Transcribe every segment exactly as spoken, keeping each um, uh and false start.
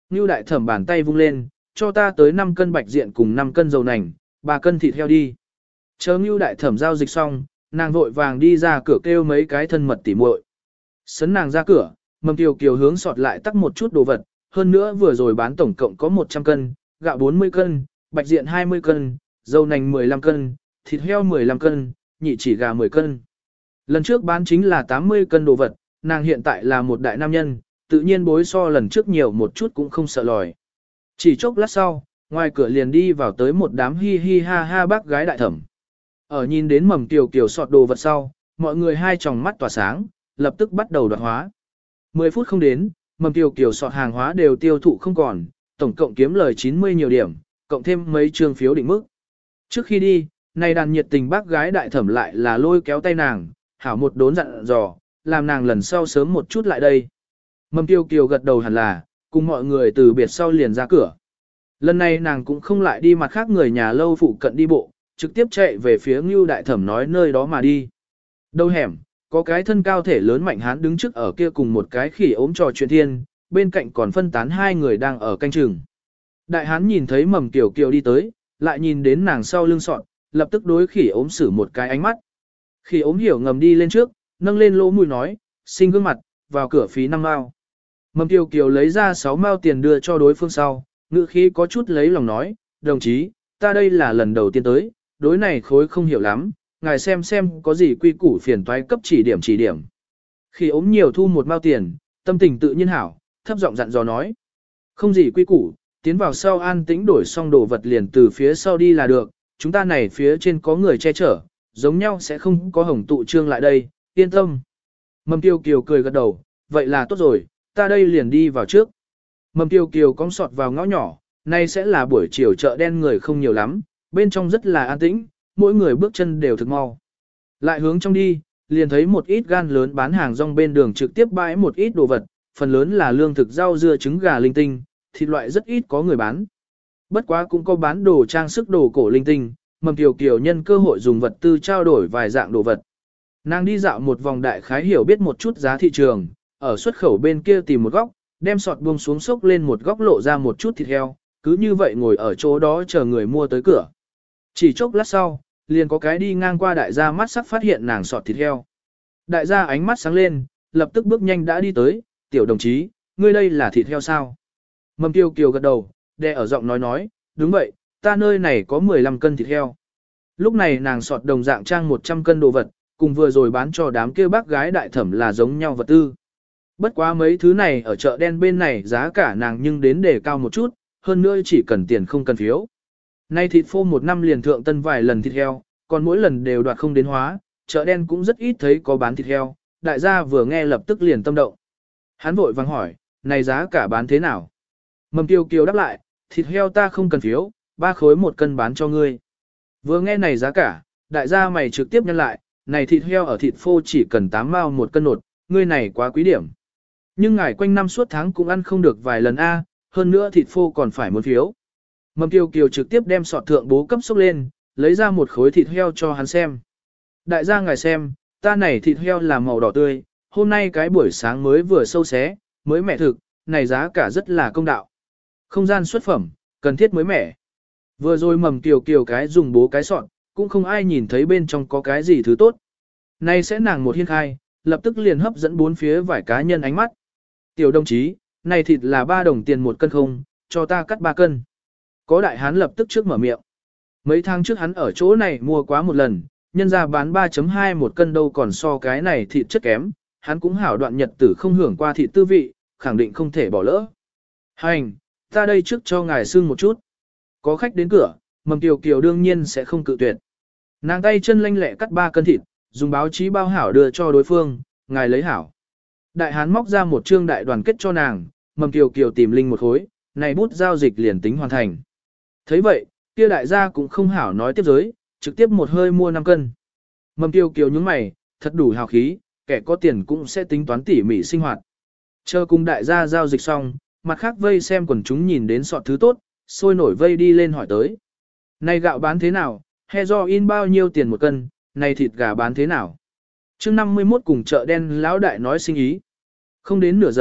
Ngưu đại thẩm bàn tay vung lên, cho ta tới năm cân bạch diện cùng năm cân dầu nành, ba cân thịt heo đi. Chờ Ngưu đại thẩm giao dịch xong, nàng vội vàng đi ra cửa kêu mấy cái thân mật tỉ muội. Sấn nàng ra cửa, Mầm Kiều Kiều hướng sọt lại tắc một chút đồ vật, hơn nữa vừa rồi bán tổng cộng có một trăm cân, gạo bốn mươi cân, bạch diện hai mươi cân, dầu nành mười lăm cân, thịt heo mười lăm cân, nhị chỉ gà mười cân. Lần trước bán chính là tám mươi cân đồ vật, nàng hiện tại là một đại nam nhân, tự nhiên bối so lần trước nhiều một chút cũng không sợ lòi. Chỉ chốc lát sau, ngoài cửa liền đi vào tới một đám hi hi ha ha bác gái đại thẩm. Ở nhìn đến Mầm Kiều Kiều sọt đồ vật sau, mọi người hai tròng mắt tỏa sáng, lập tức bắt đầu đoạt hóa. mười phút không đến, Mầm Kiều Kiều sọt hàng hóa đều tiêu thụ không còn, tổng cộng kiếm lời chín mươi nhiều điểm, cộng thêm mấy trương phiếu định mức. Trước khi đi, này đàn nhiệt tình bác gái đại thẩm lại là lôi kéo tay nàng, hảo một đốn dặn dò, làm nàng lần sau sớm một chút lại đây. Mầm Kiều Kiều gật đầu hẳn là, cùng mọi người từ biệt sau liền ra cửa. Lần này nàng cũng không lại đi mặt khác người nhà lâu phụ cận đi bộ, trực tiếp chạy về phía Ngưu đại thẩm nói nơi đó mà đi. Đâu hẻm, có cái thân cao thể lớn mạnh hán đứng trước ở kia cùng một cái khỉ ốm trò chuyện thiên, bên cạnh còn phân tán hai người đang ở canh chừng. Đại hán nhìn thấy Mầm Kiều Kiều đi tới, lại nhìn đến nàng sau lưng sọt, lập tức đối khỉ ốm xử một cái ánh mắt. Khỉ ốm hiểu ngầm đi lên trước, nâng lên lỗ mũi nói, xin gương mặt, vào cửa phí năm mao. Mầm Kiều Kiều lấy ra sáu mao tiền đưa cho đối phương sau, ngữ khí có chút lấy lòng nói, đồng chí, ta đây là lần đầu tiên tới, đối này khối không hiểu lắm, ngài xem xem có gì quy củ phiền toái cấp chỉ điểm chỉ điểm. Khi ốm nhiều thu một mao tiền, tâm tình tự nhiên hảo, thấp giọng dặn dò nói, không gì quy củ, tiến vào sau an tĩnh đổi xong đồ vật liền từ phía sau đi là được, chúng ta này phía trên có người che chở, giống nhau sẽ không có hồng tụ trương lại đây, yên tâm. Mầm Kiều Kiều cười gật đầu, vậy là tốt rồi, ta đây liền đi vào trước. Mầm Kiều Kiều cong sọt vào ngõ nhỏ, nay sẽ là buổi chiều chợ đen người không nhiều lắm, bên trong rất là an tĩnh, mỗi người bước chân đều thực mau. Lại hướng trong đi, liền thấy một ít gan lớn bán hàng rong bên đường trực tiếp bãi một ít đồ vật, phần lớn là lương thực rau dưa trứng gà linh tinh, thịt loại rất ít có người bán. Bất quá cũng có bán đồ trang sức đồ cổ linh tinh, Mầm Kiều Kiều nhân cơ hội dùng vật tư trao đổi vài dạng đồ vật. Nàng đi dạo một vòng đại khái hiểu biết một chút giá thị trường, ở xuất khẩu bên kia tìm một góc, đem sọt buông xuống xốc lên một góc lộ ra một chút thịt heo, cứ như vậy ngồi ở chỗ đó chờ người mua tới cửa. Chỉ chốc lát sau, liền có cái đi ngang qua đại gia mắt sắc phát hiện nàng sọt thịt heo. Đại gia ánh mắt sáng lên, lập tức bước nhanh đã đi tới, tiểu đồng chí, ngươi đây là thịt heo sao? Mầm Kiều Kiều gật đầu, đè ở giọng nói nói, đúng vậy, ta nơi này có mười lăm cân thịt heo. Lúc này nàng sọt đồng dạng trang một trăm cân đồ vật, cùng vừa rồi bán cho đám kia bác gái đại thẩm là giống nhau vật tư. Bất quá mấy thứ này ở chợ đen bên này giá cả nàng nhưng đến đề cao một chút, hơn nữa chỉ cần tiền không cần phiếu. Nay thịt phô một năm liền thượng tân vài lần thịt heo, còn mỗi lần đều đoạt không đến hóa, chợ đen cũng rất ít thấy có bán thịt heo, đại gia vừa nghe lập tức liền tâm động. Hắn vội vàng hỏi, này giá cả bán thế nào? Mầm Kiều Kiều đáp lại, thịt heo ta không cần phiếu, ba khối một cân bán cho ngươi. Vừa nghe này giá cả, đại gia mày trực tiếp nhân lại, này thịt heo ở thịt phô chỉ cần tám mao một cân nột, ngươi này quá quý điểm. Nhưng ngài quanh năm suốt tháng cũng ăn không được vài lần A, hơn nữa thịt phô còn phải muốn phiếu. Mầm Kiều Kiều trực tiếp đem sọt thượng bố cấp xúc lên, lấy ra một khối thịt heo cho hắn xem. Đại gia ngài xem, ta này thịt heo là màu đỏ tươi, hôm nay cái buổi sáng mới vừa sâu xé, mới mẻ thực, này giá cả rất là công đạo. Không gian xuất phẩm, cần thiết mới mẻ. Vừa rồi Mầm Kiều Kiều cái dùng bố cái sọt, cũng không ai nhìn thấy bên trong có cái gì thứ tốt. Nay sẽ nàng một hiên khai, lập tức liền hấp dẫn bốn phía vài cá nhân ánh mắt. Tiểu đồng chí, này thịt là ba đồng tiền một cân không, cho ta cắt ba cân. Có đại hán lập tức trước mở miệng. Mấy tháng trước hắn ở chỗ này mua quá một lần, nhân ra bán ba chấm hai một cân đâu còn so cái này thịt chất kém, hắn cũng hảo đoạn nhật tử không hưởng qua thịt tư vị, khẳng định không thể bỏ lỡ. Hành, ta đây trước cho ngài xưng một chút. Có khách đến cửa, Mầm Kiều Kiều đương nhiên sẽ không cự tuyệt. Nàng tay chân lanh lẹ cắt ba cân thịt, dùng báo chí bao hảo đưa cho đối phương, ngài lấy hảo. Đại hán móc ra một trương đại đoàn kết cho nàng, Mầm Kiều Kiều tìm linh một khối, này bút giao dịch liền tính hoàn thành. Thấy vậy, kia đại gia cũng không hảo nói tiếp giới, trực tiếp một hơi mua năm cân. Mầm Kiều Kiều nhướng mày, thật đủ hào khí, kẻ có tiền cũng sẽ tính toán tỉ mỉ sinh hoạt. Chờ cùng đại gia giao dịch xong, mặt khác vây xem quần chúng nhìn đến sọt thứ tốt, sôi nổi vây đi lên hỏi tới. Này gạo bán thế nào, he do in bao nhiêu tiền một cân, này thịt gà bán thế nào. Trước năm mươi mốt cùng chợ đen lão đại nói sinh ý. Không đến nửa giờ,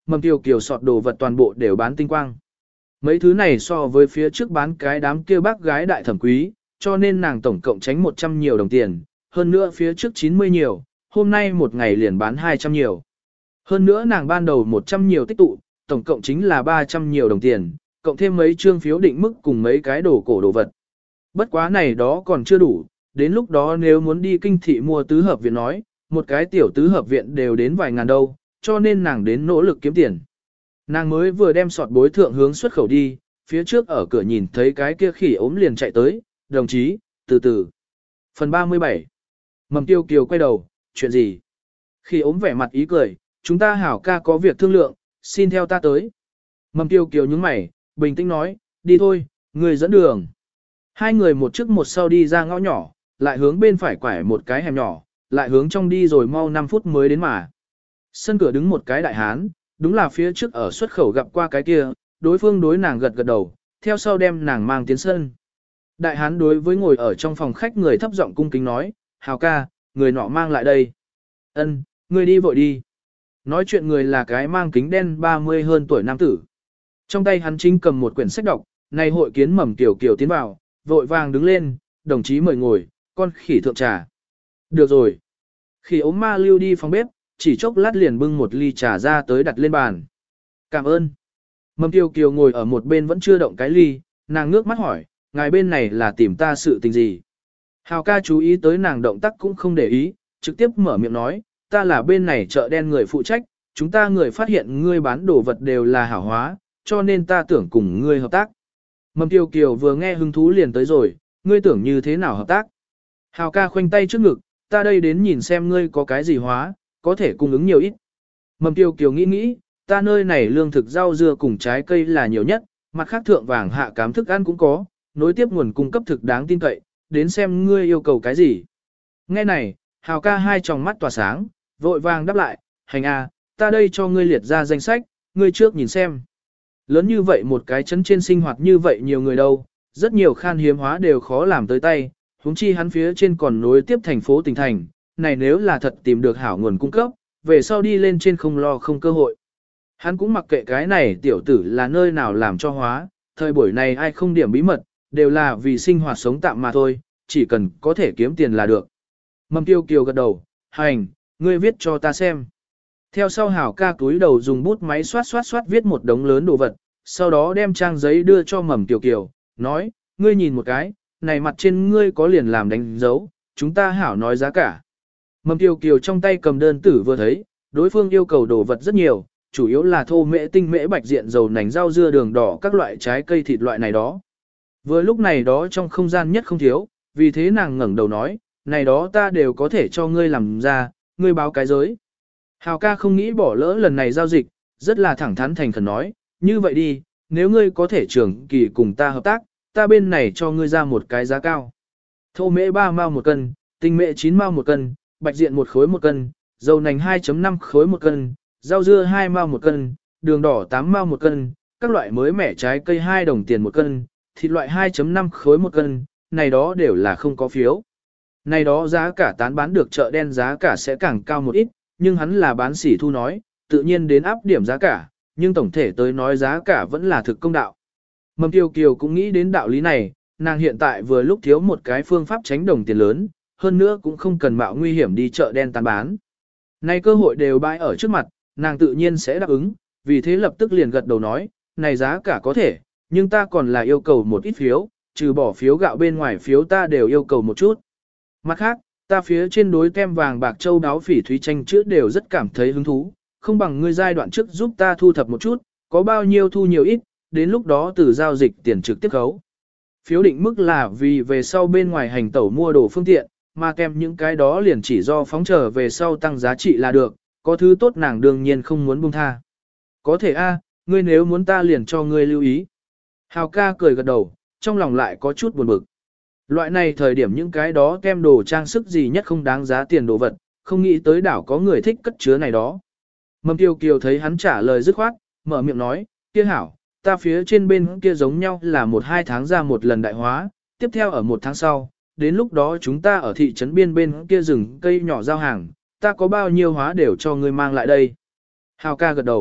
Mầm Kiều Kiều sọt đồ vật toàn bộ đều bán tinh quang. Mấy thứ này so với phía trước bán cái đám kia bác gái đại thẩm quý, cho nên nàng tổng cộng tránh một trăm nhiều đồng tiền, hơn nữa phía trước chín mươi nhiều, hôm nay một ngày liền bán hai trăm nhiều. Hơn nữa nàng ban đầu một trăm nhiều tích tụ, tổng cộng chính là ba trăm nhiều đồng tiền, cộng thêm mấy trương phiếu định mức cùng mấy cái đồ cổ đồ vật. Bất quá này đó còn chưa đủ, đến lúc đó nếu muốn đi kinh thị mua tứ hợp viện nói, một cái tiểu tứ hợp viện đều đến vài ngàn đâu, cho nên nàng đến nỗ lực kiếm tiền. Nàng mới vừa đem sọt bối thượng hướng xuất khẩu đi, phía trước ở cửa nhìn thấy cái kia khỉ ốm liền chạy tới, đồng chí, từ từ. Phần ba mươi bảy. Mầm Tiêu Kiều quay đầu, chuyện gì? Khỉ ốm vẻ mặt ý cười, chúng ta hảo ca có việc thương lượng, xin theo ta tới. Mầm Tiêu Kiều nhướng mày, bình tĩnh nói, đi thôi, người dẫn đường. Hai người một trước một sau đi ra ngõ nhỏ, lại hướng bên phải quải một cái hẻm nhỏ, lại hướng trong đi rồi mau năm phút mới đến mà. Sân cửa đứng một cái đại hán, đúng là phía trước ở xuất khẩu gặp qua cái kia, đối phương đối nàng gật gật đầu, theo sau đem nàng mang tiến sân. Đại hán đối với ngồi ở trong phòng khách người thấp giọng cung kính nói, hào ca, người nọ mang lại đây. Ân, người đi vội đi. Nói chuyện người là cái mang kính đen ba mươi hơn tuổi nam tử. Trong tay hắn chính cầm một quyển sách đọc, này hội kiến Mầm Kiều Kiều tiến vào, vội vàng đứng lên, đồng chí mời ngồi, con khỉ thượng trà. Được rồi. Khỉ ốm ma lưu đi phòng bếp, chỉ chốc lát liền bưng một ly trà ra tới đặt lên bàn. Cảm ơn. Mầm Kiều Kiều ngồi ở một bên vẫn chưa động cái ly, nàng ngước mắt hỏi, ngài bên này là tìm ta sự tình gì? Hào ca chú ý tới nàng động tác cũng không để ý, trực tiếp mở miệng nói, ta là bên này chợ đen người phụ trách, chúng ta người phát hiện ngươi bán đồ vật đều là hảo hóa, cho nên ta tưởng cùng ngươi hợp tác. Mầm Kiều Kiều vừa nghe hứng thú liền tới rồi, ngươi tưởng như thế nào hợp tác? Hào ca khoanh tay trước ngực, ta đây đến nhìn xem ngươi có cái gì hóa, có thể cung ứng nhiều ít. Mầm Kiều Kiều nghĩ nghĩ, ta nơi này lương thực rau dưa cùng trái cây là nhiều nhất, mặt khác thượng vàng hạ cám thức ăn cũng có, nối tiếp nguồn cung cấp thực đáng tin cậy, đến xem ngươi yêu cầu cái gì. Nghe này, Hào ca hai tròng mắt tỏa sáng, vội vàng đáp lại, hành a, ta đây cho ngươi liệt ra danh sách, ngươi trước nhìn xem. Lớn như vậy một cái chấn trên sinh hoạt như vậy nhiều người đâu, rất nhiều khan hiếm hóa đều khó làm tới tay, huống chi hắn phía trên còn nối tiếp thành phố tỉnh thành, này nếu là thật tìm được hảo nguồn cung cấp, về sau đi lên trên không lo không cơ hội. Hắn cũng mặc kệ cái này tiểu tử là nơi nào làm cho hóa, thời buổi này ai không điểm bí mật, đều là vì sinh hoạt sống tạm mà thôi, chỉ cần có thể kiếm tiền là được. Mầm Tiêu Kiều gật đầu, hành, ngươi viết cho ta xem. Theo sau hảo ca túi đầu dùng bút máy xoát xoát xoát viết một đống lớn đồ vật, sau đó đem trang giấy đưa cho Mầm Tiêu Kiều, nói, ngươi nhìn một cái, này mặt trên ngươi có liền làm đánh dấu, chúng ta hảo nói giá cả. Mầm Tiêu Kiều trong tay cầm đơn tử vừa thấy, đối phương yêu cầu đồ vật rất nhiều, chủ yếu là thô mễ tinh mễ bạch diện dầu nành rau dưa đường đỏ các loại trái cây thịt loại này đó. Vừa lúc này đó trong không gian nhất không thiếu, vì thế nàng ngẩng đầu nói, này đó ta đều có thể cho ngươi làm ra, ngươi báo cái giới. Hào ca không nghĩ bỏ lỡ lần này giao dịch, rất là thẳng thắn thành khẩn nói, như vậy đi, nếu ngươi có thể trưởng kỳ cùng ta hợp tác, ta bên này cho ngươi ra một cái giá cao. Thô mễ ba mao một cân, tinh mễ chín mao một cân, bạch diện một khối một cân, dầu nành hai chấm năm khối một cân, rau dưa hai mao một cân, đường đỏ tám mao một cân, các loại mới mẻ trái cây hai đồng tiền một cân, thịt loại hai chấm năm khối một cân, này đó đều là không có phiếu. Này đó giá cả tán bán được chợ đen giá cả sẽ càng cao một ít, nhưng hắn là bán sỉ thu nói, tự nhiên đến áp điểm giá cả, nhưng tổng thể tới nói giá cả vẫn là thực công đạo. Mầm Kiều Kiều cũng nghĩ đến đạo lý này, nàng hiện tại vừa lúc thiếu một cái phương pháp tránh đồng tiền lớn, hơn nữa cũng không cần mạo nguy hiểm đi chợ đen tán bán. Này cơ hội đều bãi ở trước mặt, nàng tự nhiên sẽ đáp ứng, vì thế lập tức liền gật đầu nói, này giá cả có thể, nhưng ta còn là yêu cầu một ít phiếu, trừ bỏ phiếu gạo bên ngoài phiếu ta đều yêu cầu một chút. Mặt khác, ta phía trên đối tem vàng bạc châu đáo phỉ thúy tranh chữ đều rất cảm thấy hứng thú, không bằng ngươi giai đoạn trước giúp ta thu thập một chút, có bao nhiêu thu nhiều ít, đến lúc đó từ giao dịch tiền trực tiếp khấu. Phiếu định mức là vì về sau bên ngoài hành tẩu mua đồ phương tiện, mà kèm những cái đó liền chỉ do phóng trở về sau tăng giá trị là được, có thứ tốt nàng đương nhiên không muốn buông tha. Có thể a, ngươi nếu muốn ta liền cho ngươi lưu ý. Hào ca cười gật đầu, trong lòng lại có chút buồn bực. Loại này thời điểm những cái đó kem đồ trang sức gì nhất không đáng giá tiền đồ vật, không nghĩ tới đảo có người thích cất chứa này đó. Mầm Kiều Kiều thấy hắn trả lời dứt khoát, mở miệng nói, kia hảo, ta phía trên bên kia giống nhau là một hai tháng ra một lần đại hóa, tiếp theo ở một tháng sau, đến lúc đó chúng ta ở thị trấn biên bên kia rừng cây nhỏ giao hàng, ta có bao nhiêu hóa đều cho ngươi mang lại đây. Hào ca gật đầu,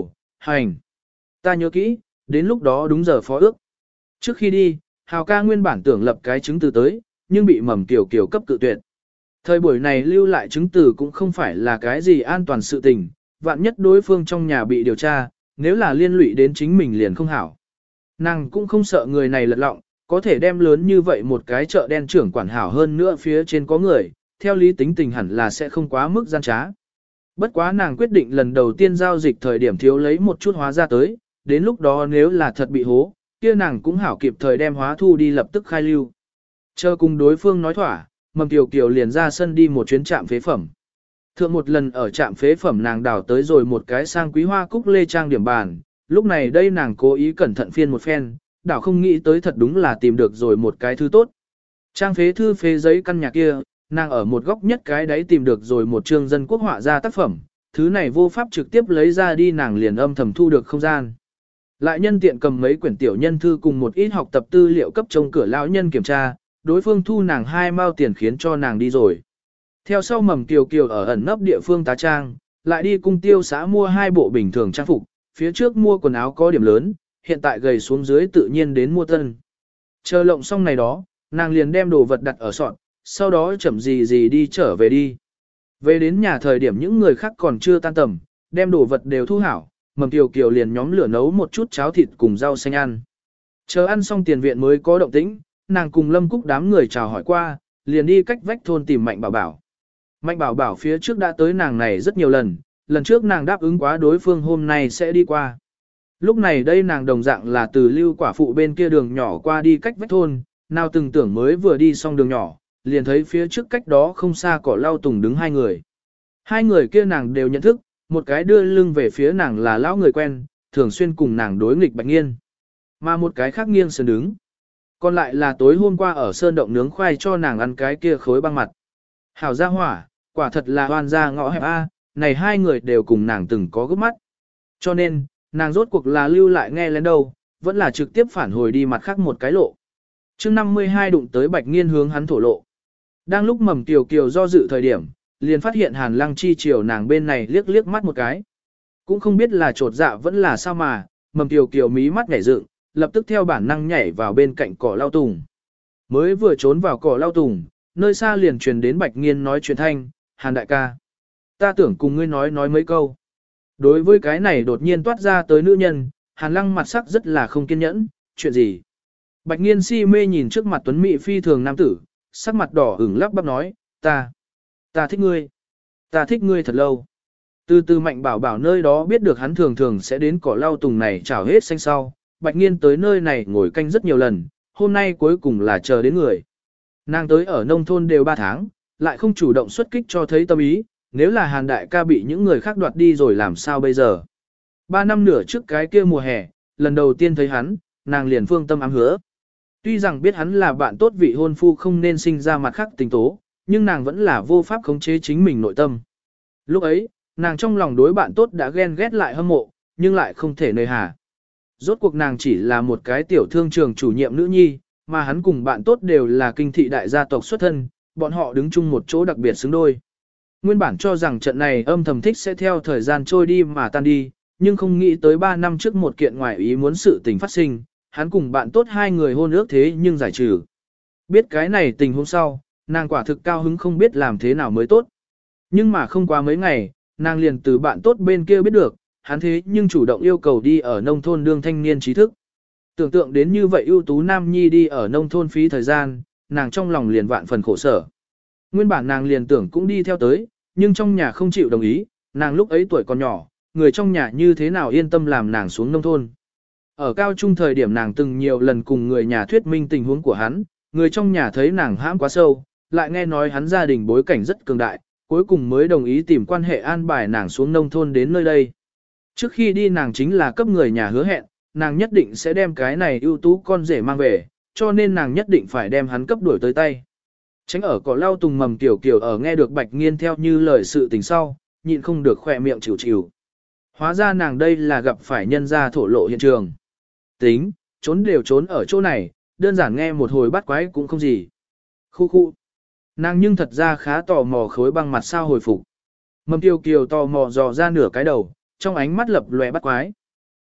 hành. Ta nhớ kỹ, đến lúc đó đúng giờ phó ước. Trước khi đi, Hào ca nguyên bản tưởng lập cái chứng từ tới, nhưng bị Mầm Kiều Kiều cấp cự tuyệt. Thời buổi này lưu lại chứng từ cũng không phải là cái gì an toàn sự tình, vạn nhất đối phương trong nhà bị điều tra, nếu là liên lụy đến chính mình liền không hảo. Nàng cũng không sợ người này lật lọng, có thể đem lớn như vậy một cái chợ đen trưởng quản hảo hơn nữa phía trên có người, theo lý tính tình hẳn là sẽ không quá mức gian trá. Bất quá nàng quyết định lần đầu tiên giao dịch thời điểm thiếu lấy một chút hóa ra tới, đến lúc đó nếu là thật bị hố, kia nàng cũng hảo kịp thời đem hóa thu đi lập tức khai lưu. Chờ cùng đối phương nói thỏa, Mầm Kiều Kiều liền ra sân đi một chuyến trạm phế phẩm. Thượng một lần ở trạm phế phẩm nàng đào tới rồi một cái sang quý hoa cúc lê trang điểm bàn, lúc này đây nàng cố ý cẩn thận phiên một phen, đảo không nghĩ tới thật đúng là tìm được rồi một cái thứ tốt. Trang phế thư phế giấy căn nhà kia, nàng ở một góc nhất cái đấy tìm được rồi một chương dân quốc họa ra tác phẩm, thứ này vô pháp trực tiếp lấy ra đi nàng liền âm thầm thu được không gian. Lại nhân tiện cầm mấy quyển tiểu nhân thư cùng một ít học tập tư liệu cấp trông cửa lão nhân kiểm tra, đối phương thu nàng hai mao tiền khiến cho nàng đi rồi. Theo sau Mầm Kiều Kiều ở ẩn nấp địa phương tá trang, lại đi cung tiêu xã mua hai bộ bình thường trang phục, phía trước mua quần áo có điểm lớn, hiện tại gầy xuống dưới tự nhiên đến mua tân. Chờ lộng xong này đó, nàng liền đem đồ vật đặt ở sọt, sau đó chậm gì gì đi trở về đi. Về đến nhà thời điểm những người khác còn chưa tan tầm, đem đồ vật đều thu hảo, Mầm Kiều Kiều liền nhóm lửa nấu một chút cháo thịt cùng rau xanh ăn. Chờ ăn xong tiền viện mới có động tĩnh, nàng cùng Lâm Cúc đám người chào hỏi qua, liền đi cách vách thôn tìm Mạnh Bảo Bảo. Mạnh Bảo Bảo phía trước đã tới nàng này rất nhiều lần, lần trước nàng đáp ứng quá đối phương hôm nay sẽ đi qua. Lúc này đây nàng đồng dạng là từ Lưu Quả Phụ bên kia đường nhỏ qua đi cách vách thôn, nào từng tưởng mới vừa đi xong đường nhỏ, liền thấy phía trước cách đó không xa cỏ lau tùng đứng hai người. Hai người kia nàng đều nhận thức, một cái đưa lưng về phía nàng là lão người quen, thường xuyên cùng nàng đối nghịch Bạch Nghiên, mà một cái khác nghiêng sườn đứng. Còn lại là tối hôm qua ở sơn động nướng khoai cho nàng ăn cái kia khối băng mặt. Hảo gia hỏa, quả thật là hoan gia ngõ hẹp A, này hai người đều cùng nàng từng có gấp mắt. Cho nên, nàng rốt cuộc là lưu lại nghe lén đâu, vẫn là trực tiếp phản hồi đi mặt khác một cái lộ. chương năm mươi hai đụng tới Bạch Nghiên hướng hắn thổ lộ. Đang lúc Mầm Kiều Kiều do dự thời điểm, liền phát hiện Hàn Lăng Chi chiều nàng bên này liếc liếc mắt một cái. Cũng không biết là trột dạ vẫn là sao mà, Mầm Kiều Kiều mí mắt nhảy dựng, lập tức theo bản năng nhảy vào bên cạnh cỏ lau tùng. Mới vừa trốn vào cỏ lau tùng, nơi xa liền truyền đến Bạch Nghiên nói chuyện thanh, Hàn đại ca. Ta tưởng cùng ngươi nói nói mấy câu. Đối với cái này đột nhiên toát ra tới nữ nhân, Hàn Lăng mặt sắc rất là không kiên nhẫn, chuyện gì? Bạch Nghiên si mê nhìn trước mặt tuấn mỹ phi thường nam tử, sắc mặt đỏ ửng lắp bắp nói, ta, ta thích ngươi, ta thích ngươi thật lâu. Từ từ Mạnh Bảo Bảo nơi đó biết được hắn thường thường sẽ đến cỏ lau tùng này chào hết xanh sau, Bạch Nghiên tới nơi này ngồi canh rất nhiều lần, hôm nay cuối cùng là chờ đến người. Nàng tới ở nông thôn đều ba tháng, lại không chủ động xuất kích cho thấy tâm ý, nếu là Hàn đại ca bị những người khác đoạt đi rồi làm sao bây giờ. Ba năm nửa trước cái kia mùa hè, lần đầu tiên thấy hắn, nàng liền phương tâm ám hứa. Tuy rằng biết hắn là bạn tốt vị hôn phu không nên sinh ra mặt khác tình tố, nhưng nàng vẫn là vô pháp khống chế chính mình nội tâm. Lúc ấy, nàng trong lòng đối bạn tốt đã ghen ghét lại hâm mộ, nhưng lại không thể nơi hà. Rốt cuộc nàng chỉ là một cái tiểu thương trường chủ nhiệm nữ nhi, mà hắn cùng bạn tốt đều là kinh thị đại gia tộc xuất thân, bọn họ đứng chung một chỗ đặc biệt xứng đôi. Nguyên bản cho rằng trận này âm thầm thích sẽ theo thời gian trôi đi mà tan đi, nhưng không nghĩ tới ba năm trước một kiện ngoại ý muốn sự tình phát sinh, hắn cùng bạn tốt hai người hôn ước thế nhưng giải trừ. Biết cái này tình hôm sau, nàng quả thực cao hứng không biết làm thế nào mới tốt. Nhưng mà không qua mấy ngày, nàng liền từ bạn tốt bên kia biết được, hắn thế nhưng chủ động yêu cầu đi ở nông thôn đương thanh niên trí thức. Tưởng tượng đến như vậy ưu tú nam nhi đi ở nông thôn phí thời gian, nàng trong lòng liền vạn phần khổ sở. Nguyên bản nàng liền tưởng cũng đi theo tới, nhưng trong nhà không chịu đồng ý, nàng lúc ấy tuổi còn nhỏ, người trong nhà như thế nào yên tâm làm nàng xuống nông thôn. Ở cao trung thời điểm nàng từng nhiều lần cùng người nhà thuyết minh tình huống của hắn, người trong nhà thấy nàng hãm quá sâu, lại nghe nói hắn gia đình bối cảnh rất cường đại, cuối cùng mới đồng ý tìm quan hệ an bài nàng xuống nông thôn đến nơi đây. Trước khi đi nàng chính là cấp người nhà hứa hẹn, nàng nhất định sẽ đem cái này ưu tú con rể mang về, cho nên nàng nhất định phải đem hắn cấp đuổi tới tay. Tránh ở cỏ lau tùng Mầm Kiều Kiều ở nghe được Bạch Nghiên theo như lời sự tình sau, nhịn không được khỏe miệng chịu chịu. Hóa ra nàng đây là gặp phải nhân gia thổ lộ hiện trường. Tính, trốn đều trốn ở chỗ này, đơn giản nghe một hồi bắt quái cũng không gì. Khu khu. Nàng nhưng thật ra khá tò mò khối băng mặt sao hồi phục. Mầm Kiều Kiều tò mò dò ra nửa cái đầu, trong ánh mắt lập lòe bắt quái.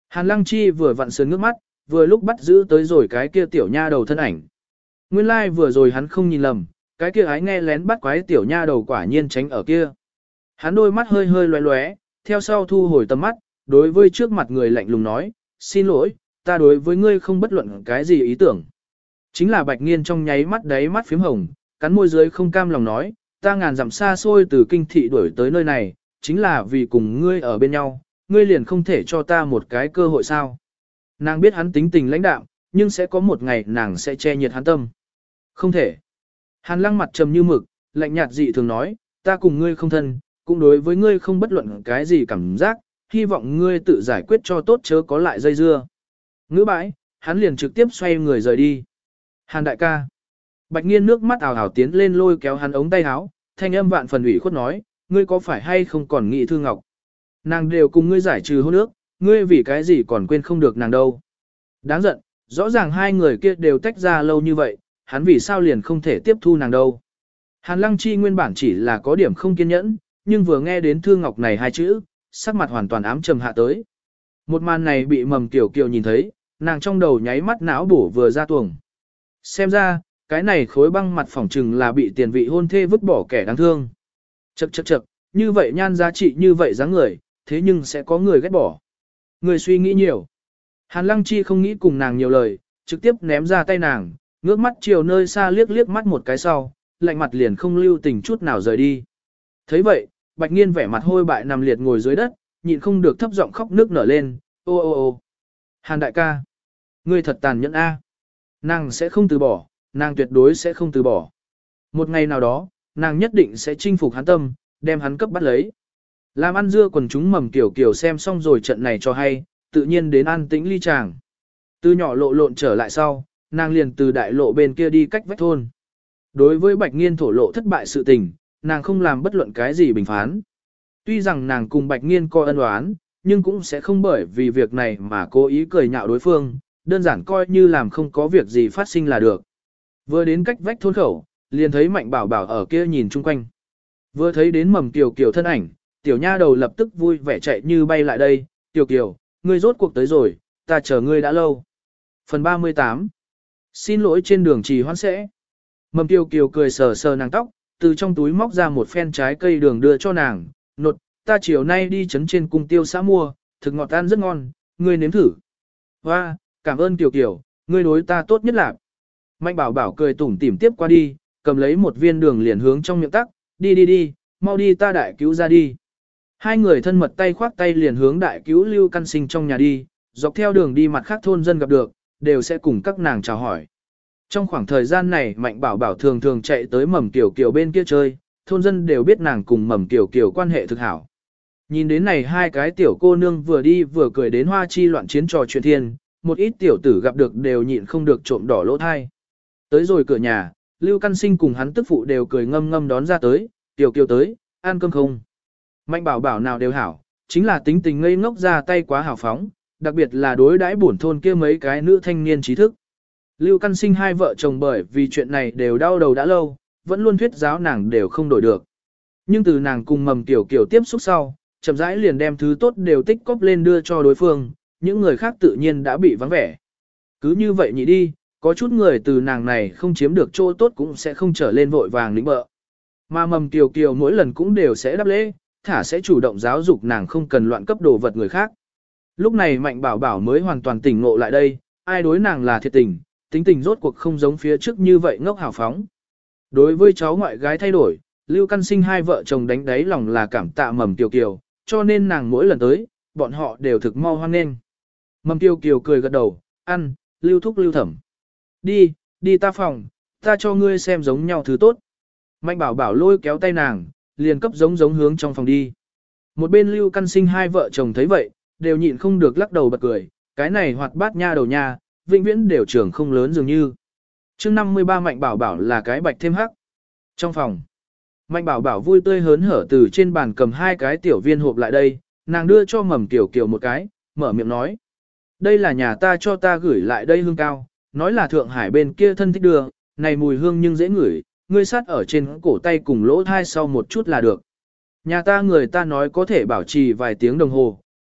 Hàn Lăng Chi vừa vặn sườn ngước mắt, vừa lúc bắt giữ tới rồi cái kia tiểu nha đầu thân ảnh. Nguyên lai like vừa rồi hắn không nhìn lầm, cái kia ái nghe lén bắt quái tiểu nha đầu quả nhiên tránh ở kia. Hắn đôi mắt hơi hơi lóe lóe, theo sau thu hồi tầm mắt, đối với trước mặt người lạnh lùng nói, xin lỗi, ta đối với ngươi không bất luận cái gì ý tưởng. Chính là Bạch Nghiên trong nháy mắt đáy mắt phím hồng, cắn môi dưới không cam lòng nói, ta ngàn dặm xa xôi từ kinh thị đuổi tới nơi này, chính là vì cùng ngươi ở bên nhau, ngươi liền không thể cho ta một cái cơ hội sao. Nàng biết hắn tính tình lãnh đạm, nhưng sẽ có một ngày nàng sẽ che nhiệt hắn tâm. Không thể. Hàn Lăng mặt trầm như mực, lạnh nhạt dị thường nói, ta cùng ngươi không thân, cũng đối với ngươi không bất luận cái gì cảm giác, hy vọng ngươi tự giải quyết cho tốt chớ có lại dây dưa. Ngữ bãi, hắn liền trực tiếp xoay người rời đi. Hàn đại ca. Bạch Nghiên nước mắt ảo ảo tiến lên lôi kéo hắn ống tay áo, thanh âm vạn phần ủy khuất nói, ngươi có phải hay không còn nghĩ Thư Ngọc? Nàng đều cùng ngươi giải trừ hôn ước, ngươi vì cái gì còn quên không được nàng đâu. Đáng giận, rõ ràng hai người kia đều tách ra lâu như vậy, hắn vì sao liền không thể tiếp thu nàng đâu. Hàn Lăng Chi nguyên bản chỉ là có điểm không kiên nhẫn, nhưng vừa nghe đến Thư Ngọc này hai chữ, sắc mặt hoàn toàn ám trầm hạ tới. Một màn này bị Mầm Kiều Kiều nhìn thấy, nàng trong đầu nháy mắt não bổ vừa ra tuồng. Xem ra, cái này khối băng mặt phỏng trừng là bị tiền vị hôn thê vứt bỏ kẻ đáng thương. Chậc chậc chậc, như vậy nhan giá trị như vậy dáng người, thế nhưng sẽ có người ghét bỏ. Người suy nghĩ nhiều. Hàn Lăng Chi không nghĩ cùng nàng nhiều lời, trực tiếp ném ra tay nàng, ngước mắt chiều nơi xa liếc liếc mắt một cái sau, lạnh mặt liền không lưu tình chút nào rời đi. Thấy vậy, Bạch Nghiên vẻ mặt hôi bại nằm liệt ngồi dưới đất, nhịn không được thấp giọng khóc nước nở lên, ô ô ô. Hàn đại ca, ngươi thật tàn nhẫn a. Nàng sẽ không từ bỏ, nàng tuyệt đối sẽ không từ bỏ. Một ngày nào đó, nàng nhất định sẽ chinh phục hắn tâm, đem hắn cấp bắt lấy. Làm ăn dưa quần chúng Mầm Kiều Kiều xem xong rồi trận này cho hay, tự nhiên đến an tĩnh ly chàng. Từ nhỏ lộ lộn trở lại sau, nàng liền từ đại lộ bên kia đi cách vách thôn. Đối với Bạch Nghiên thổ lộ thất bại sự tình, nàng không làm bất luận cái gì bình phán. Tuy rằng nàng cùng Bạch Nghiên có ân oán, nhưng cũng sẽ không bởi vì việc này mà cố ý cười nhạo đối phương, đơn giản coi như làm không có việc gì phát sinh là được. Vừa đến cách vách thôn khẩu, liền thấy Mạnh Bảo Bảo ở kia nhìn chung quanh. Vừa thấy đến Mầm Kiều Kiều thân ảnh, tiểu nha đầu lập tức vui vẻ chạy như bay lại đây, Kiều Kiều, ngươi rốt cuộc tới rồi, ta chờ ngươi đã lâu. Phần ba mươi tám. Xin lỗi trên đường trì hoãn sẽ. Mầm Kiều Kiều cười sờ sờ nàng tóc, từ trong túi móc ra một phen trái cây đường đưa cho nàng, nột, ta chiều nay đi chấn trên cung tiêu xã mua, thực ngọt ăn rất ngon, ngươi nếm thử. Hoa, cảm ơn Kiều Kiều, ngươi đối ta tốt nhất là. Mạnh Bảo Bảo cười tủm tỉm tiếp qua đi, cầm lấy một viên đường liền hướng trong miệng tắc, đi đi đi, mau đi ta đại cứu ra đi. Hai người thân mật tay khoác tay liền hướng đại cứu Lưu Căn Sinh trong nhà đi, dọc theo đường đi mặt khác thôn dân gặp được, đều sẽ cùng các nàng chào hỏi. Trong khoảng thời gian này Mạnh Bảo Bảo thường thường chạy tới Mầm Kiều Kiều bên kia chơi, thôn dân đều biết nàng cùng Mầm Kiều Kiều quan hệ thực hảo. Nhìn đến này hai cái tiểu cô nương vừa đi vừa cười đến hoa chi loạn chiến trò chuyện thiên, một ít tiểu tử gặp được đều nhịn không được trộm đỏ lỗ thai. Tới rồi cửa nhà, Lưu Căn Sinh cùng hắn tức phụ đều cười ngâm ngâm đón ra tới, Kiều Kiều tới, ăn cơm không. Mạnh Bảo Bảo nào đều hảo, chính là tính tình ngây ngốc ra tay quá hào phóng, đặc biệt là đối đãi bổn thôn kia mấy cái nữ thanh niên trí thức. Lưu Căn Sinh hai vợ chồng bởi vì chuyện này đều đau đầu đã lâu, vẫn luôn thuyết giáo nàng đều không đổi được. Nhưng từ nàng cùng Mầm Kiều Kiều tiếp xúc sau, chậm rãi liền đem thứ tốt đều tích cóp lên đưa cho đối phương, những người khác tự nhiên đã bị vắng vẻ. Cứ như vậy nhị đi, có chút người từ nàng này không chiếm được chỗ tốt cũng sẽ không trở lên vội vàng lĩnh bợ. Mà Mầm Kiều Kiều mỗi lần cũng đều sẽ đáp lễ, thả sẽ chủ động giáo dục nàng không cần loạn cấp đồ vật người khác. Lúc này Mạnh Bảo Bảo mới hoàn toàn tỉnh ngộ lại đây, ai đối nàng là thiệt tình, tính tình rốt cuộc không giống phía trước như vậy ngốc hào phóng. Đối với cháu ngoại gái thay đổi, Lưu Căn Sinh hai vợ chồng đánh đáy lòng là cảm tạ Mầm Kiều Kiều, cho nên nàng mỗi lần tới, bọn họ đều thực mau hoan nghênh. Mầm Kiều Kiều cười gật đầu, ăn, Lưu Thúc Lưu Thẩm. Đi, đi ta phòng, ta cho ngươi xem giống nhau thứ tốt. Mạnh Bảo Bảo lôi kéo tay nàng, liền cấp giống giống hướng trong phòng đi. Một bên Lưu Căn Sinh hai vợ chồng thấy vậy, đều nhịn không được lắc đầu bật cười, cái này hoạt bát nha đầu nha, vĩnh viễn đều trưởng không lớn dường như. Chương năm mươi ba Mạnh Bảo Bảo là cái bạch thêm hắc. Trong phòng, Mạnh Bảo Bảo vui tươi hớn hở từ trên bàn cầm hai cái tiểu viên hộp lại đây, nàng đưa cho Mầm Kiều Kiều một cái, mở miệng nói. Đây là nhà ta cho ta gửi lại đây hương cao, nói là Thượng Hải bên kia thân thích đưa, này mùi hương nhưng dễ ngửi, ngươi sát ở trên cổ tay cùng lỗ thai sau một chút là được. Nhà ta người ta nói có thể bảo trì vài tiếng đồng hồ,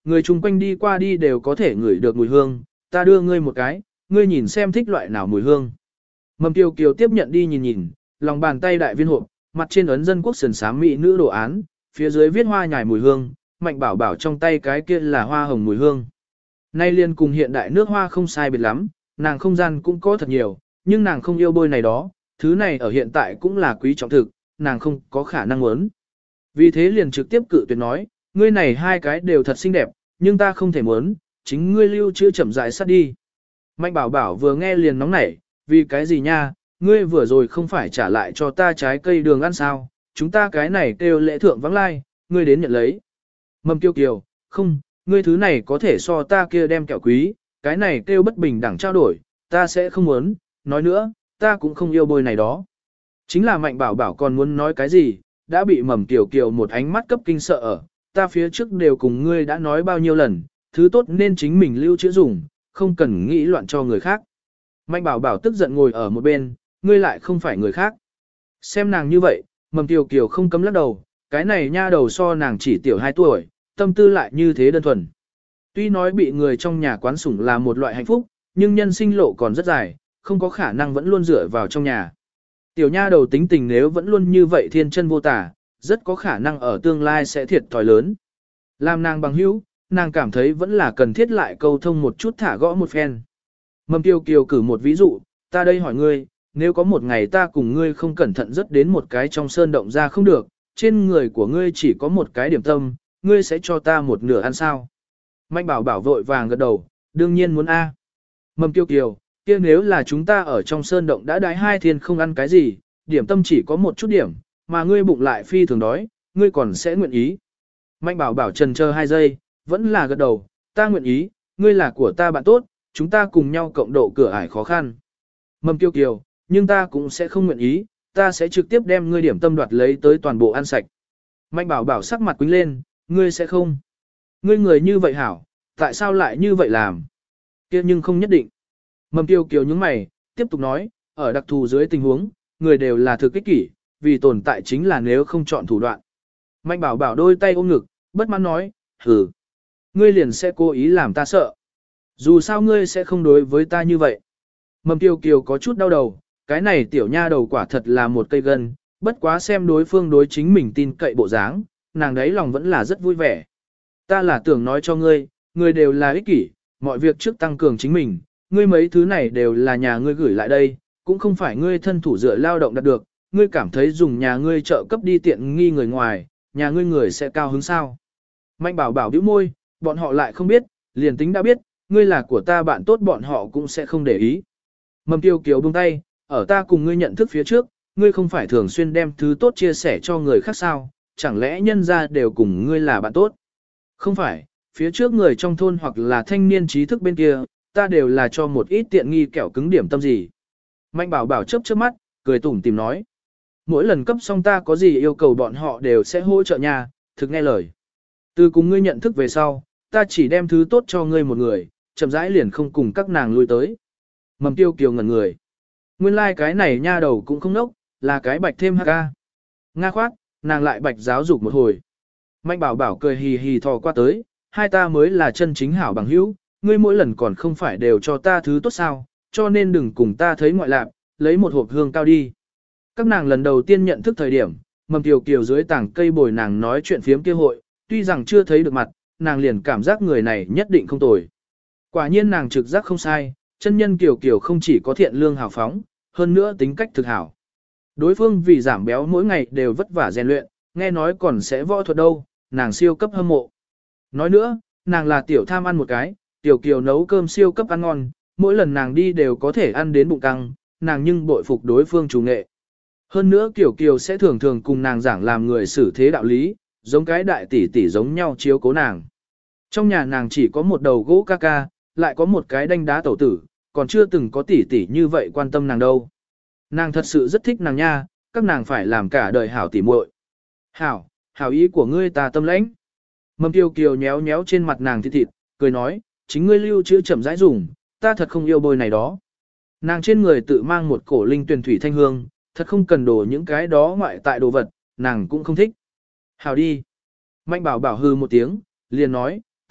người chung quanh đi qua đi đều có thể ngửi được mùi hương, ta đưa ngươi một cái, ngươi nhìn xem thích loại nào mùi hương. Mầm Kiều Kiều tiếp nhận đi nhìn nhìn, lòng bàn tay đại viên hộp, mặt trên ấn dân quốc sườn xám mỹ nữ đồ án, phía dưới viết hoa nhài mùi hương, Mạnh Bảo Bảo trong tay cái kia là hoa hồng mùi hương. Nay liên cùng hiện đại nước hoa không sai biệt lắm, nàng không gian cũng có thật nhiều, nhưng nàng không yêu bôi này đó, thứ này ở hiện tại cũng là quý trọng thực, nàng không có khả năng muốn. Vì thế liền trực tiếp cự tuyệt nói, ngươi này hai cái đều thật xinh đẹp, nhưng ta không thể muốn, chính ngươi lưu trữ chậm rãi sát đi. Mạnh Bảo Bảo vừa nghe liền nóng nảy, vì cái gì nha, ngươi vừa rồi không phải trả lại cho ta trái cây đường ăn sao, chúng ta cái này kêu lễ thượng vắng lai, ngươi đến nhận lấy. Mầm Kiều Kiều, không, ngươi thứ này có thể so ta kia đem kẹo quý, cái này kêu bất bình đẳng trao đổi, ta sẽ không muốn, nói nữa, ta cũng không yêu bôi này đó. Chính là Mạnh Bảo Bảo còn muốn nói cái gì, đã bị Mầm Kiều Kiều một ánh mắt cấp kinh sợ ở, ta phía trước đều cùng ngươi đã nói bao nhiêu lần, thứ tốt nên chính mình lưu trữ dùng, không cần nghĩ loạn cho người khác. Mạnh Bảo Bảo tức giận ngồi ở một bên, ngươi lại không phải người khác. Xem nàng như vậy, Mầm Kiều Kiều không cấm lắc đầu, cái này nha đầu so nàng chỉ tiểu hai tuổi, tâm tư lại như thế đơn thuần. Tuy nói bị người trong nhà quán sủng là một loại hạnh phúc, nhưng nhân sinh lộ còn rất dài, không có khả năng vẫn luôn dựa vào trong nhà. Tiểu nha đầu tính tình nếu vẫn luôn như vậy thiên chân vô tả, rất có khả năng ở tương lai sẽ thiệt thòi lớn. Làm nàng bằng hữu, nàng cảm thấy vẫn là cần thiết lại câu thông một chút thả gõ một phen. Mầm Kiều Kiều cử một ví dụ, ta đây hỏi ngươi, nếu có một ngày ta cùng ngươi không cẩn thận rất đến một cái trong sơn động ra không được, trên người của ngươi chỉ có một cái điểm tâm, ngươi sẽ cho ta một nửa ăn sao? Mạnh Bảo Bảo vội vàng gật đầu, đương nhiên muốn A. Mầm Kiều Kiều, kia nếu là chúng ta ở trong sơn động đã đái hai thiên không ăn cái gì, điểm tâm chỉ có một chút điểm, mà ngươi bụng lại phi thường đói, ngươi còn sẽ nguyện ý. Mạnh Bảo Bảo trần chờ hai giây, vẫn là gật đầu, ta nguyện ý, ngươi là của ta bạn tốt, chúng ta cùng nhau cộng độ cửa ải khó khăn. Mầm Kiều Kiều, nhưng ta cũng sẽ không nguyện ý, ta sẽ trực tiếp đem ngươi điểm tâm đoạt lấy tới toàn bộ ăn sạch. Mạnh Bảo Bảo sắc mặt quính lên, ngươi sẽ không. Ngươi người như vậy hảo, tại sao lại như vậy làm? Kia nhưng không nhất định. Mầm Kiều Kiều nhướng mày, tiếp tục nói, ở đặc thù dưới tình huống, người đều là thực ích kỷ, vì tồn tại chính là nếu không chọn thủ đoạn. Mạnh Bảo Bảo đôi tay ôm ngực, bất mãn nói, hừ, ngươi liền sẽ cố ý làm ta sợ. Dù sao ngươi sẽ không đối với ta như vậy. Mầm Kiều Kiều có chút đau đầu, cái này tiểu nha đầu quả thật là một cây gân, bất quá xem đối phương đối chính mình tin cậy bộ dáng, nàng đấy lòng vẫn là rất vui vẻ. Ta là tưởng nói cho ngươi, ngươi đều là ích kỷ, mọi việc trước tăng cường chính mình, ngươi mấy thứ này đều là nhà ngươi gửi lại đây, cũng không phải ngươi thân thủ dựa lao động đạt được, ngươi cảm thấy dùng nhà ngươi trợ cấp đi tiện nghi người ngoài, nhà ngươi người sẽ cao hứng sao. Mạnh Bảo Bảo bĩu môi, bọn họ lại không biết, liền tính đã biết, ngươi là của ta bạn tốt bọn họ cũng sẽ không để ý. Mầm Kiều Kiều buông tay, ở ta cùng ngươi nhận thức phía trước, ngươi không phải thường xuyên đem thứ tốt chia sẻ cho người khác sao, chẳng lẽ nhân ra đều cùng ngươi là bạn tốt? Không phải, phía trước người trong thôn hoặc là thanh niên trí thức bên kia, ta đều là cho một ít tiện nghi kẹo cứng điểm tâm gì. Mạnh Bảo Bảo chớp chớp mắt, cười tủm tìm nói. Mỗi lần cấp xong ta có gì yêu cầu bọn họ đều sẽ hỗ trợ nhà, thực nghe lời. Từ cùng ngươi nhận thức về sau, ta chỉ đem thứ tốt cho ngươi một người, chậm rãi liền không cùng các nàng lui tới. Mầm Tiêu Kiều ngẩn người. Nguyên lai like cái này nha đầu cũng không nốc, là cái bạch thêm hắc ca. Nga khoát, nàng lại bạch giáo dục một hồi. Mạnh Bảo Bảo cười hì hì thò qua tới, hai ta mới là chân chính hảo bằng hữu, ngươi mỗi lần còn không phải đều cho ta thứ tốt sao, cho nên đừng cùng ta thấy ngoại lạc, lấy một hộp hương cao đi. Các nàng lần đầu tiên nhận thức thời điểm, Mầm Kiều Kiều dưới tảng cây bồi nàng nói chuyện phiếm kia hội, tuy rằng chưa thấy được mặt, nàng liền cảm giác người này nhất định không tồi. Quả nhiên nàng trực giác không sai, chân nhân Kiều Kiều không chỉ có thiện lương hào phóng, hơn nữa tính cách thực hảo. Đối phương vì giảm béo mỗi ngày đều vất vả rèn luyện, nghe nói còn sẽ võ thuật đâu, nàng siêu cấp hâm mộ. Nói nữa, nàng là tiểu tham ăn một cái, Tiểu Kiều nấu cơm siêu cấp ăn ngon, mỗi lần nàng đi đều có thể ăn đến bụng căng, nàng nhưng bội phục đối phương chủ nghệ. Hơn nữa Kiều Kiều sẽ thường thường cùng nàng giảng làm người xử thế đạo lý, giống cái đại tỷ tỷ giống nhau chiếu cố nàng. Trong nhà nàng chỉ có một đầu gỗ ca ca, lại có một cái đanh đá tẩu tử, còn chưa từng có tỷ tỷ như vậy quan tâm nàng đâu. Nàng thật sự rất thích nàng nha, các nàng phải làm cả đời hảo tỉ muội. Hảo, hảo ý của ngươi ta tâm lãnh. Mầm Kiều Kiều nhéo nhéo trên mặt nàng thịt thịt, cười nói, chính ngươi lưu trữ chậm rãi dùng, ta thật không yêu bôi này đó. Nàng trên người tự mang một cổ linh tuyển thủy thanh hương, thật không cần đổ những cái đó ngoại tại đồ vật, nàng cũng không thích. Hảo đi. Mạnh Bảo Bảo hư một tiếng, liền nói,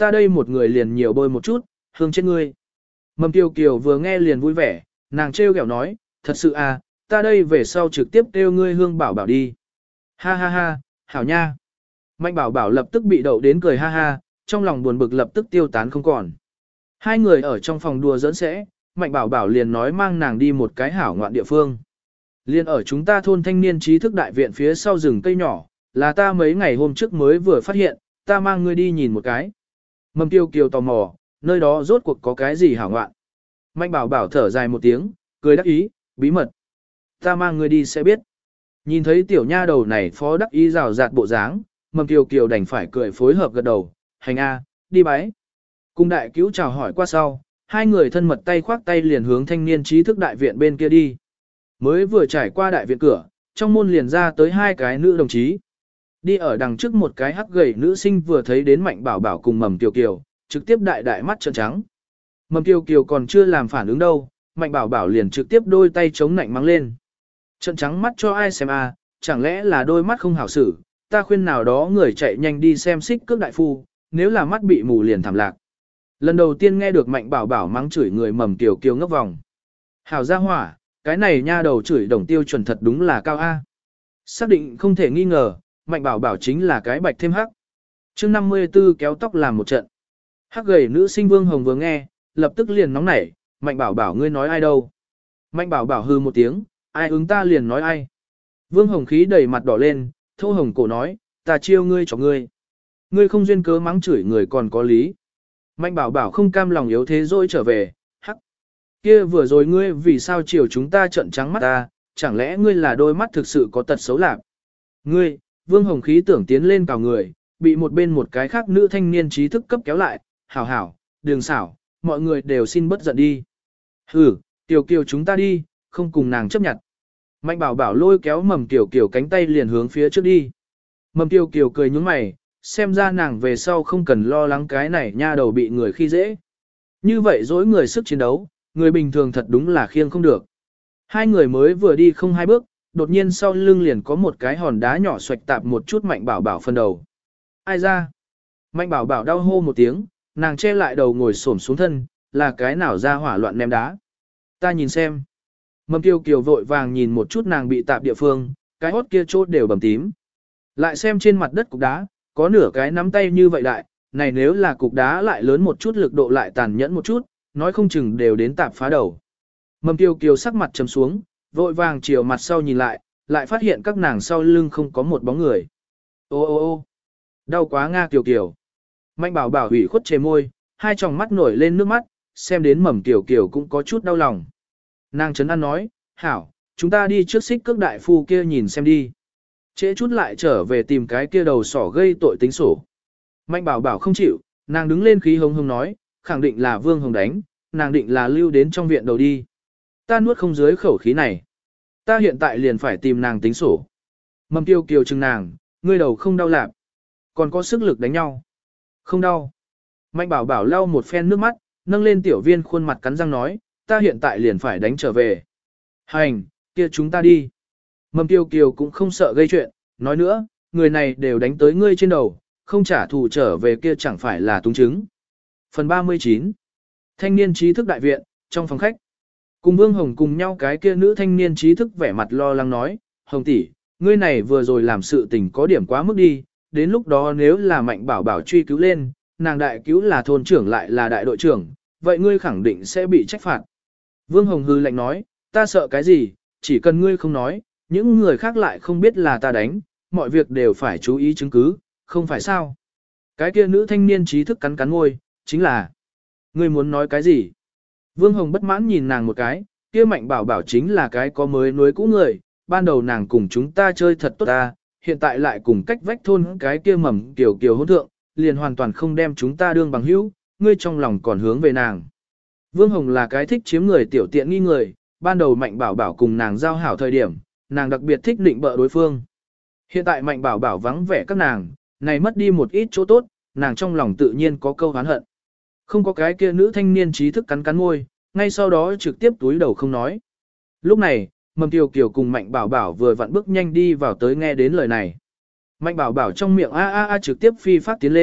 ta đây một người liền nhiều bôi một chút, hương trên ngươi. Mầm Kiều Kiều vừa nghe liền vui vẻ, nàng trêu ghẹo nói, thật sự à, ta đây về sau trực tiếp kêu ngươi hương bảo bảo đi. Ha ha ha, hảo nha. Mạnh bảo bảo lập tức bị đậu đến cười ha ha, trong lòng buồn bực lập tức tiêu tán không còn. Hai người ở trong phòng đùa giỡn sẽ, Mạnh bảo bảo liền nói mang nàng đi một cái hảo ngoạn địa phương. Liên ở chúng ta thôn thanh niên trí thức đại viện phía sau rừng cây nhỏ, là ta mấy ngày hôm trước mới vừa phát hiện, ta mang ngươi đi nhìn một cái. Mầm Tiêu Kiều tò mò, nơi đó rốt cuộc có cái gì hảo ngoạn. Mạnh bảo bảo thở dài một tiếng, cười đắc ý, bí mật. Ta mang ngươi đi sẽ biết. Nhìn thấy tiểu nha đầu này phó đắc ý rào rạt bộ dáng, Mầm Tiêu Kiều đành phải cười phối hợp gật đầu, hành a, đi bái. Cùng đại cứu chào hỏi qua sau, hai người thân mật tay khoác tay liền hướng thanh niên trí thức đại viện bên kia đi. Mới vừa trải qua đại viện cửa, trong môn liền ra tới hai cái nữ đồng chí. Đi ở đằng trước một cái hắc gầy nữ sinh vừa thấy đến Mạnh bảo bảo cùng Mầm Tiêu Kiều, trực tiếp đại đại mắt trợn trắng. Mầm Tiêu Kiều còn chưa làm phản ứng đâu, Mạnh bảo bảo liền trực tiếp đôi tay chống nạnh mắng lên. Trợn trắng mắt cho ai xem à, chẳng lẽ là đôi mắt không hảo xử, ta khuyên nào đó người chạy nhanh đi xem xích cước đại phu, nếu là mắt bị mù liền thảm lạc. Lần đầu tiên nghe được Mạnh bảo bảo mắng chửi người Mầm Tiêu Kiều ngốc vòng. Hảo gia hỏa, cái này nha đầu chửi đồng tiêu chuẩn thật đúng là cao A. Xác định không thể nghi ngờ, Mạnh bảo bảo chính là cái bạch thêm hắc. chương năm mươi tư kéo tóc làm một trận. Hắc gầy nữ sinh Vương Hồng vừa nghe, lập tức liền nóng nảy, Mạnh bảo bảo ngươi nói ai đâu. Mạnh bảo bảo hư một tiếng, ai ứng ta liền nói ai. Vương Hồng khí đầy mặt đỏ lên, Thô Hồng cổ nói, ta chiêu ngươi cho ngươi. Ngươi không duyên cớ mắng chửi người còn có lý. Mạnh bảo bảo không cam lòng yếu thế rồi trở về, hắc. Kia vừa rồi ngươi vì sao chiều chúng ta trợn trắng mắt ta, chẳng lẽ ngươi là đôi mắt thực sự có tật xấu lạc. Ngươi, Vương Hồng khí tưởng tiến lên cào người, bị một bên một cái khác nữ thanh niên trí thức cấp kéo lại, hảo hảo, đường xảo, mọi người đều xin bất giận đi. Hừ, Tiểu Kiều chúng ta đi, không cùng nàng chấp nhận. Mạnh bảo bảo lôi kéo Mầm Tiểu Kiều cánh tay liền hướng phía trước đi. Mầm Tiểu Kiều cười nhướng mày, xem ra nàng về sau không cần lo lắng cái này nha đầu bị người khi dễ. Như vậy dối người sức chiến đấu, người bình thường thật đúng là khiêng không được. Hai người mới vừa đi không hai bước, đột nhiên sau lưng liền có một cái hòn đá nhỏ xoạch tạp một chút Mạnh bảo bảo phân đầu. Ai ra? Mạnh bảo bảo đau hô một tiếng, nàng che lại đầu ngồi xổm xuống thân, là cái nào ra hỏa loạn ném đá. Ta nhìn xem. Mầm Kiều Kiều vội vàng nhìn một chút nàng bị tạp địa phương, cái hốt kia chốt đều bầm tím. Lại xem trên mặt đất cục đá, có nửa cái nắm tay như vậy đại, này nếu là cục đá lại lớn một chút lực độ lại tàn nhẫn một chút, nói không chừng đều đến tạp phá đầu. Mầm Kiều Kiều sắc mặt trầm xuống, vội vàng chiều mặt sau nhìn lại, lại phát hiện các nàng sau lưng không có một bóng người. Ô ô ô đau quá Nga Kiều Kiều. Mạnh bảo bảo hủy khuất chề môi, hai tròng mắt nổi lên nước mắt, xem đến Mầm Kiều Kiều cũng có chút đau lòng. Nàng chấn an nói, hảo, chúng ta đi trước xích cước đại phu kia nhìn xem đi. Trễ chút lại trở về tìm cái kia đầu sỏ gây tội tính sổ. Mạnh bảo bảo không chịu, nàng đứng lên khí hống hống nói, khẳng định là Vương Hồng đánh, nàng định là lưu đến trong viện đầu đi. Ta nuốt không dưới khẩu khí này. Ta hiện tại liền phải tìm nàng tính sổ. Mầm Kiều Kiều chừng nàng, ngươi đầu không đau lạp. Còn có sức lực đánh nhau. Không đau. Mạnh bảo bảo lau một phen nước mắt, nâng lên tiểu viên khuôn mặt cắn răng nói, ta hiện tại liền phải đánh trở về. Hành, kia chúng ta đi. Mầm Kiều Kiều cũng không sợ gây chuyện, nói nữa, người này đều đánh tới ngươi trên đầu, không trả thù trở về kia chẳng phải là túng chứng. Phần ba mươi chín. Thanh niên trí thức đại viện, trong phòng khách. Cùng Vương Hồng cùng nhau cái kia nữ thanh niên trí thức vẻ mặt lo lắng nói, Hồng tỷ, ngươi này vừa rồi làm sự tình có điểm quá mức đi, đến lúc đó nếu là Mạnh bảo bảo truy cứu lên, nàng đại cứu là thôn trưởng lại là đại đội trưởng, vậy ngươi khẳng định sẽ bị trách phạt. Vương Hồng hư lạnh nói, ta sợ cái gì, chỉ cần ngươi không nói, những người khác lại không biết là ta đánh, mọi việc đều phải chú ý chứng cứ, không phải sao. Cái kia nữ thanh niên trí thức cắn cắn môi, chính là, ngươi muốn nói cái gì? Vương Hồng bất mãn nhìn nàng một cái, kia Mạnh bảo bảo chính là cái có mới nuối cũ người, ban đầu nàng cùng chúng ta chơi thật tốt ta, hiện tại lại cùng cách vách thôn cái kia Mầm Kiều Kiều hôn thượng, liền hoàn toàn không đem chúng ta đương bằng hữu, ngươi trong lòng còn hướng về nàng. Vương Hồng là cái thích chiếm người tiểu tiện nghi người, ban đầu Mạnh bảo bảo cùng nàng giao hảo thời điểm, nàng đặc biệt thích định bợ đối phương. Hiện tại Mạnh bảo bảo vắng vẻ các nàng, này mất đi một ít chỗ tốt, nàng trong lòng tự nhiên có câu hán hận. Không có cái kia nữ thanh niên trí thức cắn cắn môi, ngay sau đó trực tiếp túi đầu không nói. Lúc này, Mầm Kiều Kiều cùng Mạnh bảo bảo vừa vặn bước nhanh đi vào tới nghe đến lời này. Mạnh bảo bảo trong miệng a a a trực tiếp phi phát tiến lên,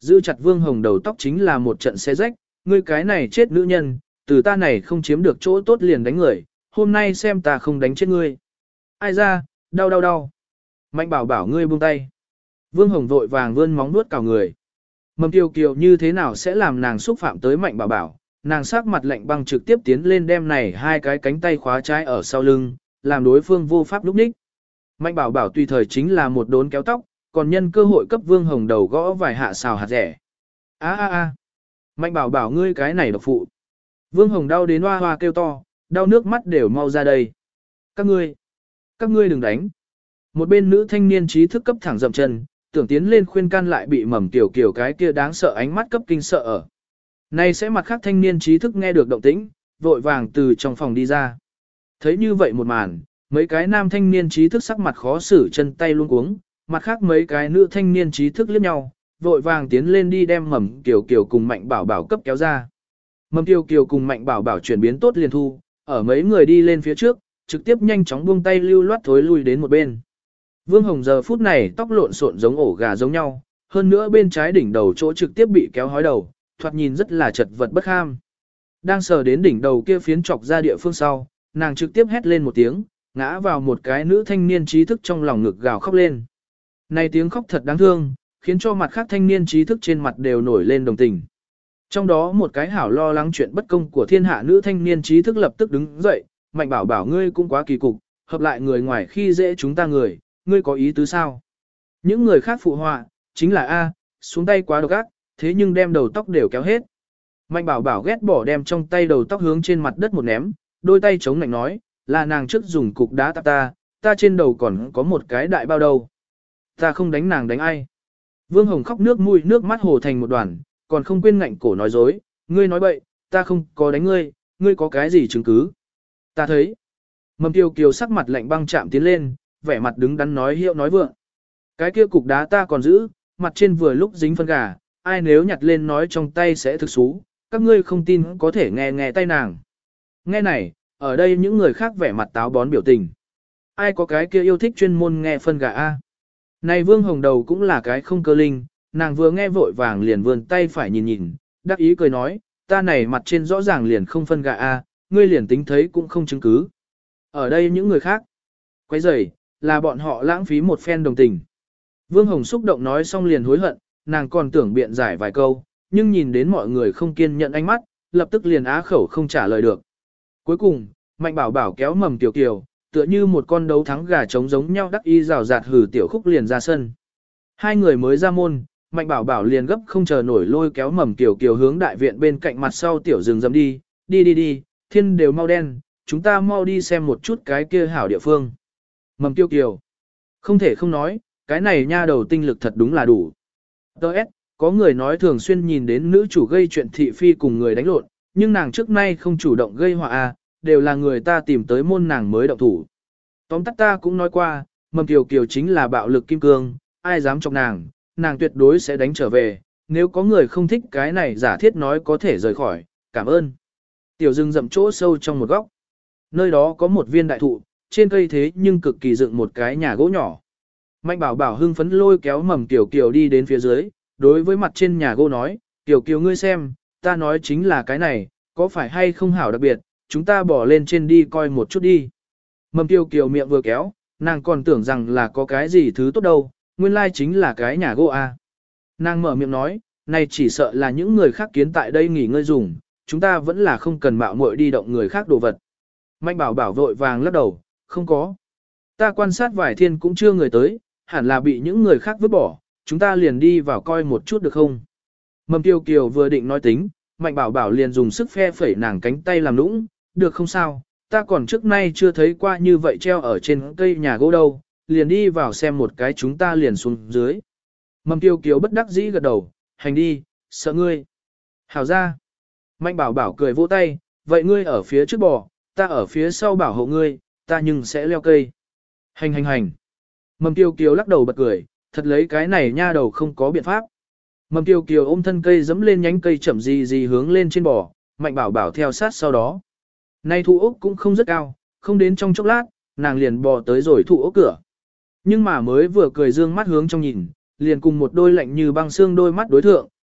giữ chặt Vương Hồng đầu tóc chính là một trận xé rách, ngươi cái này chết nữ nhân, từ ta này không chiếm được chỗ tốt liền đánh người, hôm nay xem ta không đánh chết ngươi. Ai ra, đau đau đau. Mạnh bảo bảo ngươi buông tay. Vương Hồng vội vàng vươn móng vuốt cào người. Mầm Kiều Kiều như thế nào sẽ làm nàng xúc phạm tới Mạnh bảo bảo, nàng sắc mặt lạnh băng trực tiếp tiến lên đem này hai cái cánh tay khóa trái ở sau lưng, làm đối phương vô pháp lúc ních. Mạnh bảo bảo tùy thời chính là một đốn kéo tóc, còn nhân cơ hội cấp Vương Hồng đầu gõ vài hạ xào hạt rẻ. A a a. Mạnh bảo bảo ngươi cái này độc phụ. Vương Hồng đau đến hoa hoa kêu to, đau nước mắt đều mau ra đây. Các ngươi, các ngươi đừng đánh. Một bên nữ thanh niên trí thức cấp thẳng dậm chân, tưởng tiến lên khuyên can lại bị Mầm Kiều Kiều cái kia đáng sợ ánh mắt cấp kinh sợ ở. Này sẽ mặt khác thanh niên trí thức nghe được động tĩnh, vội vàng từ trong phòng đi ra. Thấy như vậy một màn, mấy cái nam thanh niên trí thức sắc mặt khó xử chân tay luôn cuống, mặt khác mấy cái nữ thanh niên trí thức liếc nhau, vội vàng tiến lên đi đem Mầm Kiều Kiều cùng Mạnh bảo bảo cấp kéo ra. Mầm Kiều Kiều cùng Mạnh bảo bảo chuyển biến tốt liền thu, ở mấy người đi lên phía trước, trực tiếp nhanh chóng buông tay lưu loát thối lui đến một bên. Vương Hồng giờ phút này tóc lộn xộn giống ổ gà giống nhau, hơn nữa bên trái đỉnh đầu chỗ trực tiếp bị kéo hói đầu, thoạt nhìn rất là chật vật bất kham. Đang sờ đến đỉnh đầu kia phiến chọc ra địa phương sau, nàng trực tiếp hét lên một tiếng, ngã vào một cái nữ thanh niên trí thức trong lòng ngực gào khóc lên. Này tiếng khóc thật đáng thương, khiến cho mặt khác thanh niên trí thức trên mặt đều nổi lên đồng tình. Trong đó một cái hảo lo lắng chuyện bất công của thiên hạ nữ thanh niên trí thức lập tức đứng dậy, Mạnh bảo bảo ngươi cũng quá kỳ cục, hợp lại người ngoài khi dễ chúng ta người, ngươi có ý tứ sao? Những người khác phụ họa, chính là A, xuống tay quá độc ác, thế nhưng đem đầu tóc đều kéo hết. Mạnh bảo bảo ghét bỏ đem trong tay đầu tóc hướng trên mặt đất một ném, đôi tay chống nạnh nói, là nàng trước dùng cục đá tạp ta, ta trên đầu còn có một cái đại bao đầu. Ta không đánh nàng đánh ai. Vương Hồng khóc nước mũi nước mắt hồ thành một đoàn, còn không quên ngạnh cổ nói dối, ngươi nói bậy, ta không có đánh ngươi, ngươi có cái gì chứng cứ. Ta thấy. Mầm Kiều Kiều sắc mặt lạnh băng chạm tiến lên, vẻ mặt đứng đắn nói hiệu nói vượng. Cái kia cục đá ta còn giữ, mặt trên vừa lúc dính phân gà, ai nếu nhặt lên nói trong tay sẽ thực xú, các ngươi không tin có thể nghe nghe tay nàng. Nghe này, ở đây những người khác vẻ mặt táo bón biểu tình. Ai có cái kia yêu thích chuyên môn nghe phân gà a? Này Vương Hồng đầu cũng là cái không cơ linh, nàng vừa nghe vội vàng liền vươn tay phải nhìn nhìn, đắc ý cười nói, ta này mặt trên rõ ràng liền không phân gà a, ngươi liền tính thấy cũng không chứng cứ. Ở đây những người khác, quấy rầy, là bọn họ lãng phí một phen đồng tình. Vương Hồng xúc động nói xong liền hối hận, nàng còn tưởng biện giải vài câu, nhưng nhìn đến mọi người không kiên nhận ánh mắt, lập tức liền á khẩu không trả lời được. Cuối cùng, Mạnh bảo bảo kéo Mầm Kiều Kiều, tựa như một con đấu thắng gà trống giống nhau đắc y rào rạt hử tiểu khúc liền ra sân. Hai người mới ra môn, Mạnh bảo bảo liền gấp không chờ nổi lôi kéo Mầm Kiều Kiều hướng đại viện bên cạnh mặt sau tiểu rừng dầm đi, đi đi đi, thiên đều mau đen, chúng ta mau đi xem một chút cái kia hảo địa phương. Mầm Kiều Kiều, không thể không nói, cái này nha đầu tinh lực thật đúng là đủ. Đợt, có người nói thường xuyên nhìn đến nữ chủ gây chuyện thị phi cùng người đánh lộn, nhưng nàng trước nay không chủ động gây họa à, đều là người ta tìm tới môn nàng mới động thủ. Tóm tắt ta cũng nói qua, Mầm Kiều Kiều chính là bạo lực kim cương, ai dám chọc nàng, nàng tuyệt đối sẽ đánh trở về, nếu có người không thích cái này giả thiết nói có thể rời khỏi, cảm ơn. Tiểu rừng rậm chỗ sâu trong một góc. Nơi đó có một viên đại thụ, trên cây thế nhưng cực kỳ dựng một cái nhà gỗ nhỏ. Mạnh bảo bảo hưng phấn lôi kéo Mầm Kiều Kiều đi đến phía dưới, đối với mặt trên nhà gỗ nói, Kiều Kiều ngươi xem, ta nói chính là cái này, có phải hay không hảo đặc biệt, chúng ta bỏ lên trên đi coi một chút đi. Mầm Kiều Kiều miệng vừa kéo, nàng còn tưởng rằng là có cái gì thứ tốt đâu, nguyên lai chính là cái nhà gỗ a. Nàng mở miệng nói, này chỉ sợ là những người khác kiến tại đây nghỉ ngơi dùng, chúng ta vẫn là không cần mạo muội đi động người khác đồ vật. Mạnh bảo bảo vội vàng lắc đầu, không có. Ta quan sát vài thiên cũng chưa người tới, hẳn là bị những người khác vứt bỏ, chúng ta liền đi vào coi một chút được không? Mầm Kiều Kiều vừa định nói tính, Mạnh bảo bảo liền dùng sức phe phẩy nàng cánh tay làm nũng, được không sao, ta còn trước nay chưa thấy qua như vậy treo ở trên cây nhà gỗ đâu, liền đi vào xem một cái chúng ta liền xuống dưới. Mầm Kiều Kiều bất đắc dĩ gật đầu, hành đi, sợ ngươi. Hảo ra. Mạnh bảo bảo cười vỗ tay, vậy ngươi ở phía trước bò, ta ở phía sau bảo hộ ngươi, ta nhưng sẽ leo cây. Hành hành hành. Mầm Kiều Kiều lắc đầu bật cười, thật lấy cái này nha đầu không có biện pháp. Mầm Kiều Kiều ôm thân cây dẫm lên nhánh cây chậm gì gì hướng lên trên bò, Mạnh bảo bảo theo sát sau đó. Nay thụ ốc cũng không rất cao, không đến trong chốc lát, nàng liền bò tới rồi thụ ốc cửa. Nhưng mà mới vừa cười dương mắt hướng trong nhìn, liền cùng một đôi lạnh như băng xương đôi mắt đối thượng,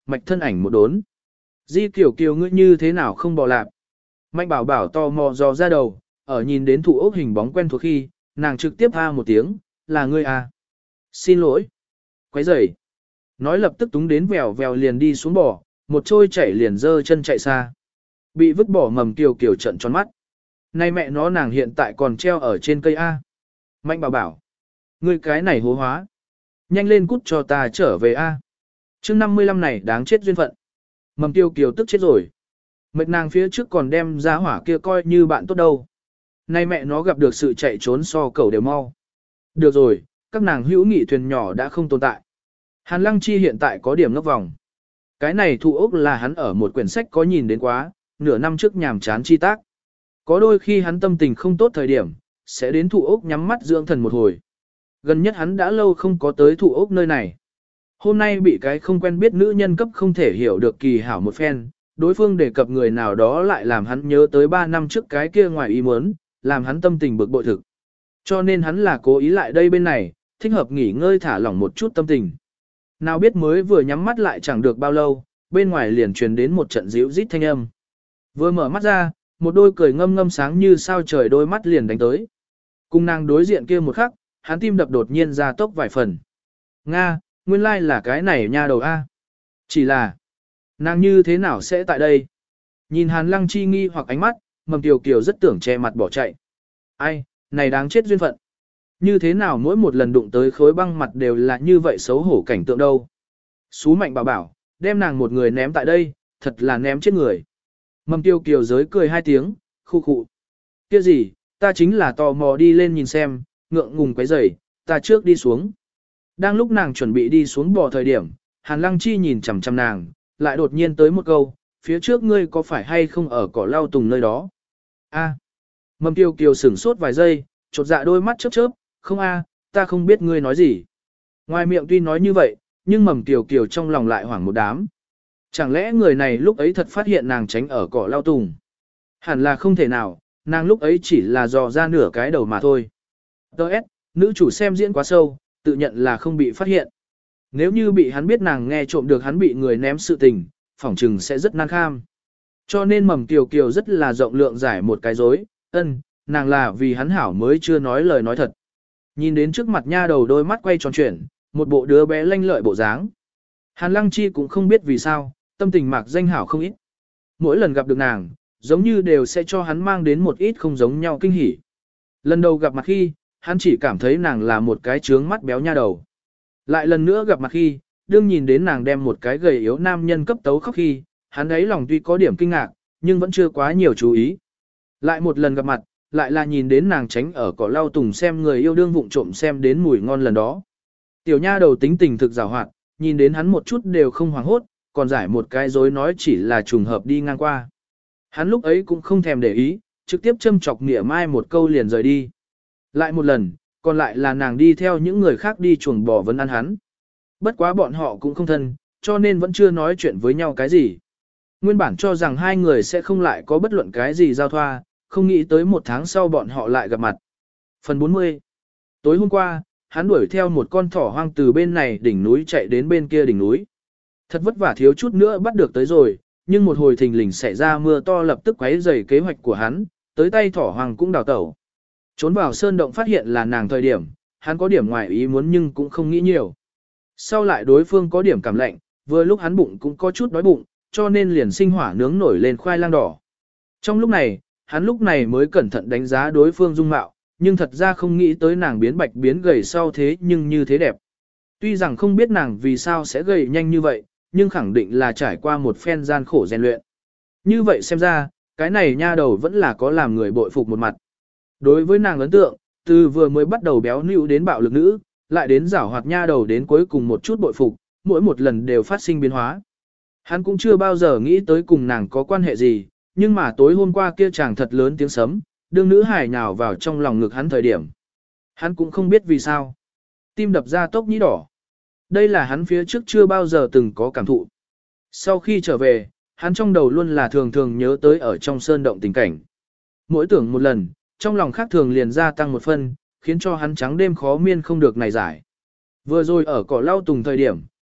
mạch thân ảnh một đốn. Di Kiều Kiều ngươi như thế nào không bỏ lạp. Mạnh bảo bảo to mò dò ra đầu, ở nhìn đến thụ ốc hình bóng quen thuộc khi, nàng trực tiếp a một tiếng, là ngươi à. Xin lỗi. Quấy rầy. Nói lập tức túng đến vèo vèo liền đi xuống bò, một trôi chảy liền dơ chân chạy xa. Bị vứt bỏ mầm Kiều Kiều trận tròn mắt. Nay mẹ nó nàng hiện tại còn treo ở trên cây A. Mạnh bảo bảo. Ngươi cái này hố hóa. Nhanh lên cút cho ta trở về A. Chương năm mươi lăm này đáng chết duyên phận. Mầm Kiều Kiều tức chết rồi. Mệt nàng phía trước còn đem ra hỏa kia coi như bạn tốt đâu. Nay mẹ nó gặp được sự chạy trốn so cầu đều mau. Được rồi, các nàng hữu nghị thuyền nhỏ đã không tồn tại. Hàn Lăng Chi hiện tại có điểm ngốc vòng. Cái này thụ ốc là hắn ở một quyển sách có nhìn đến quá, nửa năm trước nhàm chán chi tác. Có đôi khi hắn tâm tình không tốt thời điểm, sẽ đến thụ ốc nhắm mắt dưỡng thần một hồi. Gần nhất hắn đã lâu không có tới thụ ốc nơi này. Hôm nay bị cái không quen biết nữ nhân cấp không thể hiểu được kỳ hảo một phen, đối phương đề cập người nào đó lại làm hắn nhớ tới ba năm trước cái kia ngoài ý muốn, làm hắn tâm tình bực bội thực. Cho nên hắn là cố ý lại đây bên này, thích hợp nghỉ ngơi thả lỏng một chút tâm tình. Nào biết mới vừa nhắm mắt lại chẳng được bao lâu, bên ngoài liền truyền đến một trận ríu rít thanh âm. Vừa mở mắt ra, một đôi cười ngâm ngâm sáng như sao trời đôi mắt liền đánh tới. Cùng nàng đối diện kia một khắc, hắn tim đập đột nhiên ra tốc vài phần. Nga, nguyên lai là cái này nha đầu A. Chỉ là, nàng như thế nào sẽ tại đây? Nhìn Hàn Lăng Chi nghi hoặc ánh mắt, Mầm Kiều Kiều rất tưởng che mặt bỏ chạy. Ai, này đáng chết duyên phận. Như thế nào mỗi một lần đụng tới khối băng mặt đều là như vậy xấu hổ cảnh tượng đâu. Xú Mạnh bảo bảo, đem nàng một người ném tại đây, thật là ném chết người. Mầm Kiều Kiều giới cười hai tiếng, khu khụ. Kia gì, ta chính là tò mò đi lên nhìn xem, ngượng ngùng quấy rầy, ta trước đi xuống. Đang lúc nàng chuẩn bị đi xuống bò thời điểm, Hàn Lăng Chi nhìn chằm chằm nàng, lại đột nhiên tới một câu, phía trước ngươi có phải hay không ở cỏ lau tùng nơi đó? A. Mầm Kiều Kiều sửng sốt vài giây, chột dạ đôi mắt chớp chớp, không a, ta không biết ngươi nói gì. Ngoài miệng tuy nói như vậy, nhưng Mầm Kiều Kiều trong lòng lại hoảng một đám. Chẳng lẽ người này lúc ấy thật phát hiện nàng tránh ở cỏ lau tùng? Hẳn là không thể nào, nàng lúc ấy chỉ là dò ra nửa cái đầu mà thôi. Đợt, nữ chủ xem diễn quá sâu, tự nhận là không bị phát hiện. Nếu như bị hắn biết nàng nghe trộm được hắn bị người ném sự tình, phỏng chừng sẽ rất nan kham. Cho nên Mầm Kiều Kiều rất là rộng lượng giải một cái dối, ân, nàng là vì hắn hảo mới chưa nói lời nói thật. Nhìn đến trước mặt nha đầu đôi mắt quay tròn chuyển, một bộ đứa bé lanh lợi bộ dáng. Hàn Lăng Chi cũng không biết vì sao, tâm tình mạc danh hảo không ít. Mỗi lần gặp được nàng, giống như đều sẽ cho hắn mang đến một ít không giống nhau kinh hỉ. Lần đầu gặp mặt khi, hắn chỉ cảm thấy nàng là một cái trướng mắt béo nha đầu. Lại lần nữa gặp mặt khi, đương nhìn đến nàng đem một cái gầy yếu nam nhân cấp tấu khóc khi, hắn ấy lòng tuy có điểm kinh ngạc, nhưng vẫn chưa quá nhiều chú ý. Lại một lần gặp mặt, lại là nhìn đến nàng tránh ở cỏ lau tùng xem người yêu đương vụng trộm xem đến mùi ngon lần đó. Tiểu nha đầu tính tình thực giàu hoạt, nhìn đến hắn một chút đều không hoảng hốt, còn giải một cái dối nói chỉ là trùng hợp đi ngang qua. Hắn lúc ấy cũng không thèm để ý, trực tiếp châm chọc nịa mai một câu liền rời đi. Lại một lần, còn lại là nàng đi theo những người khác đi chuồng bò vấn ăn hắn. Bất quá bọn họ cũng không thân, cho nên vẫn chưa nói chuyện với nhau cái gì. Nguyên bản cho rằng hai người sẽ không lại có bất luận cái gì giao thoa, không nghĩ tới một tháng sau bọn họ lại gặp mặt. Phần bốn mươi. Tối hôm qua, hắn đuổi theo một con thỏ hoang từ bên này đỉnh núi chạy đến bên kia đỉnh núi. Thật vất vả thiếu chút nữa bắt được tới rồi, nhưng một hồi thình lình xảy ra mưa to lập tức quấy rầy kế hoạch của hắn, tới tay thỏ hoang cũng đào tẩu. Trốn vào sơn động phát hiện là nàng thời điểm, hắn có điểm ngoài ý muốn nhưng cũng không nghĩ nhiều. Sau lại đối phương có điểm cảm lạnh, vừa lúc hắn bụng cũng có chút đói bụng, cho nên liền sinh hỏa nướng nổi lên khoai lang đỏ. Trong lúc này, hắn lúc này mới cẩn thận đánh giá đối phương dung mạo, nhưng thật ra không nghĩ tới nàng biến bạch biến gầy sau thế nhưng như thế đẹp. Tuy rằng không biết nàng vì sao sẽ gầy nhanh như vậy, nhưng khẳng định là trải qua một phen gian khổ rèn luyện. Như vậy xem ra, cái này nha đầu vẫn là có làm người bội phục một mặt. Đối với nàng ấn tượng, từ vừa mới bắt đầu béo nữu đến bạo lực nữ, lại đến giảo hoạt nha đầu đến cuối cùng một chút bội phục, mỗi một lần đều phát sinh biến hóa. Hắn cũng chưa bao giờ nghĩ tới cùng nàng có quan hệ gì, nhưng mà tối hôm qua kia chàng thật lớn tiếng sấm, đương nữ hải nhào vào trong lòng ngực hắn thời điểm. Hắn cũng không biết vì sao. Tim đập ra tốc nhĩ đỏ. Đây là hắn phía trước chưa bao giờ từng có cảm thụ. Sau khi trở về, hắn trong đầu luôn là thường thường nhớ tới ở trong sơn động tình cảnh. Mỗi tưởng một lần, trong lòng khác thường liền gia tăng một phân, khiến cho hắn trắng đêm khó miên không được này giải. Vừa rồi ở cỏ lau tùng thời điểm,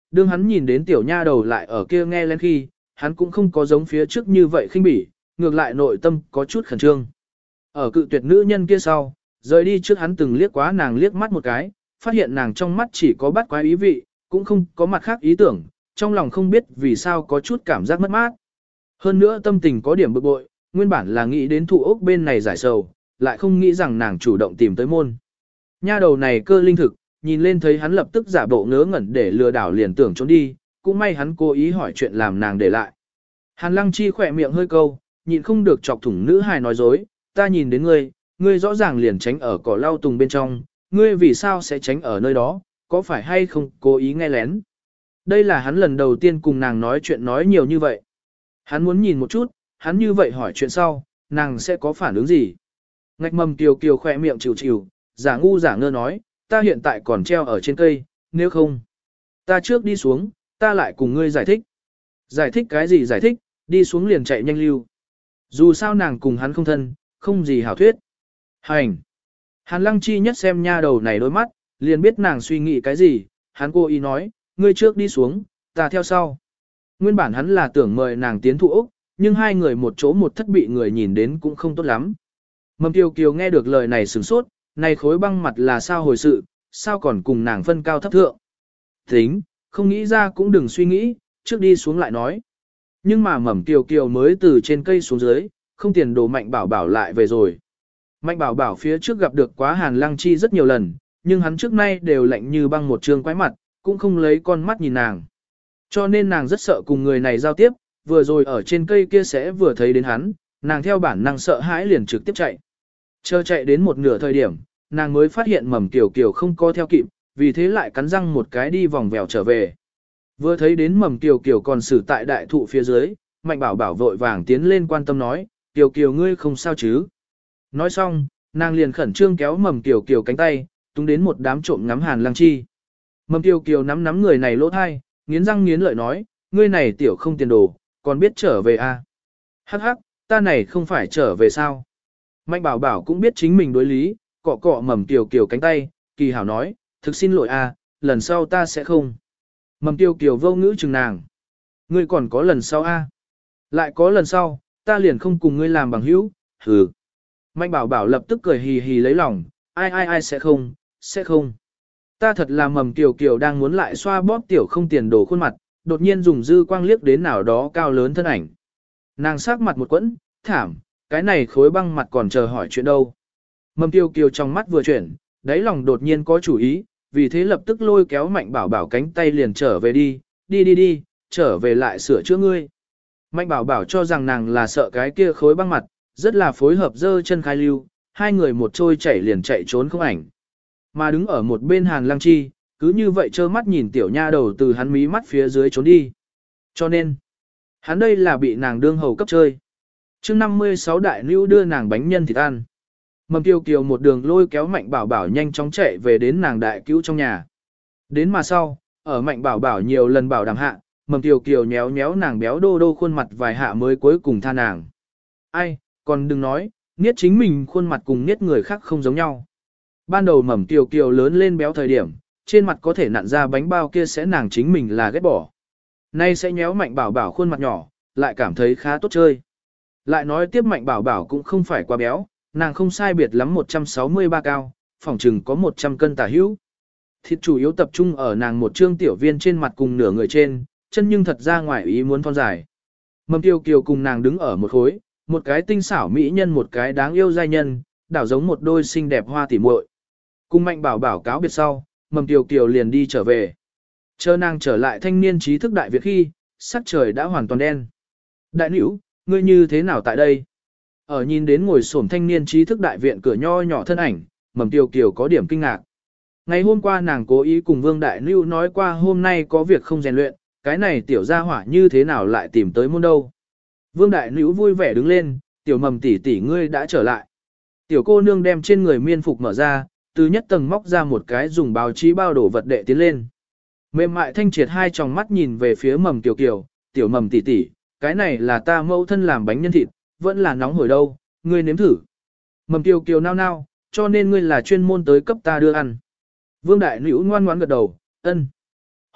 đương hắn nhìn đến tiểu nha đầu lại ở kia nghe lên khi, hắn cũng không có giống phía trước như vậy khinh bỉ, ngược lại nội tâm có chút khẩn trương. Ở cự tuyệt nữ nhân kia sau, rời đi trước hắn từng liếc quá nàng liếc mắt một cái, phát hiện nàng trong mắt chỉ có bắt quái ý vị, cũng không có mặt khác ý tưởng, trong lòng không biết vì sao có chút cảm giác mất mát. Hơn nữa tâm tình có điểm bực bội, nguyên bản là nghĩ đến thụ ốc bên này giải sầu, lại không nghĩ rằng nàng chủ động tìm tới môn. Nha đầu này cơ linh thực, nhìn lên thấy hắn lập tức giả bộ ngớ ngẩn để lừa đảo liền tưởng trốn đi, cũng may hắn cố ý hỏi chuyện làm nàng để lại. Hàn Lăng Chi khỏe miệng hơi câu, nhịn không được chọc thủng nữ hài nói dối, ta nhìn đến ngươi, ngươi rõ ràng liền tránh ở cỏ lau tùng bên trong, ngươi vì sao sẽ tránh ở nơi đó, có phải hay không cố ý nghe lén. Đây là hắn lần đầu tiên cùng nàng nói chuyện nói nhiều như vậy. Hắn muốn nhìn một chút, hắn như vậy hỏi chuyện sau, nàng sẽ có phản ứng gì. Ngạch mầm kiều kiều khỏe miệng chịu chịu, giả ngu giả ngơ nói, ta hiện tại còn treo ở trên cây, nếu không, ta trước đi xuống, ta lại cùng ngươi giải thích. Giải thích cái gì giải thích, đi xuống liền chạy nhanh lưu. Dù sao nàng cùng hắn không thân, không gì hảo thuyết. Hành. Hàn Lăng Chi nhất xem nha đầu này đôi mắt, liền biết nàng suy nghĩ cái gì, hắn cố ý nói, ngươi trước đi xuống, ta theo sau. Nguyên bản hắn là tưởng mời nàng tiến thụ Úc, nhưng hai người một chỗ một thất bị người nhìn đến cũng không tốt lắm. Mầm Kiều Kiều nghe được lời này sửng sốt, này khối băng mặt là sao hồi sự, sao còn cùng nàng phân cao thấp thượng. Tính, không nghĩ ra cũng đừng suy nghĩ, trước đi xuống lại nói. Nhưng mà Mầm Kiều Kiều mới từ trên cây xuống dưới, không tiền đồ Mạnh Bảo Bảo lại về rồi. Mạnh Bảo Bảo phía trước gặp được quá Hàn Lăng Chi rất nhiều lần, nhưng hắn trước nay đều lạnh như băng một trương quái mặt, cũng không lấy con mắt nhìn nàng. Cho nên nàng rất sợ cùng người này giao tiếp, vừa rồi ở trên cây kia sẽ vừa thấy đến hắn, nàng theo bản năng sợ hãi liền trực tiếp chạy. Chờ chạy đến một nửa thời điểm, nàng mới phát hiện Mầm Kiều Kiều không co theo kịp, vì thế lại cắn răng một cái đi vòng vèo trở về. Vừa thấy đến Mầm Kiều Kiều còn xử tại đại thụ phía dưới, Mạnh Bảo Bảo vội vàng tiến lên quan tâm nói, Kiều Kiều ngươi không sao chứ. Nói xong, nàng liền khẩn trương kéo Mầm Kiều Kiều cánh tay, tung đến một đám trộm ngắm Hàn Lăng Chi. Mầm Kiều Kiều nắm nắm người này lỗ thai, nghiến răng nghiến lợi nói, ngươi này tiểu không tiền đồ, còn biết trở về à? Hắc hắc, ta này không phải trở về sao? Mạnh Bảo Bảo cũng biết chính mình đối lý, cọ cọ Mầm Kiều Kiều cánh tay, kỳ hảo nói, thực xin lỗi à, lần sau ta sẽ không. Mầm Kiều Kiều vô ngữ chừng nàng. Ngươi còn có lần sau a? À? Lại có lần sau, ta liền không cùng ngươi làm bằng hữu, hừ. Mạnh Bảo Bảo lập tức cười hì hì lấy lòng, ai ai ai sẽ không, sẽ không. Ta thật là Mầm Kiều Kiều đang muốn lại xoa bóp tiểu không tiền đồ khuôn mặt, đột nhiên dùng dư quang liếc đến nào đó cao lớn thân ảnh. Nàng sắc mặt một quẫn, thảm, cái này khối băng mặt còn chờ hỏi chuyện đâu. Mầm Kiều Kiều trong mắt vừa chuyển, đáy lòng đột nhiên có chủ ý, vì thế lập tức lôi kéo Mạnh Bảo Bảo cánh tay liền trở về đi, đi đi đi, trở về lại sửa chữa ngươi. Mạnh Bảo Bảo cho rằng nàng là sợ cái kia khối băng mặt, rất là phối hợp dơ chân khai lưu, hai người một trôi chảy liền chạy trốn không ảnh. Mà đứng ở một bên Hàn Lăng Chi, cứ như vậy trơ mắt nhìn tiểu nha đầu từ hắn mí mắt phía dưới trốn đi. Cho nên, hắn đây là bị nàng đương hầu cấp chơi. Chương năm mươi sáu đại nữ đưa nàng bánh nhân thịt ăn. Mầm Kiều Kiều một đường lôi kéo Mạnh Bảo Bảo nhanh chóng chạy về đến nàng đại cứu trong nhà. Đến mà sau, ở Mạnh Bảo Bảo nhiều lần bảo đảm hạ, Mầm Kiều Kiều nhéo nhéo nàng béo đô đô khuôn mặt vài hạ mới cuối cùng tha nàng. Ai, còn đừng nói, niết chính mình khuôn mặt cùng niết người khác không giống nhau. Ban đầu Mầm Kiều Kiều lớn lên béo thời điểm, trên mặt có thể nặn ra bánh bao kia sẽ nàng chính mình là ghét bỏ. Nay sẽ nhéo Mạnh Bảo Bảo khuôn mặt nhỏ, lại cảm thấy khá tốt chơi. Lại nói tiếp Mạnh Bảo Bảo cũng không phải quá béo, nàng không sai biệt lắm một trăm sáu mươi ba cao, phỏng chừng có một trăm cân tả hữu. Thịt chủ yếu tập trung ở nàng một trương tiểu viên trên mặt cùng nửa người trên, chân nhưng thật ra ngoài ý muốn thon dài. Mầm Kiều Kiều cùng nàng đứng ở một khối, một cái tinh xảo mỹ nhân một cái đáng yêu giai nhân, đảo giống một đôi xinh đẹp hoa tỉ muội. Cùng Mạnh Bảo Bảo cáo biệt sau, Mầm Kiều Kiều liền đi trở về. Chờ nàng trở lại thanh niên trí thức đại Việt khi, sắc trời đã hoàn toàn đen. Đại nữ, ngươi như thế nào tại đây? Ở nhìn đến ngồi xổm thanh niên trí thức đại viện cửa nho nhỏ thân ảnh, Mầm Kiều Kiều có điểm kinh ngạc. Ngày hôm qua nàng cố ý cùng Vương Đại Nưu nói qua hôm nay có việc không rèn luyện, cái này tiểu gia hỏa như thế nào lại tìm tới môn đâu. Vương Đại Nưu vui vẻ đứng lên, tiểu Mầm tỷ tỷ ngươi đã trở lại. Tiểu cô nương đem trên người miên phục mở ra, từ nhất tầng móc ra một cái dùng báo chí bao đổ vật đệ tiến lên. Mềm mại thanh triệt hai tròng mắt nhìn về phía Mầm Kiều Kiều, tiểu Mầm tỷ tỷ, cái này là ta mẫu thân làm bánh nhân thịt, vẫn là nóng hổi đâu, ngươi nếm thử. Mầm Kiều Kiều nao nao, cho nên ngươi là chuyên môn tới cấp ta đưa ăn. Vương Đại Nữu ngoan ngoãn gật đầu, ân.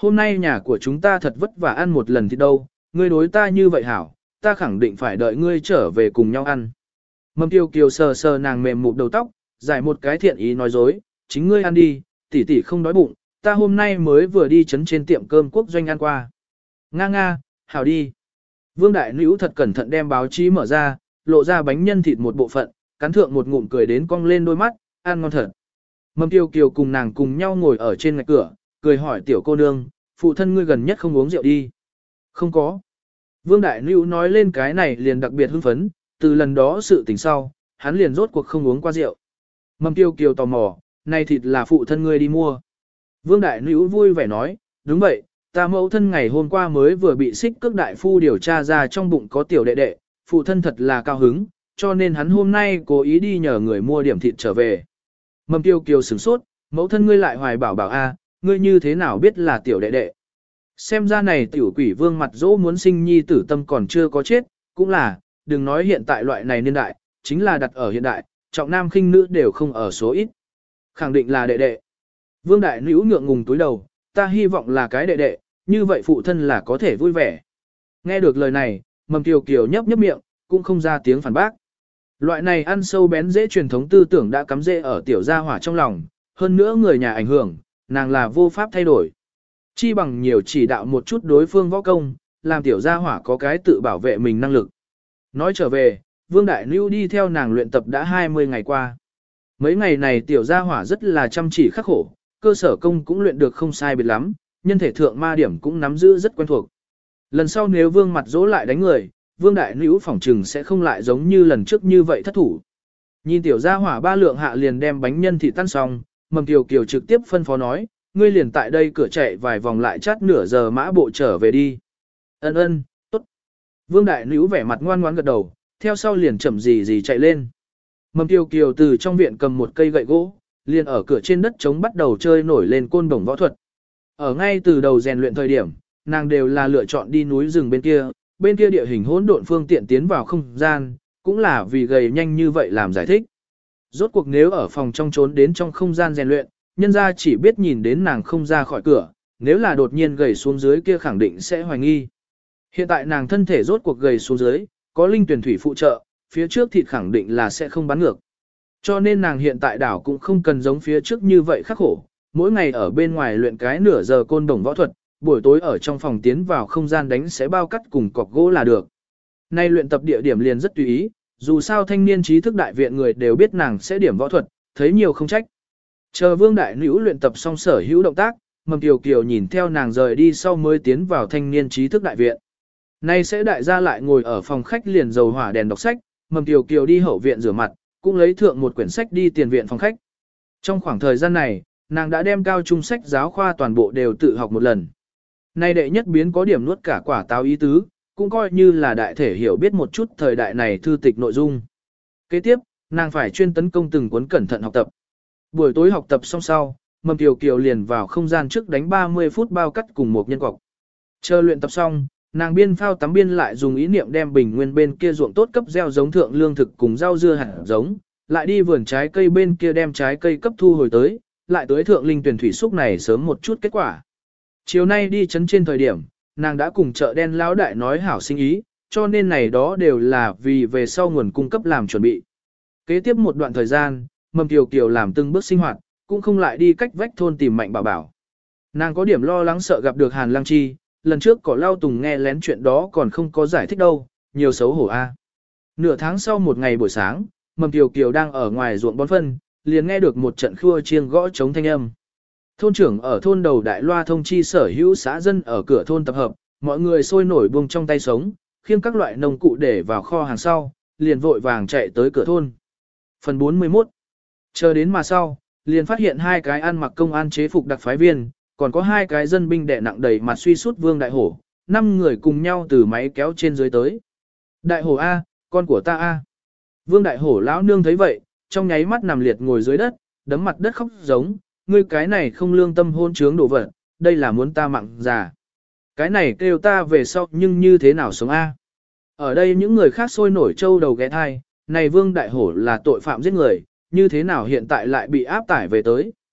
hôm nay nhà của chúng ta thật vất vả ăn một lần thì đâu, ngươi đối ta như vậy hảo, ta khẳng định phải đợi ngươi trở về cùng nhau ăn. Mầm Kiều Kiều sờ sờ nàng mềm mụp đầu tóc, giải một cái thiện ý nói dối, chính ngươi ăn đi, tỷ tỷ không đói bụng, ta hôm nay mới vừa đi chấn trên tiệm cơm quốc doanh ăn qua. Nga nga, hảo đi. Vương Đại Nữu thật cẩn thận đem báo chí mở ra, lộ ra bánh nhân thịt một bộ phận, cắn thượng một ngụm cười đến cong lên đôi mắt, ăn ngon thật. Mầm Kiều Kiều cùng nàng cùng nhau ngồi ở trên ngạch cửa, cười hỏi tiểu cô nương, phụ thân ngươi gần nhất không uống rượu đi. Không có. Vương Đại Nữu nói lên cái này liền đặc biệt hưng phấn, từ lần đó sự tình sau, hắn liền rốt cuộc không uống qua rượu. Mầm Kiều Kiều tò mò, này thịt là phụ thân ngươi đi mua. Vương Đại Nữu vui vẻ nói, đúng vậy, ta mẫu thân ngày hôm qua mới vừa bị xích cước đại phu điều tra ra trong bụng có tiểu đệ đệ, phụ thân thật là cao hứng, cho nên hắn hôm nay cố ý đi nhờ người mua điểm thịt trở về. Mầm Kiều Kiều sửng sốt, mẫu thân ngươi lại hoài bảo bảo a, ngươi như thế nào biết là tiểu đệ đệ. Xem ra này tiểu quỷ vương mặt dỗ muốn sinh nhi tử tâm còn chưa có chết, cũng là, đừng nói hiện tại loại này niên đại, chính là đặt ở hiện đại, trọng nam khinh nữ đều không ở số ít. Khẳng định là đệ đệ. Vương Đại Nữu ngượng ngùng túi đầu, ta hy vọng là cái đệ đệ, như vậy phụ thân là có thể vui vẻ. Nghe được lời này, Mầm Kiều Kiều nhấp nhấp miệng, cũng không ra tiếng phản bác. Loại này ăn sâu bén dễ truyền thống tư tưởng đã cắm rễ ở tiểu gia hỏa trong lòng, hơn nữa người nhà ảnh hưởng, nàng là vô pháp thay đổi. Chi bằng nhiều chỉ đạo một chút đối phương võ công, làm tiểu gia hỏa có cái tự bảo vệ mình năng lực. Nói trở về, Vương Đại Nữu đi theo nàng luyện tập đã hai mươi ngày qua. Mấy ngày này tiểu gia hỏa rất là chăm chỉ khắc khổ, cơ sở công cũng luyện được không sai biệt lắm, nhân thể thượng ma điểm cũng nắm giữ rất quen thuộc. Lần sau nếu Vương mặt dỗ lại đánh người, Vương Đại Nữu phỏng trừng sẽ không lại giống như lần trước như vậy thất thủ. Nhìn tiểu gia hỏa ba lượng hạ liền đem bánh nhân thịt tan xong, Mầm Kiều Kiều trực tiếp phân phó nói, ngươi liền tại đây cửa chạy vài vòng lại chát nửa giờ mã bộ trở về đi. Ân ân, tốt. Vương Đại Nữu vẻ mặt ngoan ngoãn gật đầu, theo sau liền chậm gì gì chạy lên. Mầm Kiều Kiều từ trong viện cầm một cây gậy gỗ, liền ở cửa trên đất trống bắt đầu chơi nổi lên côn đồng võ thuật. Ở ngay từ đầu rèn luyện thời điểm, nàng đều là lựa chọn đi núi rừng bên kia, bên kia địa hình hỗn độn phương tiện tiến vào không gian, cũng là vì gầy nhanh như vậy làm giải thích. Rốt cuộc nếu ở phòng trong trốn đến trong không gian rèn luyện, nhân ra chỉ biết nhìn đến nàng không ra khỏi cửa, nếu là đột nhiên gầy xuống dưới kia khẳng định sẽ hoài nghi. Hiện tại nàng thân thể rốt cuộc gầy xuống dưới, có linh tuyển thủy phụ trợ, phía trước thịt khẳng định là sẽ không bắn ngược. Cho nên nàng hiện tại đảo cũng không cần giống phía trước như vậy khắc khổ, mỗi ngày ở bên ngoài luyện cái nửa giờ côn đồng võ thuật, buổi tối ở trong phòng tiến vào không gian đánh sẽ bao cắt cùng cọc gỗ là được. Nay luyện tập địa điểm liền rất tùy ý, dù sao thanh niên trí thức đại viện người đều biết nàng sẽ điểm võ thuật, thấy nhiều không trách. Chờ Vương Đại Nữu luyện tập xong sở hữu động tác, Mầm Kiều Kiều nhìn theo nàng rời đi sau mới tiến vào thanh niên trí thức đại viện. Nay sẽ đại gia lại ngồi ở phòng khách liền dầu hỏa đèn đọc sách, Mầm Kiều Kiều đi hậu viện rửa mặt, cũng lấy thượng một quyển sách đi tiền viện phòng khách. Trong khoảng thời gian này, nàng đã đem cao trung sách giáo khoa toàn bộ đều tự học một lần. Nay đệ nhất biến có điểm nuốt cả quả táo ý tứ, cũng coi như là đại thể hiểu biết một chút thời đại này thư tịch nội dung. Kế tiếp, nàng phải chuyên tấn công từng cuốn cẩn thận học tập. Buổi tối học tập xong sau, Mầm Kiều Kiều liền vào không gian trước đánh ba mươi phút bao cắt cùng một nhân cọc. Chờ luyện tập xong, nàng biên phao tắm biên lại dùng ý niệm đem bình nguyên bên kia ruộng tốt cấp gieo giống thượng lương thực cùng rau dưa hạt giống, lại đi vườn trái cây bên kia đem trái cây cấp thu hồi tới, lại tới thượng linh tuyển thủy xúc này sớm một chút kết quả. Chiều nay đi chấn trên thời điểm, nàng đã cùng chợ đen lão đại nói hảo sinh ý, cho nên này đó đều là vì về sau nguồn cung cấp làm chuẩn bị. Kế tiếp một đoạn thời gian, Mầm Kiều Kiều làm từng bước sinh hoạt, cũng không lại đi cách vách thôn tìm Mạnh Bảo Bảo. Nàng có điểm lo lắng sợ gặp được Hàn Lăng Chi, lần trước có Lao Tùng nghe lén chuyện đó còn không có giải thích đâu, nhiều xấu hổ a. Nửa tháng sau một ngày buổi sáng, Mầm Kiều Kiều đang ở ngoài ruộng bón phân, liền nghe được một trận khua chiêng gõ trống thanh âm. Thôn trưởng ở thôn đầu đại loa thông chi sở hữu xã dân ở cửa thôn tập hợp, mọi người sôi nổi buông trong tay sống, khiêng các loại nông cụ để vào kho hàng sau, liền vội vàng chạy tới cửa thôn. Phần bốn mươi mốt. Chờ đến mà sau, liền phát hiện hai cái ăn mặc công an chế phục đặc phái viên, còn có hai cái dân binh đè nặng đầy mặt suy sút Vương Đại Hổ, năm người cùng nhau từ máy kéo trên dưới tới. Đại Hổ A, con của ta A. Vương Đại Hổ lão nương thấy vậy, trong nháy mắt nằm liệt ngồi dưới đất, đấm mặt đất khóc giống, ngươi cái này không lương tâm hôn trướng đổ vật, đây là muốn ta mặn già. Cái này kêu ta về sau nhưng như thế nào sống A. Ở đây những người khác sôi nổi trâu đầu ghé thai, này Vương Đại Hổ là tội phạm giết người, như thế nào hiện tại lại bị áp tải về tới.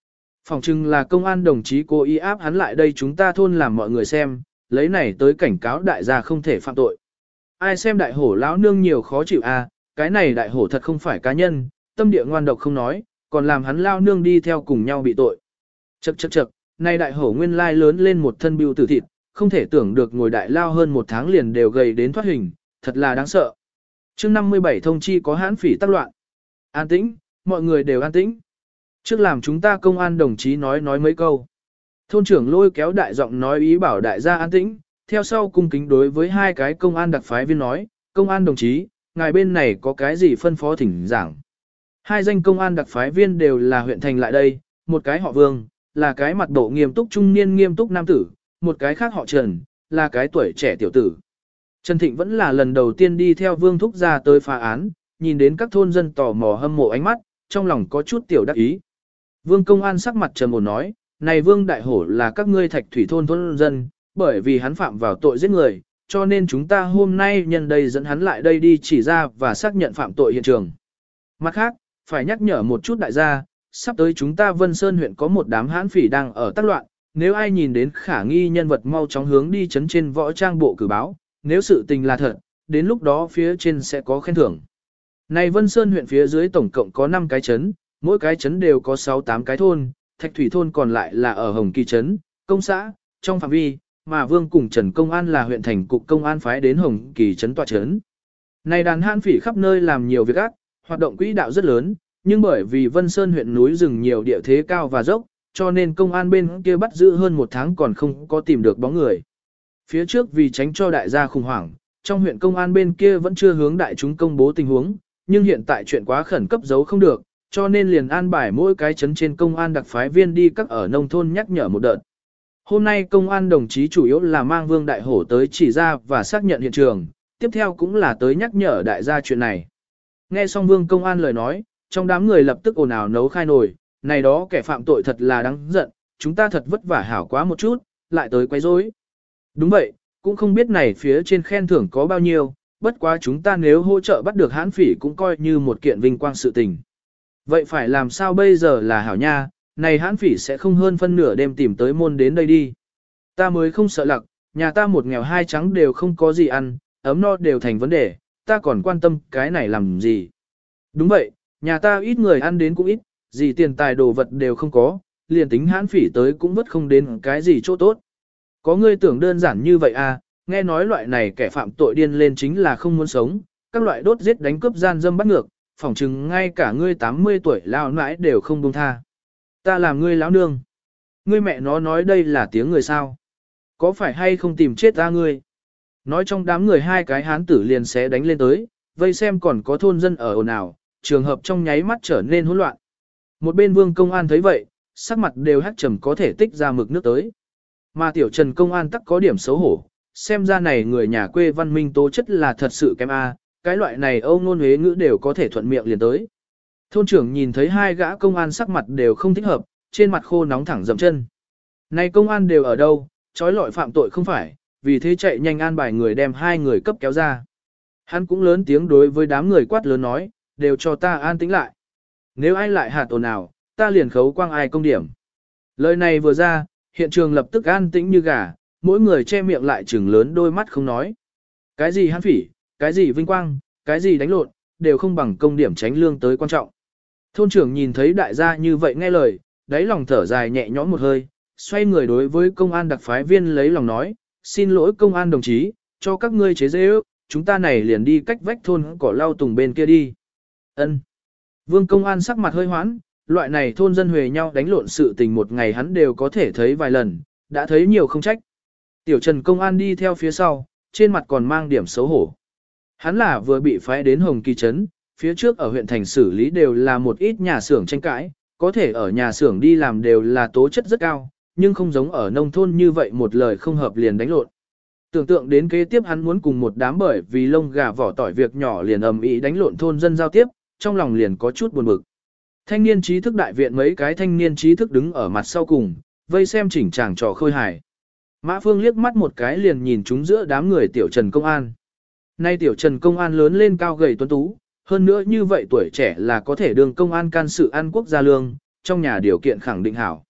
Phòng chừng là công an đồng chí cố ý áp hắn lại đây chúng ta thôn làm mọi người xem, lấy này tới cảnh cáo đại gia không thể phạm tội. Ai xem đại hổ lão nương nhiều khó chịu à, cái này đại hổ thật không phải cá nhân, tâm địa ngoan độc không nói, còn làm hắn lao nương đi theo cùng nhau bị tội. Chậc chậc chậc, nay đại hổ nguyên lai lớn lên một thân bưu tử thịt, không thể tưởng được ngồi đại lao hơn một tháng liền đều gầy đến thoát hình, thật là đáng sợ. Chương năm mươi bảy thông chi có hãn phỉ tác loạn. An tĩnh, mọi người đều an tĩnh. Trước làm chúng ta công an đồng chí nói nói mấy câu. Thôn trưởng lôi kéo đại giọng nói ý bảo đại gia an tĩnh, theo sau cung kính đối với hai cái công an đặc phái viên nói, công an đồng chí, ngài bên này có cái gì phân phó thỉnh giảng. Hai danh công an đặc phái viên đều là huyện thành lại đây, một cái họ Vương, là cái mặt độ nghiêm túc trung niên nghiêm túc nam tử, một cái khác họ Trần, là cái tuổi trẻ tiểu tử. Trần Thịnh vẫn là lần đầu tiên đi theo Vương Thúc ra tới phá án, nhìn đến các thôn dân tò mò hâm mộ ánh mắt, trong lòng có chút tiểu đắc ý. Vương công an sắc mặt trầm ổn nói, này Vương Đại Hổ là các ngươi thạch thủy thôn thôn dân, bởi vì hắn phạm vào tội giết người, cho nên chúng ta hôm nay nhân đây dẫn hắn lại đây đi chỉ ra và xác nhận phạm tội hiện trường. Mặt khác, phải nhắc nhở một chút đại gia, sắp tới chúng ta Vân Sơn huyện có một đám hãn phỉ đang ở tác loạn, nếu ai nhìn đến khả nghi nhân vật mau chóng hướng đi chấn trên võ trang bộ cử báo, nếu sự tình là thật, đến lúc đó phía trên sẽ có khen thưởng. Này Vân Sơn huyện phía dưới tổng cộng có năm cái chấn, mỗi cái chấn đều có sáu tám cái thôn, Thạch Thủy thôn còn lại là ở Hồng Kỳ chấn, công xã, trong phạm vi, mà Vương cùng Trần Công an là huyện thành cục công an phái đến Hồng Kỳ chấn tọa chấn. Này đàn hãn phỉ khắp nơi làm nhiều việc ác, hoạt động quỹ đạo rất lớn, nhưng bởi vì Vân Sơn huyện núi rừng nhiều địa thế cao và dốc, cho nên công an bên kia bắt giữ hơn một tháng còn không có tìm được bóng người. Phía trước vì tránh cho đại gia khủng hoảng, trong huyện công an bên kia vẫn chưa hướng đại chúng công bố tình huống, nhưng hiện tại chuyện quá khẩn cấp giấu không được, cho nên liền an bài mỗi cái chấn trên công an đặc phái viên đi các ở nông thôn nhắc nhở một đợt. Hôm nay công an đồng chí chủ yếu là mang Vương Đại Hổ tới chỉ ra và xác nhận hiện trường, tiếp theo cũng là tới nhắc nhở đại gia chuyện này. Nghe xong Vương công an lời nói, trong đám người lập tức ồn ào nấu khai nồi, này đó kẻ phạm tội thật là đáng giận, chúng ta thật vất vả hảo quá một chút, lại tới quấy rối. Đúng vậy, cũng không biết này phía trên khen thưởng có bao nhiêu, bất quá chúng ta nếu hỗ trợ bắt được hãn phỉ cũng coi như một kiện vinh quang sự tình. Vậy phải làm sao bây giờ là hảo nha, này hãn phỉ sẽ không hơn phân nửa đêm tìm tới môn đến đây đi. Ta mới không sợ lặc, nhà ta một nghèo hai trắng đều không có gì ăn, ấm no đều thành vấn đề, ta còn quan tâm cái này làm gì. Đúng vậy, nhà ta ít người ăn đến cũng ít, gì tiền tài đồ vật đều không có, liền tính hãn phỉ tới cũng vất không đến cái gì chỗ tốt. Có người tưởng đơn giản như vậy à, nghe nói loại này kẻ phạm tội điên lên chính là không muốn sống, các loại đốt giết đánh cướp gian dâm bắt ngược, phỏng chừng ngay cả ngươi tám mươi tuổi lao nãi đều không buông tha. Ta làm ngươi lão nương. Ngươi mẹ nó nói đây là tiếng người sao? Có phải hay không tìm chết ta ngươi? Nói trong đám người hai cái hán tử liền sẽ đánh lên tới, vây xem còn có thôn dân ở ồn ào, trường hợp trong nháy mắt trở nên hỗn loạn. Một bên Vương công an thấy vậy, sắc mặt đều hắc trầm có thể tích ra mực nước tới. Mà tiểu Trần công an tắc có điểm xấu hổ, xem ra này người nhà quê văn minh tố chất là thật sự kém a, cái loại này âu ngôn huế ngữ đều có thể thuận miệng liền tới. Thôn trưởng nhìn thấy hai gã công an sắc mặt đều không thích hợp, trên mặt khô nóng thẳng dậm chân. Này công an đều ở đâu, trói lọi phạm tội không phải, vì thế chạy nhanh an bài người đem hai người cấp kéo ra. Hắn cũng lớn tiếng đối với đám người quát lớn nói, đều cho ta an tĩnh lại. Nếu ai lại hạt ồn nào, ta liền khấu quang ai công điểm. Lời này vừa ra, hiện trường lập tức an tĩnh như gà, mỗi người che miệng lại trừng lớn đôi mắt không nói. Cái gì hãn phỉ, cái gì vinh quang, cái gì đánh lộn, đều không bằng công điểm tránh lương tới quan trọng. Thôn trưởng nhìn thấy đại gia như vậy nghe lời, đáy lòng thở dài nhẹ nhõm một hơi, xoay người đối với công an đặc phái viên lấy lòng nói, xin lỗi công an đồng chí, cho các ngươi chế dễ ước, chúng ta này liền đi cách vách thôn cỏ lau tùng bên kia đi. Ân. Vương công an sắc mặt hơi hoãn, loại này thôn dân huề nhau đánh lộn sự tình một ngày hắn đều có thể thấy vài lần, đã thấy nhiều không trách. Tiểu Trần công an đi theo phía sau, trên mặt còn mang điểm xấu hổ. Hắn là vừa bị phái đến Hồng Kỳ trấn, phía trước ở huyện thành xử lý đều là một ít nhà xưởng tranh cãi, có thể ở nhà xưởng đi làm đều là tố chất rất cao, nhưng không giống ở nông thôn như vậy một lời không hợp liền đánh lộn. Tưởng tượng đến kế tiếp hắn muốn cùng một đám bởi vì lông gà vỏ tỏi việc nhỏ liền ầm ĩ đánh lộn thôn dân giao tiếp, trong lòng liền có chút buồn bực. Thanh niên trí thức đại viện mấy cái thanh niên trí thức đứng ở mặt sau cùng, vây xem chỉnh chàng trò khôi hài. Mã Phương liếc mắt một cái liền nhìn chúng giữa đám người tiểu Trần công an. Nay tiểu Trần công an lớn lên cao gầy tuấn tú, hơn nữa như vậy tuổi trẻ là có thể đương công an can sự an quốc gia lương, trong nhà điều kiện khẳng định hảo.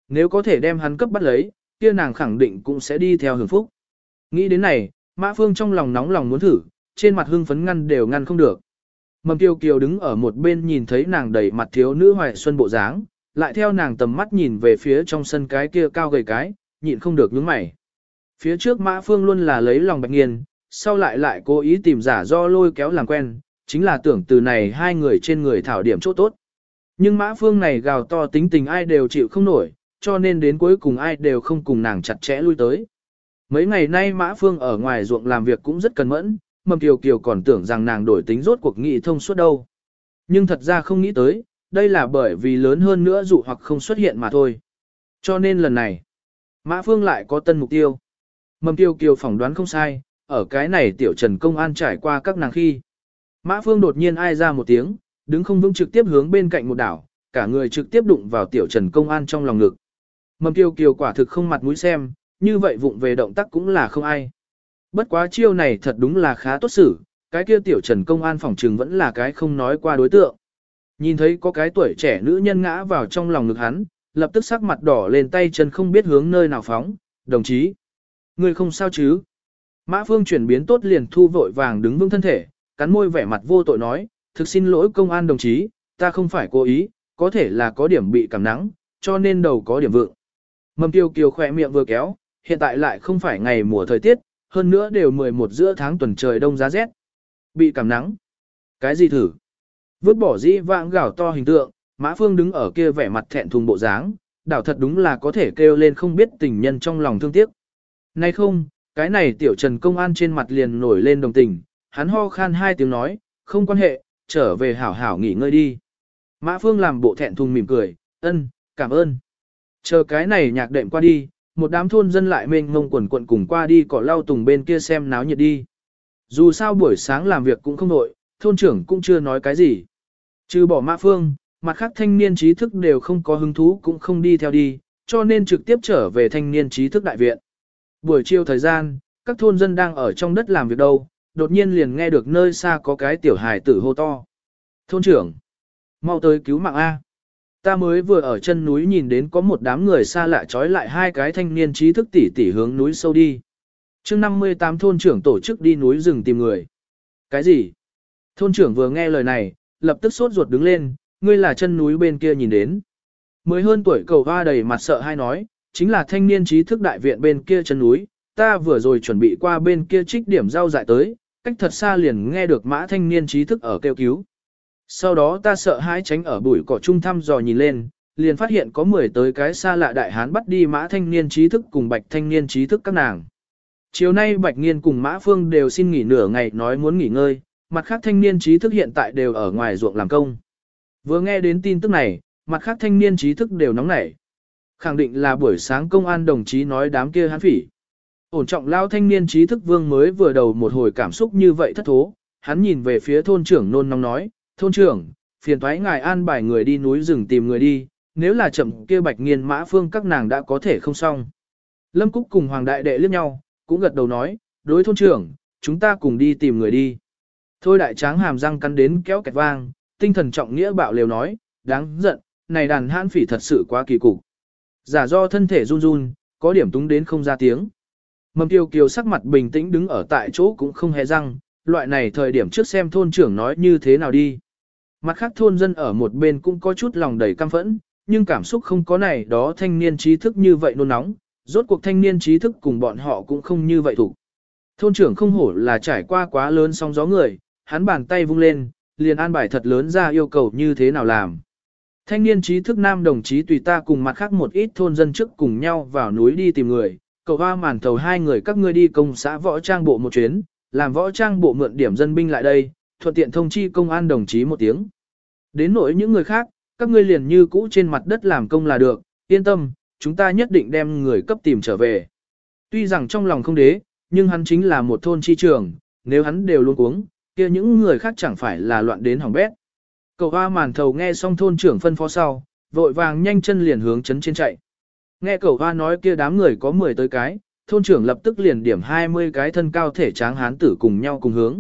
Nếu có thể đem hắn cấp bắt lấy, kia nàng khẳng định cũng sẽ đi theo hưởng phúc. Nghĩ đến này, Mã Phương trong lòng nóng lòng muốn thử, trên mặt hưng phấn ngăn đều ngăn không được. Mầm Kiều Kiều đứng ở một bên nhìn thấy nàng đầy mặt thiếu nữ hoài xuân bộ dáng, lại theo nàng tầm mắt nhìn về phía trong sân cái kia cao gầy cái, nhịn không được nhướng mày. Phía trước Mã Phương luôn là lấy lòng Bạch Nghiên, sau lại lại cố ý tìm giả do lôi kéo làm quen, chính là tưởng từ này hai người trên người thảo điểm chỗ tốt. Nhưng Mã Phương này gào to tính tình ai đều chịu không nổi, cho nên đến cuối cùng ai đều không cùng nàng chặt chẽ lui tới. Mấy ngày nay Mã Phương ở ngoài ruộng làm việc cũng rất cẩn mẫn, Mầm Kiều Kiều còn tưởng rằng nàng đổi tính rốt cuộc nghị thông suốt đâu. Nhưng thật ra không nghĩ tới, đây là bởi vì lớn hơn nữa dụ hoặc không xuất hiện mà thôi. Cho nên lần này, Mã Phương lại có tân mục tiêu. Mầm Kiều Kiều phỏng đoán không sai, ở cái này tiểu Trần Công An trải qua các nàng khi. Mã Phương đột nhiên ai ra một tiếng, đứng không vững trực tiếp hướng bên cạnh một đảo, cả người trực tiếp đụng vào tiểu Trần Công An trong lòng ngực. Mầm Kiều Kiều quả thực không mặt mũi xem, như vậy vụng về động tác cũng là không ai. Bất quá chiêu này thật đúng là khá tốt xử, cái kia tiểu Trần Công An phỏng trừng vẫn là cái không nói qua đối tượng. Nhìn thấy có cái tuổi trẻ nữ nhân ngã vào trong lòng ngực hắn, lập tức sắc mặt đỏ lên tay chân không biết hướng nơi nào phóng, đồng chí. Người không sao chứ? Mã Phương chuyển biến tốt liền thu vội vàng đứng vững thân thể, cắn môi vẻ mặt vô tội nói, thực xin lỗi công an đồng chí, ta không phải cố ý, có thể là có điểm bị cảm nắng, cho nên đầu có điểm vượng. Mầm Kiều Kiều khỏe miệng vừa kéo, hiện tại lại không phải ngày mùa thời tiết, hơn nữa đều mười một giữa tháng tuần trời đông giá rét. Bị cảm nắng. Cái gì thử? Vứt bỏ dĩ vãng gào to hình tượng, Mã Phương đứng ở kia vẻ mặt thẹn thùng bộ dáng, đảo thật đúng là có thể kêu lên không biết tình nhân trong lòng thương tiếc. Nay không, cái này tiểu Trần Công An trên mặt liền nổi lên đồng tình, hắn ho khan hai tiếng nói, không quan hệ, trở về hảo hảo nghỉ ngơi đi. Mã Phương làm bộ thẹn thùng mỉm cười, ân, cảm ơn. Chờ cái này nhạc đệm qua đi, một đám thôn dân lại mênh mông quần quận cùng qua đi cỏ lau tùng bên kia xem náo nhiệt đi. Dù sao buổi sáng làm việc cũng không nội, thôn trưởng cũng chưa nói cái gì. Trừ bỏ Mã Phương, mặt khác thanh niên trí thức đều không có hứng thú cũng không đi theo đi, cho nên trực tiếp trở về thanh niên trí thức đại viện. Buổi chiều thời gian, các thôn dân đang ở trong đất làm việc đâu, đột nhiên liền nghe được nơi xa có cái tiểu hài tử hô to. Thôn trưởng, mau tới cứu mạng A. Ta mới vừa ở chân núi nhìn đến có một đám người xa lạ trói lại hai cái thanh niên trí thức tỉ tỉ hướng núi sâu đi. chương năm mươi tám thôn trưởng tổ chức đi núi rừng tìm người. Cái gì? Thôn trưởng vừa nghe lời này, lập tức sốt ruột đứng lên, ngươi là chân núi bên kia nhìn đến. Mới hơn tuổi cầu hoa đầy mặt sợ hay nói, chính là thanh niên trí thức đại viện bên kia chân núi, ta vừa rồi chuẩn bị qua bên kia trích điểm rau dại tới, cách thật xa liền nghe được mã thanh niên trí thức ở kêu cứu. Sau đó ta sợ hãi tránh ở bụi cỏ trung thăm dò nhìn lên, liền phát hiện có mười tới cái xa lạ đại hán bắt đi mã thanh niên trí thức cùng bạch thanh niên trí thức các nàng. Chiều nay Bạch Nghiên cùng Mã Phương đều xin nghỉ nửa ngày nói muốn nghỉ ngơi, mặt khác thanh niên trí thức hiện tại đều ở ngoài ruộng làm công. Vừa nghe đến tin tức này, mặt khác thanh niên trí thức đều nóng nảy. Khẳng định là buổi sáng công an đồng chí nói đám kia hán phỉ. Ổn trọng lao thanh niên trí thức Vương mới vừa đầu một hồi cảm xúc như vậy thất thố, hắn nhìn về phía thôn trưởng nôn nóng nói, thôn trưởng, phiền thoái ngài an bài người đi núi rừng tìm người đi, nếu là chậm kia Bạch Nghiên Mã Phương các nàng đã có thể không xong. Lâm Cúc cùng Hoàng Đại Đệ liếc nhau, cũng gật đầu nói, đối thôn trưởng, chúng ta cùng đi tìm người đi. Thôi đại tráng hàm răng cắn đến kéo kẹt vang, tinh thần trọng nghĩa bạo liều nói, đáng giận, này đàn hãn phỉ thật sự quá kỳ cục. Giả do thân thể run run, có điểm túng đến không ra tiếng. Mầm Kiều Kiều sắc mặt bình tĩnh đứng ở tại chỗ cũng không hề răng, loại này thời điểm trước xem thôn trưởng nói như thế nào đi. Mặt khác thôn dân ở một bên cũng có chút lòng đầy căm phẫn, nhưng cảm xúc không có này đó thanh niên trí thức như vậy nôn nóng, rốt cuộc thanh niên trí thức cùng bọn họ cũng không như vậy thủ. Thôn trưởng không hổ là trải qua quá lớn sóng gió người, hắn bàn tay vung lên, liền an bài thật lớn ra yêu cầu như thế nào làm. Thanh niên trí thức nam đồng chí tùy ta cùng mặt khác một ít thôn dân trước cùng nhau vào núi đi tìm người, cầu hoa màn thầu hai người các ngươi đi công xã võ trang bộ một chuyến, làm võ trang bộ mượn điểm dân binh lại đây, thuận tiện thông chi công an đồng chí một tiếng. Đến nỗi những người khác, các ngươi liền như cũ trên mặt đất làm công là được, yên tâm, chúng ta nhất định đem người cấp tìm trở về. Tuy rằng trong lòng không đế, nhưng hắn chính là một thôn chi trường, nếu hắn đều luôn cuống, kia những người khác chẳng phải là loạn đến hỏng bét. Cầu hoa màn thầu nghe xong thôn trưởng phân phó sau, vội vàng nhanh chân liền hướng chấn trên chạy. Nghe cầu hoa nói kia đám người có mười tới cái, thôn trưởng lập tức liền điểm hai mươi cái thân cao thể tráng hán tử cùng nhau cùng hướng.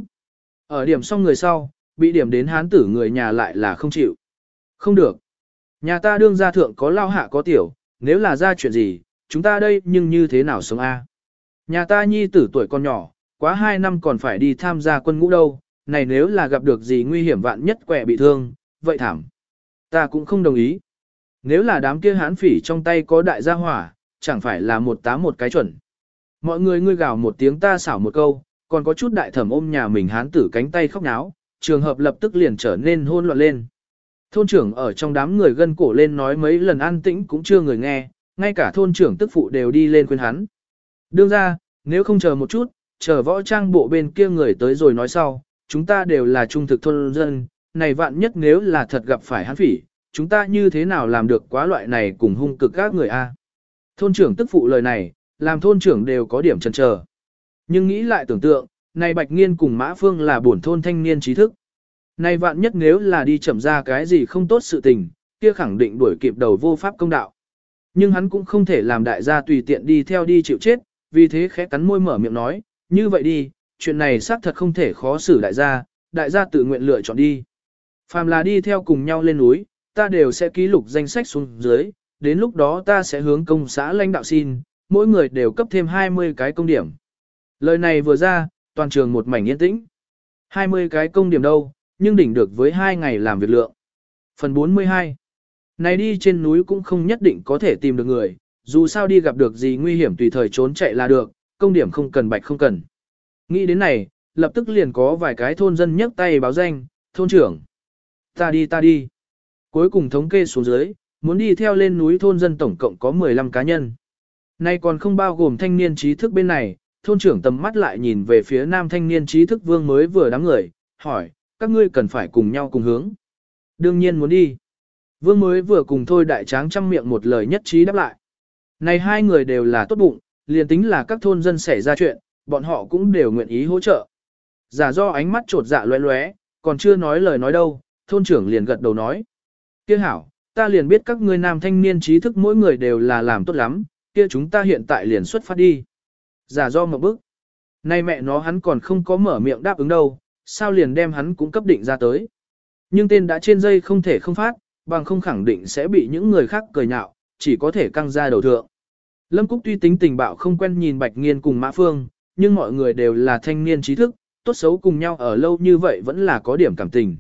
Ở điểm xong người sau, bị điểm đến hán tử người nhà lại là không chịu. Không được. Nhà ta đương gia thượng có lao hạ có tiểu, nếu là ra chuyện gì, chúng ta đây nhưng như thế nào sống a? Nhà ta nhi tử tuổi còn nhỏ, quá hai năm còn phải đi tham gia quân ngũ đâu, này nếu là gặp được gì nguy hiểm vạn nhất quẹ bị thương, vậy thảm. Ta cũng không đồng ý. Nếu là đám kia hán phỉ trong tay có đại gia hỏa, chẳng phải là một tám một cái chuẩn. Mọi người ngươi gào một tiếng ta xảo một câu, còn có chút đại thẩm ôm nhà mình hán tử cánh tay khóc náo, trường hợp lập tức liền trở nên hôn loạn lên. Thôn trưởng ở trong đám người gân cổ lên nói mấy lần an tĩnh cũng chưa người nghe, ngay cả thôn trưởng tức phụ đều đi lên khuyên hắn. Đương ra, nếu không chờ một chút, chờ võ trang bộ bên kia người tới rồi nói sau, chúng ta đều là trung thực thôn dân, này vạn nhất nếu là thật gặp phải hán phỉ, chúng ta như thế nào làm được quá loại này cùng hung cực các người a? Thôn trưởng tức phụ lời này, làm thôn trưởng đều có điểm chần chờ. Nhưng nghĩ lại tưởng tượng, này Bạch Nghiên cùng Mã Phương là bổn thôn thanh niên trí thức. Này vạn nhất nếu là đi chậm ra cái gì không tốt sự tình, kia khẳng định đuổi kịp đầu vô pháp công đạo. Nhưng hắn cũng không thể làm đại gia tùy tiện đi theo đi chịu chết, vì thế khẽ cắn môi mở miệng nói, như vậy đi, chuyện này xác thật không thể khó xử đại gia, đại gia tự nguyện lựa chọn đi. Phàm là đi theo cùng nhau lên núi, ta đều sẽ ký lục danh sách xuống dưới, đến lúc đó ta sẽ hướng công xã lãnh đạo xin, mỗi người đều cấp thêm hai mươi cái công điểm. Lời này vừa ra, toàn trường một mảnh yên tĩnh. hai mươi cái công điểm đâu, nhưng đỉnh được với hai ngày làm việc lượng. Phần bốn mươi hai. Này đi trên núi cũng không nhất định có thể tìm được người, dù sao đi gặp được gì nguy hiểm tùy thời trốn chạy là được, công điểm không cần bạch không cần. Nghĩ đến này, lập tức liền có vài cái thôn dân nhấc tay báo danh, thôn trưởng. Ta đi ta đi. Cuối cùng thống kê xuống dưới, muốn đi theo lên núi thôn dân tổng cộng có mười lăm cá nhân. Nay còn không bao gồm thanh niên trí thức bên này, thôn trưởng tầm mắt lại nhìn về phía nam thanh niên trí thức Vương mới vừa đám người, hỏi, các ngươi cần phải cùng nhau cùng hướng. Đương nhiên muốn đi. Vương mới vừa cùng thôi đại tráng trăm miệng một lời nhất trí đáp lại. Này hai người đều là tốt bụng, liền tính là các thôn dân xảy ra chuyện, bọn họ cũng đều nguyện ý hỗ trợ. Giả do ánh mắt trột dạ loé loé, còn chưa nói lời nói đâu, thôn trưởng liền gật đầu nói. Kia hảo, ta liền biết các ngươi nam thanh niên trí thức mỗi người đều là làm tốt lắm, kia chúng ta hiện tại liền xuất phát đi. Giả do một bức. Nay mẹ nó hắn còn không có mở miệng đáp ứng đâu, sao liền đem hắn cũng cấp định ra tới. Nhưng tên đã trên dây không thể không phát, bằng không khẳng định sẽ bị những người khác cười nhạo, chỉ có thể căng ra đầu thượng. Lâm Cúc tuy tính tình bạo không quen nhìn Bạch Nghiên cùng Mã Phương, nhưng mọi người đều là thanh niên trí thức, tốt xấu cùng nhau ở lâu như vậy vẫn là có điểm cảm tình.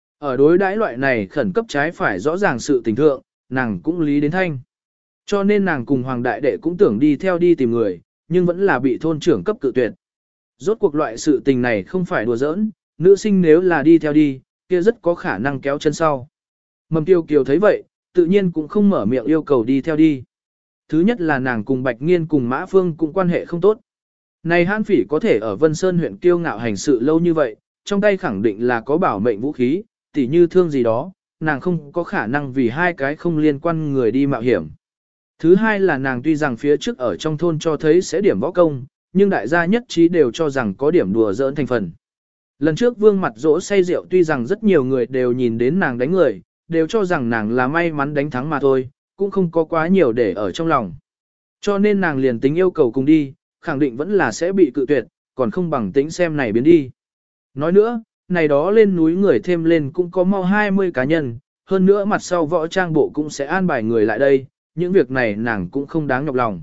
Ở đối đãi loại này khẩn cấp trái phải rõ ràng sự tình thượng, nàng cũng lý đến thanh. Cho nên nàng cùng Hoàng Đại Đệ cũng tưởng đi theo đi tìm người, nhưng vẫn là bị thôn trưởng cấp cự tuyệt. Rốt cuộc loại sự tình này không phải đùa giỡn, nữ sinh nếu là đi theo đi, kia rất có khả năng kéo chân sau. Mầm Tiêu Kiều thấy vậy, tự nhiên cũng không mở miệng yêu cầu đi theo đi. Thứ nhất là nàng cùng Bạch Nghiên cùng Mã Phương cũng quan hệ không tốt. Này hãn phỉ có thể ở Vân Sơn huyện kiêu ngạo hành sự lâu như vậy, trong tay khẳng định là có bảo mệnh vũ khí, tỉ như thương gì đó, nàng không có khả năng vì hai cái không liên quan người đi mạo hiểm. Thứ hai là nàng tuy rằng phía trước ở trong thôn cho thấy sẽ điểm võ công, nhưng đại gia nhất trí đều cho rằng có điểm đùa giỡn thành phần. Lần trước Vương Mặt Dỗ say rượu tuy rằng rất nhiều người đều nhìn đến nàng đánh người, đều cho rằng nàng là may mắn đánh thắng mà thôi, cũng không có quá nhiều để ở trong lòng. Cho nên nàng liền tính yêu cầu cùng đi, khẳng định vẫn là sẽ bị cự tuyệt, còn không bằng tính xem này biến đi. Nói nữa, này đó lên núi người thêm lên cũng có mau hai mươi cá nhân, hơn nữa mặt sau võ trang bộ cũng sẽ an bài người lại đây, những việc này nàng cũng không đáng nhọc lòng.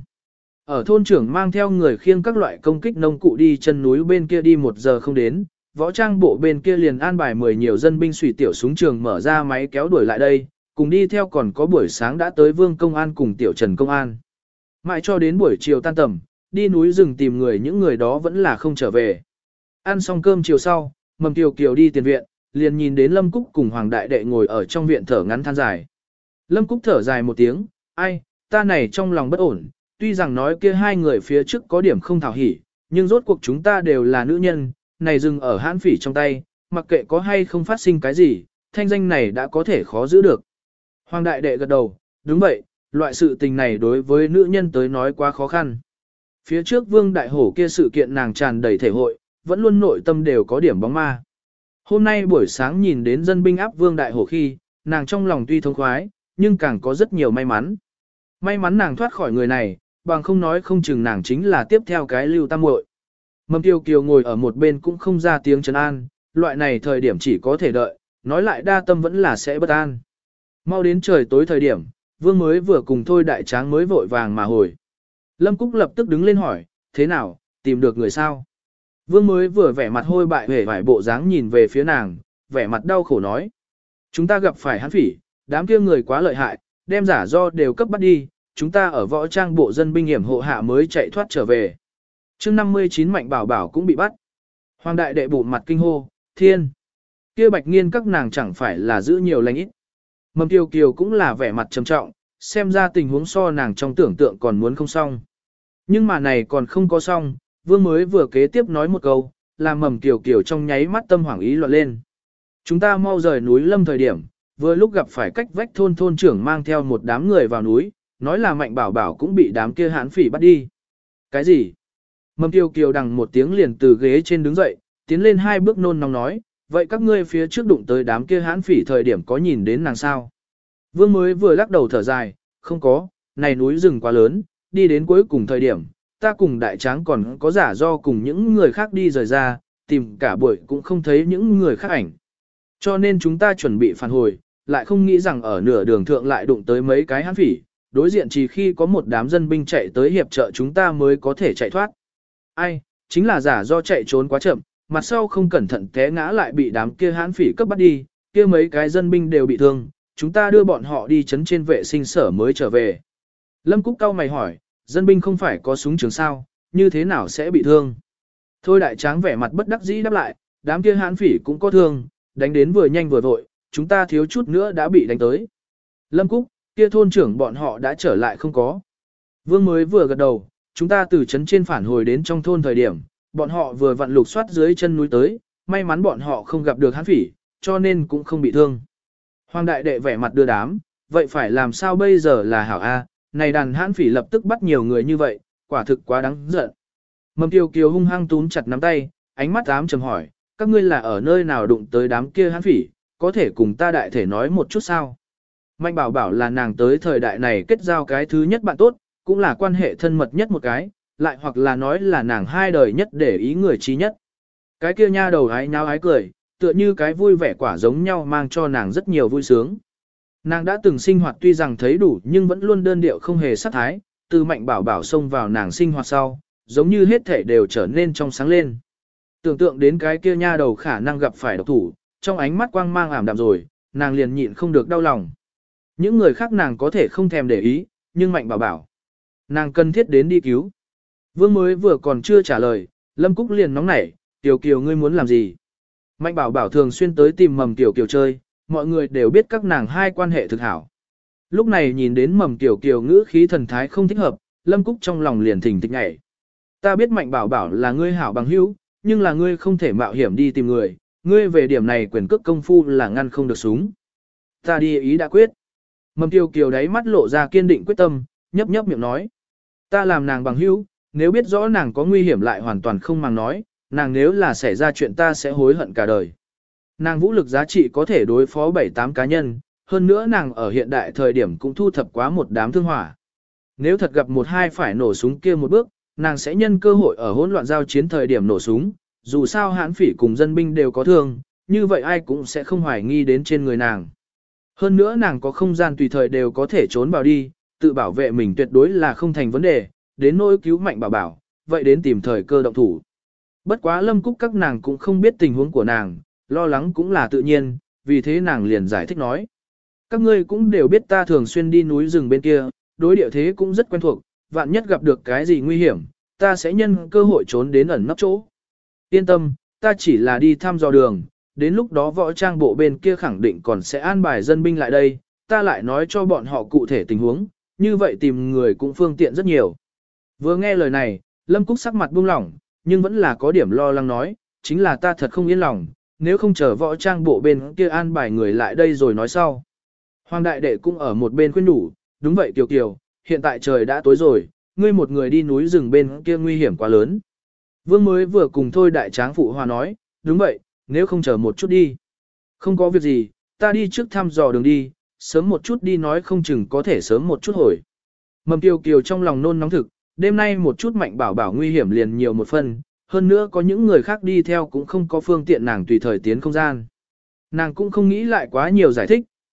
Ở thôn trưởng mang theo người khiêng các loại công kích nông cụ đi chân núi bên kia đi một giờ không đến, võ trang bộ bên kia liền an bài mười nhiều dân binh suy tiểu súng trường mở ra máy kéo đuổi lại đây, cùng đi theo còn có buổi sáng đã tới Vương Công An cùng Tiểu Trần Công An. Mãi cho đến buổi chiều tan tầm, đi núi rừng tìm người những người đó vẫn là không trở về. Ăn xong cơm chiều sau, Mầm Kiều Kiều đi tiền viện, liền nhìn đến Lâm Cúc cùng Hoàng Đại Đệ ngồi ở trong viện thở ngắn than dài. Lâm Cúc thở dài một tiếng, ai, ta này trong lòng bất ổn, tuy rằng nói kia hai người phía trước có điểm không thảo hỉ, nhưng rốt cuộc chúng ta đều là nữ nhân, này dừng ở hãn phỉ trong tay, mặc kệ có hay không phát sinh cái gì, thanh danh này đã có thể khó giữ được. Hoàng Đại Đệ gật đầu, đúng vậy, loại sự tình này đối với nữ nhân tới nói quá khó khăn. Phía trước Vương Đại Hổ kia sự kiện nàng tràn đầy thể hội, vẫn luôn nội tâm đều có điểm bóng ma. Hôm nay buổi sáng nhìn đến dân binh áp Vương Đại Hổ khi, nàng trong lòng tuy thông khoái, nhưng càng có rất nhiều may mắn. May mắn nàng thoát khỏi người này, bằng không nói không chừng nàng chính là tiếp theo cái Lưu Tam Muội. Mầm Kiều Kiều ngồi ở một bên cũng không ra tiếng trấn an, loại này thời điểm chỉ có thể đợi, nói lại đa tâm vẫn là sẽ bất an. Mau đến trời tối thời điểm, Vương mới vừa cùng Thôi Đại Tráng mới vội vàng mà hồi. Lâm Cúc lập tức đứng lên hỏi, thế nào, tìm được người sao? Vương mới vừa vẻ mặt hôi bại hề vải bộ dáng nhìn về phía nàng, vẻ mặt đau khổ nói. Chúng ta gặp phải hán phỉ, đám kia người quá lợi hại, đem giả do đều cấp bắt đi, chúng ta ở võ trang bộ dân binh hiểm hộ hạ mới chạy thoát trở về. chương năm mươi chín Mạnh Bảo Bảo cũng bị bắt. Hoàng đại đệ bụng mặt kinh hô, thiên. Kia bạch nghiên các nàng chẳng phải là giữ nhiều lành ít. Mầm Kiều Kiều cũng là vẻ mặt trầm trọng, xem ra tình huống so nàng trong tưởng tượng còn muốn không xong. Nhưng mà này còn không có xong, Vương mới vừa kế tiếp nói một câu, làm Mầm Kiều Kiều trong nháy mắt tâm hoảng ý loạn lên. Chúng ta mau rời núi Lâm thời điểm, vừa lúc gặp phải cách vách thôn thôn trưởng mang theo một đám người vào núi, nói là Mạnh Bảo Bảo cũng bị đám kia hán phỉ bắt đi. Cái gì? Mầm Kiều Kiều đằng một tiếng liền từ ghế trên đứng dậy, tiến lên hai bước nôn nóng nói, vậy các ngươi phía trước đụng tới đám kia hán phỉ thời điểm có nhìn đến nàng sao? Vương mới vừa lắc đầu thở dài, không có, này núi rừng quá lớn, đi đến cuối cùng thời điểm, ta cùng đại tráng còn có giả do cùng những người khác đi rời ra, tìm cả buổi cũng không thấy những người khác ảnh. Cho nên chúng ta chuẩn bị phản hồi, lại không nghĩ rằng ở nửa đường thượng lại đụng tới mấy cái hán phỉ, đối diện chỉ khi có một đám dân binh chạy tới hiệp trợ chúng ta mới có thể chạy thoát. Ai, chính là giả do chạy trốn quá chậm, mặt sau không cẩn thận té ngã lại bị đám kia hán phỉ cấp bắt đi, kia mấy cái dân binh đều bị thương, chúng ta đưa bọn họ đi chấn trên vệ sinh sở mới trở về. Lâm Cúc cau mày hỏi, dân binh không phải có súng trường sao, như thế nào sẽ bị thương? Thôi đại tráng vẻ mặt bất đắc dĩ đáp lại, đám kia hán phỉ cũng có thương, đánh đến vừa nhanh vừa vội, chúng ta thiếu chút nữa đã bị đánh tới. Lâm Cúc, kia thôn trưởng bọn họ đã trở lại không có. Vương mới vừa gật đầu, chúng ta từ trấn trên phản hồi đến trong thôn thời điểm, bọn họ vừa vặn lục soát dưới chân núi tới, may mắn bọn họ không gặp được hán phỉ, cho nên cũng không bị thương. Hoàng đại đệ vẻ mặt đưa đám, vậy phải làm sao bây giờ là hảo A, này đàn hán phỉ lập tức bắt nhiều người như vậy, quả thực quá đáng giận. Mầm Kiều Kiều hung hăng túm chặt nắm tay, ánh mắt ám trầm hỏi, các ngươi là ở nơi nào đụng tới đám kia hán phỉ, có thể cùng ta đại thể nói một chút sao? Mạnh Bảo Bảo là nàng tới thời đại này kết giao cái thứ nhất bạn tốt, cũng là quan hệ thân mật nhất một cái, lại hoặc là nói là nàng hai đời nhất để ý người trí nhất. Cái kia nha đầu ái nháo ái cười, tựa như cái vui vẻ quả giống nhau mang cho nàng rất nhiều vui sướng. Nàng đã từng sinh hoạt tuy rằng thấy đủ nhưng vẫn luôn đơn điệu không hề sát thái, từ Mạnh Bảo Bảo xông vào nàng sinh hoạt sau, giống như hết thể đều trở nên trong sáng lên. Tưởng tượng đến cái kia nha đầu khả năng gặp phải độc thủ, trong ánh mắt quang mang ảm đạm rồi, nàng liền nhịn không được đau lòng. Những người khác nàng có thể không thèm để ý, nhưng Mạnh Bảo Bảo, nàng cần thiết đến đi cứu. Vương mới vừa còn chưa trả lời, Lâm Cúc liền nóng nảy, Tiểu Kiều ngươi muốn làm gì? Mạnh Bảo Bảo thường xuyên tới tìm Mầm Tiểu Kiều chơi, mọi người đều biết các nàng hai quan hệ thực hảo. Lúc này nhìn đến Mầm Tiểu Kiều ngữ khí thần thái không thích hợp, Lâm Cúc trong lòng liền thình thịch nhảy. Ta biết Mạnh Bảo Bảo là ngươi hảo bằng hữu, nhưng là ngươi không thể mạo hiểm đi tìm người, ngươi về điểm này quyền cước công phu là ngăn không được súng. Ta đi ý đã quyết. Mầm Tiểu Kiều đáy mắt lộ ra kiên định quyết tâm, nhấp nhấp miệng nói. Ta làm nàng bằng hữu, nếu biết rõ nàng có nguy hiểm lại hoàn toàn không màng nói, nàng nếu là xảy ra chuyện ta sẽ hối hận cả đời. Nàng vũ lực giá trị có thể đối phó bảy tám cá nhân, hơn nữa nàng ở hiện đại thời điểm cũng thu thập quá một đám thương hỏa. Nếu thật gặp một hai phải nổ súng kia một bước, nàng sẽ nhân cơ hội ở hỗn loạn giao chiến thời điểm nổ súng, dù sao hãn phỉ cùng dân binh đều có thương, như vậy ai cũng sẽ không hoài nghi đến trên người nàng. Hơn nữa nàng có không gian tùy thời đều có thể trốn vào đi, tự bảo vệ mình tuyệt đối là không thành vấn đề, đến nỗi cứu Mạnh Bảo Bảo, vậy đến tìm thời cơ động thủ. Bất quá Lâm Cúc các nàng cũng không biết tình huống của nàng, lo lắng cũng là tự nhiên, vì thế nàng liền giải thích nói. Các ngươi cũng đều biết ta thường xuyên đi núi rừng bên kia, đối địa thế cũng rất quen thuộc, vạn nhất gặp được cái gì nguy hiểm, ta sẽ nhân cơ hội trốn đến ẩn nấp chỗ. Yên tâm, ta chỉ là đi thăm dò đường, đến lúc đó võ trang bộ bên kia khẳng định còn sẽ an bài dân binh lại đây, ta lại nói cho bọn họ cụ thể tình huống, như vậy tìm người cũng phương tiện rất nhiều. Vừa nghe lời này, Lâm Cúc sắc mặt buông lỏng, nhưng vẫn là có điểm lo lắng nói, chính là ta thật không yên lòng, nếu không chờ võ trang bộ bên kia an bài người lại đây rồi nói sau. Hoàng đại đệ cũng ở một bên khuyên đủ, đúng vậy Kiều Kiều, hiện tại trời đã tối rồi, ngươi một người đi núi rừng bên kia nguy hiểm quá lớn. Vương mới vừa cùng Thôi đại tráng phụ hòa nói, đúng vậy, nếu không chờ một chút đi. Không có việc gì, ta đi trước thăm dò đường đi, sớm một chút đi nói không chừng có thể sớm một chút hồi. Mầm Kiều Kiều trong lòng nôn nóng thực, đêm nay một chút Mạnh Bảo Bảo nguy hiểm liền nhiều một phần, hơn nữa có những người khác đi theo cũng không có phương tiện nàng tùy thời tiến không gian. Nàng cũng không nghĩ lại quá nhiều giải thích,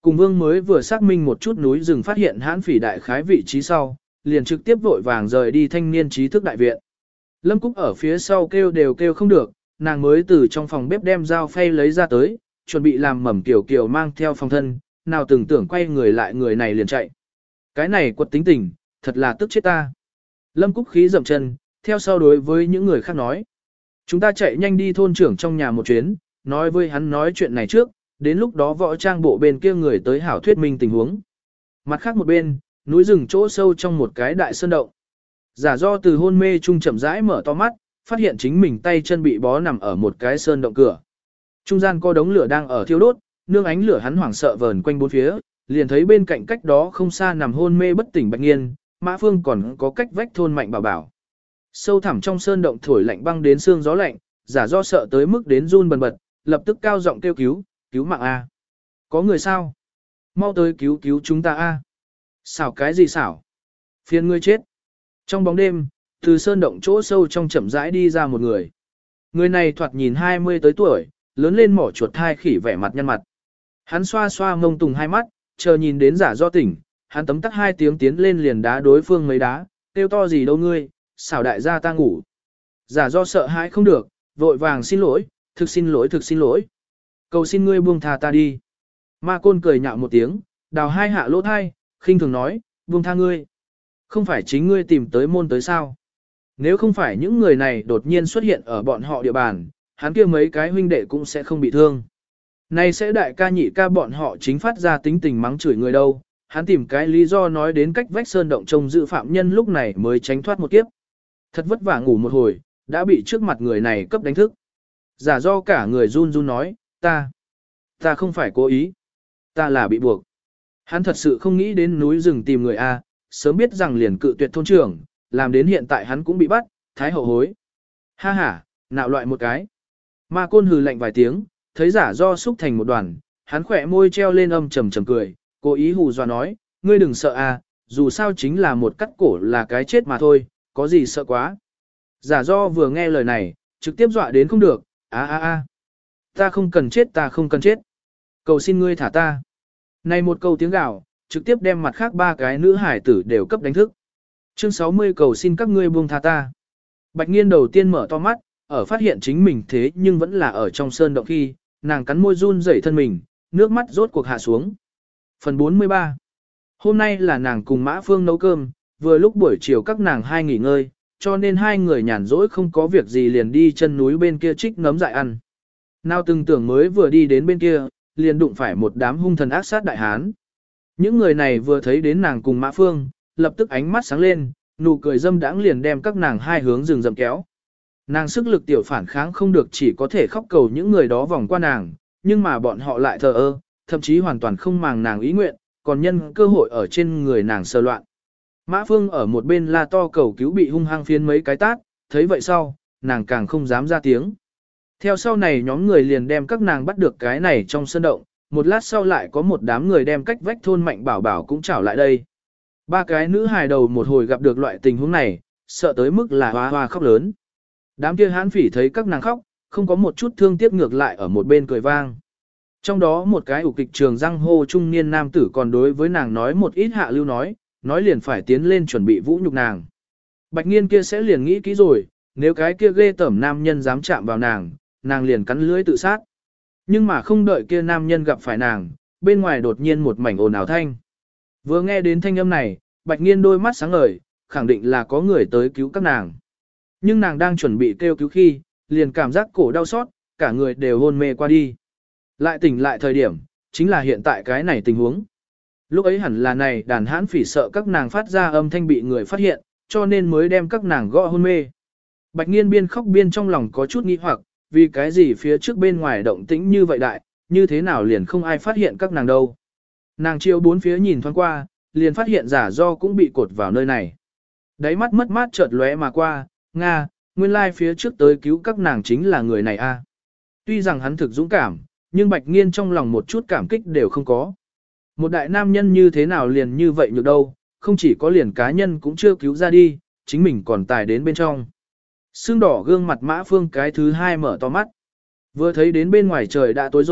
Cùng vương mới vừa xác minh một chút núi rừng phát hiện hãn phỉ đại khái vị trí sau, liền trực tiếp vội vàng rời đi thanh niên trí thức đại viện. Lâm Cúc ở phía sau kêu đều kêu không được, nàng mới từ trong phòng bếp đem dao phay lấy ra tới, chuẩn bị làm mầm kiểu kiểu mang theo phòng thân, nào từng tưởng quay người lại người này liền chạy. Cái này quật tính tình, thật là tức chết ta. Lâm Cúc khí dậm chân, theo sau đối với những người khác nói. Chúng ta chạy nhanh đi thôn trưởng trong nhà một chuyến, nói với hắn nói chuyện này trước, đến lúc đó võ trang bộ bên kia người tới hảo thuyết minh tình huống. Mặt khác một bên, núi rừng chỗ sâu trong một cái đại sơn động. Giả do từ hôn mê trung chậm rãi mở to mắt, phát hiện chính mình tay chân bị bó nằm ở một cái sơn động cửa. Trung gian có đống lửa đang ở thiêu đốt, nương ánh lửa hắn hoảng sợ vờn quanh bốn phía, liền thấy bên cạnh cách đó không xa nằm hôn mê bất tỉnh Bạch Nghiên, Mã Phương còn có cách vách thôn Mạnh Bảo Bảo. Sâu thẳm trong sơn động thổi lạnh băng đến xương gió lạnh, giả do sợ tới mức đến run bần bật, lập tức cao giọng kêu cứu, cứu mạng a. Có người sao? Mau tới cứu cứu chúng ta a. Xảo cái gì xảo? Phiền ngươi chết. Trong bóng đêm, từ sơn động chỗ sâu trong chậm rãi đi ra một người. Người này thoạt nhìn hai mươi tới tuổi, lớn lên mỏ chuột thai khỉ vẻ mặt nhăn mặt. Hắn xoa xoa ngông tùng hai mắt, chờ nhìn đến giả do tỉnh, hắn tấm tắc hai tiếng tiến lên liền đá đối phương mấy đá, kêu to gì đâu ngươi, xảo đại gia ta ngủ. Giả do sợ hãi không được, vội vàng xin lỗi, thực xin lỗi thực xin lỗi. Cầu xin ngươi buông tha ta đi. Ma Côn cười nhạo một tiếng, đào hai hạ lỗ thai, khinh thường nói, buông tha ngươi. Không phải chính ngươi tìm tới môn tới sao? Nếu không phải những người này đột nhiên xuất hiện ở bọn họ địa bàn, hắn kia mấy cái huynh đệ cũng sẽ không bị thương. Này sẽ đại ca nhị ca bọn họ chính phát ra tính tình mắng chửi người đâu, hắn tìm cái lý do nói đến cách vách sơn động trông giữ phạm nhân lúc này mới tránh thoát một kiếp. Thật vất vả ngủ một hồi, đã bị trước mặt người này cấp đánh thức. Giả do cả người run run nói, ta, ta không phải cố ý, ta là bị buộc. Hắn thật sự không nghĩ đến núi rừng tìm người A, sớm biết rằng liền cự tuyệt thôn trưởng, làm đến hiện tại hắn cũng bị bắt, thái hậu hối. Ha ha, nạo loại một cái. Ma Côn hừ lạnh vài tiếng, thấy giả do xúc thành một đoàn, hắn khỏe môi treo lên âm trầm trầm cười, cố ý hù dọa nói, ngươi đừng sợ à, dù sao chính là một cắt cổ là cái chết mà thôi, có gì sợ quá. Giả do vừa nghe lời này, trực tiếp dọa đến không được, a a a, ta không cần chết ta không cần chết. Cầu xin ngươi thả ta. Này một câu tiếng gào, trực tiếp đem mặt khác ba cái nữ hải tử đều cấp đánh thức. Chương sáu mươi cầu xin các ngươi buông tha ta. Bạch Nghiên đầu tiên mở to mắt, ở phát hiện chính mình thế nhưng vẫn là ở trong sơn động khi, nàng cắn môi run rẩy thân mình, nước mắt rốt cuộc hạ xuống. Phần bốn mươi ba. Hôm nay là nàng cùng Mã Phương nấu cơm, vừa lúc buổi chiều các nàng hai nghỉ ngơi, cho nên hai người nhàn rỗi không có việc gì liền đi chân núi bên kia trích nấm dại ăn. Nào từng tưởng mới vừa đi đến bên kia, liền đụng phải một đám hung thần ác sát đại hán. Những người này vừa thấy đến nàng cùng Mã Phương, lập tức ánh mắt sáng lên, nụ cười dâm đãng liền đem các nàng hai hướng rừng rậm kéo. Nàng sức lực tiểu phản kháng không được chỉ có thể khóc cầu những người đó vòng qua nàng, nhưng mà bọn họ lại thờ ơ, thậm chí hoàn toàn không màng nàng ý nguyện, còn nhân cơ hội ở trên người nàng sơ loạn. Mã Phương ở một bên la to cầu cứu bị hung hăng phiến mấy cái tát, thấy vậy sau, nàng càng không dám ra tiếng. Theo sau này nhóm người liền đem các nàng bắt được cái này trong sân động, một lát sau lại có một đám người đem cách vách thôn Mạnh Bảo Bảo cũng trảo lại đây. Ba cái nữ hài đầu một hồi gặp được loại tình huống này, sợ tới mức là hoa hoa khóc lớn. Đám kia hán phỉ thấy các nàng khóc, không có một chút thương tiếc ngược lại ở một bên cười vang. Trong đó một cái ủ kịch trường răng hô trung niên nam tử còn đối với nàng nói một ít hạ lưu nói, nói liền phải tiến lên chuẩn bị vũ nhục nàng. Bạch Nghiên kia sẽ liền nghĩ kỹ rồi, nếu cái kia ghê tởm nam nhân dám chạm vào nàng, nàng liền cắn lưỡi tự sát. Nhưng mà không đợi kia nam nhân gặp phải nàng, bên ngoài đột nhiên một mảnh ồn ào thanh. Vừa nghe đến thanh âm này, Bạch Nghiên đôi mắt sáng ngời, khẳng định là có người tới cứu các nàng. Nhưng nàng đang chuẩn bị kêu cứu khi, liền cảm giác cổ đau xót, cả người đều hôn mê qua đi. Lại tỉnh lại thời điểm, chính là hiện tại cái này tình huống. Lúc ấy hẳn là này đàn hãn phỉ sợ các nàng phát ra âm thanh bị người phát hiện, cho nên mới đem các nàng gõ hôn mê. Bạch Nghiên biên khóc biên trong lòng có chút nghi hoặc, vì cái gì phía trước bên ngoài động tĩnh như vậy đại, như thế nào liền không ai phát hiện các nàng đâu. Nàng chiều bốn phía nhìn thoáng qua, liền phát hiện giả do cũng bị cột vào nơi này. Đáy mắt mất mát chợt lóe mà qua, Nga, nguyên lai phía trước tới cứu các nàng chính là người này a. Tuy rằng hắn thực dũng cảm, nhưng Bạch Nghiên trong lòng một chút cảm kích đều không có. Một đại nam nhân như thế nào liền như vậy nhược đâu, không chỉ có liền cá nhân cũng chưa cứu ra đi, chính mình còn tài đến bên trong. Sưng đỏ gương mặt Mã Phương cái thứ hai mở to mắt. Vừa thấy đến bên ngoài trời đã tối rồi,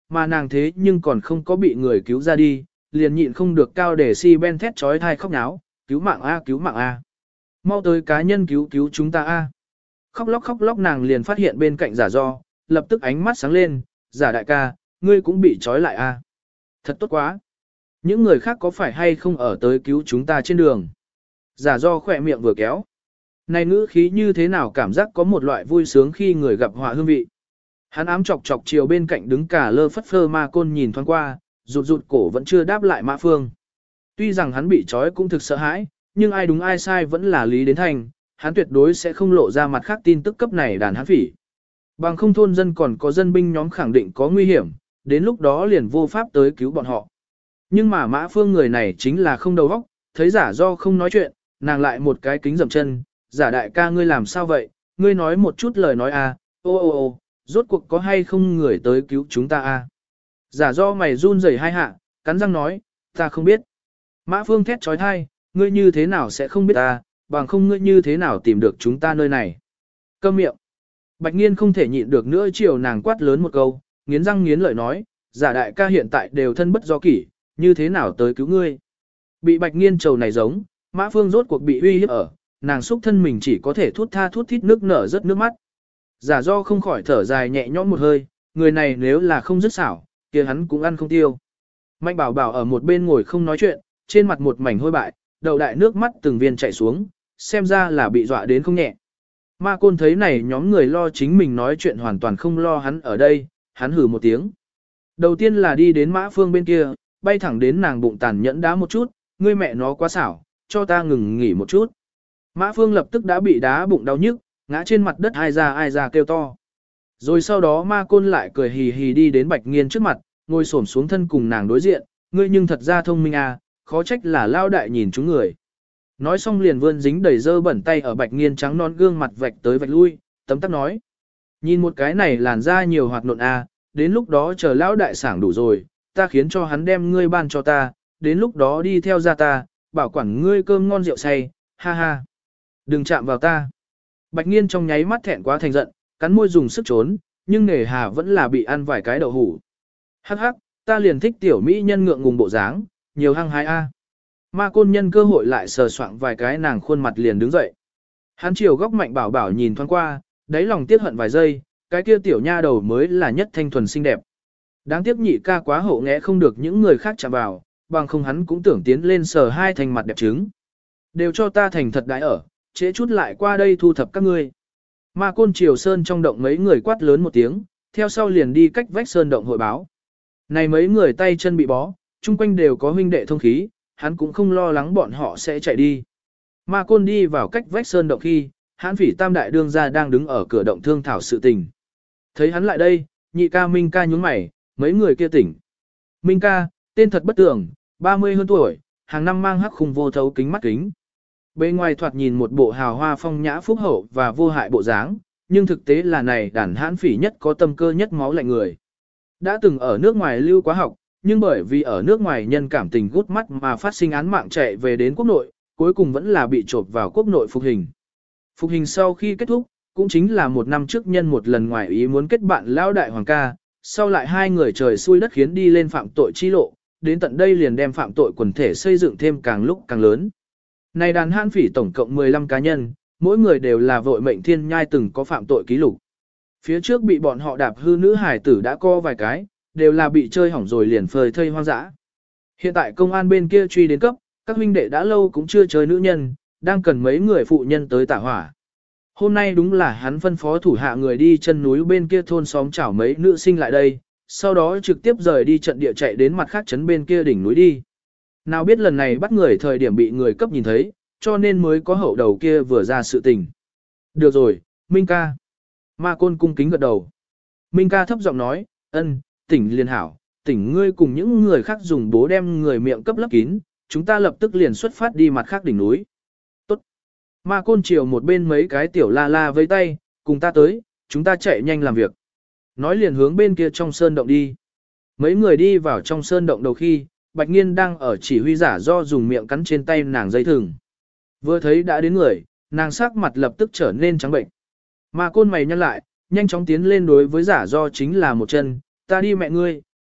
mà nàng thế nhưng còn không có bị người cứu ra đi, liền nhịn không được cao để si ben thét trói thai khóc náo, cứu mạng A cứu mạng A. Mau tới cá nhân cứu cứu chúng ta A. Khóc lóc khóc lóc nàng liền phát hiện bên cạnh giả do, lập tức ánh mắt sáng lên, giả đại ca, ngươi cũng bị trói lại A. Thật tốt quá. Những người khác có phải hay không ở tới cứu chúng ta trên đường? Giả do khỏe miệng vừa kéo. Này ngữ khí như thế nào cảm giác có một loại vui sướng khi người gặp họa hương vị. Hắn ám chọc chọc chiều bên cạnh đứng cả lơ phất phơ ma côn nhìn thoáng qua, rụt rụt cổ vẫn chưa đáp lại Mã Phương. Tuy rằng hắn bị trói cũng thực sợ hãi, nhưng ai đúng ai sai vẫn là lý đến thành, hắn tuyệt đối sẽ không lộ ra mặt khác tin tức cấp này đàn hắn phỉ. Bằng không thôn dân còn có dân binh nhóm khẳng định có nguy hiểm, đến lúc đó liền vô pháp tới cứu bọn họ. Nhưng mà Mã Phương người này chính là không đầu óc, thấy giả do không nói chuyện, nàng lại một cái kính dậm chân, giả đại ca ngươi làm sao vậy, ngươi nói một chút lời nói à, ô ô ô, rốt cuộc có hay không người tới cứu chúng ta à. Giả do mày run rẩy hai hạ, cắn răng nói, ta không biết. Mã Phương thét trói thai, ngươi như thế nào sẽ không biết ta, bằng không ngươi như thế nào tìm được chúng ta nơi này. Câm miệng. Bạch Nghiên không thể nhịn được nữa chiều nàng quát lớn một câu, nghiến răng nghiến lợi nói, giả đại ca hiện tại đều thân bất do kỷ, như thế nào tới cứu ngươi. Bị Bạch Nghiên trầu này giống, Mã Phương rốt cuộc bị uy hiếp ở, nàng xúc thân mình chỉ có thể thút tha thút thít nước nở rất nước mắt. Giả do không khỏi thở dài nhẹ nhõm một hơi, người này nếu là không dứt xảo, kia hắn cũng ăn không tiêu. Mạnh bảo bảo ở một bên ngồi không nói chuyện, trên mặt một mảnh hôi bại, đầu đại nước mắt từng viên chảy xuống, xem ra là bị dọa đến không nhẹ. Ma Côn thấy này nhóm người lo chính mình nói chuyện hoàn toàn không lo hắn ở đây, hắn hừ một tiếng. Đầu tiên là đi đến Mã Phương bên kia, bay thẳng đến nàng bụng tàn nhẫn đá một chút, ngươi mẹ nó quá xảo, cho ta ngừng nghỉ một chút. Mã Phương lập tức đã bị đá bụng đau nhức, ngã trên mặt đất ai ra ai ra kêu to. Rồi sau đó Ma Côn lại cười hì hì đi đến Bạch Nghiên trước mặt, ngồi xổm xuống thân cùng nàng đối diện, ngươi nhưng thật ra thông minh à, khó trách là lao đại nhìn chúng người. Nói xong liền vươn dính đầy dơ bẩn tay ở Bạch Nghiên trắng non gương mặt vạch tới vạch lui, tấm tắc nói. Nhìn một cái này làn da nhiều hoạt nộn à, đến lúc đó chờ lão đại sảng đủ rồi, ta khiến cho hắn đem ngươi ban cho ta, đến lúc đó đi theo ra ta, bảo quản ngươi cơm ngon rượu say, ha ha. Đừng chạm vào ta. Bạch Nghiên trong nháy mắt thẹn quá thành giận, cắn môi dùng sức trốn, nhưng nề hà vẫn là bị ăn vài cái đậu hủ. Hắc hắc, ta liền thích tiểu mỹ nhân ngượng ngùng bộ dáng, nhiều hăng hái a. Ma Côn nhân cơ hội lại sờ soạng vài cái nàng khuôn mặt liền đứng dậy. Hắn chiều góc Mạnh bảo bảo nhìn thoáng qua, đáy lòng tiếc hận vài giây, cái kia tiểu nha đầu mới là nhất thanh thuần xinh đẹp. Đáng tiếc nhị ca quá hậu nghẽ không được những người khác chạm vào, bằng không hắn cũng tưởng tiến lên sờ hai thành mặt đẹp trứng. Đều cho ta thành thật đãi ở, trễ chút lại qua đây thu thập các ngươi. Ma Côn Triều Sơn trong động mấy người quát lớn một tiếng, theo sau liền đi cách vách sơn động hội báo. Này mấy người tay chân bị bó, chung quanh đều có huynh đệ thông khí, hắn cũng không lo lắng bọn họ sẽ chạy đi. Ma Côn đi vào cách vách sơn động khi, Hãn Phỉ Tam đại đương gia đang đứng ở cửa động thương thảo sự tình. Thấy hắn lại đây, nhị ca Minh ca nhún mày, mấy người kia tỉnh. Minh ca, tên thật bất tưởng, ba mươi hơn tuổi, hàng năm mang hắc khung vô thấu kính mắt kính. Bên ngoài thoạt nhìn một bộ hào hoa phong nhã phúc hậu và vô hại bộ dáng, nhưng thực tế là này đàn Hãn Phỉ nhất có tâm cơ nhất máu lạnh người. Đã từng ở nước ngoài lưu quá học, nhưng bởi vì ở nước ngoài nhân cảm tình gút mắt mà phát sinh án mạng chạy về đến quốc nội, cuối cùng vẫn là bị trộm vào quốc nội phục hình. Phục hình sau khi kết thúc, cũng chính là một năm trước nhân một lần ngoài ý muốn kết bạn lão đại hoàng ca, sau lại hai người trời xui đất khiến đi lên phạm tội chi lộ, đến tận đây liền đem phạm tội quần thể xây dựng thêm càng lúc càng lớn. Này đàn Hãn Phỉ tổng cộng mười lăm cá nhân, mỗi người đều là vội mệnh thiên nhai từng có phạm tội ký lục. Phía trước bị bọn họ đạp hư nữ hải tử đã co vài cái, đều là bị chơi hỏng rồi liền phơi thây hoang dã. Hiện tại công an bên kia truy đến cấp, các huynh đệ đã lâu cũng chưa chơi nữ nhân, đang cần mấy người phụ nhân tới tả hỏa. Hôm nay đúng là hắn phân phó thủ hạ người đi chân núi bên kia thôn xóm chảo mấy nữ sinh lại đây, sau đó trực tiếp rời đi trận địa chạy đến mặt khác trấn bên kia đỉnh núi đi. Nào biết lần này bắt người thời điểm bị người cấp nhìn thấy, cho nên mới có hậu đầu kia vừa ra sự tình. Được rồi, Minh ca. Ma Côn cung kính gật đầu. Minh ca thấp giọng nói, ân, tỉnh liền hảo, tỉnh ngươi cùng những người khác dùng bố đem người miệng cấp lấp kín, chúng ta lập tức liền xuất phát đi mặt khác đỉnh núi. Tốt. Ma Côn chiều một bên mấy cái tiểu la la với tay, cùng ta tới, chúng ta chạy nhanh làm việc. Nói liền hướng bên kia trong sơn động đi. Mấy người đi vào trong sơn động đầu khi, Bạch Nghiên đang ở chỉ huy giả do dùng miệng cắn trên tay nàng dây thừng. Vừa thấy đã đến người, nàng sắc mặt lập tức trở nên trắng bệnh. Ma Côn mày nhăn lại, nhanh chóng tiến lên đối với giả do chính là một chân, ta đi mẹ ngươi,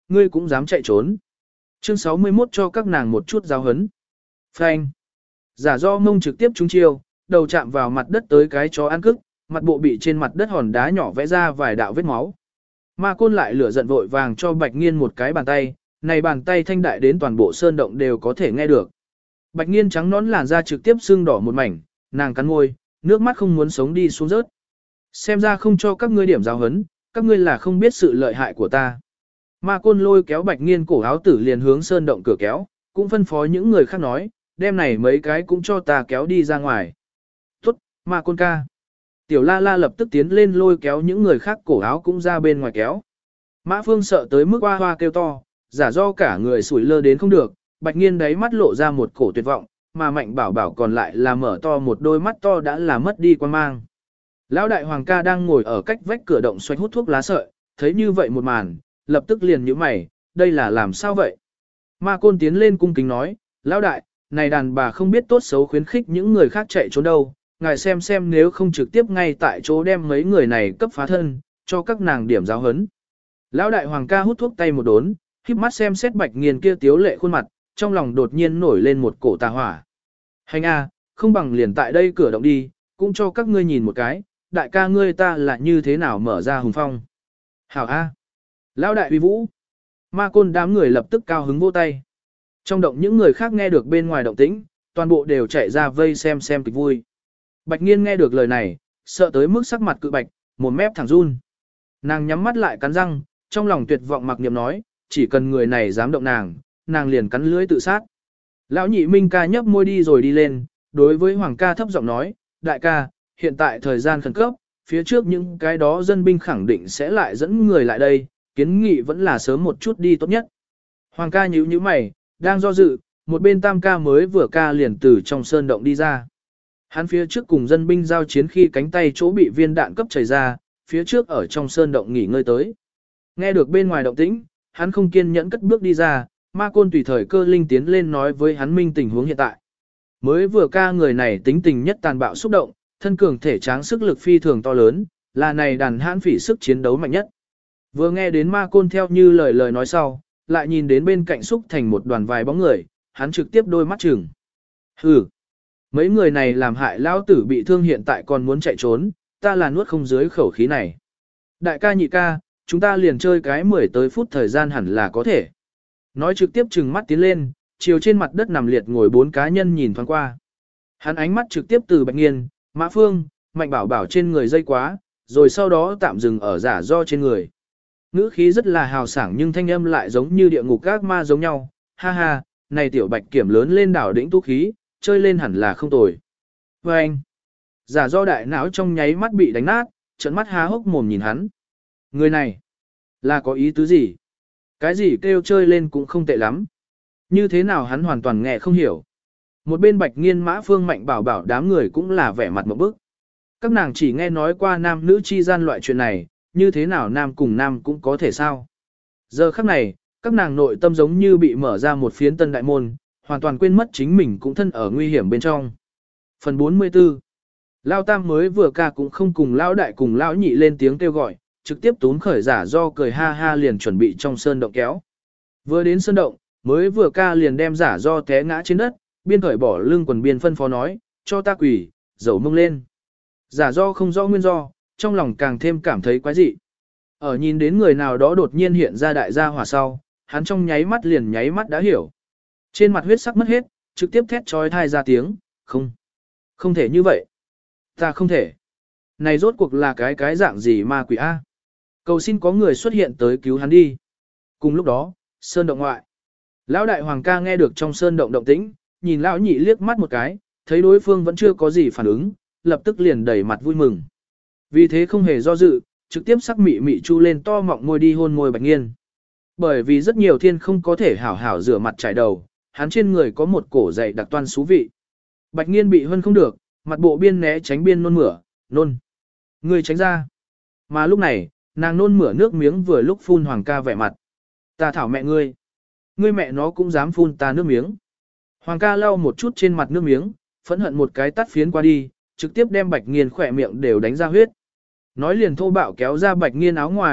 ngươi cũng dám chạy trốn. Chương sáu mươi mốt cho các nàng một chút giáo hấn. Phanh. Giả do mông trực tiếp trúng chiêu, đầu chạm vào mặt đất tới cái chó ăn cức, mặt bộ bị trên mặt đất hòn đá nhỏ vẽ ra vài đạo vết máu. Ma Côn lại lửa giận vội vàng cho Bạch Nghiên một cái bàn tay, này bàn tay thanh đại đến toàn bộ sơn động đều có thể nghe được. Bạch Nghiên trắng nón làn da trực tiếp sưng đỏ một mảnh, nàng cắn môi, nước mắt không muốn sống đi xuống rớt. Xem ra không cho các ngươi điểm giáo hấn, các ngươi là không biết sự lợi hại của ta. Ma Côn lôi kéo Bạch Nghiên cổ áo tử liền hướng sơn động cửa kéo, cũng phân phó những người khác nói, đem này mấy cái cũng cho ta kéo đi ra ngoài. Tốt, Ma Côn ca. Tiểu La La lập tức tiến lên lôi kéo những người khác cổ áo cũng ra bên ngoài kéo. Mã Phương sợ tới mức hoa hoa kêu to, giả do cả người sủi lơ đến không được, Bạch Nghiên đáy mắt lộ ra một cổ tuyệt vọng, mà Mạnh Bảo Bảo còn lại là mở to một đôi mắt to đã là mất đi quan mang. Lão đại hoàng ca đang ngồi ở cách vách cửa động xoay hút thuốc lá sợi, thấy như vậy một màn, lập tức liền nhíu mày, đây là làm sao vậy? Ma Côn tiến lên cung kính nói, lão đại, này đàn bà không biết tốt xấu khuyến khích những người khác chạy trốn đâu, ngài xem xem nếu không trực tiếp ngay tại chỗ đem mấy người này cấp phá thân, cho các nàng điểm giáo hấn. Lão đại hoàng ca hút thuốc tay một đốn, khép mắt xem xét Bạch Nghiên kia tiếu lệ khuôn mặt, trong lòng đột nhiên nổi lên một cổ tà hỏa. Hành a, không bằng liền tại đây cửa động đi, cũng cho các ngươi nhìn một cái, đại ca ngươi ta là như thế nào mở ra hùng phong. Hảo a. Lão đại uy vũ. Ma Côn đám người lập tức cao hứng vỗ tay. Trong động những người khác nghe được bên ngoài động tĩnh, toàn bộ đều chạy ra vây xem xem kịch vui. Bạch Nghiên nghe được lời này, sợ tới mức sắc mặt cự bạch, một mép thẳng run. Nàng nhắm mắt lại cắn răng, trong lòng tuyệt vọng mặc niệm nói, chỉ cần người này dám động nàng, nàng liền cắn lưỡi tự sát. Lão nhị Minh ca nhấp môi đi rồi đi lên, đối với Hoàng ca thấp giọng nói, đại ca, hiện tại thời gian khẩn cấp, phía trước những cái đó dân binh khẳng định sẽ lại dẫn người lại đây, kiến nghị vẫn là sớm một chút đi tốt nhất. Hoàng ca nhíu nhíu mày, đang do dự, một bên tam ca mới vừa ca liền từ trong sơn động đi ra. Hắn phía trước cùng dân binh giao chiến khi cánh tay chỗ bị viên đạn cấp chảy ra, phía trước ở trong sơn động nghỉ ngơi tới. Nghe được bên ngoài động tĩnh, hắn không kiên nhẫn cất bước đi ra, Ma Côn tùy thời cơ linh tiến lên nói với hắn minh tình huống hiện tại. Mới vừa ca người này tính tình nhất tàn bạo xúc động, thân cường thể tráng sức lực phi thường to lớn, là này đàn hãn phỉ sức chiến đấu mạnh nhất. Vừa nghe đến Ma Côn theo như lời lời nói sau, lại nhìn đến bên cạnh xúc thành một đoàn vài bóng người, hắn trực tiếp đôi mắt chừng. Hừ, mấy người này làm hại lão tử bị thương hiện tại còn muốn chạy trốn, ta là nuốt không dưới khẩu khí này. Đại ca nhị ca, chúng ta liền chơi cái mười tới phút thời gian hẳn là có thể. Nói trực tiếp chừng mắt tiến lên, chiều trên mặt đất nằm liệt ngồi bốn cá nhân nhìn thoáng qua. Hắn ánh mắt trực tiếp từ Bạch Nghiên, Mã Phương, Mạnh Bảo Bảo trên người dây quá, rồi sau đó tạm dừng ở giả do trên người. Ngữ khí rất là hào sảng nhưng thanh âm lại giống như địa ngục các ma giống nhau, ha ha, này tiểu Bạch kiểm lớn lên đảo đỉnh tú khí, chơi lên hẳn là không tồi. Và anh, giả do đại não trong nháy mắt bị đánh nát, trợn mắt há hốc mồm nhìn hắn. Người này, là có ý tứ gì? Cái gì kêu chơi lên cũng không tệ lắm. Như thế nào hắn hoàn toàn nghe không hiểu. Một bên Bạch Nghiên Mã Phương Mạnh Bảo Bảo đám người cũng là vẻ mặt một bức. Các nàng chỉ nghe nói qua nam nữ chi gian loại chuyện này, như thế nào nam cùng nam cũng có thể sao. Giờ khắc này, các nàng nội tâm giống như bị mở ra một phiến tân đại môn, hoàn toàn quên mất chính mình cũng thân ở nguy hiểm bên trong. Phần bốn mươi tư. Lao Tam mới vừa ca cũng không cùng Lão Đại cùng Lão Nhị lên tiếng kêu gọi, trực tiếp tún khởi giả do cười ha ha liền chuẩn bị trong sơn động kéo. Vừa đến sơn động, mới vừa ca liền đem giả do té ngã trên đất, biên khởi bỏ lưng quần biên phân phó nói, cho ta quỷ, dầu mông lên. Giả do không rõ nguyên do, trong lòng càng thêm cảm thấy quái dị. Ở nhìn đến người nào đó đột nhiên hiện ra đại gia hỏa sau, hắn trong nháy mắt liền nháy mắt đã hiểu. Trên mặt huyết sắc mất hết, trực tiếp thét trói thai ra tiếng, không, không thể như vậy. Ta không thể. Này rốt cuộc là cái cái dạng gì ma quỷ A. Cầu xin có người xuất hiện tới cứu hắn đi. Cùng lúc đó, sơn động ngoại. Lão đại hoàng ca nghe được trong sơn động động tĩnh, nhìn lão nhị liếc mắt một cái, thấy đối phương vẫn chưa có gì phản ứng, lập tức liền đẩy mặt vui mừng. Vì thế không hề do dự, trực tiếp sắc mị mị chu lên to mọng môi đi hôn môi Bạch Nghiên. Bởi vì rất nhiều thiên không có thể hảo hảo rửa mặt trải đầu, hắn trên người có một cổ dày đặc toan xú vị. Bạch Nghiên bị hơn không được, mặt bộ biên né tránh biên nôn mửa, nôn. Người tránh ra. Mà lúc này, nàng nôn mửa nước miếng vừa lúc phun hoàng ca vẻ mặt. Ta thảo mẹ ngươi. Ngươi mẹ nó cũng dám phun ta nước miếng. Hoàng ca lau một chút trên mặt nước miếng, phẫn hận một cái tắt phiến qua đi, trực tiếp đem Bạch Nghiên khỏe miệng đều đánh ra huyết. Nói liền thô bạo kéo ra Bạch Nghiên áo ngoài,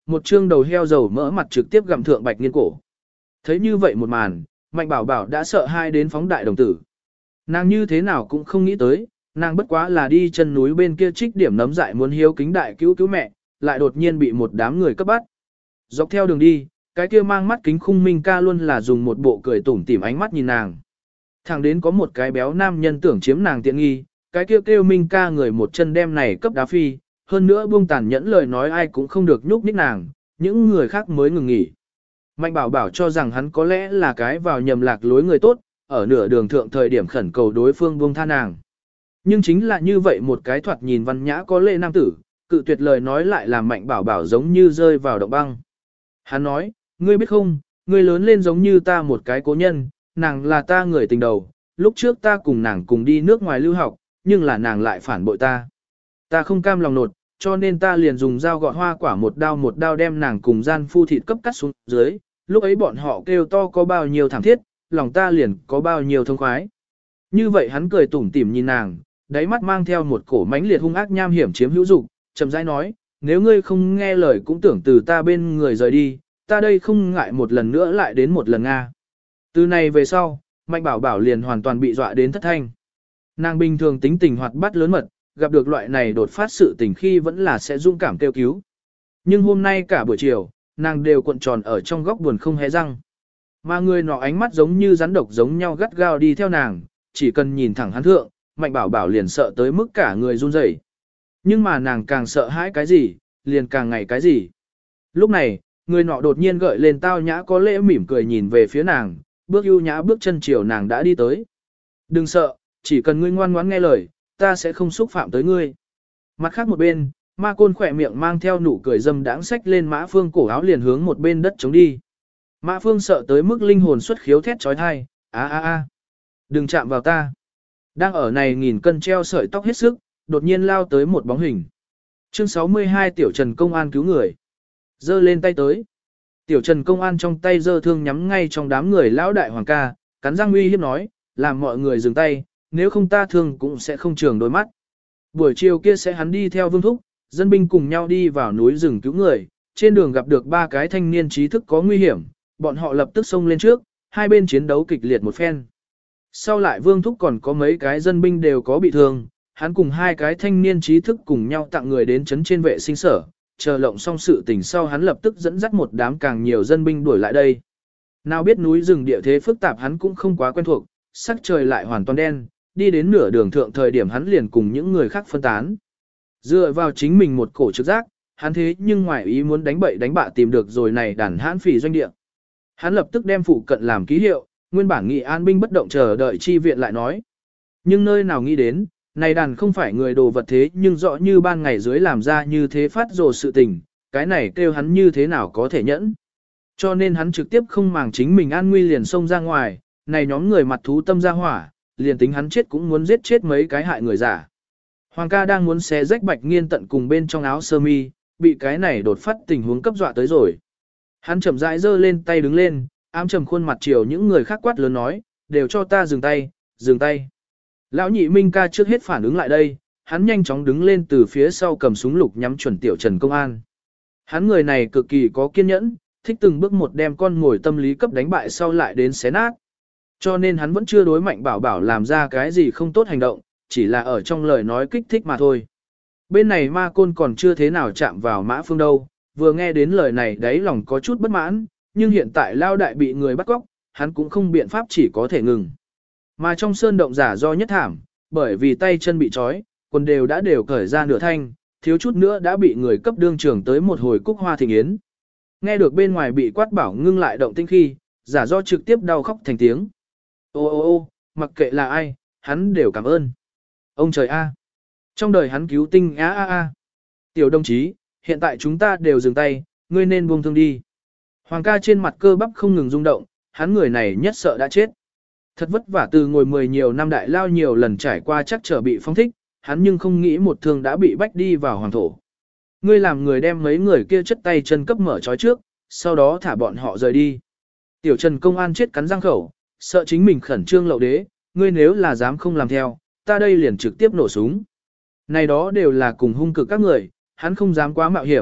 một trương đầu heo dầu mỡ mặt trực tiếp gặm thượng Bạch Nghiên cổ. Thấy như vậy một màn, Mạnh Bảo Bảo đã sợ hai đến phóng đại đồng tử. Nàng như thế nào cũng không nghĩ tới, nàng bất quá là đi chân núi bên kia trích điểm nấm dại muốn hiếu kính đại cứu cứu mẹ, lại đột nhiên bị một đám người cấp bắt. Dọc theo đường đi, cái kia mang mắt kính khung Minh ca luôn là dùng một bộ cười tủm tỉm ánh mắt nhìn nàng. Thẳng đến có một cái béo nam nhân tưởng chiếm nàng tiện nghi, cái kia kêu, kêu Minh ca người một chân đem này cấp đá phi, hơn nữa buông tàn nhẫn lời nói ai cũng không được nhúc nhích nàng, những người khác mới ngừng nghỉ. Mạnh Bảo Bảo cho rằng hắn có lẽ là cái vào nhầm lạc lối người tốt, ở nửa đường thượng thời điểm khẩn cầu đối phương buông tha nàng. Nhưng chính là như vậy một cái thoạt nhìn văn nhã có lễ nam tử, cự tuyệt lời nói lại làm Mạnh Bảo Bảo giống như rơi vào động băng. Hắn nói, ngươi biết không, ngươi lớn lên giống như ta một cái cố nhân, nàng là ta người tình đầu, lúc trước ta cùng nàng cùng đi nước ngoài lưu học, nhưng là nàng lại phản bội ta. Ta không cam lòng nột, cho nên ta liền dùng dao gọt hoa quả một đao một đao đem nàng cùng gian phu thịt cấp cắt xuống dưới, lúc ấy bọn họ kêu to có bao nhiêu thảm thiết, lòng ta liền có bao nhiêu thông khoái. Như vậy hắn cười tủm tỉm nhìn nàng, đáy mắt mang theo một cổ mãnh liệt hung ác nham hiểm chiếm hữu dục, chậm rãi nói, nếu ngươi không nghe lời cũng tưởng từ ta bên người rời đi, ta đây không ngại một lần nữa lại đến một lần Nga. Từ này về sau, Mạnh Bảo Bảo liền hoàn toàn bị dọa đến thất thanh. Nàng bình thường tính tình hoạt bát lớn mật, gặp được loại này đột phát sự tình khi vẫn là sẽ dũng cảm kêu cứu. Nhưng hôm nay cả buổi chiều, nàng đều cuộn tròn ở trong góc buồn không hé răng. Mà người nọ ánh mắt giống như rắn độc giống nhau gắt gao đi theo nàng, chỉ cần nhìn thẳng hắn thượng, Mạnh Bảo Bảo liền sợ tới mức cả người run rẩy. Nhưng mà nàng càng sợ hãi cái gì, liền càng ngày cái gì. Lúc này, người nọ đột nhiên gợi lên tao nhã có lễ mỉm cười nhìn về phía nàng, bước ưu nhã bước chân chiều nàng đã đi tới. Đừng sợ, chỉ cần ngươi ngoan ngoãn nghe lời, ta sẽ không xúc phạm tới ngươi. Mặt khác một bên, ma côn khỏe miệng mang theo nụ cười dâm đãng xách lên Mã Phương cổ áo liền hướng một bên đất chống đi. Mã Phương sợ tới mức linh hồn xuất khiếu thét trói thai, a a a, đừng chạm vào ta. Đang ở này nghìn cân treo sợi tóc hết sức, đột nhiên lao tới một bóng hình. Chương sáu mươi hai Tiểu Trần Công An cứu người. Giơ lên tay tới. Tiểu Trần Công An trong tay giơ thương nhắm ngay trong đám người lão đại hoàng ca, cắn răng uy hiếp nói, làm mọi người dừng tay, nếu không ta thương cũng sẽ không trường đôi mắt. Buổi chiều kia sẽ hắn đi theo Vương Thúc, dân binh cùng nhau đi vào núi rừng cứu người, trên đường gặp được ba cái thanh niên trí thức có nguy hiểm, bọn họ lập tức xông lên trước, hai bên chiến đấu kịch liệt một phen. Sau lại Vương Thúc còn có mấy cái dân binh đều có bị thương, hắn cùng hai cái thanh niên trí thức cùng nhau tặng người đến trấn trên vệ sinh sở, chờ lộng xong sự tình sau hắn lập tức dẫn dắt một đám càng nhiều dân binh đuổi lại đây. Nào biết núi rừng địa thế phức tạp hắn cũng không quá quen thuộc, sắc trời lại hoàn toàn đen, đi đến nửa đường thượng thời điểm hắn liền cùng những người khác phân tán. Dựa vào chính mình một cổ trực giác, hắn thế nhưng ngoài ý muốn đánh bậy đánh bạ tìm được rồi này đàn hãn phỉ doanh địa. Hắn lập tức đem phụ cận làm ký hiệu, nguyên bản nghị an binh bất động chờ đợi chi viện lại nói. Nhưng nơi nào nghĩ đến, này đàn không phải người đồ vật thế nhưng rõ như ban ngày dưới làm ra như thế phát rồ sự tình, cái này kêu hắn như thế nào có thể nhẫn. Cho nên hắn trực tiếp không màng chính mình an nguy liền xông ra ngoài, này nhóm người mặt thú tâm ra hỏa, liền tính hắn chết cũng muốn giết chết mấy cái hại người giả. Hoàng ca đang muốn xé rách Bạch Nghiên tận cùng bên trong áo sơ mi, bị cái này đột phát tình huống cấp dọa tới rồi. Hắn chậm rãi giơ lên tay đứng lên, ám trầm khuôn mặt chiều những người khác quát lớn nói, đều cho ta dừng tay, dừng tay. Lão nhị Minh ca trước hết phản ứng lại đây, hắn nhanh chóng đứng lên từ phía sau cầm súng lục nhắm chuẩn Tiểu Trần Công An. Hắn người này cực kỳ có kiên nhẫn, thích từng bước một đem con ngồi tâm lý cấp đánh bại sau lại đến xé nát. Cho nên hắn vẫn chưa đối Mạnh Bảo Bảo làm ra cái gì không tốt hành động, chỉ là ở trong lời nói kích thích mà thôi. Bên này ma côn còn chưa thế nào chạm vào Mã Phương đâu, vừa nghe đến lời này đấy lòng có chút bất mãn, nhưng hiện tại lao đại bị người bắt cóc, hắn cũng không biện pháp chỉ có thể ngừng. Mà trong sơn động giả do nhất thảm, bởi vì tay chân bị trói, quần đều đã đều cởi ra nửa thanh, thiếu chút nữa đã bị người cấp đương trưởng tới một hồi cúc hoa thịnh yến. Nghe được bên ngoài bị quát bảo ngưng lại động tinh khi, giả do trực tiếp đau khóc thành tiếng. Ô ô ô, mặc kệ là ai, hắn đều cảm ơn. Ông trời a, trong đời hắn cứu tinh á a a. Tiểu đồng chí, hiện tại chúng ta đều dừng tay, ngươi nên buông thương đi. Hoàng ca trên mặt cơ bắp không ngừng rung động, hắn người này nhất sợ đã chết. Thật vất vả từ ngồi mười nhiều năm đại lao nhiều lần trải qua chắc trở bị phong thích, hắn nhưng không nghĩ một thương đã bị bách đi vào hoàng thổ. Ngươi làm người đem mấy người kia chất tay chân cấp mở trói trước, sau đó thả bọn họ rời đi. Tiểu Trần Công An chết cắn răng khẩu, sợ chính mình khẩn trương lậu đế, ngươi nếu là dám không làm theo, ta đây liền trực tiếp nổ súng. Này đó đều là cùng hung cực các người, hắn không dám quá mạo hiểm,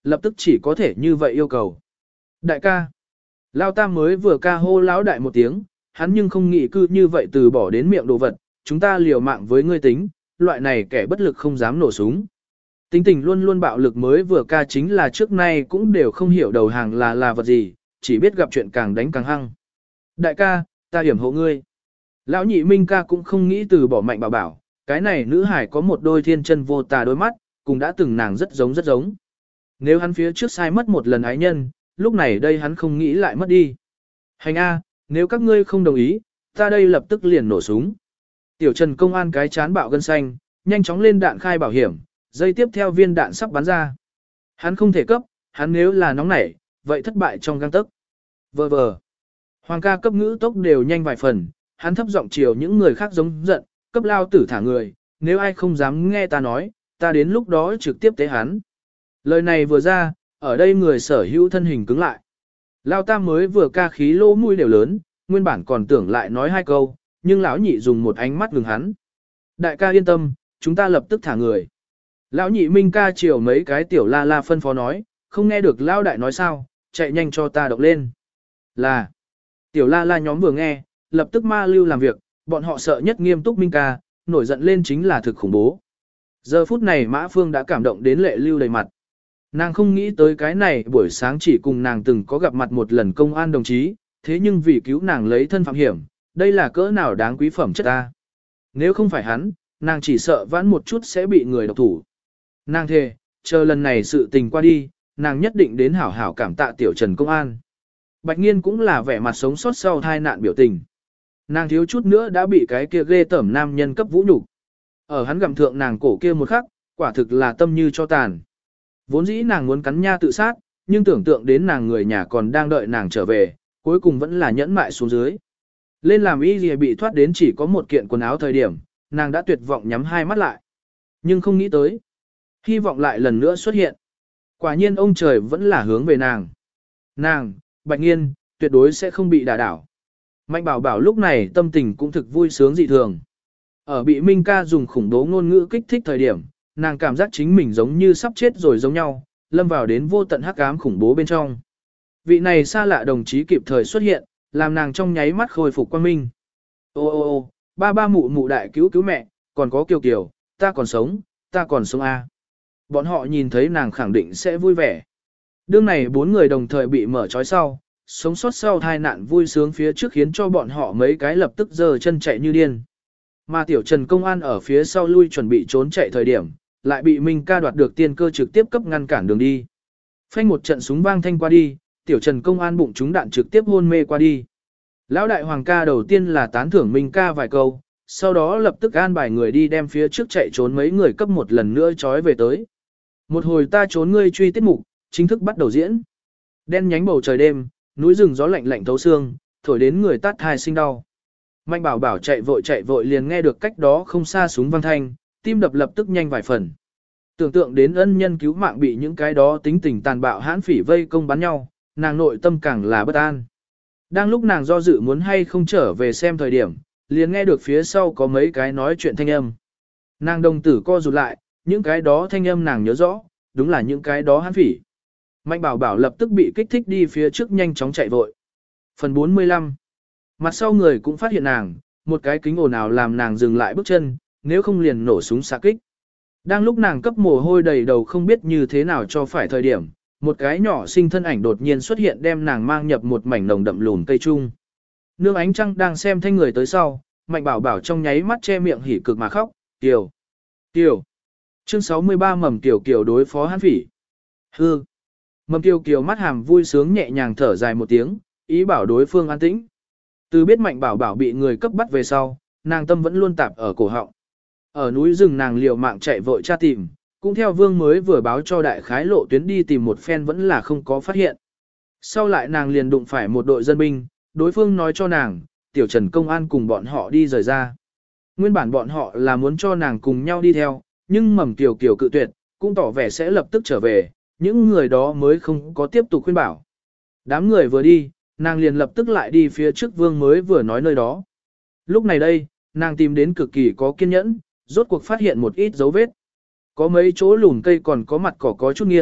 lập tức chỉ có thể như vậy yêu cầu. Đại ca. Lao Tam mới vừa ca hô lão đại một tiếng, hắn nhưng không nghĩ cư như vậy từ bỏ đến miệng đồ vật, chúng ta liều mạng với ngươi tính, loại này kẻ bất lực không dám nổ súng. Tính tình luôn luôn bạo lực mới vừa ca chính là trước nay cũng đều không hiểu đầu hàng là là vật gì, chỉ biết gặp chuyện càng đánh càng hăng. Đại ca, ta hiểm hộ ngươi. Lão nhị Minh ca cũng không nghĩ từ bỏ Mạnh Bảo Bảo, cái này nữ hải có một đôi thiên chân vô tà đôi mắt, cũng đã từng nàng rất giống rất giống. Nếu hắn phía trước sai mất một lần ái nhân, lúc này đây hắn không nghĩ lại mất đi. Hành A, nếu các ngươi không đồng ý, ta đây lập tức liền nổ súng. Tiểu Trần công an cái chán bạo gân xanh, nhanh chóng lên đạn khai bảo hiểm, dây tiếp theo viên đạn sắp bắn ra. Hắn không thể cấp, hắn nếu là nóng nảy, vậy thất bại trong gang tấc. Vờ vờ. Hoàng ca cấp ngữ tốc đều nhanh vài phần, hắn thấp giọng chiều những người khác giống giận, cấp lao tử thả người, nếu ai không dám nghe ta nói, ta đến lúc đó trực tiếp tế hắn. Lời này vừa ra, ở đây người sở hữu thân hình cứng lại. Lao Tam mới vừa ca khí lỗ mũi đều lớn, nguyên bản còn tưởng lại nói hai câu, nhưng lão nhị dùng một ánh mắt ngừng hắn. Đại ca yên tâm, chúng ta lập tức thả người. Lão nhị Minh ca chiều mấy cái tiểu la la phân phó nói, không nghe được lão đại nói sao, chạy nhanh cho ta động lên. Là, tiểu la la nhóm vừa nghe, lập tức ma lưu làm việc, bọn họ sợ nhất nghiêm túc Minh ca, nổi giận lên chính là thực khủng bố. Giờ phút này Mã Phương đã cảm động đến lệ lưu đầy mặt. Nàng không nghĩ tới cái này buổi sáng chỉ cùng nàng từng có gặp mặt một lần công an đồng chí, thế nhưng vì cứu nàng lấy thân phạm hiểm, đây là cỡ nào đáng quý phẩm chất ta. Nếu không phải hắn, nàng chỉ sợ vãn một chút sẽ bị người độc thủ. Nàng thề, chờ lần này sự tình qua đi, nàng nhất định đến hảo hảo cảm tạ tiểu Trần công an. Bạch Nghiên cũng là vẻ mặt sống sót sau tai nạn biểu tình. Nàng thiếu chút nữa đã bị cái kia ghê tởm nam nhân cấp vũ nhục. Ở hắn gặm thượng nàng cổ kia một khắc, quả thực là tâm như cho tàn. Vốn dĩ nàng muốn cắn nha tự sát, nhưng tưởng tượng đến nàng người nhà còn đang đợi nàng trở về, cuối cùng vẫn là nhẫn mại xuống dưới. Lên làm y gì bị thoát đến chỉ có một kiện quần áo thời điểm, nàng đã tuyệt vọng nhắm hai mắt lại. Nhưng không nghĩ tới. Hy vọng lại lần nữa xuất hiện. Quả nhiên ông trời vẫn là hướng về nàng. Nàng, Bạch Nghiên, tuyệt đối sẽ không bị đả đảo. Mạnh Bảo Bảo lúc này tâm tình cũng thực vui sướng dị thường. Ở bị Minh ca dùng khủng bố ngôn ngữ kích thích thời điểm, nàng cảm giác chính mình giống như sắp chết rồi giống nhau, lâm vào đến vô tận hắc ám khủng bố bên trong. Vị này xa lạ đồng chí kịp thời xuất hiện, làm nàng trong nháy mắt khôi phục quang minh. Ô ô ô, ba ba mụ mụ đại cứu cứu mẹ, còn có Kiều Kiều, ta còn sống, ta còn sống a. Bọn họ nhìn thấy nàng khẳng định sẽ vui vẻ. Đương này bốn người đồng thời bị mở trói sau, sống sót sau tai nạn vui sướng phía trước khiến cho bọn họ mấy cái lập tức giơ chân chạy như điên. Mà tiểu Trần công an ở phía sau lui chuẩn bị trốn chạy thời điểm, lại bị Minh ca đoạt được tiên cơ trực tiếp cấp ngăn cản đường đi. Phanh một trận súng vang thanh qua đi, tiểu Trần công an bụng trúng đạn trực tiếp hôn mê qua đi. Lão đại hoàng ca đầu tiên là tán thưởng Minh ca vài câu, sau đó lập tức an bài người đi đem phía trước chạy trốn mấy người cấp một lần nữa trói về tới. Một hồi ta trốn ngươi truy tiết mục, chính thức bắt đầu diễn. Đen nhánh bầu trời đêm, núi rừng gió lạnh lạnh thấu xương, thổi đến người tát thai sinh đau. Mạnh Bảo Bảo chạy vội chạy vội liền nghe được cách đó không xa súng vang thanh, tim đập lập tức nhanh vài phần. Tưởng tượng đến ân nhân cứu mạng bị những cái đó tính tình tàn bạo hãn phỉ vây công bắn nhau, nàng nội tâm càng là bất an. Đang lúc nàng do dự muốn hay không trở về xem thời điểm, liền nghe được phía sau có mấy cái nói chuyện thanh âm. Nàng đồng tử co rụt lại, những cái đó thanh âm nàng nhớ rõ, đúng là những cái đó hãn phỉ. Mạnh Bảo Bảo lập tức bị kích thích đi phía trước nhanh chóng chạy vội. Phần bốn mươi lăm. Mặt sau người cũng phát hiện nàng, một cái kính ồn ào làm nàng dừng lại bước chân, nếu không liền nổ súng xạ kích. Đang lúc nàng cấp mồ hôi đầy đầu không biết như thế nào cho phải thời điểm, một cái nhỏ xinh thân ảnh đột nhiên xuất hiện đem nàng mang nhập một mảnh nồng đậm lùn cây trung. Nương ánh trăng đang xem thanh người tới sau, Mạnh Bảo Bảo trong nháy mắt che miệng hỉ cực mà khóc, "Kiều, Kiều." Chương sáu mươi ba mầm Kiều Kiều đối phó hãn phỉ. Hư. Mầm Kiều Kiều mắt hàm vui sướng nhẹ nhàng thở dài một tiếng, ý bảo đối phương an tĩnh. Từ biết Mạnh Bảo Bảo bị người cấp bắt về sau, nàng tâm vẫn luôn tạp ở cổ họng. Ở núi rừng nàng liều mạng chạy vội tra tìm, cũng theo Vương mới vừa báo cho đại khái lộ tuyến đi tìm một phen vẫn là không có phát hiện. Sau lại nàng liền đụng phải một đội dân binh, đối phương nói cho nàng, tiểu Trần công an cùng bọn họ đi rời ra. Nguyên bản bọn họ là muốn cho nàng cùng nhau đi theo, nhưng mầm Kiều Kiều cự tuyệt, cũng tỏ vẻ sẽ lập tức trở về, những người đó mới không có tiếp tục khuyên bảo. Đám người vừa đi, nàng liền lập tức lại đi phía trước Vương mới vừa nói nơi đó. Lúc này đây, nàng tìm đến cực kỳ có kiên nhẫn, rốt cuộc phát hiện một ít dấu vết. Có mấy chỗ lùn cây còn có mặt cỏ có chút nghiêng,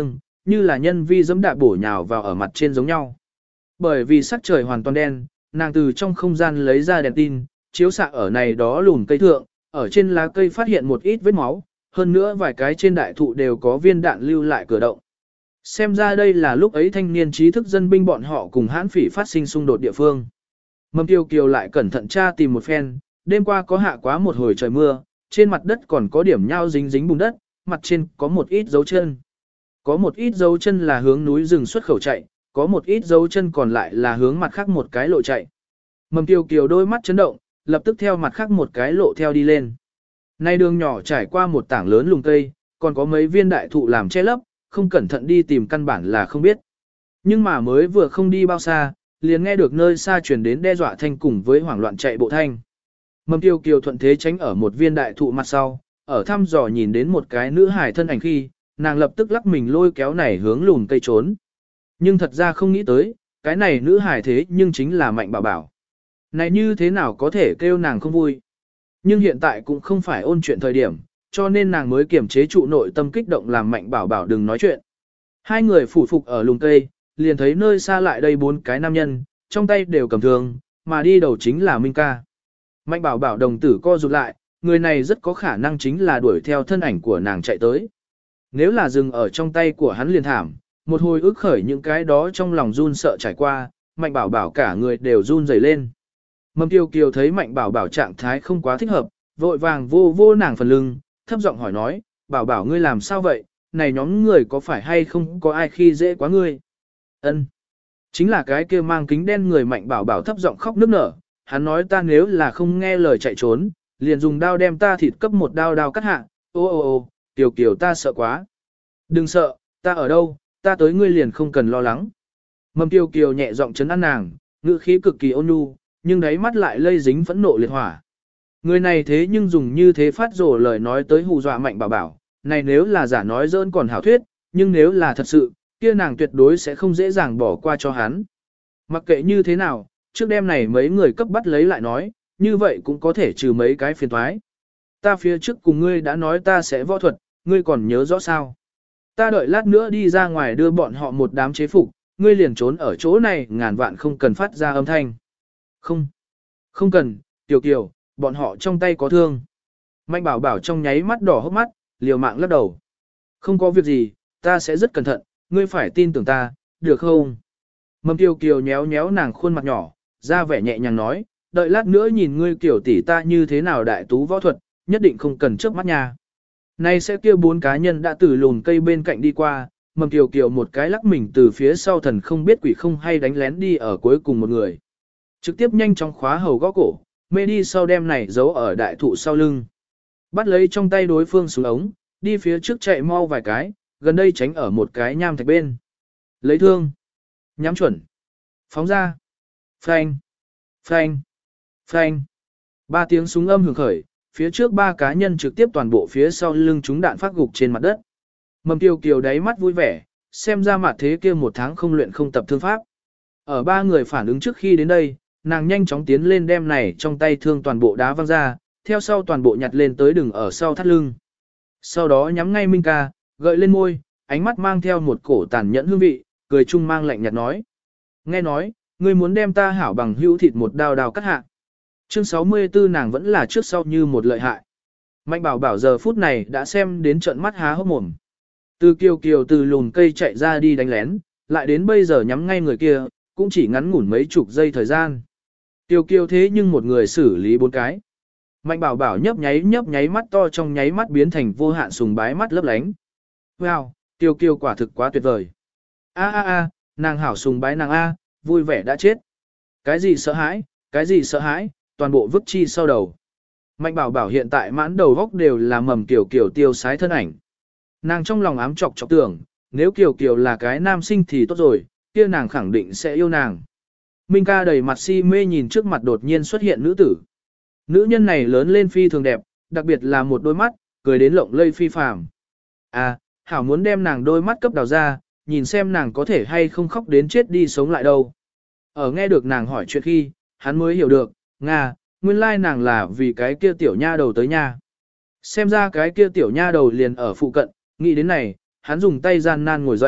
như là nhân vi dẫm đạp bổ nhào vào ở mặt trên giống nhau. Bởi vì sắc trời hoàn toàn đen, nàng từ trong không gian lấy ra đèn tin, chiếu xạ ở này đó lùn cây thượng, ở trên lá cây phát hiện một ít vết máu, hơn nữa vài cái trên đại thụ đều có viên đạn lưu lại cửa động. Xem ra đây là lúc ấy thanh niên trí thức dân binh bọn họ cùng hãn phỉ phát sinh xung đột địa phương. Mầm Kiều Kiều lại cẩn thận tra tìm một phen, đêm qua có hạ quá một hồi trời mưa, trên mặt đất còn có điểm nhao dính dính bùn đất, mặt trên có một ít dấu chân. Có một ít dấu chân là hướng núi rừng xuất khẩu chạy, có một ít dấu chân còn lại là hướng mặt khác một cái lộ chạy. Mầm Kiều Kiều đôi mắt chấn động, lập tức theo mặt khác một cái lộ theo đi lên. Nay đường nhỏ trải qua một tảng lớn lùm cây, còn có mấy viên đại thụ làm che lấp, không cẩn thận đi tìm căn bản là không biết. Nhưng mà mới vừa không đi bao xa, liền nghe được nơi xa truyền đến đe dọa thanh cùng với hoảng loạn chạy bộ thanh. Mầm Kiều Kiều thuận thế tránh ở một viên đại thụ mặt sau, ở thăm dò nhìn đến một cái nữ hài thân ảnh khi, nàng lập tức lắc mình lôi kéo này hướng lùm cây trốn. Nhưng thật ra không nghĩ tới, cái này nữ hài thế nhưng chính là Mạnh Bảo Bảo. Này như thế nào có thể kêu nàng không vui. Nhưng hiện tại cũng không phải ôn chuyện thời điểm, cho nên nàng mới kiềm chế trụ nội tâm kích động làm Mạnh Bảo Bảo đừng nói chuyện. Hai người phủ phục ở lùm cây, liền thấy nơi xa lại đây bốn cái nam nhân, trong tay đều cầm thương, mà đi đầu chính là Minh ca. Mạnh Bảo Bảo đồng tử co rụt lại, người này rất có khả năng chính là đuổi theo thân ảnh của nàng chạy tới. Nếu là dừng ở trong tay của hắn liền thảm, một hồi ức khởi những cái đó trong lòng run sợ trải qua, Mạnh Bảo Bảo cả người đều run rẩy lên. Mầm Kiều Kiều thấy Mạnh Bảo Bảo trạng thái không quá thích hợp, vội vàng vô vô nàng phần lưng, thấp giọng hỏi nói, Bảo Bảo ngươi làm sao vậy, này nhóm người có phải hay không có ai khi dễ quá ngươi? Ân, chính là cái kia mang kính đen người Mạnh Bảo Bảo thấp giọng khóc nức nở, hắn nói ta nếu là không nghe lời chạy trốn, liền dùng đao đem ta thịt cấp một đao đao cắt hạ, ô ô ô, Kiều Kiều ta sợ quá. Đừng sợ, ta ở đâu, ta tới ngươi liền không cần lo lắng. Mầm Kiều Kiều nhẹ giọng trấn an nàng, ngữ khí cực kỳ ôn nhu, nhưng đáy mắt lại lây dính phẫn nộ liệt hỏa. Người này thế nhưng dùng như thế phát rồ lời nói tới hù dọa Mạnh Bảo Bảo, này nếu là giả nói dỡn còn hảo thuyết, nhưng nếu là thật sự, kia nàng tuyệt đối sẽ không dễ dàng bỏ qua cho hắn. Mặc kệ như thế nào, trước đêm này mấy người cấp bắt lấy lại nói, như vậy cũng có thể trừ mấy cái phiền toái. Ta phía trước cùng ngươi đã nói ta sẽ võ thuật, ngươi còn nhớ rõ sao? Ta đợi lát nữa đi ra ngoài đưa bọn họ một đám chế phục, ngươi liền trốn ở chỗ này ngàn vạn không cần phát ra âm thanh. Không, không cần, Tiểu Kiều, bọn họ trong tay có thương. Mạnh Bảo Bảo trong nháy mắt đỏ hốc mắt, liều mạng lắc đầu. Không có việc gì, ta sẽ rất cẩn thận, ngươi phải tin tưởng ta, được không? Mầm Kiều Kiều nhéo nhéo nàng khuôn mặt nhỏ, ra vẻ nhẹ nhàng nói, đợi lát nữa nhìn ngươi kiểu tỷ ta như thế nào đại tú võ thuật, nhất định không cần trước mắt nha. Nay sẽ kia bốn cá nhân đã từ lùn cây bên cạnh đi qua, Mầm Kiều Kiều một cái lắc mình từ phía sau thần không biết quỷ không hay đánh lén đi ở cuối cùng một người. Trực tiếp nhanh chóng khóa hầu gõ cổ, mê đi sau đem này giấu ở đại thụ sau lưng. Bắt lấy trong tay đối phương xuống ống, đi phía trước chạy mau vài cái, gần đây tránh ở một cái nham thạch bên. Lấy thương, nhắm chuẩn, phóng ra, phanh, phanh, phanh. Ba tiếng súng âm hưởng khởi, phía trước ba cá nhân trực tiếp toàn bộ phía sau lưng chúng đạn phát gục trên mặt đất. Mầm Kiều Kiều đáy mắt vui vẻ, xem ra mặt thế kia một tháng không luyện không tập thương pháp. Ở ba người phản ứng trước khi đến đây, nàng nhanh chóng tiến lên đem này trong tay thương toàn bộ đá văng ra, theo sau toàn bộ nhặt lên tới đừng ở sau thắt lưng. Sau đó nhắm ngay Minh ca, gợi lên môi, ánh mắt mang theo một cổ tàn nhẫn hương vị, cười chung mang lạnh nhạt nói. Nghe nói, ngươi muốn đem ta hảo bằng hữu thịt một đao đao cắt hạ. Chương sáu mươi tư nàng vẫn là trước sau như một lợi hại. Mạnh Bảo Bảo giờ phút này đã xem đến trận mắt há hốc mồm. Từ Kiều Kiều từ lùn cây chạy ra đi đánh lén, lại đến bây giờ nhắm ngay người kia, cũng chỉ ngắn ngủn mấy chục giây thời gian. Kiều Kiều thế nhưng một người xử lý bốn cái. Mạnh Bảo Bảo nhấp nháy nhấp nháy mắt to trong nháy mắt biến thành vô hạn sùng bái mắt lấp lánh. Wow, Kiều Kiều quả thực quá tuyệt vời. A a a, nàng hảo sùng bái nàng a, vui vẻ đã chết. Cái gì sợ hãi, cái gì sợ hãi, toàn bộ vứt chi sau đầu. Mạnh Bảo Bảo hiện tại mãn đầu góc đều là Mầm Kiều Kiều tiêu sái thân ảnh. Nàng trong lòng ám chọc chọc tưởng, nếu Kiều Kiều là cái nam sinh thì tốt rồi, kia nàng khẳng định sẽ yêu nàng. Minh ca đầy mặt si mê nhìn trước mặt đột nhiên xuất hiện nữ tử. Nữ nhân này lớn lên phi thường đẹp, đặc biệt là một đôi mắt, cười đến lộng lây phi phàm. À, hảo muốn đem nàng đôi mắt cấp đào ra, nhìn xem nàng có thể hay không khóc đến chết đi sống lại đâu. Ở nghe được nàng hỏi chuyện khi, hắn mới hiểu được, Nga, nguyên lai nàng là vì cái kia tiểu nha đầu tới nha. Xem ra cái kia tiểu nha đầu liền ở phụ cận, nghĩ đến này, hắn dùng tay gian nan ngồi dậy,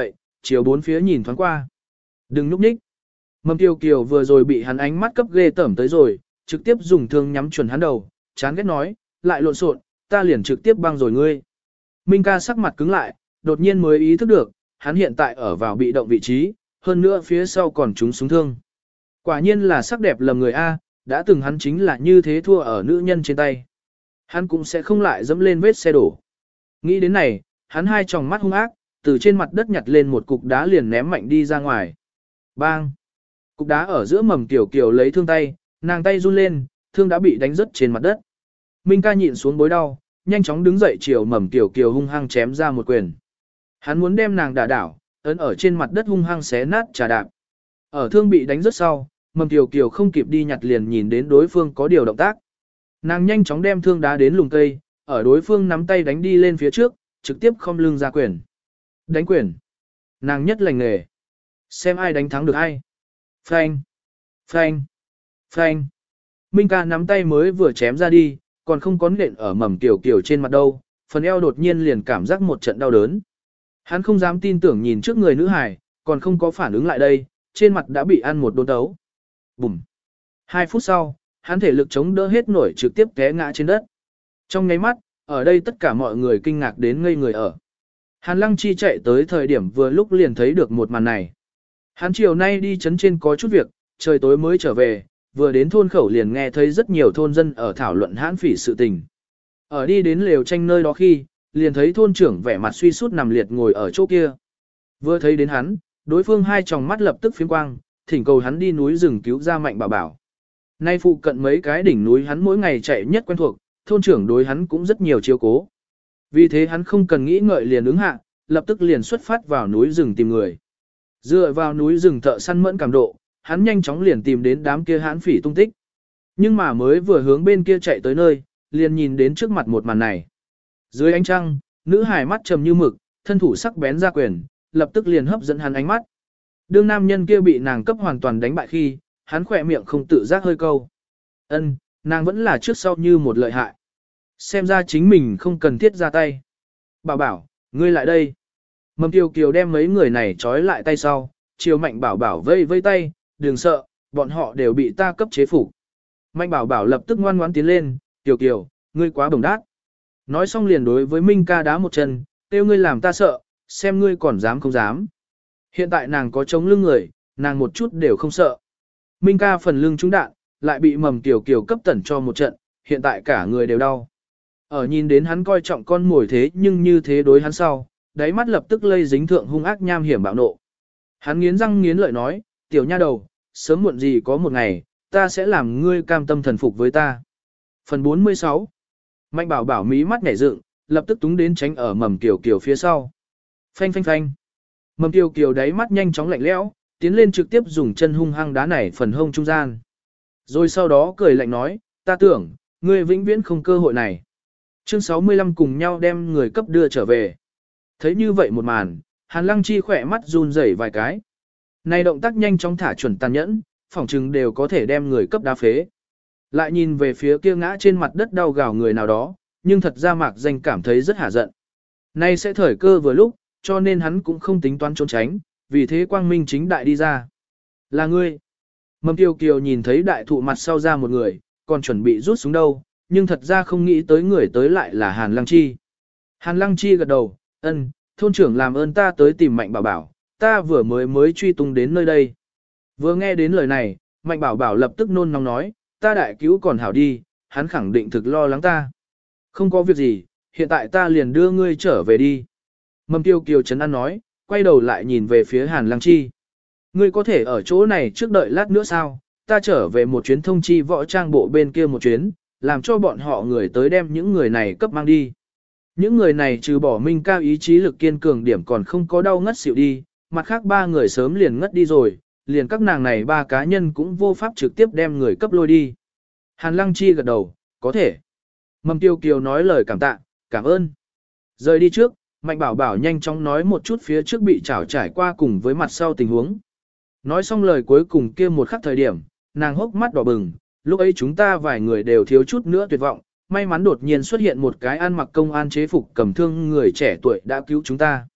chiều bốn phía nhìn thoáng qua. Đừng nhúc nhích. Mầm Kiều Kiều vừa rồi bị hắn ánh mắt cấp ghê tởm tới rồi, trực tiếp dùng thương nhắm chuẩn hắn đầu, chán ghét nói, lại lộn xộn, ta liền trực tiếp băng rồi ngươi. Minh ca sắc mặt cứng lại, đột nhiên mới ý thức được, hắn hiện tại ở vào bị động vị trí, hơn nữa phía sau còn trúng súng thương. Quả nhiên là sắc đẹp lầm người A, đã từng hắn chính là như thế thua ở nữ nhân trên tay. Hắn cũng sẽ không lại dẫm lên vết xe đổ. Nghĩ đến này, hắn hai tròng mắt hung ác, từ trên mặt đất nhặt lên một cục đá liền ném mạnh đi ra ngoài. Bang! Cục đá ở giữa Mầm Kiều Kiều lấy thương tay, nàng tay run lên, thương đã bị đánh rớt trên mặt đất. Minh ca nhịn xuống bối đau, nhanh chóng đứng dậy chiều Mầm Kiều Kiều hung hăng chém ra một quyền. Hắn muốn đem nàng đả đảo, ấn ở trên mặt đất hung hăng xé nát trà đạp. Ở thương bị đánh rớt sau, Mầm Kiều Kiều không kịp đi nhặt liền nhìn đến đối phương có điều động tác. Nàng nhanh chóng đem thương đá đến lùm cây, ở đối phương nắm tay đánh đi lên phía trước, trực tiếp khom lưng ra quyền. Đánh quyền. Nàng nhất lành nghề. Xem ai đánh thắng được ai. Phanh. Phanh. Phanh. Minh ca nắm tay mới vừa chém ra đi, còn không có nện ở Mầm Kiều Kiều trên mặt đâu, phần eo đột nhiên liền cảm giác một trận đau đớn. Hắn không dám tin tưởng nhìn trước người nữ hài, còn không có phản ứng lại đây, trên mặt đã bị ăn một đốn đấu. Bùm. Hai phút sau, hắn thể lực chống đỡ hết nổi trực tiếp té ngã trên đất. Trong nháy mắt, ở đây tất cả mọi người kinh ngạc đến ngây người ở. Hàn Lăng Chi chạy tới thời điểm vừa lúc liền thấy được một màn này. Hắn chiều nay đi chấn trên có chút việc, trời tối mới trở về, vừa đến thôn khẩu liền nghe thấy rất nhiều thôn dân ở thảo luận hãn phỉ sự tình. Ở đi đến lều tranh nơi đó khi, liền thấy thôn trưởng vẻ mặt suy sút nằm liệt ngồi ở chỗ kia. Vừa thấy đến hắn, đối phương hai tròng mắt lập tức phiếm quang, thỉnh cầu hắn đi núi rừng cứu ra Mạnh Bảo Bảo. Nay phụ cận mấy cái đỉnh núi hắn mỗi ngày chạy nhất quen thuộc, thôn trưởng đối hắn cũng rất nhiều chiếu cố. Vì thế hắn không cần nghĩ ngợi liền ứng hạ, lập tức liền xuất phát vào núi rừng tìm người. Dựa vào núi rừng thợ săn mẫn cảm độ, hắn nhanh chóng liền tìm đến đám kia hãn phỉ tung tích. Nhưng mà mới vừa hướng bên kia chạy tới nơi, liền nhìn đến trước mặt một màn này. Dưới ánh trăng, nữ hài mắt trầm như mực, thân thủ sắc bén ra quyền, lập tức liền hấp dẫn hắn ánh mắt. Đương nam nhân kia bị nàng cấp hoàn toàn đánh bại khi, hắn khỏe miệng không tự giác hơi câu. Ân, nàng vẫn là trước sau như một lợi hại. Xem ra chính mình không cần thiết ra tay. Bảo bảo, ngươi lại đây. Mầm Kiều Kiều đem mấy người này trói lại tay sau, chiều Mạnh Bảo Bảo vây vây tay, đừng sợ, bọn họ đều bị ta cấp chế phục. Mạnh Bảo Bảo lập tức ngoan ngoãn tiến lên, Kiều Kiều, ngươi quá bồng đát. Nói xong liền đối với Minh ca đá một chân, kêu ngươi làm ta sợ, xem ngươi còn dám không dám. Hiện tại nàng có chống lưng người, nàng một chút đều không sợ. Minh ca phần lưng trúng đạn, lại bị Mầm Kiều Kiều cấp tẩn cho một trận, hiện tại cả người đều đau. Ở nhìn đến hắn coi trọng con mồi thế nhưng như thế đối hắn sau, đáy mắt lập tức lây dính thượng hung ác nham hiểm bạo nộ. Hắn nghiến răng nghiến lợi nói, tiểu nha đầu, sớm muộn gì có một ngày, ta sẽ làm ngươi cam tâm thần phục với ta. Phần bốn mươi sáu. Mạnh Bảo Bảo mí mắt nhảy dựng, lập tức túng đến tránh ở Mầm Kiều Kiều phía sau. Phanh phanh phanh. Mầm Kiều Kiều đáy mắt nhanh chóng lạnh lẽo, tiến lên trực tiếp dùng chân hung hăng đá nảy phần hông trung gian. Rồi sau đó cười lạnh nói, ta tưởng, ngươi vĩnh viễn không cơ hội này. Chương sáu mươi lăm cùng nhau đem người cấp đưa trở về. Thấy như vậy một màn, Hàn Lăng Chi khỏe mắt run rẩy vài cái. Này động tác nhanh chóng thả chuẩn tàn nhẫn, phỏng chừng đều có thể đem người cấp đá phế. Lại nhìn về phía kia ngã trên mặt đất đau gào người nào đó, nhưng thật ra Mạc Danh cảm thấy rất hả giận. Nay sẽ thời cơ vừa lúc, cho nên hắn cũng không tính toán trốn tránh, vì thế quang minh chính đại đi ra. Là ngươi. Mầm Kiều Kiều nhìn thấy đại thụ mặt sau ra một người, còn chuẩn bị rút súng đâu, nhưng thật ra không nghĩ tới người tới lại là Hàn Lăng Chi. Hàn Lăng Chi gật đầu, ân, thôn trưởng làm ơn ta tới tìm Mạnh Bảo Bảo, ta vừa mới mới truy tung đến nơi đây. Vừa nghe đến lời này, Mạnh Bảo Bảo lập tức nôn nóng nói, ta đại cứu còn hảo đi, hắn khẳng định thực lo lắng ta. Không có việc gì, hiện tại ta liền đưa ngươi trở về đi. Mầm Kiều Kiều trấn an nói, quay đầu lại nhìn về phía Hàn Lăng Chi. Ngươi có thể ở chỗ này trước đợi lát nữa sao, ta trở về một chuyến thông chi võ trang bộ bên kia một chuyến, làm cho bọn họ người tới đem những người này cấp mang đi. Những người này trừ bỏ Minh cao ý chí lực kiên cường điểm còn không có đau ngất xỉu đi, mặt khác ba người sớm liền ngất đi rồi, liền các nàng này ba cá nhân cũng vô pháp trực tiếp đem người cấp lôi đi. Hàn Lăng Chi gật đầu, có thể. Mầm Tiêu Kiều nói lời cảm tạ, cảm ơn. Rời đi trước, Mạnh Bảo Bảo nhanh chóng nói một chút phía trước bị trảo trải qua cùng với mặt sau tình huống. Nói xong lời cuối cùng kia một khắc thời điểm, nàng hốc mắt đỏ bừng, lúc ấy chúng ta vài người đều thiếu chút nữa tuyệt vọng, may mắn đột nhiên xuất hiện một cái ăn mặc công an chế phục cầm thương người trẻ tuổi đã cứu chúng ta.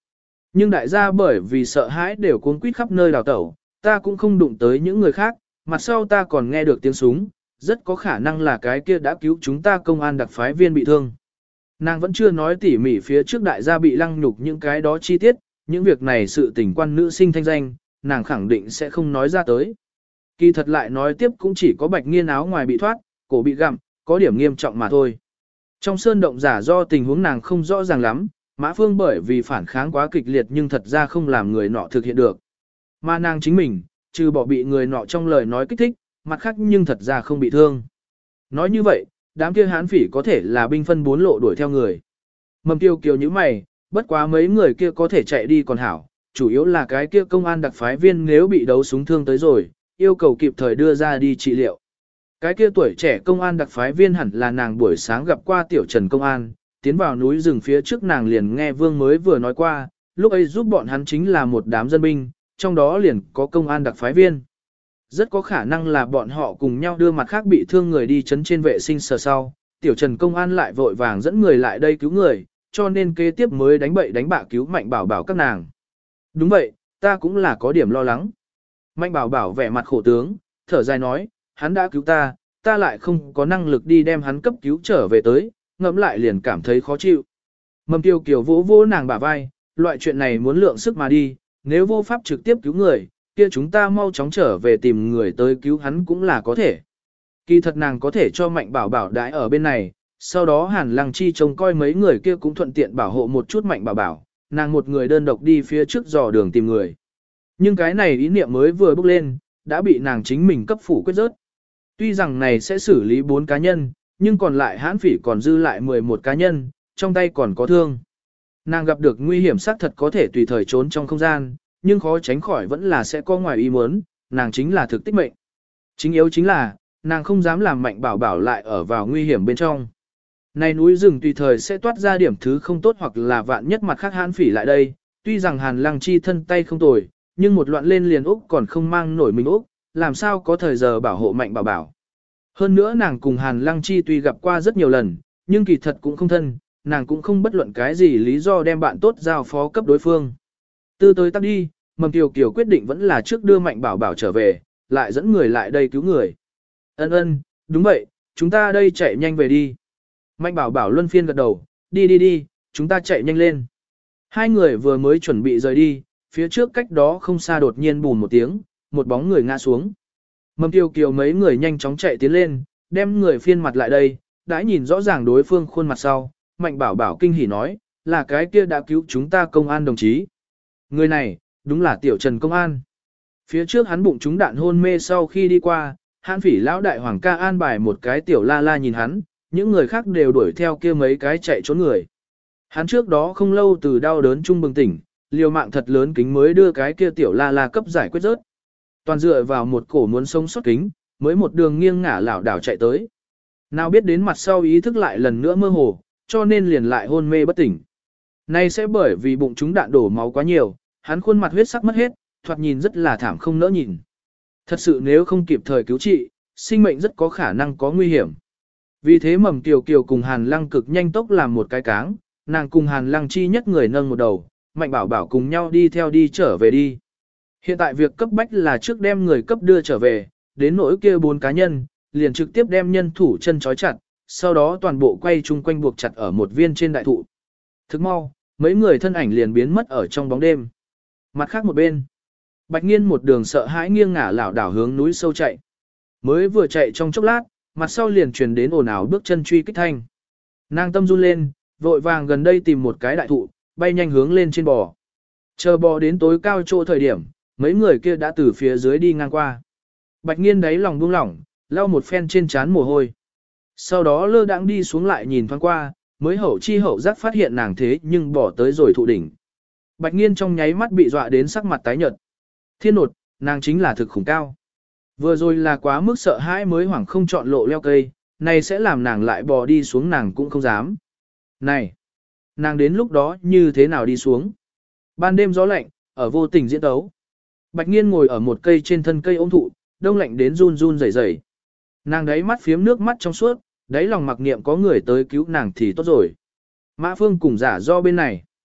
Nhưng đại gia bởi vì sợ hãi đều cuống quýt khắp nơi đào tẩu, ta cũng không đụng tới những người khác, mặt sau ta còn nghe được tiếng súng, rất có khả năng là cái kia đã cứu chúng ta công an đặc phái viên bị thương. Nàng vẫn chưa nói tỉ mỉ phía trước đại gia bị lăng nhục những cái đó chi tiết, những việc này sự tình quan nữ sinh thanh danh, nàng khẳng định sẽ không nói ra tới. Kỳ thật lại nói tiếp cũng chỉ có Bạch Nghiên áo ngoài bị thoát, cổ bị gặm, có điểm nghiêm trọng mà thôi. Trong sơn động giả do tình huống nàng không rõ ràng lắm, Mã Phương bởi vì phản kháng quá kịch liệt nhưng thật ra không làm người nọ thực hiện được. Mà nàng chính mình, trừ bỏ bị người nọ trong lời nói kích thích, mặt khác nhưng thật ra không bị thương. Nói như vậy, đám kia hán phỉ có thể là binh phân bốn lộ đuổi theo người. Mầm Tiêu Kiều như mày, bất quá mấy người kia có thể chạy đi còn hảo, chủ yếu là cái kia công an đặc phái viên nếu bị đấu súng thương tới rồi, yêu cầu kịp thời đưa ra đi trị liệu. Cái kia tuổi trẻ công an đặc phái viên hẳn là nàng buổi sáng gặp qua tiểu Trần công an, tiến vào núi rừng phía trước nàng liền nghe Vương mới vừa nói qua, lúc ấy giúp bọn hắn chính là một đám dân binh, trong đó liền có công an đặc phái viên. Rất có khả năng là bọn họ cùng nhau đưa mặt khác bị thương người đi chấn trên vệ sinh sở sau, tiểu Trần công an lại vội vàng dẫn người lại đây cứu người, cho nên kế tiếp mới đánh bậy đánh bạ cứu Mạnh Bảo Bảo các nàng. Đúng vậy, ta cũng là có điểm lo lắng. Mạnh Bảo Bảo vẻ mặt khổ tướng, thở dài nói, hắn đã cứu ta, ta lại không có năng lực đi đem hắn cấp cứu trở về tới, ngẫm lại liền cảm thấy khó chịu. Mầm Tiêu Kiều vỗ vỗ nàng bả vai, loại chuyện này muốn lượng sức mà đi, nếu vô pháp trực tiếp cứu người, kia chúng ta mau chóng trở về tìm người tới cứu hắn cũng là có thể. Kỳ thật nàng có thể cho Mạnh Bảo Bảo đãi ở bên này, sau đó Hàn Lăng Chi trông coi mấy người kia cũng thuận tiện bảo hộ một chút Mạnh Bảo Bảo, nàng một người đơn độc đi phía trước dò đường tìm người. Nhưng cái này ý niệm mới vừa bước lên, đã bị nàng chính mình cấp phủ quyết rớt. Tuy rằng này sẽ xử lý bốn cá nhân, nhưng còn lại hãn phỉ còn dư lại mười một cá nhân, trong tay còn có thương. Nàng gặp được nguy hiểm xác thật có thể tùy thời trốn trong không gian, nhưng khó tránh khỏi vẫn là sẽ có ngoài ý muốn, nàng chính là thực tích mệnh. Chính yếu chính là, nàng không dám làm Mạnh Bảo Bảo lại ở vào nguy hiểm bên trong. Này núi rừng tùy thời sẽ toát ra điểm thứ không tốt hoặc là vạn nhất mặt khác hãn phỉ lại đây, tuy rằng Hàn Lăng Chi thân tay không tồi, nhưng một loạn lên liền Úc còn không mang nổi mình Úc, làm sao có thời giờ bảo hộ Mạnh Bảo Bảo. Hơn nữa nàng cùng Hàn Lăng Chi tuy gặp qua rất nhiều lần, nhưng kỳ thật cũng không thân, nàng cũng không bất luận cái gì lý do đem bạn tốt giao phó cấp đối phương. Từ tới tắt đi, Mầm Kiều Kiều quyết định vẫn là trước đưa Mạnh Bảo Bảo trở về, lại dẫn người lại đây cứu người. Ân ân, đúng vậy, chúng ta đây chạy nhanh về đi. Mạnh Bảo Bảo luân phiên gật đầu, đi đi đi, chúng ta chạy nhanh lên. Hai người vừa mới chuẩn bị rời đi, phía trước cách đó không xa đột nhiên bùn một tiếng, một bóng người ngã xuống. Mầm Kiều Kiều mấy người nhanh chóng chạy tiến lên, đem người phiên mặt lại đây, đã nhìn rõ ràng đối phương khuôn mặt sau, Mạnh Bảo Bảo kinh hỉ nói, là cái kia đã cứu chúng ta công an đồng chí. Người này, đúng là tiểu Trần công an. Phía trước hắn bụng trúng đạn hôn mê sau khi đi qua, hãn phỉ lão đại hoàng ca an bài một cái tiểu la la nhìn hắn, những người khác đều đuổi theo kia mấy cái chạy trốn người. Hắn trước đó không lâu từ đau đớn trung bừng tỉnh, liều mạng thật lớn kính mới đưa cái kia tiểu la la cấp giải quyết rớt. Toàn dựa vào một cổ muốn sống sót kính, mới một đường nghiêng ngả lảo đảo chạy tới. Nào biết đến mặt sau ý thức lại lần nữa mơ hồ, cho nên liền lại hôn mê bất tỉnh. Nay sẽ bởi vì bụng chúng đạn đổ máu quá nhiều, hắn khuôn mặt huyết sắc mất hết, thoạt nhìn rất là thảm không nỡ nhìn. Thật sự nếu không kịp thời cứu trị, sinh mệnh rất có khả năng có nguy hiểm. Vì thế Mầm Kiều Kiều cùng Hàn Lăng cực nhanh tốc làm một cái cáng, nàng cùng Hàn Lăng chi nhất người nâng một đầu, Mạnh Bảo Bảo cùng nhau đi theo đi trở về đi. Hiện tại việc cấp bách là trước đem người cấp đưa trở về, đến nỗi kia bốn cá nhân, liền trực tiếp đem nhân thủ chân trói chặt, sau đó toàn bộ quay chung quanh buộc chặt ở một viên trên đại thụ. Thức mau, mấy người thân ảnh liền biến mất ở trong bóng đêm. Mặt khác một bên, Bạch Nghiên một đường sợ hãi nghiêng ngả lảo đảo hướng núi sâu chạy. Mới vừa chạy trong chốc lát, mặt sau liền truyền đến ồn ào bước chân truy kích thanh. Nàng tâm run lên, vội vàng gần đây tìm một cái đại thụ, bay nhanh hướng lên trên bò. Chờ bò đến tối cao chỗ thời điểm, mấy người kia đã từ phía dưới đi ngang qua. Bạch Nghiên đáy lòng buông lỏng, lau một phen trên trán mồ hôi. Sau đó lơ đãng đi xuống lại nhìn thoáng qua, mới hậu chi hậu giác phát hiện nàng thế nhưng bỏ tới rồi thụ đỉnh. Bạch Nghiên trong nháy mắt bị dọa đến sắc mặt tái nhợt. Thiên nột, nàng chính là thực khủng cao. Vừa rồi là quá mức sợ hãi mới hoảng không chọn lộ leo cây, này sẽ làm nàng lại bò đi xuống nàng cũng không dám. Này, nàng đến lúc đó như thế nào đi xuống? Ban đêm gió lạnh, ở vô tình diễn tấu. Bạch Nghiên ngồi ở một cây trên thân cây ôm thụ, đông lạnh đến run run rẩy rẩy. Nàng đáy mắt phiếm nước mắt trong suốt, đáy lòng mặc niệm có người tới cứu nàng thì tốt rồi. Mã Phương cùng giả do bên này.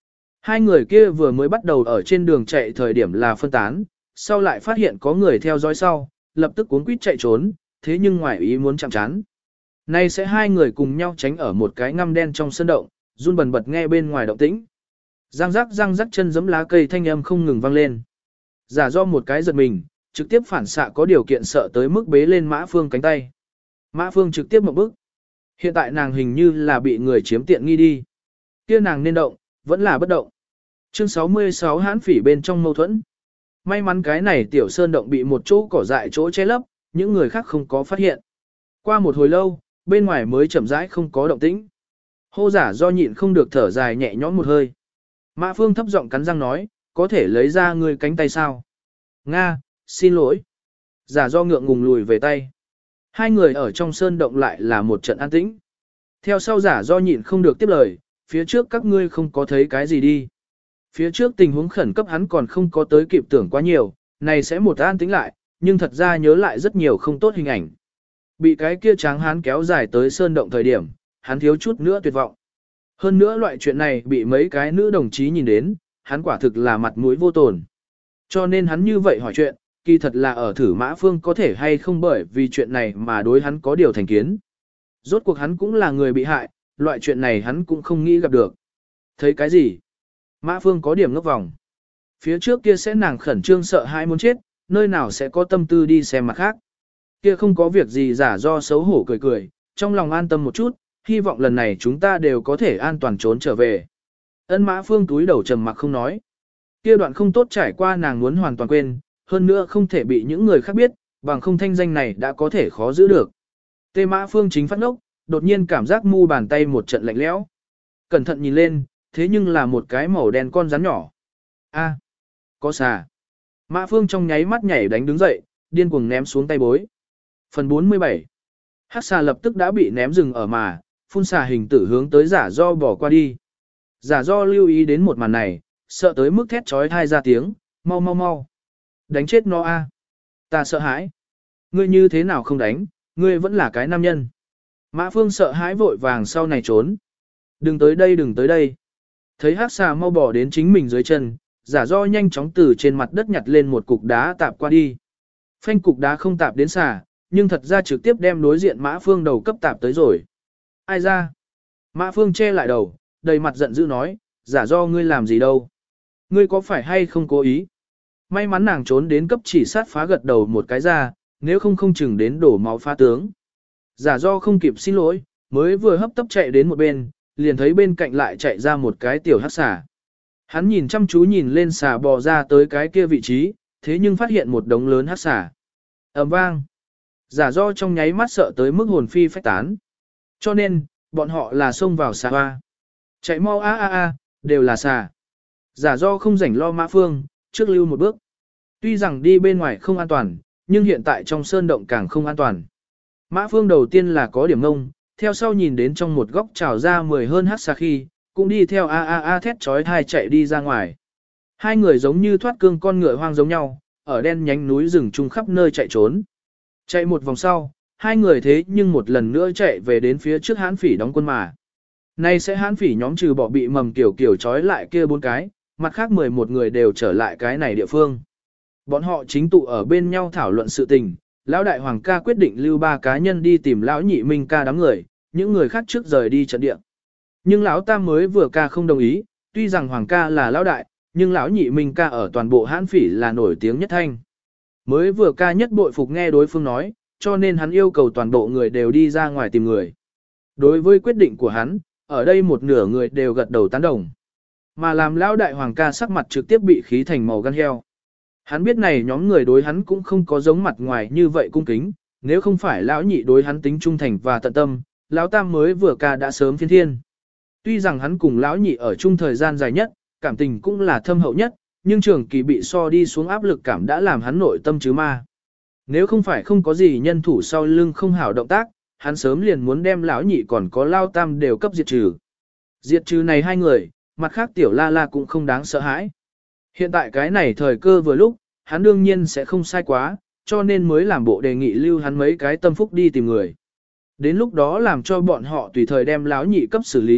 Hai người kia vừa mới bắt đầu ở trên đường chạy thời điểm là phân tán, sau lại phát hiện có người theo dõi sau, lập tức cuốn quýt chạy trốn, thế nhưng ngoài ý muốn chạm chán. Nay sẽ hai người cùng nhau tránh ở một cái ngăm đen trong sân động, run bần bật nghe bên ngoài động tĩnh. Răng rắc răng rắc chân giẫm lá cây thanh âm không ngừng vang lên. Giả do một cái giật mình, trực tiếp phản xạ có điều kiện sợ tới mức bế lên Mã Phương cánh tay. Mã Phương trực tiếp một bước. Hiện tại nàng hình như là bị người chiếm tiện nghi đi. Kia nàng nên động, vẫn là bất động. Chương sáu mươi sáu hãn phỉ bên trong mâu thuẫn. May mắn cái này tiểu sơn động bị một chỗ cỏ dại chỗ che lấp, những người khác không có phát hiện. Qua một hồi lâu, bên ngoài mới chậm rãi không có động tĩnh. Hô giả do nhịn không được thở dài nhẹ nhõm một hơi. Mã Phương thấp giọng cắn răng nói, có thể lấy ra ngươi cánh tay sao? Nga, xin lỗi. Giả do ngượng ngùng lùi về tay. Hai người ở trong sơn động lại là một trận an tĩnh. Theo sau giả do nhịn không được tiếp lời, phía trước các ngươi không có thấy cái gì đi. Phía trước tình huống khẩn cấp hắn còn không có tới kịp tưởng quá nhiều, này sẽ một an tĩnh lại, nhưng thật ra nhớ lại rất nhiều không tốt hình ảnh. Bị cái kia tráng hán kéo dài tới sơn động thời điểm, hắn thiếu chút nữa tuyệt vọng. Hơn nữa loại chuyện này bị mấy cái nữ đồng chí nhìn đến, hắn quả thực là mặt mũi vô tồn. Cho nên hắn như vậy hỏi chuyện, kỳ thật là ở thử Mã Phương có thể hay không bởi vì chuyện này mà đối hắn có điều thành kiến. Rốt cuộc hắn cũng là người bị hại, loại chuyện này hắn cũng không nghĩ gặp được. Thấy cái gì? Mã Phương có điểm ngốc vòng. Phía trước kia sẽ nàng khẩn trương sợ hãi muốn chết, nơi nào sẽ có tâm tư đi xem mặt khác. Kia không có việc gì giả do xấu hổ cười cười, trong lòng an tâm một chút, hy vọng lần này chúng ta đều có thể an toàn trốn trở về. Ân Mã Phương túi đầu trầm mặc không nói. Kia đoạn không tốt trải qua nàng muốn hoàn toàn quên, hơn nữa không thể bị những người khác biết, bằng không thanh danh này đã có thể khó giữ được. Tê Mã Phương chính phát ngốc, đột nhiên cảm giác mu bàn tay một trận lạnh lẽo. Cẩn thận nhìn lên, thế nhưng là một cái màu đen con rắn nhỏ. A, có xà. Mã Phương trong nháy mắt nhảy đánh đứng dậy, điên cuồng ném xuống tay bối. Phần bốn mươi bảy. Hắc xà lập tức đã bị ném rừng ở mà, phun xà hình tử hướng tới giả do bỏ qua đi. Giả do lưu ý đến một màn này, sợ tới mức thét trói thai ra tiếng, mau mau mau. Đánh chết nó a. Ta sợ hãi. Ngươi như thế nào không đánh, ngươi vẫn là cái nam nhân. Mã Phương sợ hãi vội vàng sau này trốn. Đừng tới đây đừng tới đây. Thấy hắc xà mau bỏ đến chính mình dưới chân, giả do nhanh chóng từ trên mặt đất nhặt lên một cục đá tạp qua đi. Phanh cục đá không tạp đến xà, nhưng thật ra trực tiếp đem đối diện Mã Phương đầu cấp tạp tới rồi. Ai ra? Mã Phương che lại đầu, đầy mặt giận dữ nói, giả do ngươi làm gì đâu? Ngươi có phải hay không cố ý? May mắn nàng trốn đến cấp chỉ sát phá gật đầu một cái ra, nếu không không chừng đến đổ máu phá tướng. Giả do không kịp xin lỗi, mới vừa hấp tấp chạy đến một bên, liền thấy bên cạnh lại chạy ra một cái tiểu hắc xà. Hắn nhìn chăm chú nhìn lên xà bò ra tới cái kia vị trí, thế nhưng phát hiện một đống lớn hắc xà. Ầm vang. Giả do trong nháy mắt sợ tới mức hồn phi phách tán. Cho nên, bọn họ là xông vào xà hoa. Chạy mau a a a, đều là xà. Giả do không rảnh lo Mã Phương, trước lưu một bước. Tuy rằng đi bên ngoài không an toàn, nhưng hiện tại trong sơn động càng không an toàn. Mã Phương đầu tiên là có điểm ngông, theo sau nhìn đến trong một góc trào ra mười hơn hắc xà khi, cũng đi theo a a a thét chói tai chạy đi ra ngoài. Hai người giống như thoát cương con ngựa hoang giống nhau, ở đen nhánh núi rừng chung khắp nơi chạy trốn. Chạy một vòng sau, hai người thế nhưng một lần nữa chạy về đến phía trước hãn phỉ đóng quân mà. Nay sẽ hãn phỉ nhóm trừ bỏ bị mầm kiểu kiểu trói lại kia bốn cái, mặt khác mười một người đều trở lại cái này địa phương. Bọn họ chính tụ ở bên nhau thảo luận sự tình, lão đại hoàng ca quyết định lưu ba cá nhân đi tìm lão nhị minh ca đám người, những người khác trước rời đi trận địa. Nhưng lão tam mới vừa ca không đồng ý, tuy rằng hoàng ca là lão đại, nhưng lão nhị minh ca ở toàn bộ hãn phỉ là nổi tiếng nhất thanh. Mới vừa ca nhất bội phục nghe đối phương nói, cho nên hắn yêu cầu toàn bộ người đều đi ra ngoài tìm người. Đối với quyết định của hắn, ở đây một nửa người đều gật đầu tán đồng. Mà làm lão đại hoàng ca sắc mặt trực tiếp bị khí thành màu gan heo. Hắn biết này nhóm người đối hắn cũng không có giống mặt ngoài như vậy cung kính, nếu không phải lão nhị đối hắn tính trung thành và tận tâm, lão tam mới vừa ca đã sớm phiên thiên. Tuy rằng hắn cùng lão nhị ở chung thời gian dài nhất, cảm tình cũng là thâm hậu nhất, nhưng trường kỳ bị so đi xuống áp lực cảm đã làm hắn nội tâm chứ ma. Nếu không phải không có gì nhân thủ sau lưng không hảo động tác, hắn sớm liền muốn đem lão nhị còn có lao tam đều cấp diệt trừ. Diệt trừ này hai người, mặt khác tiểu la la cũng không đáng sợ hãi. Hiện tại cái này thời cơ vừa lúc, hắn đương nhiên sẽ không sai quá, cho nên mới làm bộ đề nghị lưu hắn mấy cái tâm phúc đi tìm người. Đến lúc đó làm cho bọn họ tùy thời đem lão nhị cấp xử lý,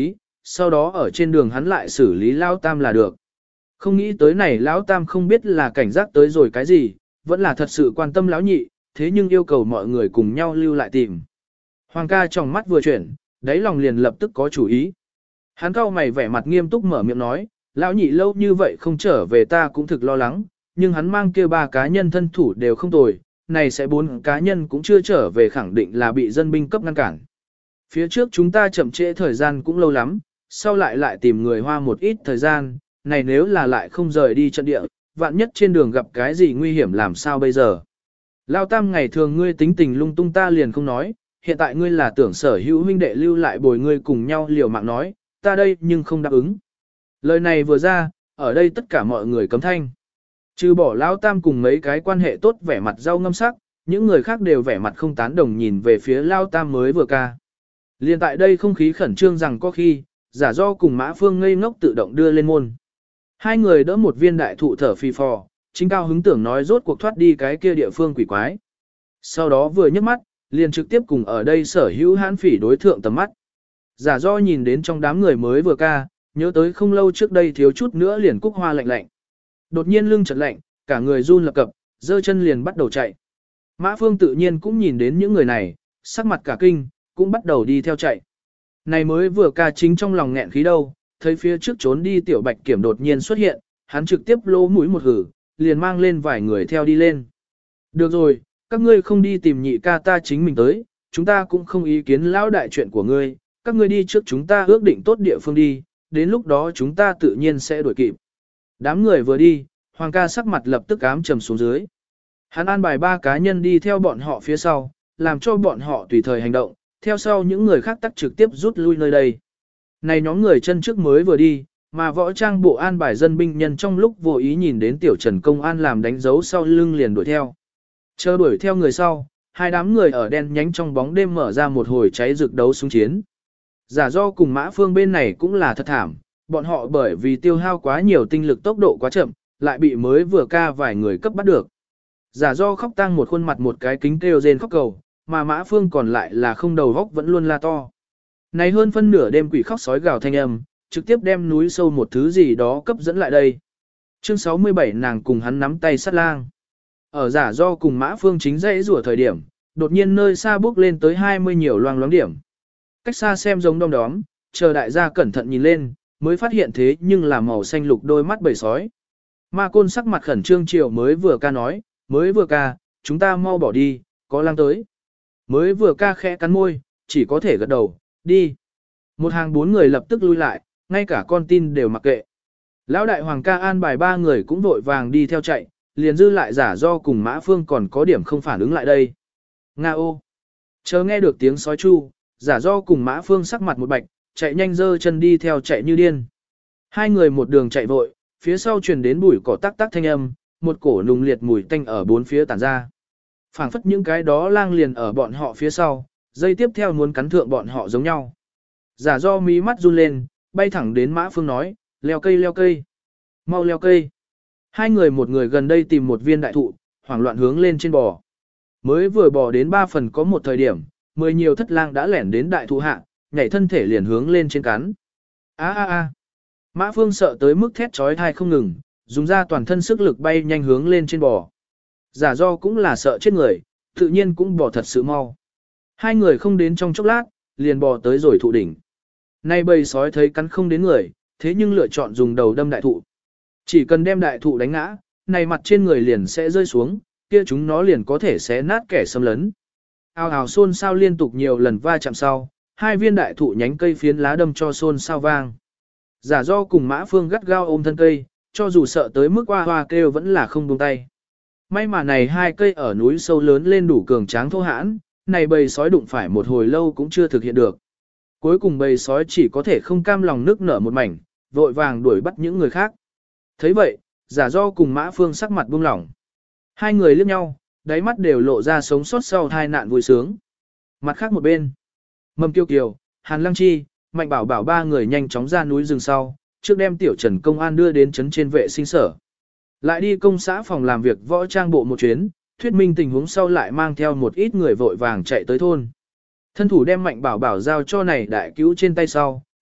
sau đó ở trên đường hắn lại xử lý Lão Tam là được. Không nghĩ tới này Lão Tam không biết là cảnh giác tới rồi cái gì, vẫn là thật sự quan tâm Lão Nhị, thế nhưng yêu cầu mọi người cùng nhau lưu lại tìm. Hoàng ca trong mắt vừa chuyển, đáy lòng liền lập tức có chủ ý. Hắn cau mày vẻ mặt nghiêm túc mở miệng nói, Lão Nhị lâu như vậy không trở về ta cũng thực lo lắng, nhưng hắn mang kia ba cá nhân thân thủ đều không tồi, này sẽ bốn cá nhân cũng chưa trở về khẳng định là bị dân binh cấp ngăn cản. Phía trước chúng ta chậm trễ thời gian cũng lâu lắm, sau lại lại tìm người hoa một ít thời gian, này nếu là lại không rời đi trận địa, vạn nhất trên đường gặp cái gì nguy hiểm làm sao bây giờ. Lao Tam ngày thường ngươi tính tình lung tung ta liền không nói, hiện tại ngươi là tưởng sở hữu huynh đệ lưu lại bồi ngươi cùng nhau liều mạng nói, ta đây nhưng không đáp ứng. Lời này vừa ra, ở đây tất cả mọi người cấm thanh. Trừ bỏ Lão Tam cùng mấy cái quan hệ tốt vẻ mặt rau ngâm sắc, những người khác đều vẻ mặt không tán đồng nhìn về phía Lão Tam mới vừa ca. Liên tại đây không khí khẩn trương rằng có khi, giả do cùng Mã Phương ngây ngốc tự động đưa lên môn. Hai người đỡ một viên đại thụ thở phì phò, chính cao hứng tưởng nói rốt cuộc thoát đi cái kia địa phương quỷ quái. Sau đó vừa nhấc mắt, liền trực tiếp cùng ở đây sở hữu hãn phỉ đối thượng tầm mắt. Giả do nhìn đến trong đám người mới vừa ca, nhớ tới không lâu trước đây thiếu chút nữa liền cúc hoa lạnh lạnh. Đột nhiên lưng chợt lạnh, cả người run lập cập, giơ chân liền bắt đầu chạy. Mã Phương tự nhiên cũng nhìn đến những người này, sắc mặt cả kinh, cũng bắt đầu đi theo chạy. Này mới vừa ca chính trong lòng nghẹn khí đâu, thấy phía trước trốn đi tiểu bạch kiểm đột nhiên xuất hiện, hắn trực tiếp lỗ mũi một hử, liền mang lên vài người theo đi lên. Được rồi, các ngươi không đi tìm nhị ca ta chính mình tới, chúng ta cũng không ý kiến lão đại chuyện của ngươi, các ngươi đi trước chúng ta ước định tốt địa phương đi, đến lúc đó chúng ta tự nhiên sẽ đuổi kịp. Đám người vừa đi, Hoàng ca sắc mặt lập tức ám trầm xuống dưới. Hắn an bài ba cá nhân đi theo bọn họ phía sau, làm cho bọn họ tùy thời hành động, theo sau những người khác tắt trực tiếp rút lui nơi đây. Này nhóm người chân trước mới vừa đi, mà võ trang bộ an bài dân binh nhân trong lúc vô ý nhìn đến tiểu Trần Công An làm đánh dấu sau lưng liền đuổi theo. Chờ đuổi theo người sau, hai đám người ở đen nhánh trong bóng đêm mở ra một hồi cháy rực đấu súng chiến. Giả do cùng Mã Phương bên này cũng là thật thảm, bọn họ bởi vì tiêu hao quá nhiều tinh lực tốc độ quá chậm, lại bị mới vừa ca vài người cấp bắt được. Giả do khóc tang một khuôn mặt một cái kính kêu rên khóc cầu, mà Mã Phương còn lại là không đầu góc vẫn luôn la to. Này hơn phân nửa đêm quỷ khóc sói gào thanh âm, trực tiếp đem núi sâu một thứ gì đó cấp dẫn lại đây. Chương sáu mươi bảy nàng cùng hắn nắm tay sát lang. Ở giả do cùng Mã Phương chính dãy rủa thời điểm, đột nhiên nơi xa bước lên tới hai mươi nhiều loang loáng điểm. Cách xa xem giống đom đóm, chờ đại gia cẩn thận nhìn lên, mới phát hiện thế nhưng là màu xanh lục đôi mắt bầy sói. Ma Côn sắc mặt khẩn trương chiều mới vừa ca nói, mới vừa ca, chúng ta mau bỏ đi, có lang tới. Mới vừa ca khẽ cắn môi, chỉ có thể gật đầu, đi. Một hàng bốn người lập tức lui lại, ngay cả con tin đều mặc kệ. Lão đại hoàng ca an bài ba người cũng vội vàng đi theo chạy, liền dư lại giả do cùng Mã Phương còn có điểm không phản ứng lại đây. Nga ô! Chờ nghe được tiếng sói chu, giả do cùng Mã Phương sắc mặt một bạch, chạy nhanh dơ chân đi theo chạy như điên. Hai người một đường chạy vội, phía sau truyền đến bụi cỏ tắc tắc thanh âm, một cổ nùng liệt mùi tanh ở bốn phía tản ra. Phảng phất những cái đó lang liền ở bọn họ phía sau, dây tiếp theo muốn cắn thượng bọn họ giống nhau. Giả do mí mắt run lên, bay thẳng đến Mã Phương nói, leo cây leo cây, mau leo cây. Hai người một người gần đây tìm một viên đại thụ, hoảng loạn hướng lên trên bò. Mới vừa bò đến ba phần có một thời điểm, mười nhiều thất lang đã lẻn đến đại thụ hạ, nhảy thân thể liền hướng lên trên cắn. A a a. Mã Phương sợ tới mức thét chói tai không ngừng, dùng ra toàn thân sức lực bay nhanh hướng lên trên bò. Giả do cũng là sợ chết người, tự nhiên cũng bò thật sự mau. Hai người không đến trong chốc lát, liền bò tới rồi thụ đỉnh. Nay bầy sói thấy cắn không đến người, thế nhưng lựa chọn dùng đầu đâm đại thụ. Chỉ cần đem đại thụ đánh ngã, này mặt trên người liền sẽ rơi xuống, kia chúng nó liền có thể xé nát kẻ xâm lấn. Ào ào xôn xao liên tục nhiều lần va chạm sau, hai viên đại thụ nhánh cây phiến lá đâm cho xôn xao vang. Giả do cùng Mã Phương gắt gao ôm thân cây, cho dù sợ tới mức hoa hoa kêu vẫn là không buông tay. May mà này hai cây ở núi sâu lớn lên đủ cường tráng thô hãn, này bầy sói đụng phải một hồi lâu cũng chưa thực hiện được. Cuối cùng bầy sói chỉ có thể không cam lòng nước nở một mảnh, vội vàng đuổi bắt những người khác. Thấy vậy, giả do cùng Mã Phương sắc mặt buông lỏng. Hai người liếc nhau, đáy mắt đều lộ ra sống sót sau tai nạn vui sướng. Mặt khác một bên, Mầm Kiêu Kiều, Hàn Lăng Chi, Mạnh Bảo Bảo ba người nhanh chóng ra núi rừng sau, trước đem tiểu Trần Công An đưa đến trấn trên vệ sinh sở. Lại đi công xã phòng làm việc võ trang bộ một chuyến, thuyết minh tình huống sau lại mang theo một ít người vội vàng chạy tới thôn. Thân thủ đem Mạnh Bảo Bảo giao cho này đại cứu trên tay sau,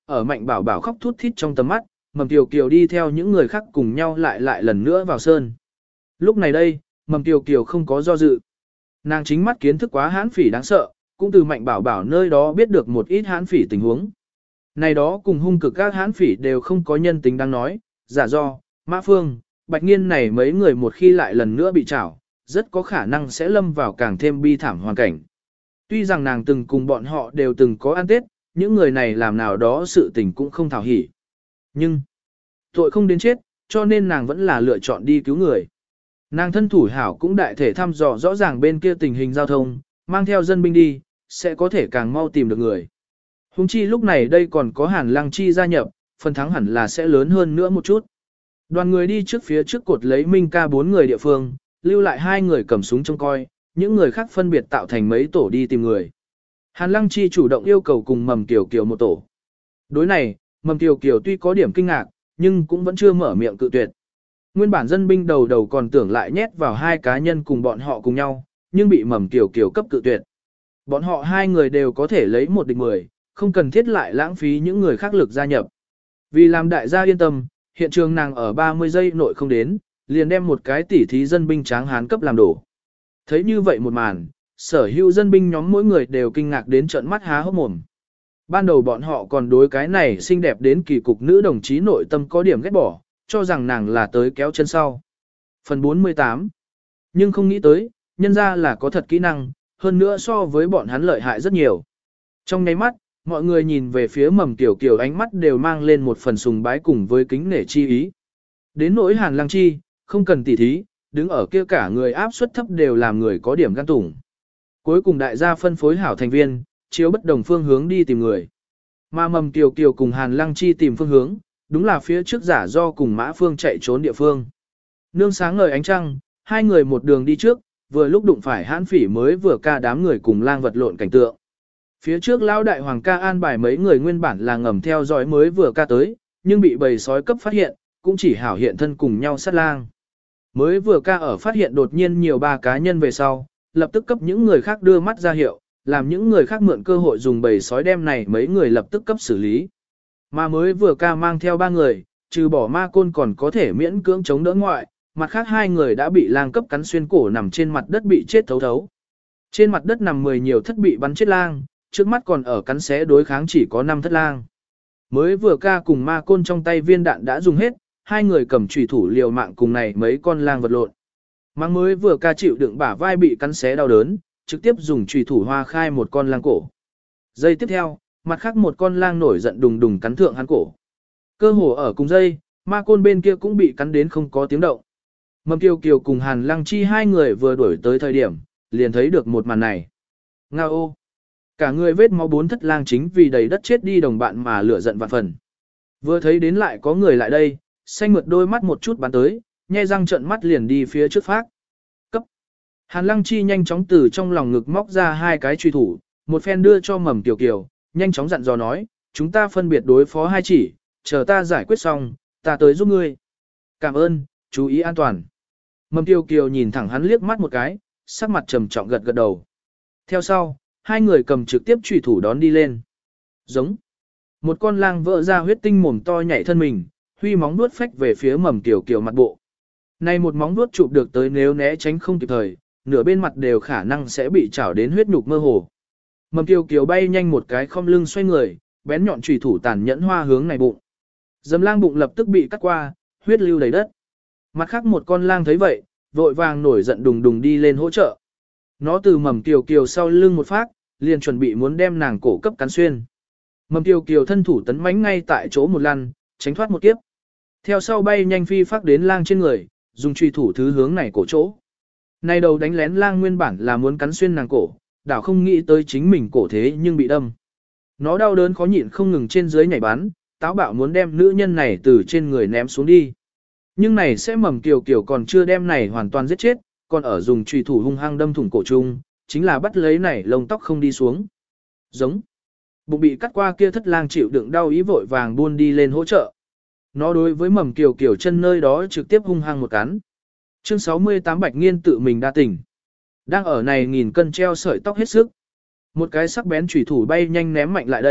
ở Mạnh Bảo Bảo khóc thút thít trong tầm mắt, Mầm Kiều Kiều đi theo những người khác cùng nhau lại lại lần nữa vào sơn. Lúc này đây, Mầm Kiều Kiều không có do dự. Nàng chính mắt kiến thức quá hãn phỉ đáng sợ, cũng từ Mạnh Bảo Bảo nơi đó biết được một ít hãn phỉ tình huống. Này đó cùng hung cực các hãn phỉ đều không có nhân tính đáng nói, giả do, Mã Phương, Bạch Nghiên này mấy người một khi lại lần nữa bị trảo, rất có khả năng sẽ lâm vào càng thêm bi thảm hoàn cảnh. Tuy rằng nàng từng cùng bọn họ đều từng có ăn tết, những người này làm nào đó sự tình cũng không thảo hỉ. Nhưng, tội không đến chết, cho nên nàng vẫn là lựa chọn đi cứu người. Nàng thân thủ hảo cũng đại thể thăm dò rõ ràng bên kia tình hình giao thông, mang theo dân binh đi, sẽ có thể càng mau tìm được người. Hùng chi lúc này đây còn có Hàn Lăng Chi gia nhập, phần thắng hẳn là sẽ lớn hơn nữa một chút. Đoàn người đi trước phía trước cột lấy Minh ca bốn người địa phương, lưu lại hai người cầm súng trông coi, những người khác phân biệt tạo thành mấy tổ đi tìm người. Hàn Lăng Chi chủ động yêu cầu cùng Mầm Kiều Kiều một tổ. Đối này, Mầm Kiều Kiều tuy có điểm kinh ngạc, nhưng cũng vẫn chưa mở miệng cự tuyệt. Nguyên bản dân binh đầu đầu còn tưởng lại nhét vào hai cá nhân cùng bọn họ cùng nhau, nhưng bị Mầm Kiều Kiều cấp cự tuyệt. Bọn họ hai người đều có thể lấy một địch mười, không cần thiết lại lãng phí những người khác lực gia nhập. Vì làm đại gia yên tâm, hiện trường nàng ở ba mươi giây nội không đến, liền đem một cái tỉ thí dân binh tráng hán cấp làm đổ. Thấy như vậy một màn, sở hữu dân binh nhóm mỗi người đều kinh ngạc đến trợn mắt há hốc mồm. Ban đầu bọn họ còn đối cái này xinh đẹp đến kỳ cục nữ đồng chí nội tâm có điểm ghét bỏ, cho rằng nàng là tới kéo chân sau. Phần bốn mươi tám. Nhưng không nghĩ tới, nhân ra là có thật kỹ năng, hơn nữa so với bọn hắn lợi hại rất nhiều. Trong nháy mắt, mọi người nhìn về phía Mầm Kiều Kiều ánh mắt đều mang lên một phần sùng bái cùng với kính nể chi ý. Đến nỗi Hàn Lăng Chi, không cần tỉ thí, đứng ở kia cả người áp suất thấp đều làm người có điểm gan tủng. Cuối cùng đại gia phân phối hảo thành viên, chiếu bất đồng phương hướng đi tìm người. Mà Mầm Kiều Kiều cùng Hàn Lăng Chi tìm phương hướng, đúng là phía trước giả do cùng Mã Phương chạy trốn địa phương. Nương sáng ngời ánh trăng, hai người một đường đi trước, vừa lúc đụng phải hãn phỉ mới vừa ca đám người cùng lang vật lộn cảnh tượng. Phía trước lão đại hoàng ca an bài mấy người nguyên bản là ngầm theo dõi mới vừa ca tới, nhưng bị bầy sói cấp phát hiện, cũng chỉ hảo hiện thân cùng nhau sát lang. Mới vừa ca ở phát hiện đột nhiên nhiều ba cá nhân về sau, lập tức cấp những người khác đưa mắt ra hiệu, làm những người khác mượn cơ hội dùng bầy sói đem này mấy người lập tức cấp xử lý. Mà mới vừa ca mang theo ba người, trừ bỏ ma côn còn có thể miễn cưỡng chống đỡ ngoại, mặt khác hai người đã bị lang cấp cắn xuyên cổ nằm trên mặt đất bị chết thấu thấu. Trên mặt đất nằm mười nhiều thất bị bắn chết lang, trước mắt còn ở cắn xé đối kháng chỉ có năm thất lang. Mới vừa ca cùng ma côn trong tay viên đạn đã dùng hết, hai người cầm chùy thủ liều mạng cùng này mấy con lang vật lộn. Mang mới vừa ca chịu đựng bả vai bị cắn xé đau đớn, trực tiếp dùng chùy thủ hoa khai một con lang cổ. Giây tiếp theo, mặt khác một con lang nổi giận đùng đùng cắn thượng hắn cổ. Cơ hồ ở cùng dây, ma côn bên kia cũng bị cắn đến không có tiếng động. Mầm Kiều Kiều cùng Hàn Lăng Chi hai người vừa đuổi tới thời điểm, liền thấy được một màn này. Ngao ô! Cả người vết máu bốn thất lang chính vì đầy đất chết đi đồng bạn mà lửa giận vạn phần. Vừa thấy đến lại có người lại đây, xanh mượt đôi mắt một chút bắn tới, nhe răng trợn mắt liền đi phía trước phát. Cấp! Hàn Lăng Chi nhanh chóng từ trong lòng ngực móc ra hai cái truy thủ, một phen đưa cho Mầm Kiều Kiều, nhanh chóng dặn dò nói, chúng ta phân biệt đối phó hai chỉ, chờ ta giải quyết xong, ta tới giúp ngươi. Cảm ơn, chú ý an toàn. Mầm Kiều Kiều nhìn thẳng hắn liếc mắt một cái, sắc mặt trầm trọng gật gật đầu. Theo sau, hai người cầm trực tiếp chủy thủ đón đi lên. Giống. Một con lang vỡ ra huyết tinh mồm to nhảy thân mình, huy móng vuốt phách về phía Mầm Kiều Kiều mặt bộ. Này một móng vuốt chụp được tới nếu né tránh không kịp thời, nửa bên mặt đều khả năng sẽ bị chảo đến huyết nhục mơ hồ. Mầm Kiều Kiều bay nhanh một cái khom lưng xoay người, bén nhọn chủy thủ tàn nhẫn hoa hướng này bụng. Dầm lang bụng lập tức bị cắt qua, huyết lưu đầy đất. Mặt khác một con lang thấy vậy, vội vàng nổi giận đùng đùng đi lên hỗ trợ. Nó từ Mầm Kiều Kiều sau lưng một phát, liền chuẩn bị muốn đem nàng cổ cấp cắn xuyên. Mầm Kiều Kiều thân thủ tấn mãnh ngay tại chỗ một lăn, tránh thoát một kiếp. Theo sau bay nhanh phi phát đến lang trên người, dùng truy thủ thứ hướng này cổ chỗ. Này đầu đánh lén lang nguyên bản là muốn cắn xuyên nàng cổ, đảo không nghĩ tới chính mình cổ thế nhưng bị đâm. Nó đau đớn khó nhịn không ngừng trên dưới nhảy bắn, táo bạo muốn đem nữ nhân này từ trên người ném xuống đi. Nhưng này sẽ Mầm Kiều Kiều còn chưa đem này hoàn toàn giết chết, còn ở dùng truy thủ hung hăng đâm thủng cổ chung, chính là bắt lấy này lông tóc không đi xuống. Giống. Bụng bị cắt qua kia thất lang chịu đựng đau ý vội vàng buôn đi lên hỗ trợ. Nó đối với Mầm Kiều Kiều chân nơi đó trực tiếp hung hăng một cắn. Chương sáu mươi tám Bạch Nghiên tự mình đa tình. Đang ở này nghìn cân treo sợi tóc hết sức. Một cái sắc bén chủy thủ bay nhanh ném mạnh lại đây,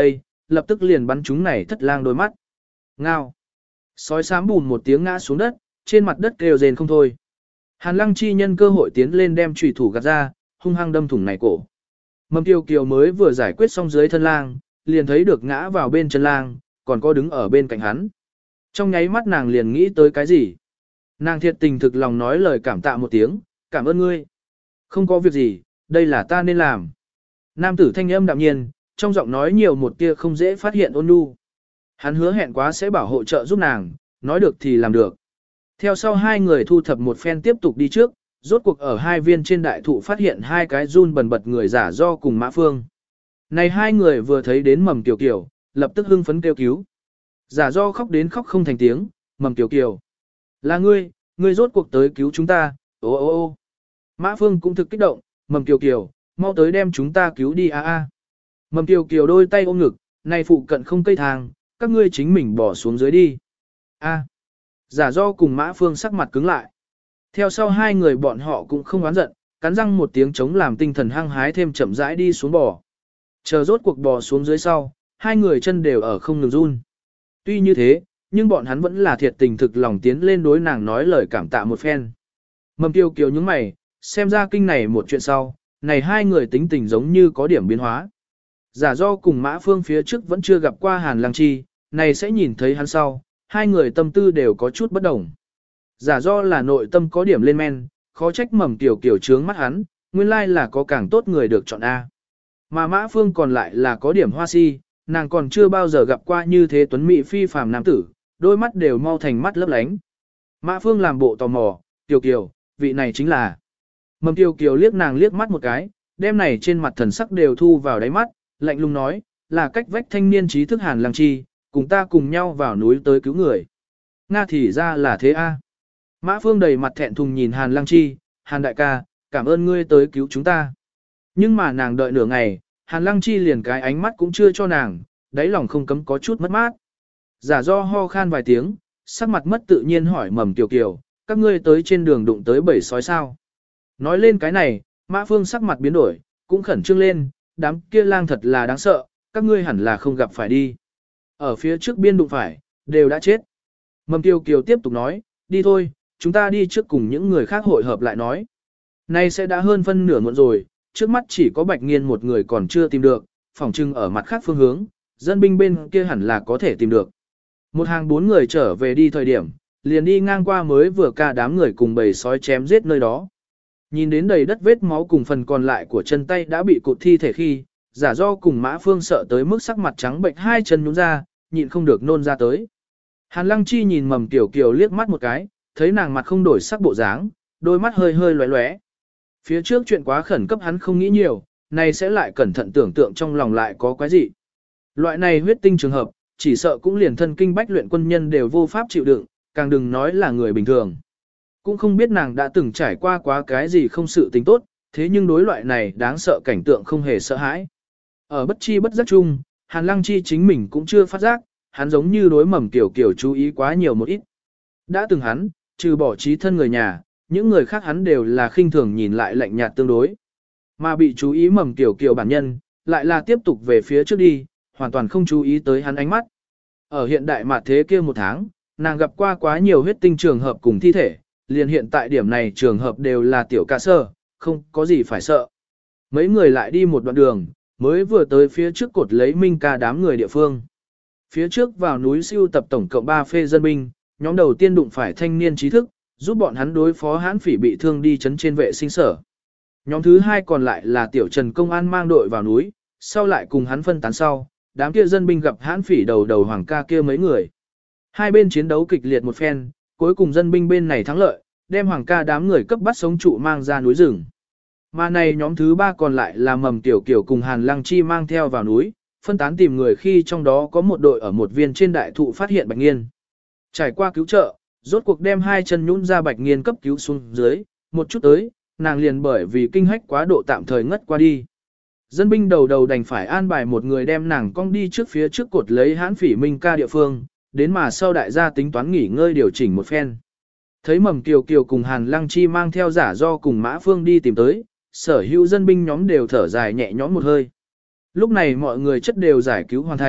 lập tức liền bắn chúng này thất lang đôi mắt. Ngao. Sói xám bùn một tiếng ngã xuống đất, trên mặt đất kêu rền không thôi. Hàn Lăng Chi nhân cơ hội tiến lên đem chủy thủ gạt ra, hung hăng đâm thủng này cổ. Mầm Kiều Kiều mới vừa giải quyết xong dưới thân lang, liền thấy được ngã vào bên chân lang, còn có đứng ở bên cạnh hắn. Trong nháy mắt nàng liền nghĩ tới cái gì? Nàng thiệt tình thực lòng nói lời cảm tạ một tiếng, cảm ơn ngươi. Không có việc gì, đây là ta nên làm. Nam tử thanh âm đạm nhiên, trong giọng nói nhiều một tia không dễ phát hiện ôn nhu. Hắn hứa hẹn quá sẽ bảo hộ trợ giúp nàng, nói được thì làm được. Theo sau hai người thu thập một phen tiếp tục đi trước, rốt cuộc ở hai viên trên đại thụ phát hiện hai cái run bần bật người giả do cùng Mã Phương. Này hai người vừa thấy đến Mầm Kiều Kiều, lập tức hưng phấn kêu cứu. Giả do khóc đến khóc không thành tiếng, Mầm Kiều Kiều. Là ngươi, ngươi rốt cuộc tới cứu chúng ta, ô ô ô. Mã Phương cũng thực kích động, Mầm Kiều Kiều, mau tới đem chúng ta cứu đi a a. Mầm Kiều Kiều đôi tay ôm ngực, này phụ cận không cây thang, các ngươi chính mình bỏ xuống dưới đi. A. Giả do cùng Mã Phương sắc mặt cứng lại. Theo sau hai người bọn họ cũng không oán giận, cắn răng một tiếng chống làm tinh thần hăng hái thêm chậm rãi đi xuống bò. Chờ rốt cuộc bò xuống dưới sau, hai người chân đều ở không ngừng run. Tuy như thế, nhưng bọn hắn vẫn là thiệt tình thực lòng tiến lên đối nàng nói lời cảm tạ một phen. Mầm Kiều Kiều nhướng mày, xem ra kinh này một chuyện sau, này hai người tính tình giống như có điểm biến hóa. Giả do cùng Mã Phương phía trước vẫn chưa gặp qua Hàn Lăng Chi, này sẽ nhìn thấy hắn sau, hai người tâm tư đều có chút bất đồng. Giả do là nội tâm có điểm lên men, khó trách Mầm Kiều Kiều trướng mắt hắn, nguyên lai là có càng tốt người được chọn A. Mà Mã Phương còn lại là có điểm hoa si, nàng còn chưa bao giờ gặp qua như thế tuấn mỹ phi phàm nam tử, đôi mắt đều mau thành mắt lấp lánh. Mã Phương làm bộ tò mò, Kiều Kiều, vị này chính là. Mầm Kiều Kiều liếc nàng liếc mắt một cái, đêm này trên mặt thần sắc đều thu vào đáy mắt, lạnh lùng nói, là cách vách thanh niên trí thức Hàn Lăng Chi, cùng ta cùng nhau vào núi tới cứu người. Nga thì ra là thế a. Mã Phương đầy mặt thẹn thùng nhìn Hàn Lăng Chi, Hàn đại ca, cảm ơn ngươi tới cứu chúng ta. Nhưng mà nàng đợi nửa ngày, Hàn Lăng Chi liền cái ánh mắt cũng chưa cho nàng, đáy lòng không cấm có chút mất mát. Giả do ho khan vài tiếng, sắc mặt mất tự nhiên hỏi Mầm Kiều Kiều, các ngươi tới trên đường đụng tới bầy sói sao. Nói lên cái này, Mã Phương sắc mặt biến đổi, cũng khẩn trương lên, đám kia lang thật là đáng sợ, các ngươi hẳn là không gặp phải đi. Ở phía trước biên đụng phải, đều đã chết. Mầm Kiều Kiều tiếp tục nói, đi thôi, chúng ta đi trước cùng những người khác hội hợp lại nói. Nay sẽ đã hơn phân nửa muộn rồi, trước mắt chỉ có Bạch Nghiên một người còn chưa tìm được, phỏng chừng ở mặt khác phương hướng, dân binh bên kia hẳn là có thể tìm được. Một hàng bốn người trở về đi thời điểm, liền đi ngang qua mới vừa cả đám người cùng bầy sói chém giết nơi đó. Nhìn đến đầy đất vết máu cùng phần còn lại của chân tay đã bị cụt thi thể khi, giả do cùng Mã Phương sợ tới mức sắc mặt trắng bệnh hai chân nhún ra, nhịn không được nôn ra tới. Hàn Lăng Chi nhìn Mầm Kiều Kiều liếc mắt một cái, thấy nàng mặt không đổi sắc bộ dáng, đôi mắt hơi hơi lóe lóe. Phía trước chuyện quá khẩn cấp hắn không nghĩ nhiều, này sẽ lại cẩn thận tưởng tượng trong lòng lại có quái gì. Loại này huyết tinh trường hợp, chỉ sợ cũng liền thân kinh bách luyện quân nhân đều vô pháp chịu đựng, càng đừng nói là người bình thường. Cũng không biết nàng đã từng trải qua quá cái gì không sự tình tốt, thế nhưng đối loại này đáng sợ cảnh tượng không hề sợ hãi. Ở bất chi bất giác chung, Hàn Lăng Chi chính mình cũng chưa phát giác, hắn giống như đối Mầm Kiều Kiều chú ý quá nhiều một ít. Đã từng hắn, trừ bỏ trí thân người nhà, những người khác hắn đều là khinh thường nhìn lại lạnh nhạt tương đối. Mà bị chú ý Mầm Kiều Kiều bản nhân, lại là tiếp tục về phía trước đi, hoàn toàn không chú ý tới hắn ánh mắt. Ở hiện đại mặt thế kia một tháng, nàng gặp qua quá nhiều huyết tinh trường hợp cùng thi thể, liền hiện tại điểm này trường hợp đều là tiểu ca sơ, không có gì phải sợ. Mấy người lại đi một đoạn đường, mới vừa tới phía trước cột lấy Minh Ca đám người địa phương. Phía trước vào núi siêu tập tổng cộng ba phê dân binh, nhóm đầu tiên đụng phải thanh niên trí thức, giúp bọn hắn đối phó hãn phỉ bị thương đi chấn trên vệ sinh sở. Nhóm thứ hai còn lại là tiểu Trần công an mang đội vào núi, sau lại cùng hắn phân tán sau, đám kia dân binh gặp hãn phỉ đầu đầu hoàng ca kia mấy người. Hai bên chiến đấu kịch liệt một phen, cuối cùng dân binh bên này thắng lợi, đem hoàng ca đám người cấp bắt sống trụ mang ra núi rừng. Mà này nhóm thứ ba còn lại là Mầm Tiểu Kiều cùng Hàn Lăng Chi mang theo vào núi, phân tán tìm người khi trong đó có một đội ở một viên trên đại thụ phát hiện Bạch Nghiên. Trải qua cứu trợ, rốt cuộc đem hai chân nhũn ra Bạch Nghiên cấp cứu xuống dưới, một chút tới, nàng liền bởi vì kinh hách quá độ tạm thời ngất qua đi. Dân binh đầu đầu đành phải an bài một người đem nàng cong đi trước phía trước cột lấy hãn phỉ Minh Ca địa phương, đến mà sau đại gia tính toán nghỉ ngơi điều chỉnh một phen. Thấy Mầm Kiều Kiều cùng Hàn Lăng Chi mang theo giả do cùng Mã Phương đi tìm tới, sở hữu dân binh nhóm đều thở dài nhẹ nhõm một hơi. Lúc này mọi người chất đều giải cứu hoàn thành,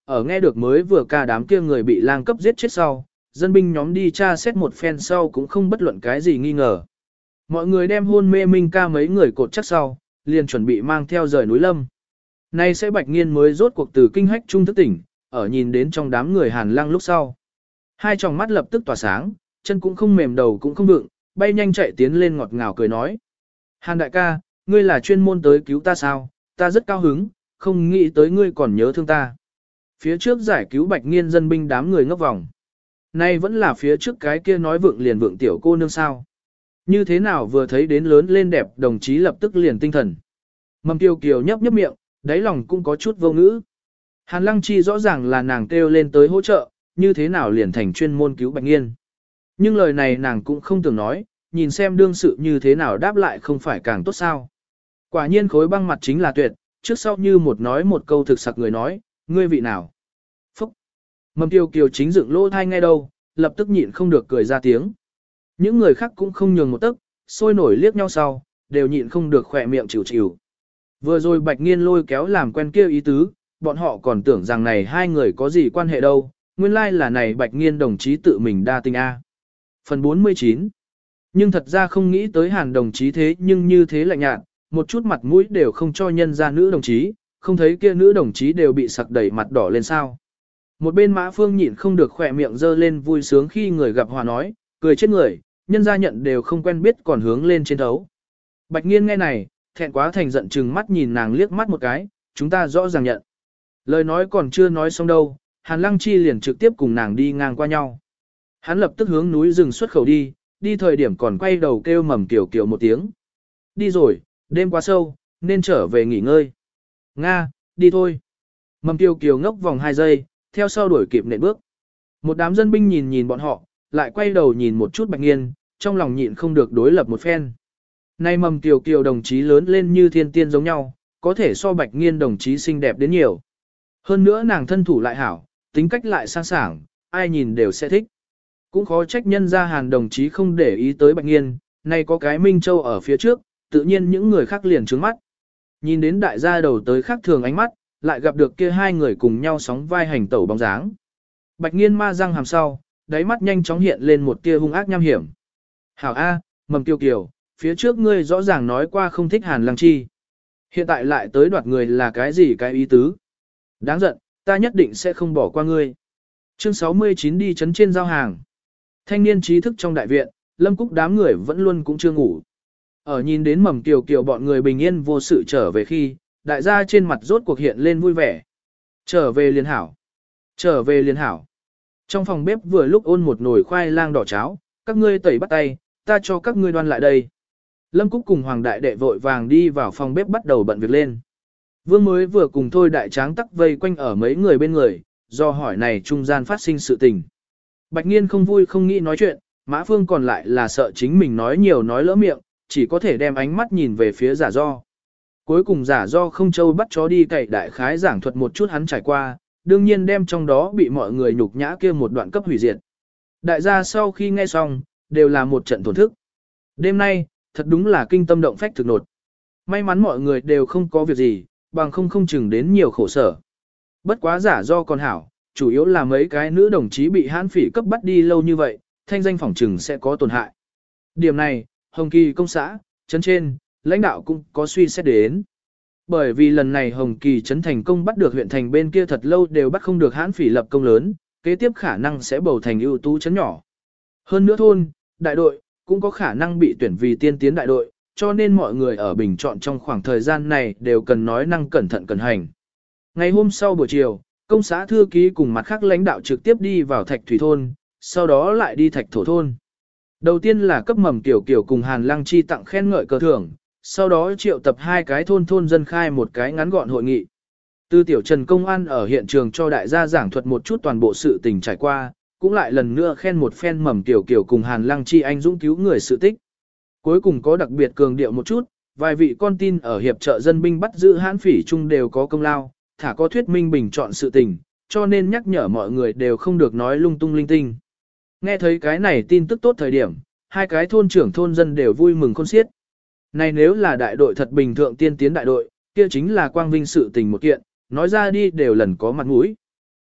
ở nghe được mới vừa ca đám kia người bị lang cấp giết chết sau, dân binh nhóm đi tra xét một phen sau cũng không bất luận cái gì nghi ngờ. Mọi người đem hôn mê Minh ca mấy người cột chắc sau, liền chuẩn bị mang theo rời núi lâm. Nay sẽ Bạch Nghiên mới rốt cuộc từ kinh hách trung thức tỉnh, ở nhìn đến trong đám người Hàn Lăng lúc sau. Hai tròng mắt lập tức tỏa sáng, chân cũng không mềm đầu cũng không vựng, bay nhanh chạy tiến lên ngọt ngào cười nói. Hàn đại ca, ngươi là chuyên môn tới cứu ta sao, ta rất cao hứng, không nghĩ tới ngươi còn nhớ thương ta. Phía trước giải cứu Bạch Nghiên dân binh đám người ngốc vòng. Nay vẫn là phía trước cái kia nói vượng liền vượng tiểu cô nương sao. Như thế nào vừa thấy đến lớn lên đẹp đồng chí lập tức liền tinh thần. Mầm Kiều Kiều nhấp nhấp miệng, đáy lòng cũng có chút vô ngữ. Hàn Lăng Chi rõ ràng là nàng kêu lên tới hỗ trợ, như thế nào liền thành chuyên môn cứu Bạch Nghiên. Nhưng lời này nàng cũng không tưởng nói, nhìn xem đương sự như thế nào đáp lại không phải càng tốt sao. Quả nhiên khối băng mặt chính là tuyệt, trước sau như một nói một câu thực sặc người nói, ngươi vị nào. Phúc! Mầm Kiều Kiều chính dựng lỗ thai ngay đâu, lập tức nhịn không được cười ra tiếng. Những người khác cũng không nhường một tấc, sôi nổi liếc nhau sau, đều nhịn không được khỏe miệng chịu chịu. Vừa rồi Bạch Nghiên lôi kéo làm quen kia ý tứ, bọn họ còn tưởng rằng này hai người có gì quan hệ đâu, nguyên lai là này Bạch Nghiên đồng chí tự mình đa tình A. Phần bốn mươi chín. Nhưng thật ra không nghĩ tới Hàn đồng chí thế nhưng như thế lạnh nhạt, một chút mặt mũi đều không cho nhân ra nữ đồng chí, không thấy kia nữ đồng chí đều bị sặc đẩy mặt đỏ lên sao. Một bên Mã Phương nhịn không được khỏe miệng dơ lên vui sướng khi người gặp hòa nói, cười chết người, nhân ra nhận đều không quen biết còn hướng lên trên thấu. Bạch Nghiên nghe này, thẹn quá thành giận chừng mắt nhìn nàng liếc mắt một cái, chúng ta rõ ràng nhận. Lời nói còn chưa nói xong đâu, Hàn Lăng Chi liền trực tiếp cùng nàng đi ngang qua nhau. Hắn lập tức hướng núi rừng xuất khẩu đi, đi thời điểm còn quay đầu kêu Mầm Kiều Kiều một tiếng. Đi rồi, đêm quá sâu, nên trở về nghỉ ngơi. Nga, đi thôi. Mầm Kiều Kiều ngốc vòng hai giây, theo sau đuổi kịp nện bước. Một đám dân binh nhìn nhìn bọn họ, lại quay đầu nhìn một chút Bạch Nghiên, trong lòng nhịn không được đối lập một phen. Nay Mầm Kiều Kiều đồng chí lớn lên như thiên tiên giống nhau, có thể so Bạch Nghiên đồng chí xinh đẹp đến nhiều. Hơn nữa nàng thân thủ lại hảo, tính cách lại sang sảng, ai nhìn đều sẽ thích. Cũng khó trách nhân ra Hàn đồng chí không để ý tới Bạch Nghiên, nay có cái Minh Châu ở phía trước, tự nhiên những người khác liền trướng mắt. Nhìn đến đại gia đầu tới khác thường ánh mắt, lại gặp được kia hai người cùng nhau sóng vai hành tẩu bóng dáng. Bạch Nghiên ma răng hàm sau, đáy mắt nhanh chóng hiện lên một tia hung ác nham hiểm. Hảo A, Mầm Kiều Kiều, phía trước ngươi rõ ràng nói qua không thích Hàn Lăng Chi. Hiện tại lại tới đoạt người là cái gì cái ý tứ? Đáng giận, ta nhất định sẽ không bỏ qua ngươi. Chương sáu mươi chín đi chấn trên giao hàng. Thanh niên trí thức trong đại viện, Lâm Cúc đám người vẫn luôn cũng chưa ngủ. Ở nhìn đến Mầm Kiều Kiều bọn người bình yên vô sự trở về khi, đại gia trên mặt rốt cuộc hiện lên vui vẻ. Trở về liền hảo. Trở về liền hảo. Trong phòng bếp vừa lúc ôn một nồi khoai lang đỏ cháo, các ngươi tẩy bắt tay, ta cho các ngươi đoan lại đây. Lâm Cúc cùng Hoàng đại đệ vội vàng đi vào phòng bếp bắt đầu bận việc lên. Vương mới vừa cùng thôi đại tráng tắc vây quanh ở mấy người bên người, do hỏi này trung gian phát sinh sự tình. Bạch Nghiên không vui không nghĩ nói chuyện, Mã Phương còn lại là sợ chính mình nói nhiều nói lỡ miệng, chỉ có thể đem ánh mắt nhìn về phía giả do. Cuối cùng giả do không châu bắt chó đi cậy đại khái giảng thuật một chút hắn trải qua, đương nhiên đem trong đó bị mọi người nhục nhã kia một đoạn cấp hủy diệt. Đại gia sau khi nghe xong, đều là một trận thổn thức. Đêm nay, thật đúng là kinh tâm động phách thực nột. May mắn mọi người đều không có việc gì, bằng không không chừng đến nhiều khổ sở. Bất quá giả do còn hảo, chủ yếu là mấy cái nữ đồng chí bị hãn phỉ cấp bắt đi lâu như vậy, thanh danh phỏng chừng sẽ có tổn hại. Điểm này, Hồng Kỳ công xã, trấn trên, lãnh đạo cũng có suy xét đến. Bởi vì lần này Hồng Kỳ trấn thành công bắt được huyện thành bên kia thật lâu đều bắt không được hãn phỉ lập công lớn, kế tiếp khả năng sẽ bầu thành ưu tú trấn nhỏ. Hơn nữa thôn, đại đội, cũng có khả năng bị tuyển vì tiên tiến đại đội, cho nên mọi người ở bình chọn trong khoảng thời gian này đều cần nói năng cẩn thận cẩn hành. Ngày hôm sau buổi chiều, công xã thư ký cùng mặt khác lãnh đạo trực tiếp đi vào Thạch Thủy thôn, sau đó lại đi Thạch Thổ thôn. Đầu tiên là cấp Mầm Kiều Kiều cùng Hàn Lăng Chi tặng khen ngợi cờ thưởng, sau đó triệu tập hai cái thôn thôn dân khai một cái ngắn gọn hội nghị. Tư Tiểu Trần Công An ở hiện trường cho đại gia giảng thuật một chút toàn bộ sự tình trải qua, cũng lại lần nữa khen một phen Mầm Kiều Kiều cùng Hàn Lăng Chi anh dũng cứu người sự tích. Cuối cùng có đặc biệt cường điệu một chút, vài vị con tin ở hiệp trợ dân binh bắt giữ hãn phỉ chung đều có công lao, thả có thuyết minh bình chọn sự tình, cho nên nhắc nhở mọi người đều không được nói lung tung linh tinh. Nghe thấy cái này tin tức tốt thời điểm, hai cái thôn trưởng thôn dân đều vui mừng khôn xiết. Này nếu là đại đội thật bình thượng tiên tiến đại đội, kia chính là quang vinh sự tình một kiện, nói ra đi đều lần có mặt mũi.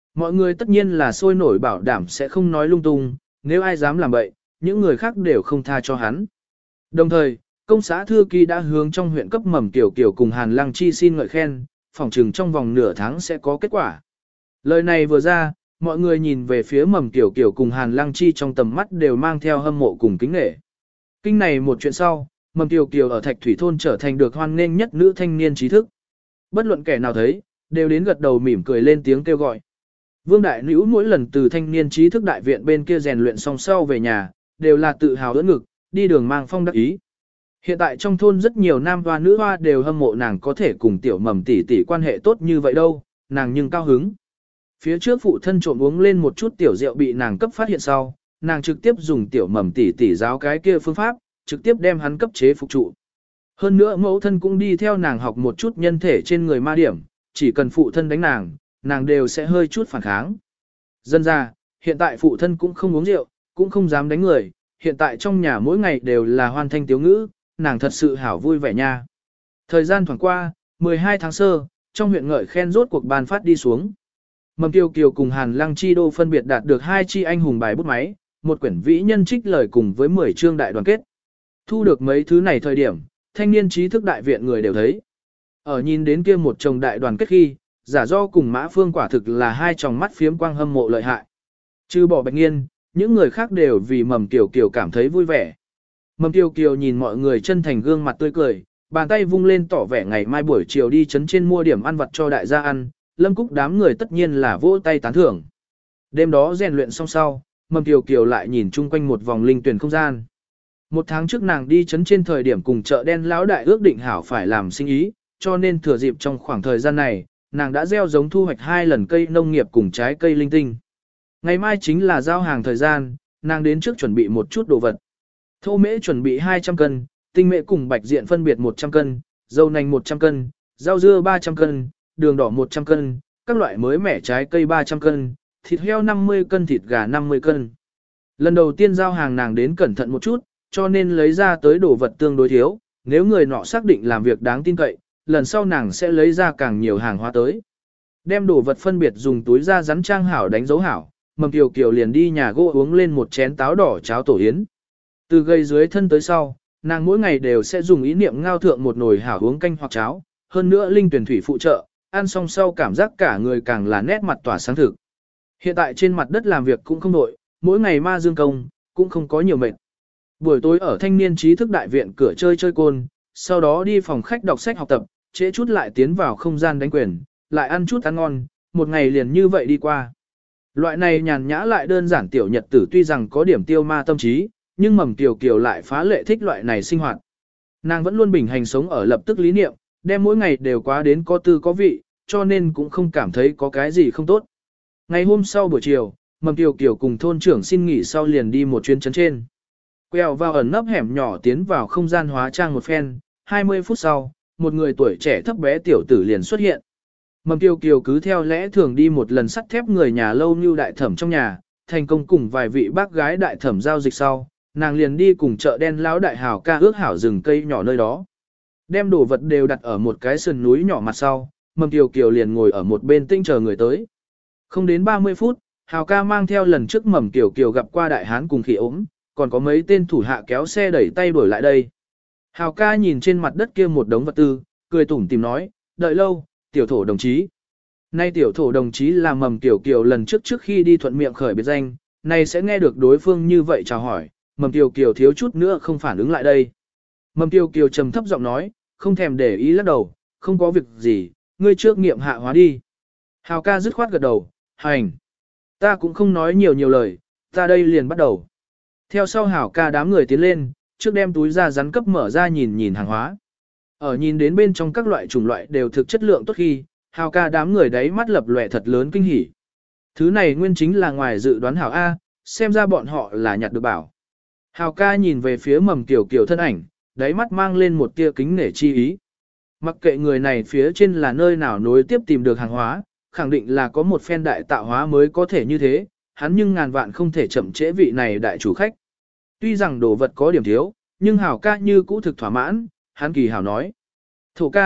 Mọi người tất nhiên là sôi nổi bảo đảm sẽ không nói lung tung, nếu ai dám làm bậy, những người khác đều không tha cho hắn. Đồng thời, công xã thư ký đã hướng trong huyện cấp mầm tiểu kiểu cùng Hàn Lăng Chi xin ngợi khen, phỏng chừng trong vòng nửa tháng sẽ có kết quả. Lời này vừa ra, mọi người nhìn về phía mầm tiểu kiểu cùng Hàn Lăng Chi trong tầm mắt đều mang theo hâm mộ cùng kính nể. Kinh này một chuyện sau, mầm tiểu kiểu ở Thạch Thủy Thôn trở thành được hoan nghênh nhất nữ thanh niên trí thức. Bất luận kẻ nào thấy, đều đến gật đầu mỉm cười lên tiếng kêu gọi. Vương Đại Nữu mỗi lần từ thanh niên trí thức đại viện bên kia rèn luyện xong sau về nhà, đều là tự hào đỡ ngực, đi đường mang phong đắc ý. Hiện tại trong thôn rất nhiều nam hoa nữ hoa đều hâm mộ nàng có thể cùng tiểu mầm tỷ tỷ quan hệ tốt như vậy đâu, nàng nhưng cao hứng. Phía trước phụ thân trộm uống lên một chút tiểu rượu bị nàng cấp phát hiện sau, nàng trực tiếp dùng tiểu mầm tỷ tỷ giáo cái kia phương pháp, trực tiếp đem hắn cấp chế phục trụ. Hơn nữa mẫu thân cũng đi theo nàng học một chút nhân thể trên người ma điểm, chỉ cần phụ thân đánh nàng, nàng đều sẽ hơi chút phản kháng. Dân ra, hiện tại phụ thân cũng không uống rượu, cũng không dám đánh người, hiện tại trong nhà mỗi ngày đều là hoan thanh tiếu ngữ, nàng thật sự hảo vui vẻ nha. Thời gian thoảng qua, mười hai tháng sơ, trong huyện ngợi khen rốt cuộc ban phát đi xuống. Mầm Tiêu Kiều cùng Hàn Lăng Chi Đô phân biệt đạt được hai chi anh hùng bài bút máy, một quyển vĩ nhân trích lời cùng với mười chương đại đoàn kết. Thu được mấy thứ này thời điểm, thanh niên trí thức đại viện người đều thấy. Ở nhìn đến kia một chồng đại đoàn kết khi, giả do cùng Mã Phương quả thực là hai tròng mắt phiếm quang hâm mộ lợi hại. Trừ bỏ Bạch Nghiên, những người khác đều vì Mầm Kiều Kiều cảm thấy vui vẻ. Mầm Kiều Kiều nhìn mọi người chân thành gương mặt tươi cười, bàn tay vung lên tỏ vẻ ngày mai buổi chiều đi chấn trên mua điểm ăn vặt cho đại gia ăn, Lâm Cúc đám người tất nhiên là vỗ tay tán thưởng. Đêm đó rèn luyện xong sau, Mầm Kiều Kiều lại nhìn chung quanh một vòng linh tuyển không gian. Một tháng trước nàng đi chấn trên thời điểm cùng chợ đen lão đại ước định hảo phải làm sinh ý, cho nên thừa dịp trong khoảng thời gian này, nàng đã gieo giống thu hoạch hai lần cây nông nghiệp cùng trái cây linh tinh. Ngày mai chính là giao hàng thời gian, nàng đến trước chuẩn bị một chút đồ vật. Thô mễ chuẩn bị hai trăm cân, tinh mễ cùng bạch diện phân biệt một trăm cân, dâu nành một trăm cân, rau dưa ba trăm cân, đường đỏ một trăm cân, các loại mới mẻ trái cây ba trăm cân, thịt heo năm mươi cân, thịt gà năm mươi cân. Lần đầu tiên giao hàng nàng đến cẩn thận một chút, cho nên lấy ra tới đồ vật tương đối thiếu, nếu người nọ xác định làm việc đáng tin cậy, lần sau nàng sẽ lấy ra càng nhiều hàng hóa tới. Đem đồ vật phân biệt dùng túi da rắn trang hảo đánh dấu hảo, Mầm Kiều Kiều liền đi nhà gỗ uống lên một chén táo đỏ cháo tổ yến. Từ gây dưới thân tới sau, nàng mỗi ngày đều sẽ dùng ý niệm ngao thượng một nồi hảo uống canh hoặc cháo, hơn nữa linh tuyển thủy phụ trợ, ăn xong sau cảm giác cả người càng là nét mặt tỏa sáng thực. Hiện tại trên mặt đất làm việc cũng không nội, mỗi ngày ma dương công, cũng không có nhiều mệt. Buổi tối ở thanh niên trí thức đại viện cửa chơi chơi côn, sau đó đi phòng khách đọc sách học tập, trễ chút lại tiến vào không gian đánh quyền, lại ăn chút ăn ngon, một ngày liền như vậy đi qua. Loại này nhàn nhã lại đơn giản tiểu nhật tử tuy rằng có điểm tiêu ma tâm trí, nhưng Mầm Kiều Kiều lại phá lệ thích loại này sinh hoạt. Nàng vẫn luôn bình hành sống ở lập tức lý niệm, đem mỗi ngày đều quá đến có tư có vị, cho nên cũng không cảm thấy có cái gì không tốt. Ngày hôm sau buổi chiều, Mầm Kiều Kiều cùng thôn trưởng xin nghỉ sau liền đi một chuyến chấn trên. Quẹo vào ẩn nấp hẻm nhỏ tiến vào không gian hóa trang một phen, hai mươi phút sau, một người tuổi trẻ thấp bé tiểu tử liền xuất hiện. Mầm Kiều Kiều cứ theo lẽ thường đi một lần sắt thép người nhà lâu như đại thẩm trong nhà, thành công cùng vài vị bác gái đại thẩm giao dịch sau, nàng liền đi cùng chợ đen lão đại hào ca ước hảo rừng cây nhỏ nơi đó. Đem đồ vật đều đặt ở một cái sườn núi nhỏ mặt sau, Mầm Kiều Kiều liền ngồi ở một bên tinh chờ người tới. Không đến ba mươi phút, hào ca mang theo lần trước Mầm Kiều Kiều gặp qua đại hán cùng khỉ ốm, còn có mấy tên thủ hạ kéo xe đẩy tay đuổi lại đây. Hào ca nhìn trên mặt đất kia một đống vật tư, cười tủm tìm nói, đợi lâu, tiểu thổ đồng chí. Nay tiểu thổ đồng chí là Mầm Kiều Kiều lần trước trước khi đi thuận miệng khởi biệt danh, nay sẽ nghe được đối phương như vậy chào hỏi, Mầm Kiều Kiều thiếu chút nữa không phản ứng lại đây. Mầm Kiều Kiều trầm thấp giọng nói, không thèm để ý lắc đầu, không có việc gì, ngươi trước nghiệm hạ hóa đi. Hào ca dứt khoát gật đầu, hành. Ta cũng không nói nhiều nhiều lời, ta đây liền bắt đầu. Theo sau hảo ca đám người tiến lên, trước đem túi ra rắn cấp mở ra nhìn nhìn hàng hóa. Ở nhìn đến bên trong các loại chủng loại đều thực chất lượng tốt khi, hào ca đám người đấy mắt lập lòe thật lớn kinh hỉ. Thứ này nguyên chính là ngoài dự đoán hảo A, xem ra bọn họ là nhặt được bảo. Hào ca nhìn về phía Mầm Kiều Kiều thân ảnh, đáy mắt mang lên một tia kính nể chi ý. Mặc kệ người này phía trên là nơi nào nối tiếp tìm được hàng hóa, khẳng định là có một phen đại tạo hóa mới có thể như thế, hắn nhưng ngàn vạn không thể chậm trễ vị này đại chủ khách. Tuy rằng đồ vật có điểm thiếu, nhưng hảo ca như cũ thực thỏa mãn, hắn kỳ hảo nói. Thổ ca,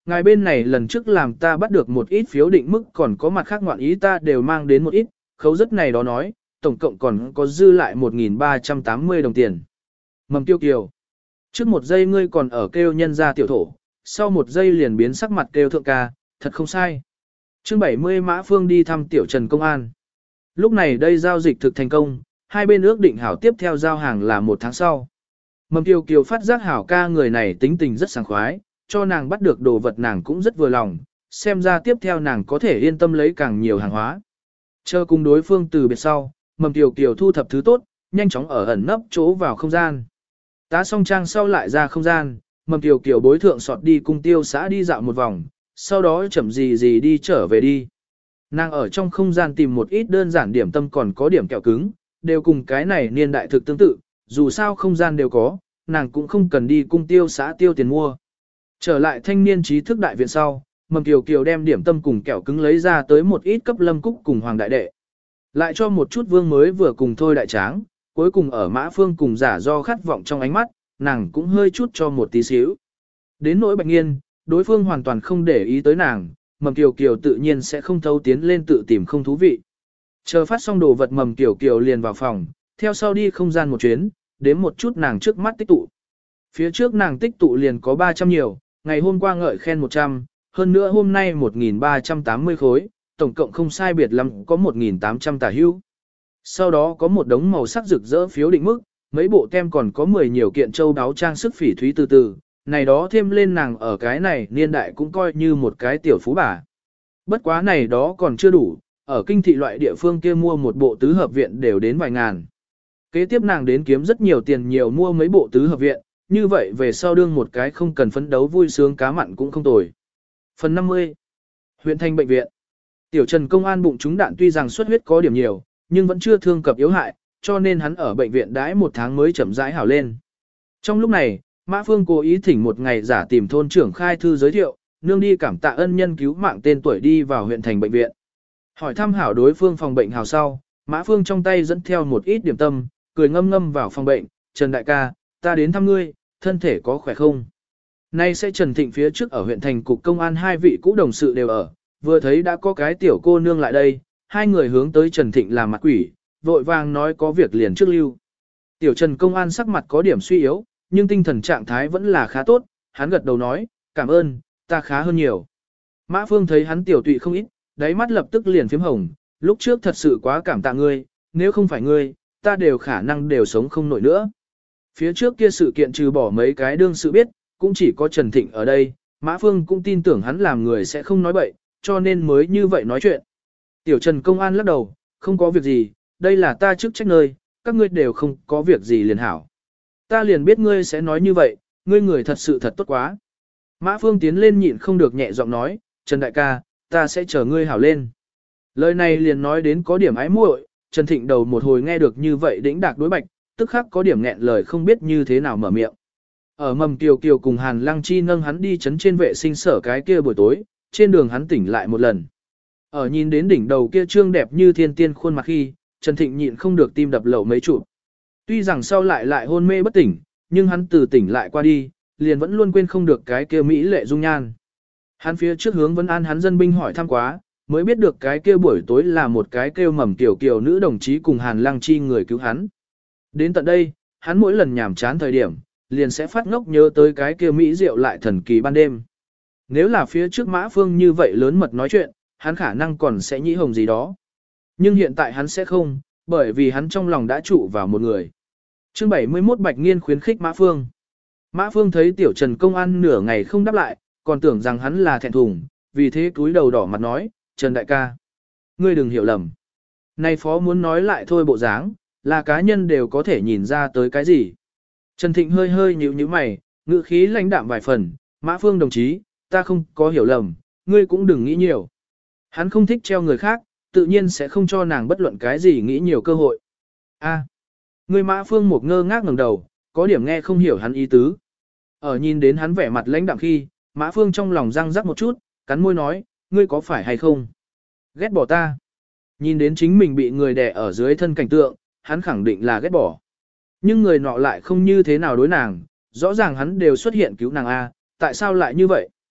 Ngài bên này lần trước làm ta bắt được một ít phiếu định mức còn có mặt khác ngoạn ý ta đều mang đến một ít, khấu rất này đó nói, tổng cộng còn có dư lại một nghìn ba trăm tám mươi đồng tiền. Mầm Kiều Kiều. Trước một giây ngươi còn ở kêu nhân ra tiểu thổ, sau một giây liền biến sắc mặt kêu thượng ca, thật không sai. Chương bảy mươi Mã Phương đi thăm tiểu Trần Công An. Lúc này đây giao dịch thực thành công, hai bên ước định hảo tiếp theo giao hàng là một tháng sau. Mầm Kiều Kiều phát giác hảo ca người này tính tình rất sảng khoái, cho nàng bắt được đồ vật nàng cũng rất vừa lòng, xem ra tiếp theo nàng có thể yên tâm lấy càng nhiều hàng hóa. Chờ cùng đối phương từ biệt sau, Mầm Kiều Kiều thu thập thứ tốt, nhanh chóng ở ẩn nấp chỗ vào không gian. Tá xong trang sau lại ra không gian, Mầm Kiều Kiều bối thượng sọt đi cung tiêu xã đi dạo một vòng, sau đó chậm gì gì đi trở về đi. Nàng ở trong không gian tìm một ít đơn giản điểm tâm còn có điểm kẹo cứng, đều cùng cái này niên đại thực tương tự, dù sao không gian đều có, nàng cũng không cần đi cung tiêu xã tiêu tiền mua. Trở lại thanh niên trí thức đại viện sau, Mầm Kiều Kiều đem điểm tâm cùng kẹo cứng lấy ra tới một ít cấp Lâm Cúc cùng Hoàng Đại Đệ. Lại cho một chút vương mới vừa cùng thôi đại tráng, cuối cùng ở Mã Phương cùng giả do khát vọng trong ánh mắt, nàng cũng hơi chút cho một tí xíu. Đến nỗi Bạch Nghiên, đối phương hoàn toàn không để ý tới nàng, Mầm Kiều Kiều tự nhiên sẽ không thấu tiến lên tự tìm không thú vị. Chờ phát xong đồ vật Mầm Kiều Kiều liền vào phòng, theo sau đi không gian một chuyến, đến một chút nàng trước mắt tích tụ. Phía trước nàng tích tụ liền có ba trăm nhiều, ngày hôm qua ngợi khen một trăm, hơn nữa hôm nay một nghìn ba trăm tám mươi khối, tổng cộng không sai biệt lắm có một nghìn tám trăm tả hữu. Sau đó có một đống màu sắc rực rỡ phiếu định mức, mấy bộ tem còn có mười nhiều kiện châu đáo trang sức phỉ thúy từ từ, này đó thêm lên nàng ở cái này niên đại cũng coi như một cái tiểu phú bà. Bất quá này đó còn chưa đủ, ở kinh thị loại địa phương kia mua một bộ tứ hợp viện đều đến vài ngàn. Kế tiếp nàng đến kiếm rất nhiều tiền nhiều mua mấy bộ tứ hợp viện, như vậy về sau đương một cái không cần phấn đấu vui sướng cá mặn cũng không tồi. Phần năm mươi. Huyện thành bệnh viện. Tiểu Trần Công An bụng trúng đạn tuy rằng xuất huyết có điểm nhiều, nhưng vẫn chưa thương cập yếu hại, cho nên hắn ở bệnh viện đãi một tháng mới chậm rãi hảo lên. Trong lúc này, Mã Phương cố ý thỉnh một ngày giả tìm thôn trưởng khai thư giới thiệu, nương đi cảm tạ ân nhân cứu mạng tên tuổi đi vào huyện thành bệnh viện. Hỏi thăm hảo đối phương phòng bệnh hảo sau, Mã Phương trong tay dẫn theo một ít điểm tâm, cười ngâm ngâm vào phòng bệnh, Trần đại ca, ta đến thăm ngươi, thân thể có khỏe không? Nay sẽ Trần Thịnh phía trước ở huyện thành cục công an hai vị cũ đồng sự đều ở, vừa thấy đã có cái tiểu cô nương lại đây, hai người hướng tới Trần Thịnh làm mặt quỷ, vội vàng nói có việc liền trước lưu. Tiểu Trần Công An sắc mặt có điểm suy yếu, nhưng tinh thần trạng thái vẫn là khá tốt, hắn gật đầu nói, cảm ơn, ta khá hơn nhiều. Mã Phương thấy hắn tiểu tụy không ít, đáy mắt lập tức liền phím hồng, lúc trước thật sự quá cảm tạ ngươi, nếu không phải ngươi, ta đều khả năng đều sống không nổi nữa. Phía trước kia sự kiện trừ bỏ mấy cái đương sự biết, cũng chỉ có Trần Thịnh ở đây, Mã Phương cũng tin tưởng hắn làm người sẽ không nói bậy, cho nên mới như vậy nói chuyện. Tiểu Trần Công An lắc đầu, không có việc gì, đây là ta chức trách nơi, các ngươi đều không có việc gì liền hảo. Ta liền biết ngươi sẽ nói như vậy, ngươi người thật sự thật tốt quá. Mã Phương tiến lên nhịn không được nhẹ giọng nói, Trần đại ca, ta sẽ chờ ngươi hảo lên. Lời này liền nói đến có điểm ái muội, Trần Thịnh đầu một hồi nghe được như vậy đĩnh đạc đối bạch, tức khắc có điểm nghẹn lời không biết như thế nào mở miệng. Ở Mầm Kiều Kiều cùng Hàn Lăng Chi nâng hắn đi chấn trên vệ sinh sở cái kia buổi tối, trên đường hắn tỉnh lại một lần. Ở nhìn đến đỉnh đầu kia trương đẹp như thiên tiên khuôn mặt khi, Trần Thịnh nhịn không được tim đập lẩu mấy chụp. Tuy rằng sau lại lại hôn mê bất tỉnh, nhưng hắn từ tỉnh lại qua đi, liền vẫn luôn quên không được cái kia mỹ lệ dung nhan. Hắn phía trước hướng Vân An hắn dân binh hỏi thăm quá, mới biết được cái kia buổi tối là một cái kêu Mầm Kiều Kiều nữ đồng chí cùng Hàn Lăng Chi người cứu hắn. Đến tận đây, hắn mỗi lần nhảm chán thời điểm, liền sẽ phát ngốc nhớ tới cái kia mỹ diệu lại thần kỳ ban đêm. Nếu là phía trước Mã Phương như vậy lớn mật nói chuyện, hắn khả năng còn sẽ nhĩ hồng gì đó. Nhưng hiện tại hắn sẽ không, bởi vì hắn trong lòng đã trụ vào một người. Chương bảy mươi mốt Bạch Nghiên khuyến khích Mã Phương. Mã Phương thấy Tiểu Trần Công An nửa ngày không đáp lại, còn tưởng rằng hắn là thẹn thùng, vì thế cúi đầu đỏ mặt nói, Trần đại ca, ngươi đừng hiểu lầm. Này phó muốn nói lại thôi bộ dáng, là cá nhân đều có thể nhìn ra tới cái gì. Trần Thịnh hơi hơi nhíu nhíu mày, ngữ khí lãnh đạm vài phần, Mã Phương đồng chí, ta không có hiểu lầm, ngươi cũng đừng nghĩ nhiều. Hắn không thích treo người khác, tự nhiên sẽ không cho nàng bất luận cái gì nghĩ nhiều cơ hội. A, ngươi Mã Phương một ngơ ngác ngẩng đầu, có điểm nghe không hiểu hắn ý tứ. Ở nhìn đến hắn vẻ mặt lãnh đạm khi, Mã Phương trong lòng răng rắc một chút, cắn môi nói, ngươi có phải hay không? Ghét bỏ ta. Nhìn đến chính mình bị người đè ở dưới thân cảnh tượng, hắn khẳng định là ghét bỏ. Nhưng người nọ lại không như thế nào đối nàng, rõ ràng hắn đều xuất hiện cứu nàng A, tại sao lại như vậy?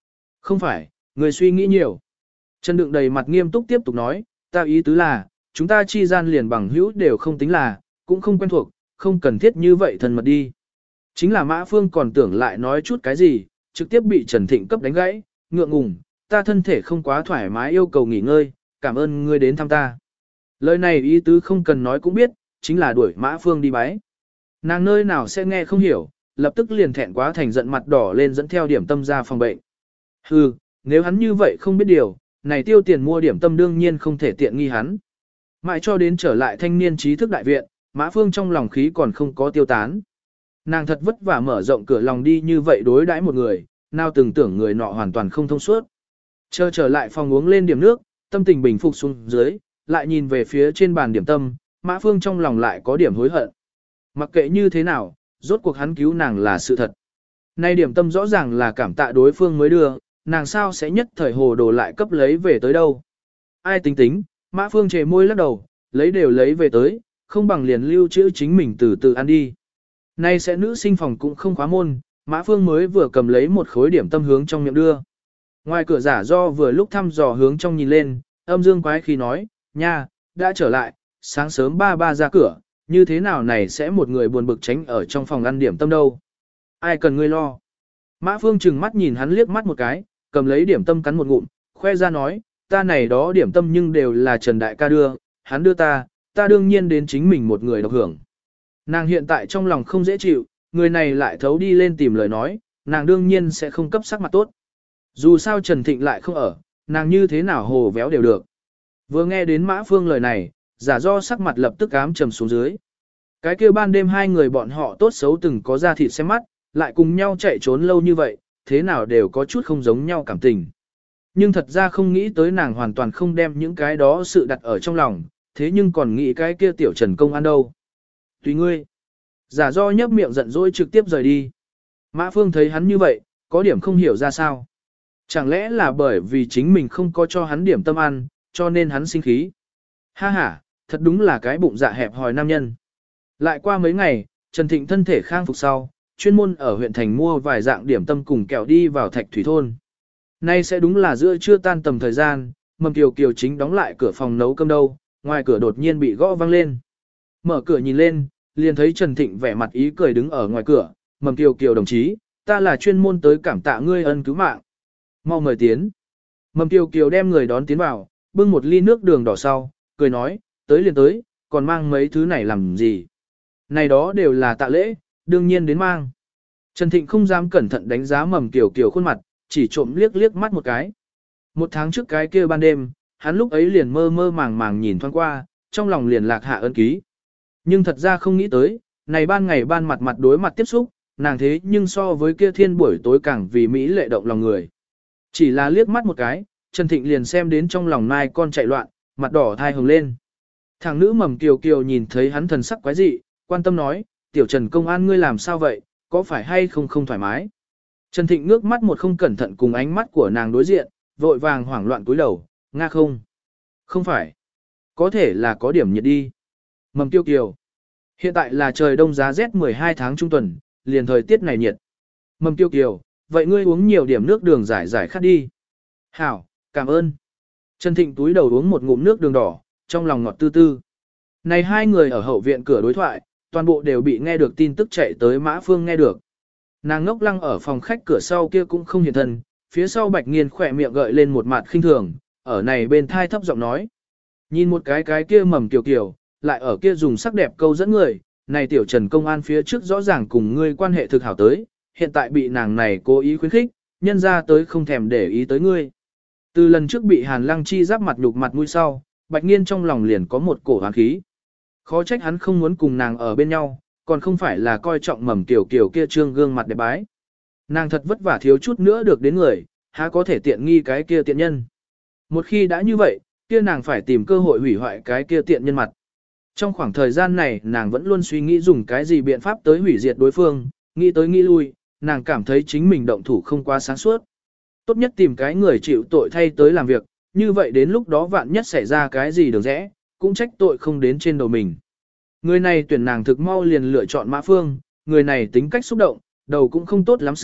Không phải, người suy nghĩ nhiều. Trần Đựng đầy mặt nghiêm túc tiếp tục nói, ta ý tứ là, chúng ta chi gian liền bằng hữu đều không tính là, cũng không quen thuộc, không cần thiết như vậy thân mật đi. Chính là Mã Phương còn tưởng lại nói chút cái gì, trực tiếp bị Trần Thịnh cấp đánh gãy, ngượng ngùng, ta thân thể không quá thoải mái yêu cầu nghỉ ngơi, cảm ơn ngươi đến thăm ta. Lời này ý tứ không cần nói cũng biết, chính là đuổi Mã Phương đi bái. Nàng nơi nào sẽ nghe không hiểu, lập tức liền thẹn quá thành giận mặt đỏ lên dẫn theo điểm tâm ra phòng bệnh. Hừ, nếu hắn như vậy không biết điều, này tiêu tiền mua điểm tâm đương nhiên không thể tiện nghi hắn. Mãi cho đến trở lại thanh niên trí thức đại viện, Mã Phương trong lòng khí còn không có tiêu tán. Nàng thật vất vả mở rộng cửa lòng đi như vậy đối đãi một người, nào từng tưởng người nọ hoàn toàn không thông suốt. Chờ trở lại phòng uống lên điểm nước, tâm tình bình phục xuống dưới, lại nhìn về phía trên bàn điểm tâm, Mã Phương trong lòng lại có điểm hối hận. Mặc kệ như thế nào, rốt cuộc hắn cứu nàng là sự thật. Nay điểm tâm rõ ràng là cảm tạ đối phương mới đưa, nàng sao sẽ nhất thời hồ đồ lại cấp lấy về tới đâu. Ai tính tính, Mã Phương chề môi lắc đầu, lấy đều lấy về tới, không bằng liền lưu trữ chính mình từ từ ăn đi. Nay sẽ nữ sinh phòng cũng không khóa môn, Mã Phương mới vừa cầm lấy một khối điểm tâm hướng trong miệng đưa. Ngoài cửa giả do vừa lúc thăm dò hướng trong nhìn lên, âm dương quái khi nói, nha, đã trở lại, sáng sớm ba ba ra cửa, như thế nào này sẽ một người buồn bực tránh ở trong phòng ăn điểm tâm đâu. Ai cần ngươi lo. Mã Phương chừng mắt nhìn hắn liếc mắt một cái, cầm lấy điểm tâm cắn một ngụm, khoe ra nói, ta này đó điểm tâm nhưng đều là Trần Đại ca đưa, hắn đưa ta, ta đương nhiên đến chính mình một người độc hưởng. Nàng hiện tại trong lòng không dễ chịu, người này lại thấu đi lên tìm lời nói, nàng đương nhiên sẽ không cấp sắc mặt tốt. Dù sao Trần Thịnh lại không ở, nàng như thế nào hồ véo đều được. Vừa nghe đến Mã Phương lời này, giả do sắc mặt lập tức ám trầm xuống dưới. Cái kia ban đêm hai người bọn họ tốt xấu từng có ra thịt xem mắt, lại cùng nhau chạy trốn lâu như vậy, thế nào đều có chút không giống nhau cảm tình. Nhưng thật ra không nghĩ tới nàng hoàn toàn không đem những cái đó sự đặt ở trong lòng, thế nhưng còn nghĩ cái kia tiểu Trần Công An đâu. Tùy ngươi. Giả do nhấp miệng giận dỗi trực tiếp rời đi. Mã Phương thấy hắn như vậy, có điểm không hiểu ra sao. Chẳng lẽ là bởi vì chính mình không có cho hắn điểm tâm ăn, cho nên hắn sinh khí. Ha ha, thật đúng là cái bụng dạ hẹp hòi nam nhân. Lại qua mấy ngày, Trần Thịnh thân thể khang phục sau, chuyên môn ở huyện thành mua vài dạng điểm tâm cùng kẹo đi vào Thạch Thủy Thôn. Nay sẽ đúng là giữa trưa tan tầm thời gian, Mầm Kiều Kiều chính đóng lại cửa phòng nấu cơm đâu, ngoài cửa đột nhiên bị gõ vang lên. Mở cửa nhìn lên, liền thấy Trần Thịnh vẻ mặt ý cười đứng ở ngoài cửa, Mầm Kiều Kiều đồng chí, ta là chuyên môn tới cảm tạ ngươi ân cứu mạng. Mau mời tiến. Mầm Kiều Kiều đem người đón tiến vào, bưng một ly nước đường đỏ sau, cười nói, tới liền tới, còn mang mấy thứ này làm gì. Này đó đều là tạ lễ, đương nhiên đến mang. Trần Thịnh không dám cẩn thận đánh giá Mầm Kiều Kiều khuôn mặt, chỉ trộm liếc liếc mắt một cái. Một tháng trước cái kia ban đêm, hắn lúc ấy liền mơ mơ màng màng nhìn thoáng qua, trong lòng liền lạc hạ ân ký. Nhưng thật ra không nghĩ tới, này ban ngày ban mặt mặt đối mặt tiếp xúc, nàng thế nhưng so với kia thiên buổi tối càng vì Mỹ lệ động lòng người. Chỉ là liếc mắt một cái, Trần Thịnh liền xem đến trong lòng nai con chạy loạn, mặt đỏ thai hồng lên. Thằng nữ Mầm Kiều Kiều nhìn thấy hắn thần sắc quái dị, quan tâm nói, tiểu Trần Công An ngươi làm sao vậy, có phải hay không không thoải mái. Trần Thịnh ngước mắt một không cẩn thận cùng ánh mắt của nàng đối diện, vội vàng hoảng loạn cúi đầu, nga không. Không phải. Có thể là có điểm nhiệt đi. Mầm Kiều Kiều. Hiện tại là trời đông giá rét mười hai tháng trung tuần, liền thời tiết này nhiệt. Mầm Kiều Kiều, vậy ngươi uống nhiều điểm nước đường giải giải khát đi. Hảo, cảm ơn. Trần Thịnh túi đầu uống một ngụm nước đường đỏ, trong lòng ngọt tư tư. Này hai người ở hậu viện cửa đối thoại, toàn bộ đều bị nghe được tin tức chạy tới Mã Phương nghe được. Nàng ngốc lăng ở phòng khách cửa sau kia cũng không hiện thân, phía sau Bạch Nghiên khỏe miệng gợi lên một mặt khinh thường, ở này bên thai thấp giọng nói. Nhìn một cái cái kia Mầm Kiều Kiều, lại ở kia dùng sắc đẹp câu dẫn người, này tiểu Trần Công An phía trước rõ ràng cùng ngươi quan hệ thực hảo tới, hiện tại bị nàng này cố ý khuyến khích, nhân ra tới không thèm để ý tới ngươi. Từ lần trước bị Hàn Lăng Chi giáp mặt nhục mặt mũi sau, Bạch Nghiên trong lòng liền có một cổ hoán khí. Khó trách hắn không muốn cùng nàng ở bên nhau, còn không phải là coi trọng Mầm Kiều Kiều kia trương gương mặt đẹp bái. Nàng thật vất vả thiếu chút nữa được đến người, há có thể tiện nghi cái kia tiện nhân. Một khi đã như vậy, kia nàng phải tìm cơ hội hủy hoại cái kia tiện nhân mặt. Trong khoảng thời gian này nàng vẫn luôn suy nghĩ dùng cái gì biện pháp tới hủy diệt đối phương, nghĩ tới nghĩ lui, nàng cảm thấy chính mình động thủ không quá sáng suốt. Tốt nhất tìm cái người chịu tội thay tới làm việc, như vậy đến lúc đó vạn nhất xảy ra cái gì được rẽ, cũng trách tội không đến trên đầu mình. Người này tuyển nàng thực mau liền lựa chọn Mã Phương, người này tính cách xúc động, đầu cũng không tốt lắm xử,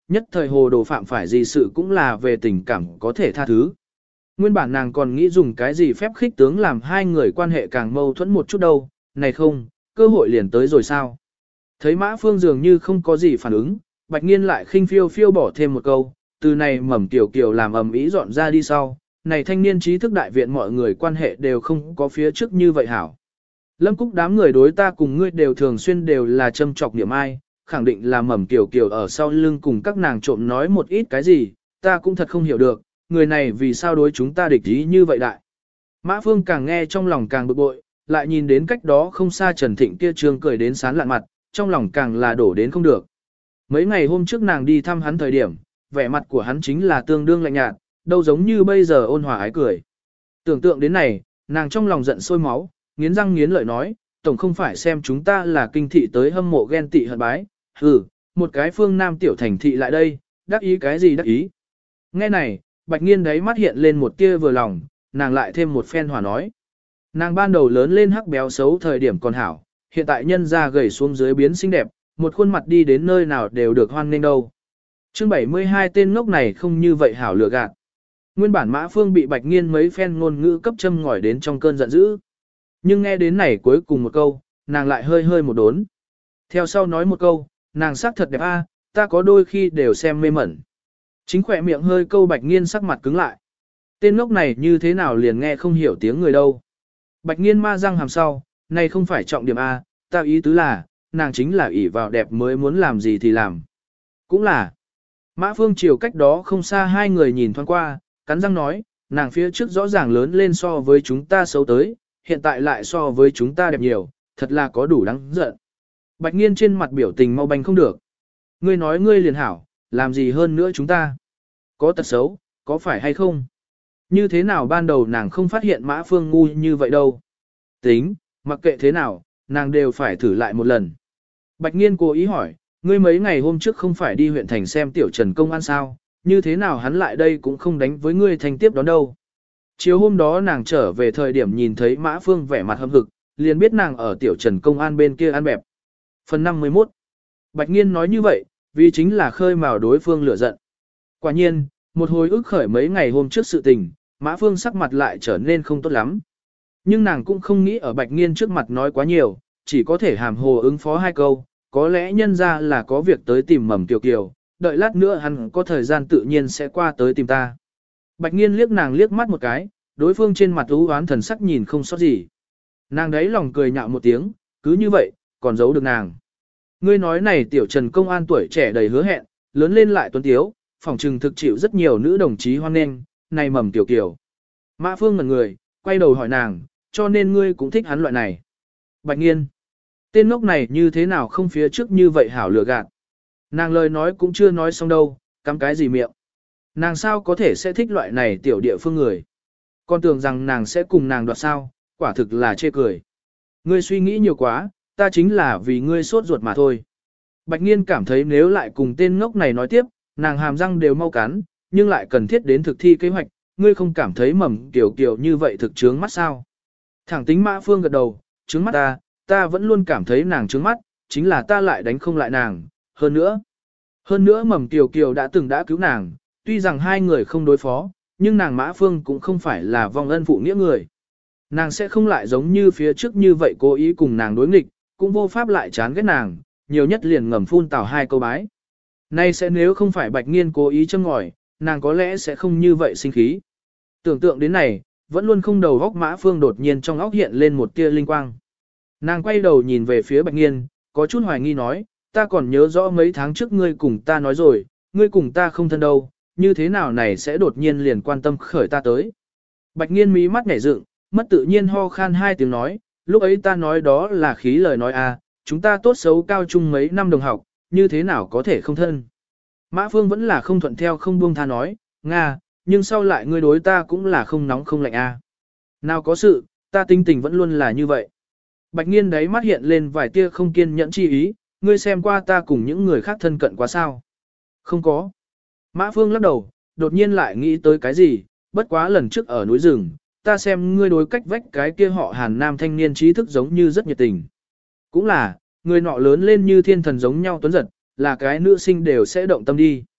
nhất thời hồ đồ phạm phải gì sự cũng là về tình cảm có thể tha thứ. Nguyên bản nàng còn nghĩ dùng cái gì phép khích tướng làm hai người quan hệ càng mâu thuẫn một chút đâu, này không, cơ hội liền tới rồi sao. Thấy Mã Phương dường như không có gì phản ứng, Bạch Nghiên lại khinh phiêu phiêu bỏ thêm một câu, từ này mầm tiểu kiều làm ầm ĩ dọn ra đi sau, này thanh niên trí thức đại viện mọi người quan hệ đều không có phía trước như vậy hảo. Lâm Cúc đám người đối ta cùng ngươi đều thường xuyên đều là châm chọc niệm ai, khẳng định là mầm tiểu kiều ở sau lưng cùng các nàng trộm nói một ít cái gì, ta cũng thật không hiểu được, người này vì sao đối chúng ta địch ý như vậy đại. Mã Phương càng nghe trong lòng càng bực bội, lại nhìn đến cách đó không xa Trần Thịnh kia trương cười đến sán lạn mặt, trong lòng càng là đổ đến không được. Mấy ngày hôm trước nàng đi thăm hắn thời điểm, vẻ mặt của hắn chính là tương đương lạnh nhạt, đâu giống như bây giờ ôn hòa ái cười. Tưởng tượng đến này, nàng trong lòng giận sôi máu, nghiến răng nghiến lợi nói, tổng không phải xem chúng ta là kinh thị tới hâm mộ ghen tị hận bái, hừ, một cái phương nam tiểu thành thị lại đây, đắc ý cái gì đắc ý. Nghe này, Bạch Nghiên đấy mắt hiện lên một tia vừa lòng, nàng lại thêm một phen hòa nói. Nàng ban đầu lớn lên hắc béo xấu thời điểm còn hảo, hiện tại nhân ra gầy xuống dưới biến xinh đẹp, một khuôn mặt đi đến nơi nào đều được hoan nghênh đâu. Chương bảy mươi hai tên ngốc này không như vậy hảo lừa gạt. Nguyên bản Mã Phương bị Bạch Nghiên mấy phen ngôn ngữ cấp châm ngòi đến trong cơn giận dữ. Nhưng nghe đến này cuối cùng một câu, nàng lại hơi hơi một đốn. Theo sau nói một câu, nàng sắc thật đẹp a, ta có đôi khi đều xem mê mẩn. Chính khỏe miệng hơi câu Bạch Nghiên sắc mặt cứng lại. Tên ngốc này như thế nào liền nghe không hiểu tiếng người đâu. Bạch Nghiên ma răng hàm sau, này không phải trọng điểm A, ta ý tứ là, nàng chính là ỷ vào đẹp mới muốn làm gì thì làm. Cũng là, Mã Phương chiều cách đó không xa hai người nhìn thoáng qua, cắn răng nói, nàng phía trước rõ ràng lớn lên so với chúng ta xấu tới, hiện tại lại so với chúng ta đẹp nhiều, thật là có đủ đáng giận. Bạch Nghiên trên mặt biểu tình mau banh không được. Ngươi nói ngươi liền hảo, làm gì hơn nữa chúng ta? Có tật xấu, có phải hay không? Như thế nào ban đầu nàng không phát hiện Mã Phương ngu như vậy đâu? Tính, mặc kệ thế nào, nàng đều phải thử lại một lần. Bạch Nghiên cố ý hỏi, ngươi mấy ngày hôm trước không phải đi huyện thành xem tiểu Trần công an sao, như thế nào hắn lại đây cũng không đánh với ngươi thành tiếp đón đâu. Chiều hôm đó nàng trở về thời điểm nhìn thấy Mã Phương vẻ mặt hâm hực, liền biết nàng ở tiểu Trần công an bên kia ăn bẹp. Phần năm mươi mốt. Bạch Nghiên nói như vậy, vì chính là khơi mào đối phương lửa giận. Quả nhiên, một hồi ức khởi mấy ngày hôm trước sự tình, Mã Phương sắc mặt lại trở nên không tốt lắm. Nhưng nàng cũng không nghĩ ở Bạch Nghiên trước mặt nói quá nhiều, chỉ có thể hàm hồ ứng phó hai câu, có lẽ nhân ra là có việc tới tìm Mầm Kiều Kiều, đợi lát nữa hắn có thời gian tự nhiên sẽ qua tới tìm ta. Bạch Nghiên liếc nàng liếc mắt một cái, đối phương trên mặt u oán thần sắc nhìn không sót gì. Nàng đấy lòng cười nhạo một tiếng, cứ như vậy, còn giấu được nàng. Ngươi nói này tiểu Trần công an tuổi trẻ đầy hứa hẹn, lớn lên lại tuấn tiếu, phòng trừng thực chịu rất nhiều nữ đồng chí hoan nghênh, này Mầm Kiều Kiều. Mã Phương ngẩn người, quay đầu hỏi nàng, cho nên ngươi cũng thích hắn loại này. Bạch Nghiên, tên ngốc này như thế nào không phía trước như vậy hảo lừa gạt. Nàng lời nói cũng chưa nói xong đâu, cắm cái gì miệng. Nàng sao có thể sẽ thích loại này tiểu địa phương người. Con tưởng rằng nàng sẽ cùng nàng đoạt sao, quả thực là chê cười. Ngươi suy nghĩ nhiều quá, ta chính là vì ngươi sốt ruột mà thôi. Bạch Nghiên cảm thấy nếu lại cùng tên ngốc này nói tiếp, nàng hàm răng đều mau cắn, nhưng lại cần thiết đến thực thi kế hoạch, ngươi không cảm thấy Mầm Kiều Kiều như vậy thực trướng mắt sao. Thẳng tính Mã Phương gật đầu, trướng mắt ta, ta vẫn luôn cảm thấy nàng trướng mắt, chính là ta lại đánh không lại nàng, hơn nữa. Hơn nữa Mầm Kiều Kiều đã từng đã cứu nàng, tuy rằng hai người không đối phó, nhưng nàng Mã Phương cũng không phải là vong ân phụ nghĩa người. Nàng sẽ không lại giống như phía trước như vậy cố ý cùng nàng đối nghịch, cũng vô pháp lại chán ghét nàng, nhiều nhất liền ngầm phun tào hai câu bái. Nay sẽ nếu không phải Bạch Nghiên cố ý châm ngòi, nàng có lẽ sẽ không như vậy sinh khí. Tưởng tượng đến này, vẫn luôn không đầu góc Mã Phương đột nhiên trong óc hiện lên một tia linh quang. Nàng quay đầu nhìn về phía Bạch Nghiên, có chút hoài nghi nói, ta còn nhớ rõ mấy tháng trước ngươi cùng ta nói rồi, ngươi cùng ta không thân đâu, như thế nào này sẽ đột nhiên liền quan tâm khởi ta tới. Bạch Nghiên mí mắt nhảy dựng, mất tự nhiên ho khan hai tiếng nói, lúc ấy ta nói đó là khí lời nói à, chúng ta tốt xấu cao chung mấy năm đồng học, như thế nào có thể không thân. Mã Phương vẫn là không thuận theo không buông tha nói, Nga, nhưng sau lại ngươi đối ta cũng là không nóng không lạnh à. Nào có sự, ta tinh tình vẫn luôn là như vậy. Bạch Nghiên đấy mắt hiện lên vài tia không kiên nhẫn chi ý, ngươi xem qua ta cùng những người khác thân cận quá sao. Không có. Mã Phương lắc đầu, đột nhiên lại nghĩ tới cái gì, bất quá lần trước ở núi rừng, ta xem ngươi đối cách vách cái kia họ Hàn nam thanh niên trí thức giống như rất nhiệt tình. Cũng là, người nọ lớn lên như thiên thần giống nhau tuấn giật, là cái nữ sinh đều sẽ động tâm đi.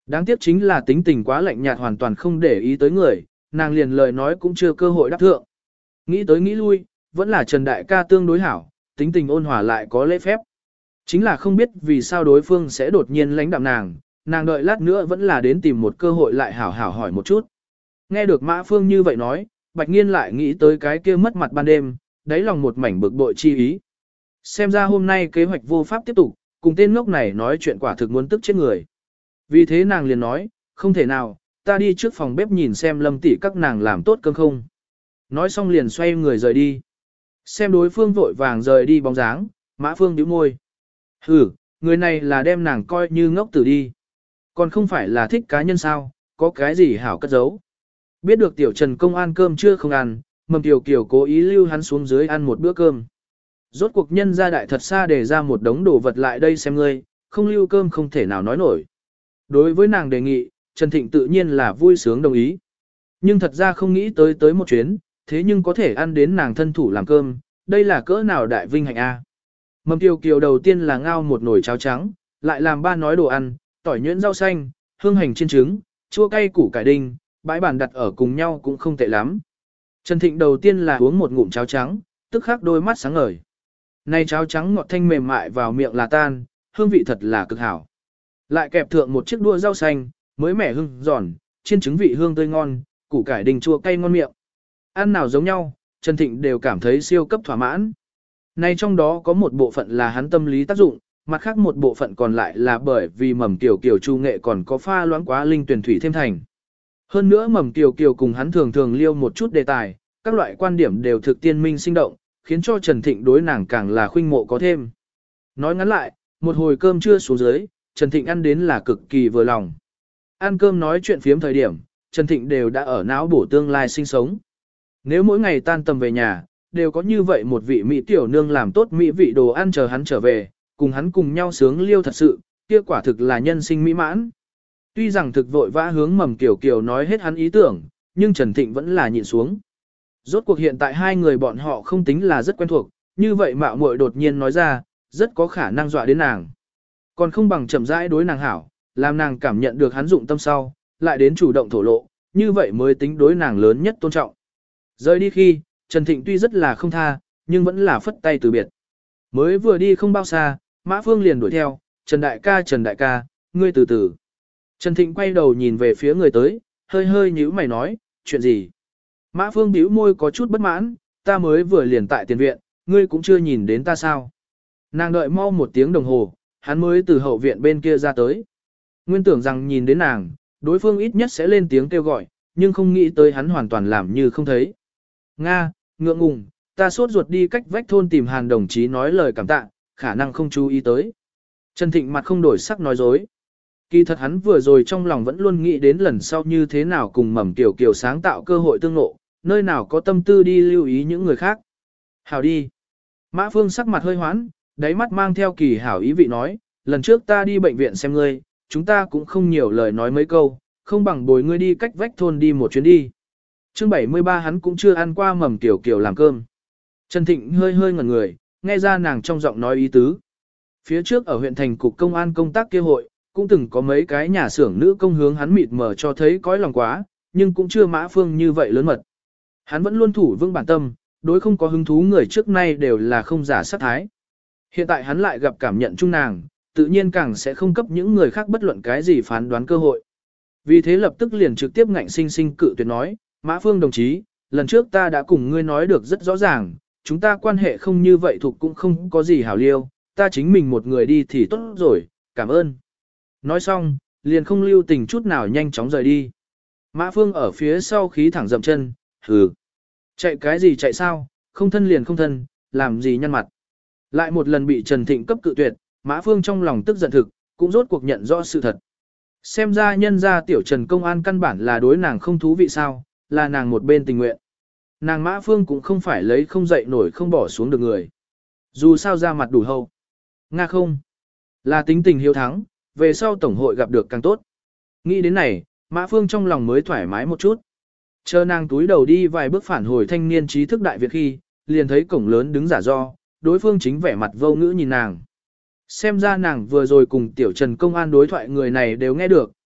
Đáng tiếc chính là tính tình quá lạnh nhạt hoàn toàn không để ý tới người, nàng liền lời nói cũng chưa cơ hội đáp thượng. Nghĩ tới nghĩ lui, vẫn là Trần Đại ca tương đối hảo, tính tình ôn hòa lại có lễ phép. Chính là không biết vì sao đối phương sẽ đột nhiên lánh đạm nàng, nàng đợi lát nữa vẫn là đến tìm một cơ hội lại hảo hảo hỏi một chút. Nghe được Mã Phương như vậy nói, Bạch Nghiên lại nghĩ tới cái kia mất mặt ban đêm, đáy lòng một mảnh bực bội chi ý. Xem ra hôm nay kế hoạch vô pháp tiếp tục, cùng tên ngốc này nói chuyện quả thực muốn tức chết người. Vì thế nàng liền nói, không thể nào, ta đi trước phòng bếp nhìn xem Lâm tỷ các nàng làm tốt cơm không. Nói xong liền xoay người rời đi. Xem đối phương vội vàng rời đi bóng dáng, Mã Phương nhíu môi. Hừ, người này là đem nàng coi như ngốc tử đi. Còn không phải là thích cá nhân sao, có cái gì hảo cất giấu. Biết được tiểu Trần Công ăn cơm chưa không ăn, Mầm Tiểu Kiều cố ý lưu hắn xuống dưới ăn một bữa cơm. Rốt cuộc nhân gia đại thật xa để ra một đống đồ vật lại đây xem ngươi, không lưu cơm không thể nào nói nổi. Đối với nàng đề nghị, Trần Thịnh tự nhiên là vui sướng đồng ý. Nhưng thật ra không nghĩ tới tới một chuyến, thế nhưng có thể ăn đến nàng thân thủ làm cơm, đây là cỡ nào đại vinh hạnh a. Mầm Tiểu Kiều đầu tiên là ngao một nồi cháo trắng, lại làm ba nói đồ ăn, tỏi nhuyễn rau xanh, hương hành chiên trứng, chua cay củ cải đinh, bãi bàn đặt ở cùng nhau cũng không tệ lắm. Trần Thịnh đầu tiên là uống một ngụm cháo trắng, tức khắc đôi mắt sáng ngời. Này cháo trắng ngọt thanh mềm mại vào miệng là tan, hương vị thật là cực hảo. Lại kẹp thượng một chiếc đũa rau xanh, mới mẻ hương giòn, chiên trứng vị hương tươi ngon, củ cải đình chua cay ngon miệng. Ăn nào giống nhau, Trần Thịnh đều cảm thấy siêu cấp thỏa mãn. Này trong đó có một bộ phận là hắn tâm lý tác dụng, mặt khác một bộ phận còn lại là bởi vì Mầm Kiều Kiều chu nghệ còn có pha loãng quá linh tuyển thủy thêm thành. Hơn nữa Mầm Kiều Kiều cùng hắn thường thường liêu một chút đề tài, các loại quan điểm đều thực tiên minh sinh động, khiến cho Trần Thịnh đối nàng càng là khuynh mộ có thêm. Nói ngắn lại, một hồi cơm trưa xuống dưới, Trần Thịnh ăn đến là cực kỳ vừa lòng. Ăn cơm nói chuyện phiếm thời điểm, Trần Thịnh đều đã ở não bổ tương lai sinh sống. Nếu mỗi ngày tan tầm về nhà, đều có như vậy một vị mỹ tiểu nương làm tốt mỹ vị đồ ăn chờ hắn trở về, cùng hắn cùng nhau sướng liêu thật sự, kia quả thực là nhân sinh mỹ mãn. Tuy rằng thực vội vã hướng Mầm Kiều Kiều nói hết hắn ý tưởng, nhưng Trần Thịnh vẫn là nhịn xuống. Rốt cuộc hiện tại hai người bọn họ không tính là rất quen thuộc, như vậy mạo muội đột nhiên nói ra, rất có khả năng dọa đến nàng. Còn không bằng chậm rãi đối nàng hảo, làm nàng cảm nhận được hắn dụng tâm sau, lại đến chủ động thổ lộ, như vậy mới tính đối nàng lớn nhất tôn trọng. Rời đi khi, Trần Thịnh tuy rất là không tha, nhưng vẫn là phất tay từ biệt. Mới vừa đi không bao xa, Mã Phương liền đuổi theo, Trần Đại ca Trần Đại ca, ngươi từ từ. Trần Thịnh quay đầu nhìn về phía người tới, hơi hơi nhíu mày nói, chuyện gì? Mã Phương bĩu môi có chút bất mãn, ta mới vừa liền tại tiền viện, ngươi cũng chưa nhìn đến ta sao? Nàng đợi mau một tiếng đồng hồ, hắn mới từ hậu viện bên kia ra tới. Nguyên tưởng rằng nhìn đến nàng, đối phương ít nhất sẽ lên tiếng kêu gọi, nhưng không nghĩ tới hắn hoàn toàn làm như không thấy. Nga, ngượng ngùng, ta sốt ruột đi cách vách thôn tìm Hàn đồng chí nói lời cảm tạ, khả năng không chú ý tới. Trần Thịnh mặt không đổi sắc nói dối. Kỳ thật hắn vừa rồi trong lòng vẫn luôn nghĩ đến lần sau như thế nào cùng Mầm Kiều Kiều sáng tạo cơ hội tương ngộ, nơi nào có tâm tư đi lưu ý những người khác. Hảo đi. Mã Phương sắc mặt hơi hoãn, đáy mắt mang theo kỳ hảo ý vị nói, lần trước ta đi bệnh viện xem ngươi, chúng ta cũng không nhiều lời nói mấy câu, không bằng bồi ngươi đi cách vách thôn đi một chuyến đi. Chương bảy mươi ba hắn cũng chưa ăn qua Mầm Kiều Kiều làm cơm. Trần Thịnh hơi hơi ngẩn người, nghe ra nàng trong giọng nói ý tứ. Phía trước ở huyện thành cục công an công tác kia hội, cũng từng có mấy cái nhà xưởng nữ công hướng hắn mịt mờ cho thấy cõi lòng quá, nhưng cũng chưa Mã Phương như vậy lớn mật. Hắn vẫn luôn thủ vững bản tâm, đối không có hứng thú người trước nay đều là không giả sát thái. Hiện tại hắn lại gặp cảm nhận chung nàng, tự nhiên càng sẽ không cấp những người khác bất luận cái gì phán đoán cơ hội. Vì thế lập tức liền trực tiếp ngạnh sinh sinh cự tuyệt nói, Mã Phương đồng chí, lần trước ta đã cùng ngươi nói được rất rõ ràng, chúng ta quan hệ không như vậy thuộc cũng không có gì hảo liêu, ta chính mình một người đi thì tốt rồi, cảm ơn. Nói xong, liền không lưu tình chút nào nhanh chóng rời đi. Mã Phương ở phía sau khí thẳng dậm chân, hừ. Chạy cái gì chạy sao, không thân liền không thân, làm gì nhăn mặt. Lại một lần bị Trần Thịnh cấp cự tuyệt, Mã Phương trong lòng tức giận thực, cũng rốt cuộc nhận rõ sự thật. Xem ra nhân ra tiểu Trần công an căn bản là đối nàng không thú vị sao, là nàng một bên tình nguyện. Nàng Mã Phương cũng không phải lấy không dậy nổi không bỏ xuống được người. Dù sao ra mặt đủ hậu. Nga không. Là tính tình hiếu thắng, về sau tổng hội gặp được càng tốt. Nghĩ đến này, Mã Phương trong lòng mới thoải mái một chút. Chờ nàng túi đầu đi vài bước phản hồi thanh niên trí thức đại Việt khi, liền thấy cổng lớn đứng giả do, đối phương chính vẻ mặt vô ngữ nhìn nàng. Xem ra nàng vừa rồi cùng tiểu Trần công an đối thoại người này đều nghe được,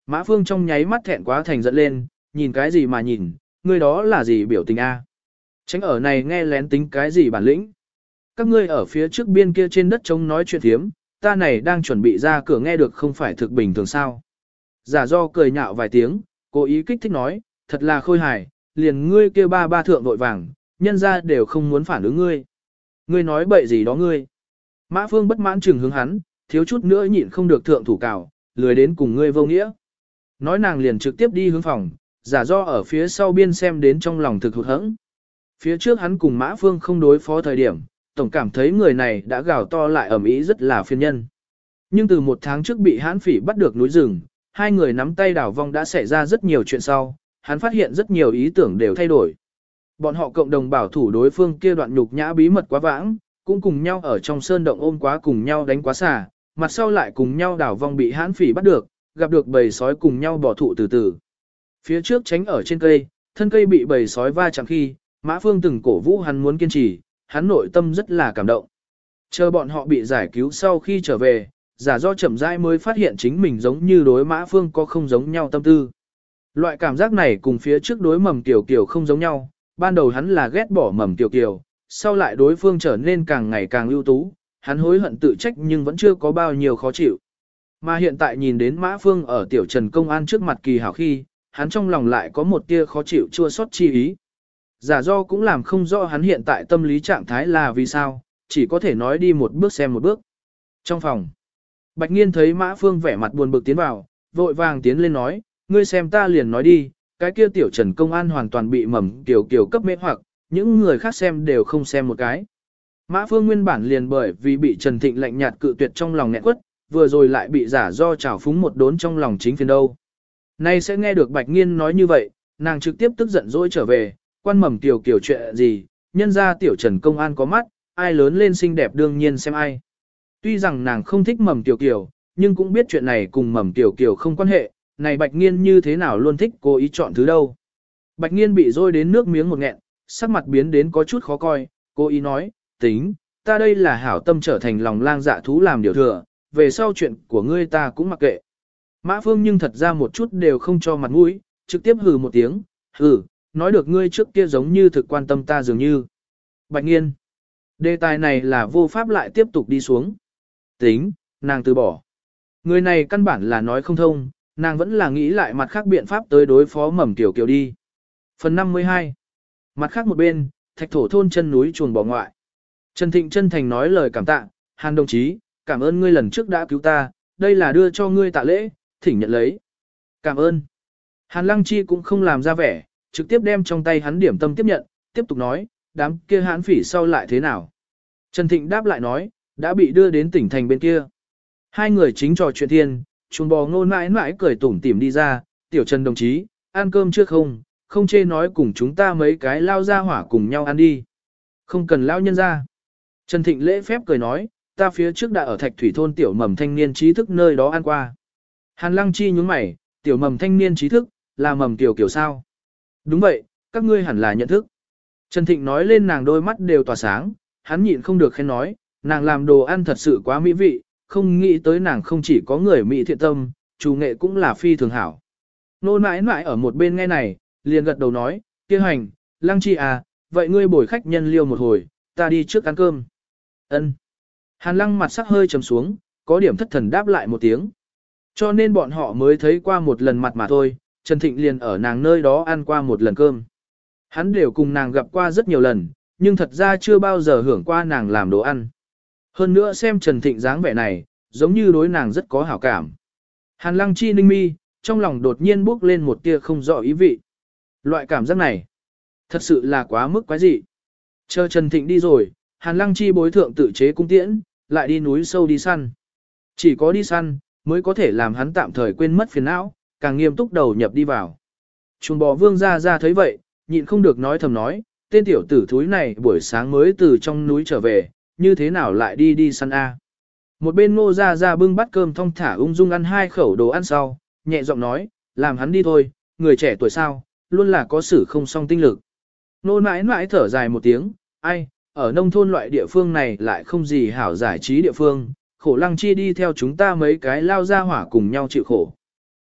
Mã Phương trong nháy mắt thẹn quá thành giận lên, nhìn cái gì mà nhìn, ngươi đó là gì biểu tình a? Tránh ở này nghe lén tính cái gì bản lĩnh. Các ngươi ở phía trước biên kia trên đất trống nói chuyện thiếm, ta này đang chuẩn bị ra cửa nghe được không phải thực bình thường sao. Giả do cười nhạo vài tiếng, cố ý kích thích nói, thật là khôi hài, liền ngươi kia ba ba thượng vội vàng, nhân ra đều không muốn phản ứng ngươi. Ngươi nói bậy gì đó ngươi. Mã Phương bất mãn trừng hướng hắn, thiếu chút nữa nhịn không được thượng thủ cào, lười đến cùng ngươi vô nghĩa. Nói nàng liền trực tiếp đi hướng phòng, giả do ở phía sau biên xem đến trong lòng thực hụt hẫng. Phía trước hắn cùng Mã Phương không đối phó thời điểm, tổng cảm thấy người này đã gào to lại ầm ĩ rất là phiền nhân. Nhưng từ một tháng trước bị hãn phỉ bắt được núi rừng, hai người nắm tay đảo vong đã xảy ra rất nhiều chuyện sau, hắn phát hiện rất nhiều ý tưởng đều thay đổi. Bọn họ cộng đồng bảo thủ đối phương kia đoạn nhục nhã bí mật quá vãng, cũng cùng nhau ở trong sơn động ôm quá cùng nhau đánh quá xà, mặt sau lại cùng nhau đảo vong bị hãn phỉ bắt được, gặp được bầy sói cùng nhau bỏ thụ từ từ. Phía trước tránh ở trên cây, thân cây bị bầy sói va chạm khi, Mã Phương từng cổ vũ hắn muốn kiên trì, hắn nội tâm rất là cảm động. Chờ bọn họ bị giải cứu sau khi trở về, giả do chậm rãi mới phát hiện chính mình giống như đối Mã Phương có không giống nhau tâm tư. Loại cảm giác này cùng phía trước đối Mầm Kiều Kiều không giống nhau, ban đầu hắn là ghét bỏ Mầm Kiều Kiều, sau lại đối phương trở nên càng ngày càng ưu tú, hắn hối hận tự trách nhưng vẫn chưa có bao nhiêu khó chịu. Mà hiện tại nhìn đến Mã Phương ở tiểu Trần Công An trước mặt Kỳ Hảo khi, hắn trong lòng lại có một tia khó chịu chua xót chi ý. Giả do cũng làm không rõ hắn hiện tại tâm lý trạng thái là vì sao, chỉ có thể nói đi một bước xem một bước. Trong phòng, Bạch Nghiên thấy Mã Phương vẻ mặt buồn bực tiến vào, vội vàng tiến lên nói, ngươi xem ta liền nói đi, cái kia tiểu Trần Công An hoàn toàn bị Mầm Kiều Kiều cấp mê hoặc, những người khác xem đều không xem một cái. Mã Phương nguyên bản liền bởi vì bị Trần Thịnh lạnh nhạt cự tuyệt trong lòng nghẹn quất, vừa rồi lại bị giả do trào phúng một đốn trong lòng chính phiền đâu. Nay sẽ nghe được Bạch Nghiên nói như vậy, nàng trực tiếp tức giận dỗi trở về, quan Mầm Kiều Kiều chuyện gì, nhân ra tiểu Trần Công An có mắt, ai lớn lên xinh đẹp đương nhiên xem ai. Tuy rằng nàng không thích Mầm Kiều Kiều, nhưng cũng biết chuyện này cùng Mầm Kiều Kiều không quan hệ, này Bạch Nghiên như thế nào luôn thích cố ý chọn thứ đâu. Bạch Nghiên bị dôi đến nước miếng một nghẹn, sắc mặt biến đến có chút khó coi, cố ý nói, tính, ta đây là hảo tâm trở thành lòng lang dạ thú làm điều thừa, về sau chuyện của ngươi ta cũng mặc kệ. Mã Phương nhưng thật ra một chút đều không cho mặt mũi, trực tiếp hừ một tiếng, hừ, nói được ngươi trước kia giống như thực quan tâm ta dường như. Bạch Nghiên, đề tài này là vô pháp lại tiếp tục đi xuống. Tính, nàng từ bỏ. Người này căn bản là nói không thông, nàng vẫn là nghĩ lại mặt khác biện pháp tới đối phó Mầm Kiều Kiều đi. Phần năm mươi hai. Mặt khác một bên, thạch thổ thôn chân núi chuồng bò ngoại. Trần Thịnh chân thành nói lời cảm tạ, Hàn đồng chí, cảm ơn ngươi lần trước đã cứu ta, đây là đưa cho ngươi tạ lễ, thỉnh nhận lấy. Cảm ơn. Hàn Lăng Chi cũng không làm ra vẻ, trực tiếp đem trong tay hắn điểm tâm tiếp nhận, tiếp tục nói, đám kia hãn phỉ sau lại thế nào. Trần Thịnh đáp lại nói, đã bị đưa đến tỉnh thành bên kia. Hai người chính trò chuyện thiên, chuồng bò ngôn mãi mãi cười tủm tỉm đi ra, tiểu Trần đồng chí, ăn cơm trước không, không chê nói cùng chúng ta mấy cái lao ra hỏa cùng nhau ăn đi. Không cần lao nhân ra. Trần Thịnh lễ phép cười nói, ta phía trước đã ở Thạch Thủy thôn tiểu mầm thanh niên trí thức nơi đó ăn qua. Hàn Lăng Chi nhướng mày, tiểu mầm thanh niên trí thức, là mầm tiểu kiểu sao? Đúng vậy, các ngươi hẳn là nhận thức. Trần Thịnh nói lên nàng đôi mắt đều tỏa sáng, hắn nhịn không được khen nói, nàng làm đồ ăn thật sự quá mỹ vị, không nghĩ tới nàng không chỉ có người mỹ thiện tâm, chủ nghệ cũng là phi thường hảo. Nô nãi nãi ở một bên nghe này, liền gật đầu nói, kia hành, Lăng Chi à, vậy ngươi bồi khách nhân liêu một hồi, ta đi trước ăn cơm. Ân. Hàn Lăng mặt sắc hơi trầm xuống, có điểm thất thần đáp lại một tiếng. Cho nên bọn họ mới thấy qua một lần mặt mà thôi, Trần Thịnh liền ở nàng nơi đó ăn qua một lần cơm. Hắn đều cùng nàng gặp qua rất nhiều lần, nhưng thật ra chưa bao giờ hưởng qua nàng làm đồ ăn. Hơn nữa xem Trần Thịnh dáng vẻ này, giống như đối nàng rất có hảo cảm. Hàn Lăng Chi ninh mi, trong lòng đột nhiên bước lên một tia không rõ ý vị. Loại cảm giác này, thật sự là quá mức quái dị. Chờ Trần Thịnh đi rồi, Hàn Lăng Chi bối thượng tự chế cung tiễn, lại đi núi sâu đi săn. Chỉ có đi săn, mới có thể làm hắn tạm thời quên mất phiền não, càng nghiêm túc đầu nhập đi vào. Chuồng bò Vương ra ra thấy vậy, nhịn không được nói thầm nói, tên tiểu tử thúi này buổi sáng mới từ trong núi trở về, như thế nào lại đi đi săn a? Một bên Ngô ra ra bưng bát cơm thong thả ung dung ăn hai khẩu đồ ăn sau, nhẹ giọng nói, làm hắn đi thôi, người trẻ tuổi sao, luôn là có sử không song tinh lực. Nô mãi mãi thở dài một tiếng, ai, ở nông thôn loại địa phương này lại không gì hảo giải trí địa phương, khổ Lăng Chi đi theo chúng ta mấy cái lao ra hỏa cùng nhau chịu khổ.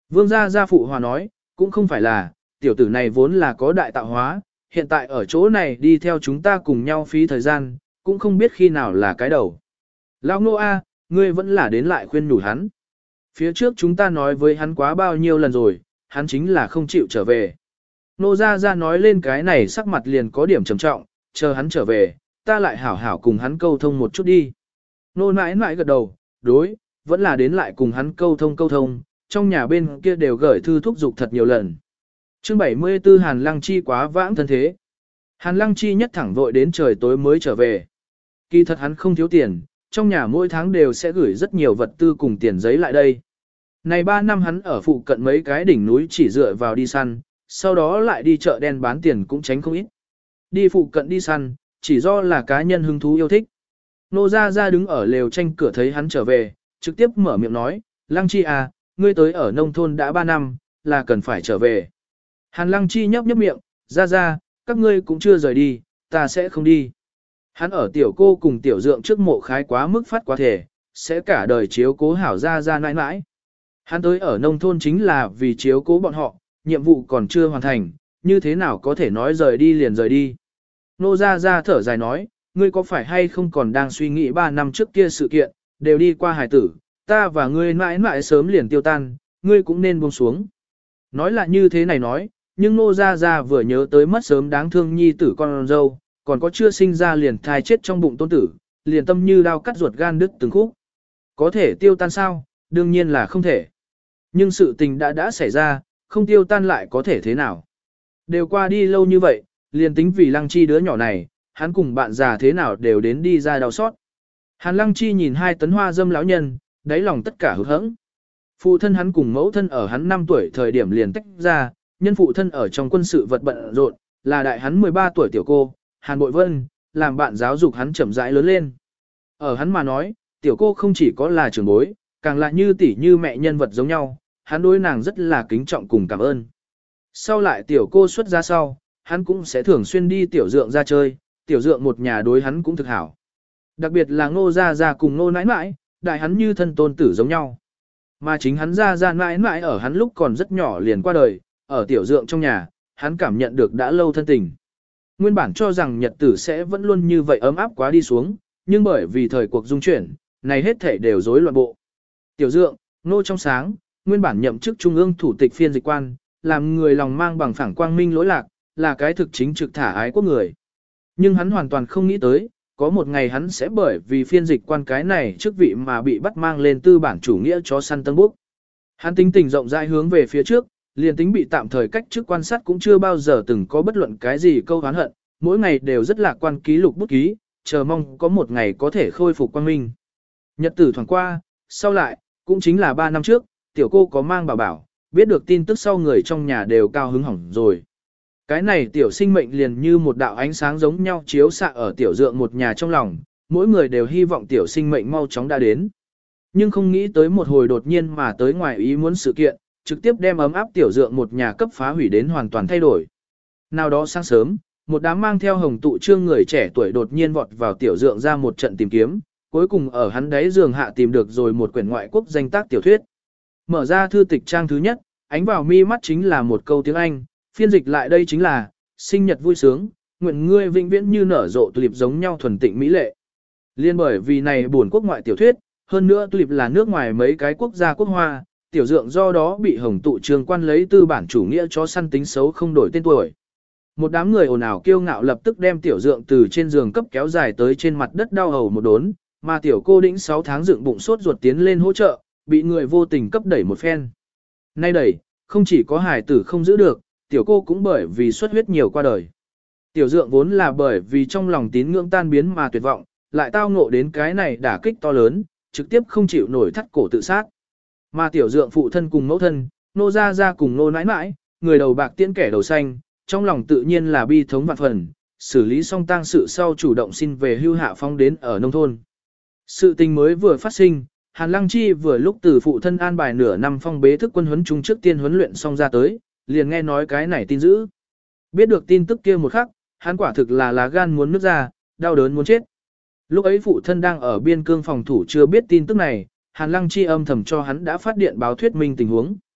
Vương gia gia phụ hòa nói, cũng không phải là, tiểu tử này vốn là có đại tạo hóa, hiện tại ở chỗ này đi theo chúng ta cùng nhau phí thời gian, cũng không biết khi nào là cái đầu. Lão Ngô A, ngươi vẫn là đến lại khuyên nhủ hắn. Phía trước chúng ta nói với hắn quá bao nhiêu lần rồi, hắn chính là không chịu trở về. Nô Gia Gia nói lên cái này sắc mặt liền có điểm trầm trọng, chờ hắn trở về, ta lại hảo hảo cùng hắn câu thông một chút đi. Nô nãi nãi gật đầu, đối, vẫn là đến lại cùng hắn câu thông câu thông, trong nhà bên kia đều gửi thư thúc giục thật nhiều lần. Chương bảy mươi tư Hàn Lăng Chi quá vãng thân thế. Hàn Lăng Chi nhất thẳng vội đến trời tối mới trở về. Kỳ thật hắn không thiếu tiền, trong nhà mỗi tháng đều sẽ gửi rất nhiều vật tư cùng tiền giấy lại đây. Này ba năm hắn ở phụ cận mấy cái đỉnh núi chỉ dựa vào đi săn, sau đó lại đi chợ đen bán tiền cũng tránh không ít. Đi phụ cận đi săn, chỉ do là cá nhân hứng thú yêu thích. Nô Gia Gia đứng ở lều tranh cửa thấy hắn trở về, trực tiếp mở miệng nói, Lăng Chi à, ngươi tới ở nông thôn đã ba năm, là cần phải trở về. Hàn Lăng Chi nhấp nhấp miệng, Gia Gia, các ngươi cũng chưa rời đi, ta sẽ không đi. Hắn ở tiểu cô cùng tiểu dượng trước mộ khái quá mức phát quá thể, sẽ cả đời chiếu cố hảo Gia Gia nãi nãi. Hắn tới ở nông thôn chính là vì chiếu cố bọn họ, nhiệm vụ còn chưa hoàn thành, như thế nào có thể nói rời đi liền rời đi. Nô Gia Gia thở dài nói, ngươi có phải hay không còn đang suy nghĩ ba năm trước kia sự kiện, đều đi qua hài tử, ta và ngươi mãi mãi sớm liền tiêu tan, ngươi cũng nên buông xuống. Nói là như thế này nói, nhưng Nô Gia Gia vừa nhớ tới mất sớm đáng thương nhi tử con dâu, còn có chưa sinh ra liền thai chết trong bụng tôn tử, liền tâm như đao cắt ruột gan đứt từng khúc. Có thể tiêu tan sao? Đương nhiên là không thể. Nhưng sự tình đã đã xảy ra, không tiêu tan lại có thể thế nào? Đều qua đi lâu như vậy, liền tính vì Lăng Chi đứa nhỏ này, hắn cùng bạn già thế nào đều đến đi ra đau xót. Hàn Lăng Chi nhìn hai tấn hoa dâm lão nhân, đáy lòng tất cả hụt hẫng. Phụ thân hắn cùng mẫu thân ở hắn năm tuổi thời điểm liền tách ra, nhân phụ thân ở trong quân sự vật bận rộn, là đại hắn mười ba tuổi tiểu cô, Hàn Bội Vân, làm bạn giáo dục hắn chậm rãi lớn lên. Ở hắn mà nói, tiểu cô không chỉ có là trưởng bối, càng là như tỷ như mẹ nhân vật giống nhau, hắn đối nàng rất là kính trọng cùng cảm ơn. Sau lại tiểu cô xuất ra sau, hắn cũng sẽ thường xuyên đi tiểu dượng ra chơi, tiểu dượng một nhà đối hắn cũng thực hảo. Đặc biệt là Ngô Gia Gia cùng Ngô nãi nãi, đại hắn như thân tôn tử giống nhau. Mà chính hắn Gia Gia nãi nãi ở hắn lúc còn rất nhỏ liền qua đời, ở tiểu dượng trong nhà, hắn cảm nhận được đã lâu thân tình. Nguyên bản cho rằng nhật tử sẽ vẫn luôn như vậy ấm áp quá đi xuống, nhưng bởi vì thời cuộc dung chuyển, này hết thể đều rối loạn bộ. Tiểu dượng, Ngô trong sáng, nguyên bản nhậm chức trung ương thủ tịch phiên dịch quan, làm người lòng mang bằng phẳng quang minh lỗi lạc, là cái thực chính trực thả ái quốc người. Nhưng hắn hoàn toàn không nghĩ tới, có một ngày hắn sẽ bởi vì phiên dịch quan cái này chức vị mà bị bắt mang lên tư bản chủ nghĩa chó săn tân búc. Hắn tính tình rộng rãi hướng về phía trước, liền tính bị tạm thời cách chức quan sát cũng chưa bao giờ từng có bất luận cái gì câu oán hận, mỗi ngày đều rất lạc quan ký lục bút ký, chờ mong có một ngày có thể khôi phục quang minh. Nhật tử thoảng qua, sau lại, cũng chính là ba năm trước, tiểu cô có mang bảo bảo, biết được tin tức sau người trong nhà đều cao hứng hỏng rồi. Cái này tiểu sinh mệnh liền như một đạo ánh sáng giống nhau chiếu xạ ở tiểu dượng một nhà trong lòng, mỗi người đều hy vọng tiểu sinh mệnh mau chóng đã đến. Nhưng không nghĩ tới một hồi đột nhiên mà tới ngoài ý muốn sự kiện, trực tiếp đem ấm áp tiểu dượng một nhà cấp phá hủy đến hoàn toàn thay đổi. Nào đó sáng sớm, một đám mang theo hồng tụ trương người trẻ tuổi đột nhiên vọt vào tiểu dượng ra một trận tìm kiếm, cuối cùng ở hắn đáy giường hạ tìm được rồi một quyển ngoại quốc danh tác tiểu thuyết. Mở ra thư tịch trang thứ nhất, ánh vào mi mắt chính là một câu tiếng Anh, phiên dịch lại đây chính là, sinh nhật vui sướng, nguyện ngươi vĩnh viễn như nở rộ tulip giống nhau thuần tịnh mỹ lệ. Liên bởi vì này buồn quốc ngoại tiểu thuyết, hơn nữa tulip là nước ngoài mấy cái quốc gia quốc hoa, tiểu dượng do đó bị hồng tụ trường quan lấy tư bản chủ nghĩa cho săn tính xấu không đổi tên tuổi. Một đám người ồn ào kiêu ngạo lập tức đem tiểu dượng từ trên giường cấp kéo dài tới trên mặt đất đau hầu một đốn, mà tiểu cô đĩnh sáu tháng dựng bụng sốt ruột tiến lên hỗ trợ, bị người vô tình cấp đẩy một phen. Nay đẩy, không chỉ có hài tử không giữ được, tiểu cô cũng bởi vì xuất huyết nhiều qua đời. Tiểu dượng vốn là bởi vì trong lòng tín ngưỡng tan biến mà tuyệt vọng, lại tao ngộ đến cái này đả kích to lớn, trực tiếp không chịu nổi thắt cổ tự sát. Mà tiểu dượng phụ thân cùng mẫu thân, nô gia gia cùng nô nãi nãi, người đầu bạc tiễn kẻ đầu xanh, trong lòng tự nhiên là bi thống vạn phần, xử lý xong tang sự sau chủ động xin về hưu hạ phong đến ở nông thôn. Sự tình mới vừa phát sinh, Hàn Lăng Chi vừa lúc từ phụ thân an bài nửa năm phong bế thức quân huấn trung trước tiên huấn luyện xong ra tới, liền nghe nói cái này tin dữ. Biết được tin tức kia một khắc, hắn quả thực là lá gan muốn nứt ra, đau đớn muốn chết. Lúc ấy phụ thân đang ở biên cương phòng thủ chưa biết tin tức này, Hàn Lăng Chi âm thầm cho hắn đã phát điện báo thuyết minh tình huống.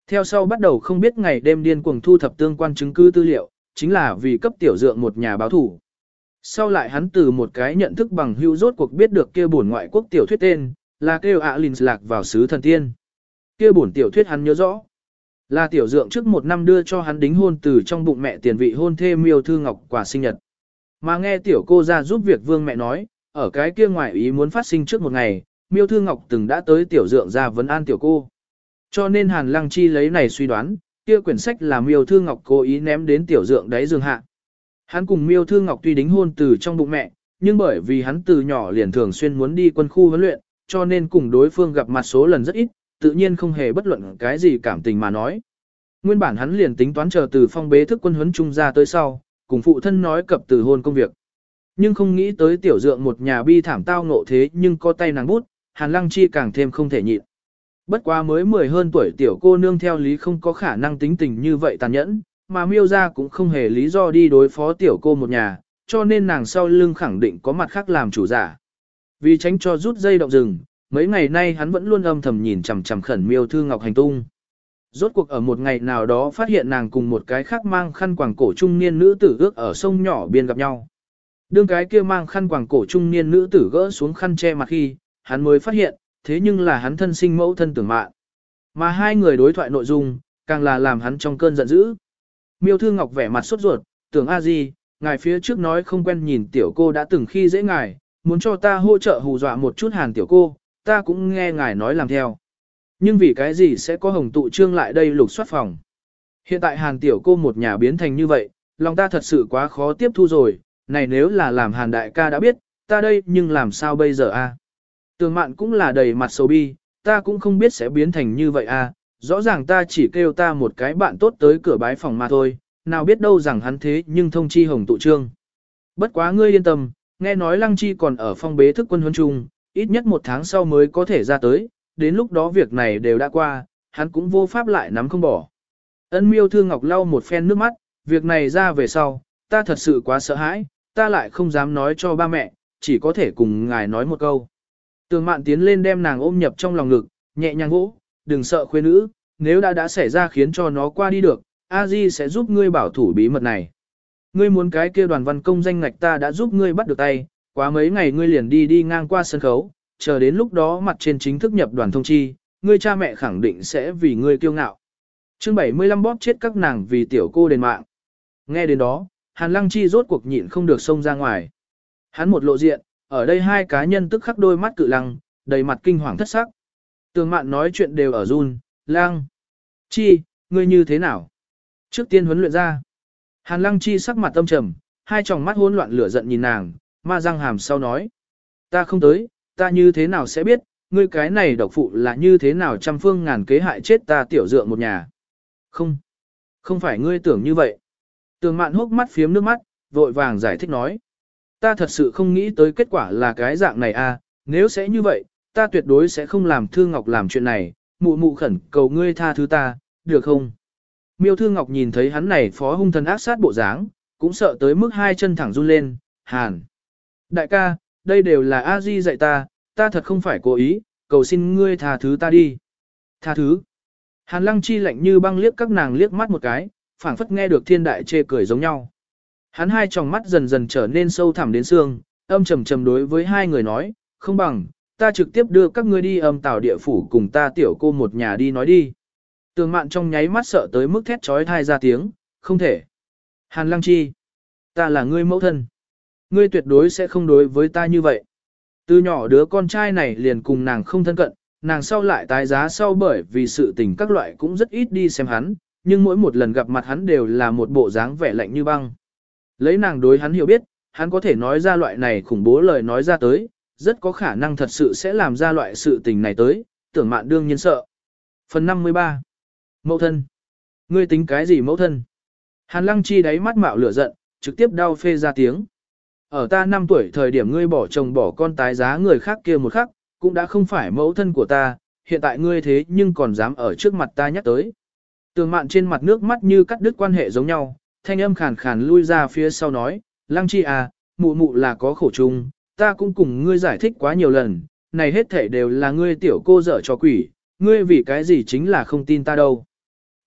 Theo sau bắt đầu không biết ngày đêm điên cuồng thu thập tương quan chứng cứ tư liệu, chính là vì cấp tiểu dượng một nhà báo thủ. Sau lại hắn từ một cái nhận thức bằng hữu rốt cuộc biết được kia bổn ngoại quốc tiểu thuyết tên, là kêu ạ Linh lạc vào xứ thần tiên. Kia bổn tiểu thuyết hắn nhớ rõ. Là tiểu dượng trước một năm đưa cho hắn đính hôn từ trong bụng mẹ tiền vị hôn thê Miêu Thư Ngọc quà sinh nhật. Mà nghe tiểu cô ra giúp việc vương mẹ nói, ở cái kia ngoài ý muốn phát sinh trước một ngày, Miêu Thư Ngọc từng đã tới tiểu dượng ra vấn an tiểu cô. Cho nên Hàn Lăng Chi lấy này suy đoán, kia quyển sách là Miêu Thư Ngọc cố ý ném đến tiểu dượng đáy giường hạ. Hắn cùng Miêu Thư Ngọc tuy đính hôn từ trong bụng mẹ, nhưng bởi vì hắn từ nhỏ liền thường xuyên muốn đi quân khu huấn luyện, cho nên cùng đối phương gặp mặt số lần rất ít, tự nhiên không hề bất luận cái gì cảm tình mà nói. Nguyên bản hắn liền tính toán chờ từ phong bế thức quân huấn trung ra tới sau, cùng phụ thân nói cập từ hôn công việc. Nhưng không nghĩ tới tiểu dượng một nhà bi thảm tao ngộ thế nhưng có tay nàng bút, Hàn Lăng Chi càng thêm không thể nhịn. Bất quá mới mười hơn tuổi tiểu cô nương theo lý không có khả năng tính tình như vậy tàn nhẫn, mà Miêu ra cũng không hề lý do đi đối phó tiểu cô một nhà, cho nên nàng sau lưng khẳng định có mặt khác làm chủ giả. Vì tránh cho rút dây động rừng, mấy ngày nay hắn vẫn luôn âm thầm nhìn chằm chằm khẩn Miêu Thư Ngọc hành tung. Rốt cuộc ở một ngày nào đó phát hiện nàng cùng một cái khác mang khăn quàng cổ trung niên nữ tử ước ở sông nhỏ biên gặp nhau. Đương cái kia mang khăn quàng cổ trung niên nữ tử gỡ xuống khăn che mặt khi, hắn mới phát hiện, thế nhưng là hắn thân sinh mẫu thân Tưởng Mạn. Mà hai người đối thoại nội dung, càng là làm hắn trong cơn giận dữ. Miêu Thư Ngọc vẻ mặt sốt ruột, Tưởng a di, ngài phía trước nói không quen nhìn tiểu cô đã từng khi dễ ngài, muốn cho ta hỗ trợ hù dọa một chút Hàn tiểu cô, ta cũng nghe ngài nói làm theo. Nhưng vì cái gì sẽ có hồng tụ trương lại đây lục soát phòng. Hiện tại Hàn tiểu cô một nhà biến thành như vậy, lòng ta thật sự quá khó tiếp thu rồi, này nếu là làm Hàn đại ca đã biết, ta đây nhưng làm sao bây giờ a? Tường Mạn cũng là đầy mặt sầu bi, ta cũng không biết sẽ biến thành như vậy a, rõ ràng ta chỉ kêu ta một cái bạn tốt tới cửa bái phòng mà thôi, nào biết đâu rằng hắn thế nhưng thông chi hồng tụ trương. Bất quá ngươi yên tâm, nghe nói Lăng Chi còn ở phong bế thức quân huấn trung, ít nhất một tháng sau mới có thể ra tới, đến lúc đó việc này đều đã qua, hắn cũng vô pháp lại nắm không bỏ. Ân Miêu Thư Ngọc lau một phen nước mắt, việc này ra về sau, ta thật sự quá sợ hãi, ta lại không dám nói cho ba mẹ, chỉ có thể cùng ngài nói một câu. Tường Mạn tiến lên đem nàng ôm nhập trong lòng ngực, nhẹ nhàng vỗ, đừng sợ khuê nữ, nếu đã đã xảy ra khiến cho nó qua đi được, A Di sẽ giúp ngươi bảo thủ bí mật này. Ngươi muốn cái kia đoàn văn công danh ngạch ta đã giúp ngươi bắt được tay, quá mấy ngày ngươi liền đi đi ngang qua sân khấu, chờ đến lúc đó mặt trên chính thức nhập đoàn thông chi, ngươi cha mẹ khẳng định sẽ vì ngươi kiêu ngạo. Chương bảy mươi lăm bóp chết các nàng vì tiểu cô đền mạng. Nghe đến đó, Hàn Lăng Chi rốt cuộc nhịn không được xông ra ngoài. Hắn một lộ diện, ở đây hai cá nhân tức khắc đôi mắt cự lăng, đầy mặt kinh hoàng thất sắc. Tường Mạn nói chuyện đều ở run, Lăng Chi, ngươi như thế nào? Trước tiên huấn luyện ra. Hàn Lăng Chi sắc mặt âm trầm, hai tròng mắt hỗn loạn lửa giận nhìn nàng, ma răng hàm sau nói. Ta không tới, ta như thế nào sẽ biết, ngươi cái này độc phụ là như thế nào trăm phương ngàn kế hại chết ta tiểu dượng một nhà. Không, không phải ngươi tưởng như vậy. Tường Mạn hốc mắt phiếm nước mắt, vội vàng giải thích nói. Ta thật sự không nghĩ tới kết quả là cái dạng này à, nếu sẽ như vậy, ta tuyệt đối sẽ không làm Thư Ngọc làm chuyện này, mụ mụ khẩn cầu ngươi tha thứ ta, được không? Miêu Thư Ngọc nhìn thấy hắn này phó hung thần ác sát bộ dáng, cũng sợ tới mức hai chân thẳng run lên, Hàn. Đại ca, đây đều là A Di dạy ta, ta thật không phải cố ý, cầu xin ngươi tha thứ ta đi. Tha thứ. Hàn Lăng Chi lạnh như băng liếc các nàng liếc mắt một cái, phảng phất nghe được thiên đại chê cười giống nhau. Hắn hai tròng mắt dần dần trở nên sâu thẳm đến xương, âm trầm trầm đối với hai người nói, không bằng, ta trực tiếp đưa các ngươi đi âm tào địa phủ cùng ta tiểu cô một nhà đi nói đi. Tường Mạn trong nháy mắt sợ tới mức thét trói thai ra tiếng, không thể. Hàn Lăng Chi, ta là ngươi mẫu thân. Ngươi tuyệt đối sẽ không đối với ta như vậy. Từ nhỏ đứa con trai này liền cùng nàng không thân cận, nàng sau lại tái giá sau bởi vì sự tình các loại cũng rất ít đi xem hắn, nhưng mỗi một lần gặp mặt hắn đều là một bộ dáng vẻ lạnh như băng. Lấy nàng đối hắn hiểu biết, hắn có thể nói ra loại này khủng bố lời nói ra tới, rất có khả năng thật sự sẽ làm ra loại sự tình này tới, Tưởng Mạn đương nhiên sợ. Phần năm mươi ba. Mẫu thân. Ngươi tính cái gì mẫu thân? Hàn Lăng Chi đáy mắt mạo lửa giận, trực tiếp đau phê ra tiếng. Ở ta năm tuổi thời điểm ngươi bỏ chồng bỏ con tái giá người khác kia một khắc, cũng đã không phải mẫu thân của ta, hiện tại ngươi thế nhưng còn dám ở trước mặt ta nhắc tới. Tường Mạn trên mặt nước mắt như cắt đứt quan hệ giống nhau, thanh âm khàn khàn lui ra phía sau nói, Lăng Chi à, mụ mụ là có khổ chung, ta cũng cùng ngươi giải thích quá nhiều lần, này hết thể đều là ngươi tiểu cô dở cho quỷ, ngươi vì cái gì chính là không tin ta đâu.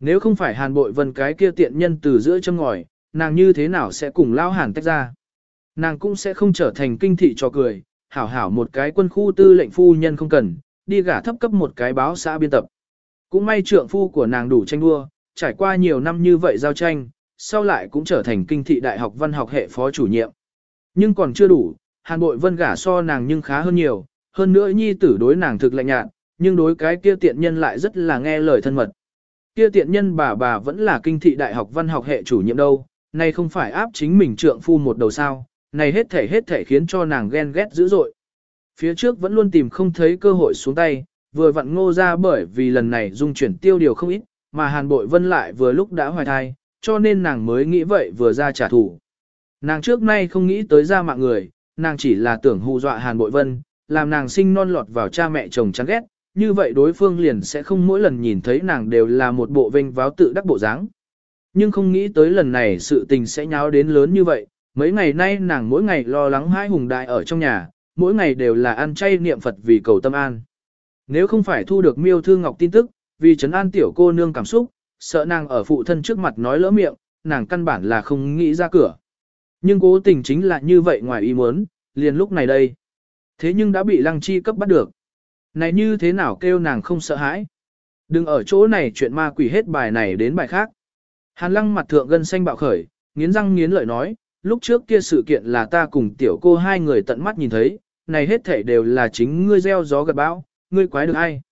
Nếu không phải Hàn Bội Vân cái kia tiện nhân từ giữa châm ngòi, nàng như thế nào sẽ cùng Lão Hàn tách ra? Nàng cũng sẽ không trở thành kinh thị trò cười, hảo hảo một cái quân khu tư lệnh phu nhân không cần, đi gả thấp cấp một cái báo xã biên tập. Cũng may trượng phu của nàng đủ tranh đua, trải qua nhiều năm như vậy giao tranh, sau lại cũng trở thành kinh thị đại học văn học hệ phó chủ nhiệm. Nhưng còn chưa đủ, Hàn Bội Vân gả so nàng nhưng khá hơn nhiều, hơn nữa nhi tử đối nàng thực lạnh nhạt, nhưng đối cái kia tiện nhân lại rất là nghe lời thân mật. Kia tiện nhân bà bà vẫn là kinh thị đại học văn học hệ chủ nhiệm đâu, này không phải áp chính mình trượng phu một đầu sao, này hết thể hết thể khiến cho nàng ghen ghét dữ dội. Phía trước vẫn luôn tìm không thấy cơ hội xuống tay, vừa vặn Ngô ra bởi vì lần này dung chuyển tiêu điều không ít, mà Hàn Bội Vân lại vừa lúc đã hoài thai, cho nên nàng mới nghĩ vậy vừa ra trả thù. Nàng trước nay không nghĩ tới ra mạng người, nàng chỉ là tưởng hù dọa Hàn Bội Vân, làm nàng sinh non lọt vào cha mẹ chồng chán ghét, như vậy đối phương liền sẽ không mỗi lần nhìn thấy nàng đều là một bộ vênh váo tự đắc bộ dáng. Nhưng không nghĩ tới lần này sự tình sẽ nháo đến lớn như vậy, mấy ngày nay nàng mỗi ngày lo lắng hãi hùng đại ở trong nhà, mỗi ngày đều là ăn chay niệm Phật vì cầu tâm an. Nếu không phải thu được Miêu Thư Ngọc tin tức, vì trấn an tiểu cô nương cảm xúc, sợ nàng ở phụ thân trước mặt nói lỡ miệng, nàng căn bản là không nghĩ ra cửa. Nhưng cố tình chính là như vậy ngoài ý muốn, liền lúc này đây. Thế nhưng đã bị Lăng Chi cấp bắt được. Này như thế nào kêu nàng không sợ hãi? Đừng ở chỗ này chuyện ma quỷ hết bài này đến bài khác. Hàn Lăng mặt thượng gân xanh bạo khởi, nghiến răng nghiến lợi nói, lúc trước kia sự kiện là ta cùng tiểu cô hai người tận mắt nhìn thấy, này hết thảy đều là chính ngươi gieo gió gặt bão, ngươi quái được ai?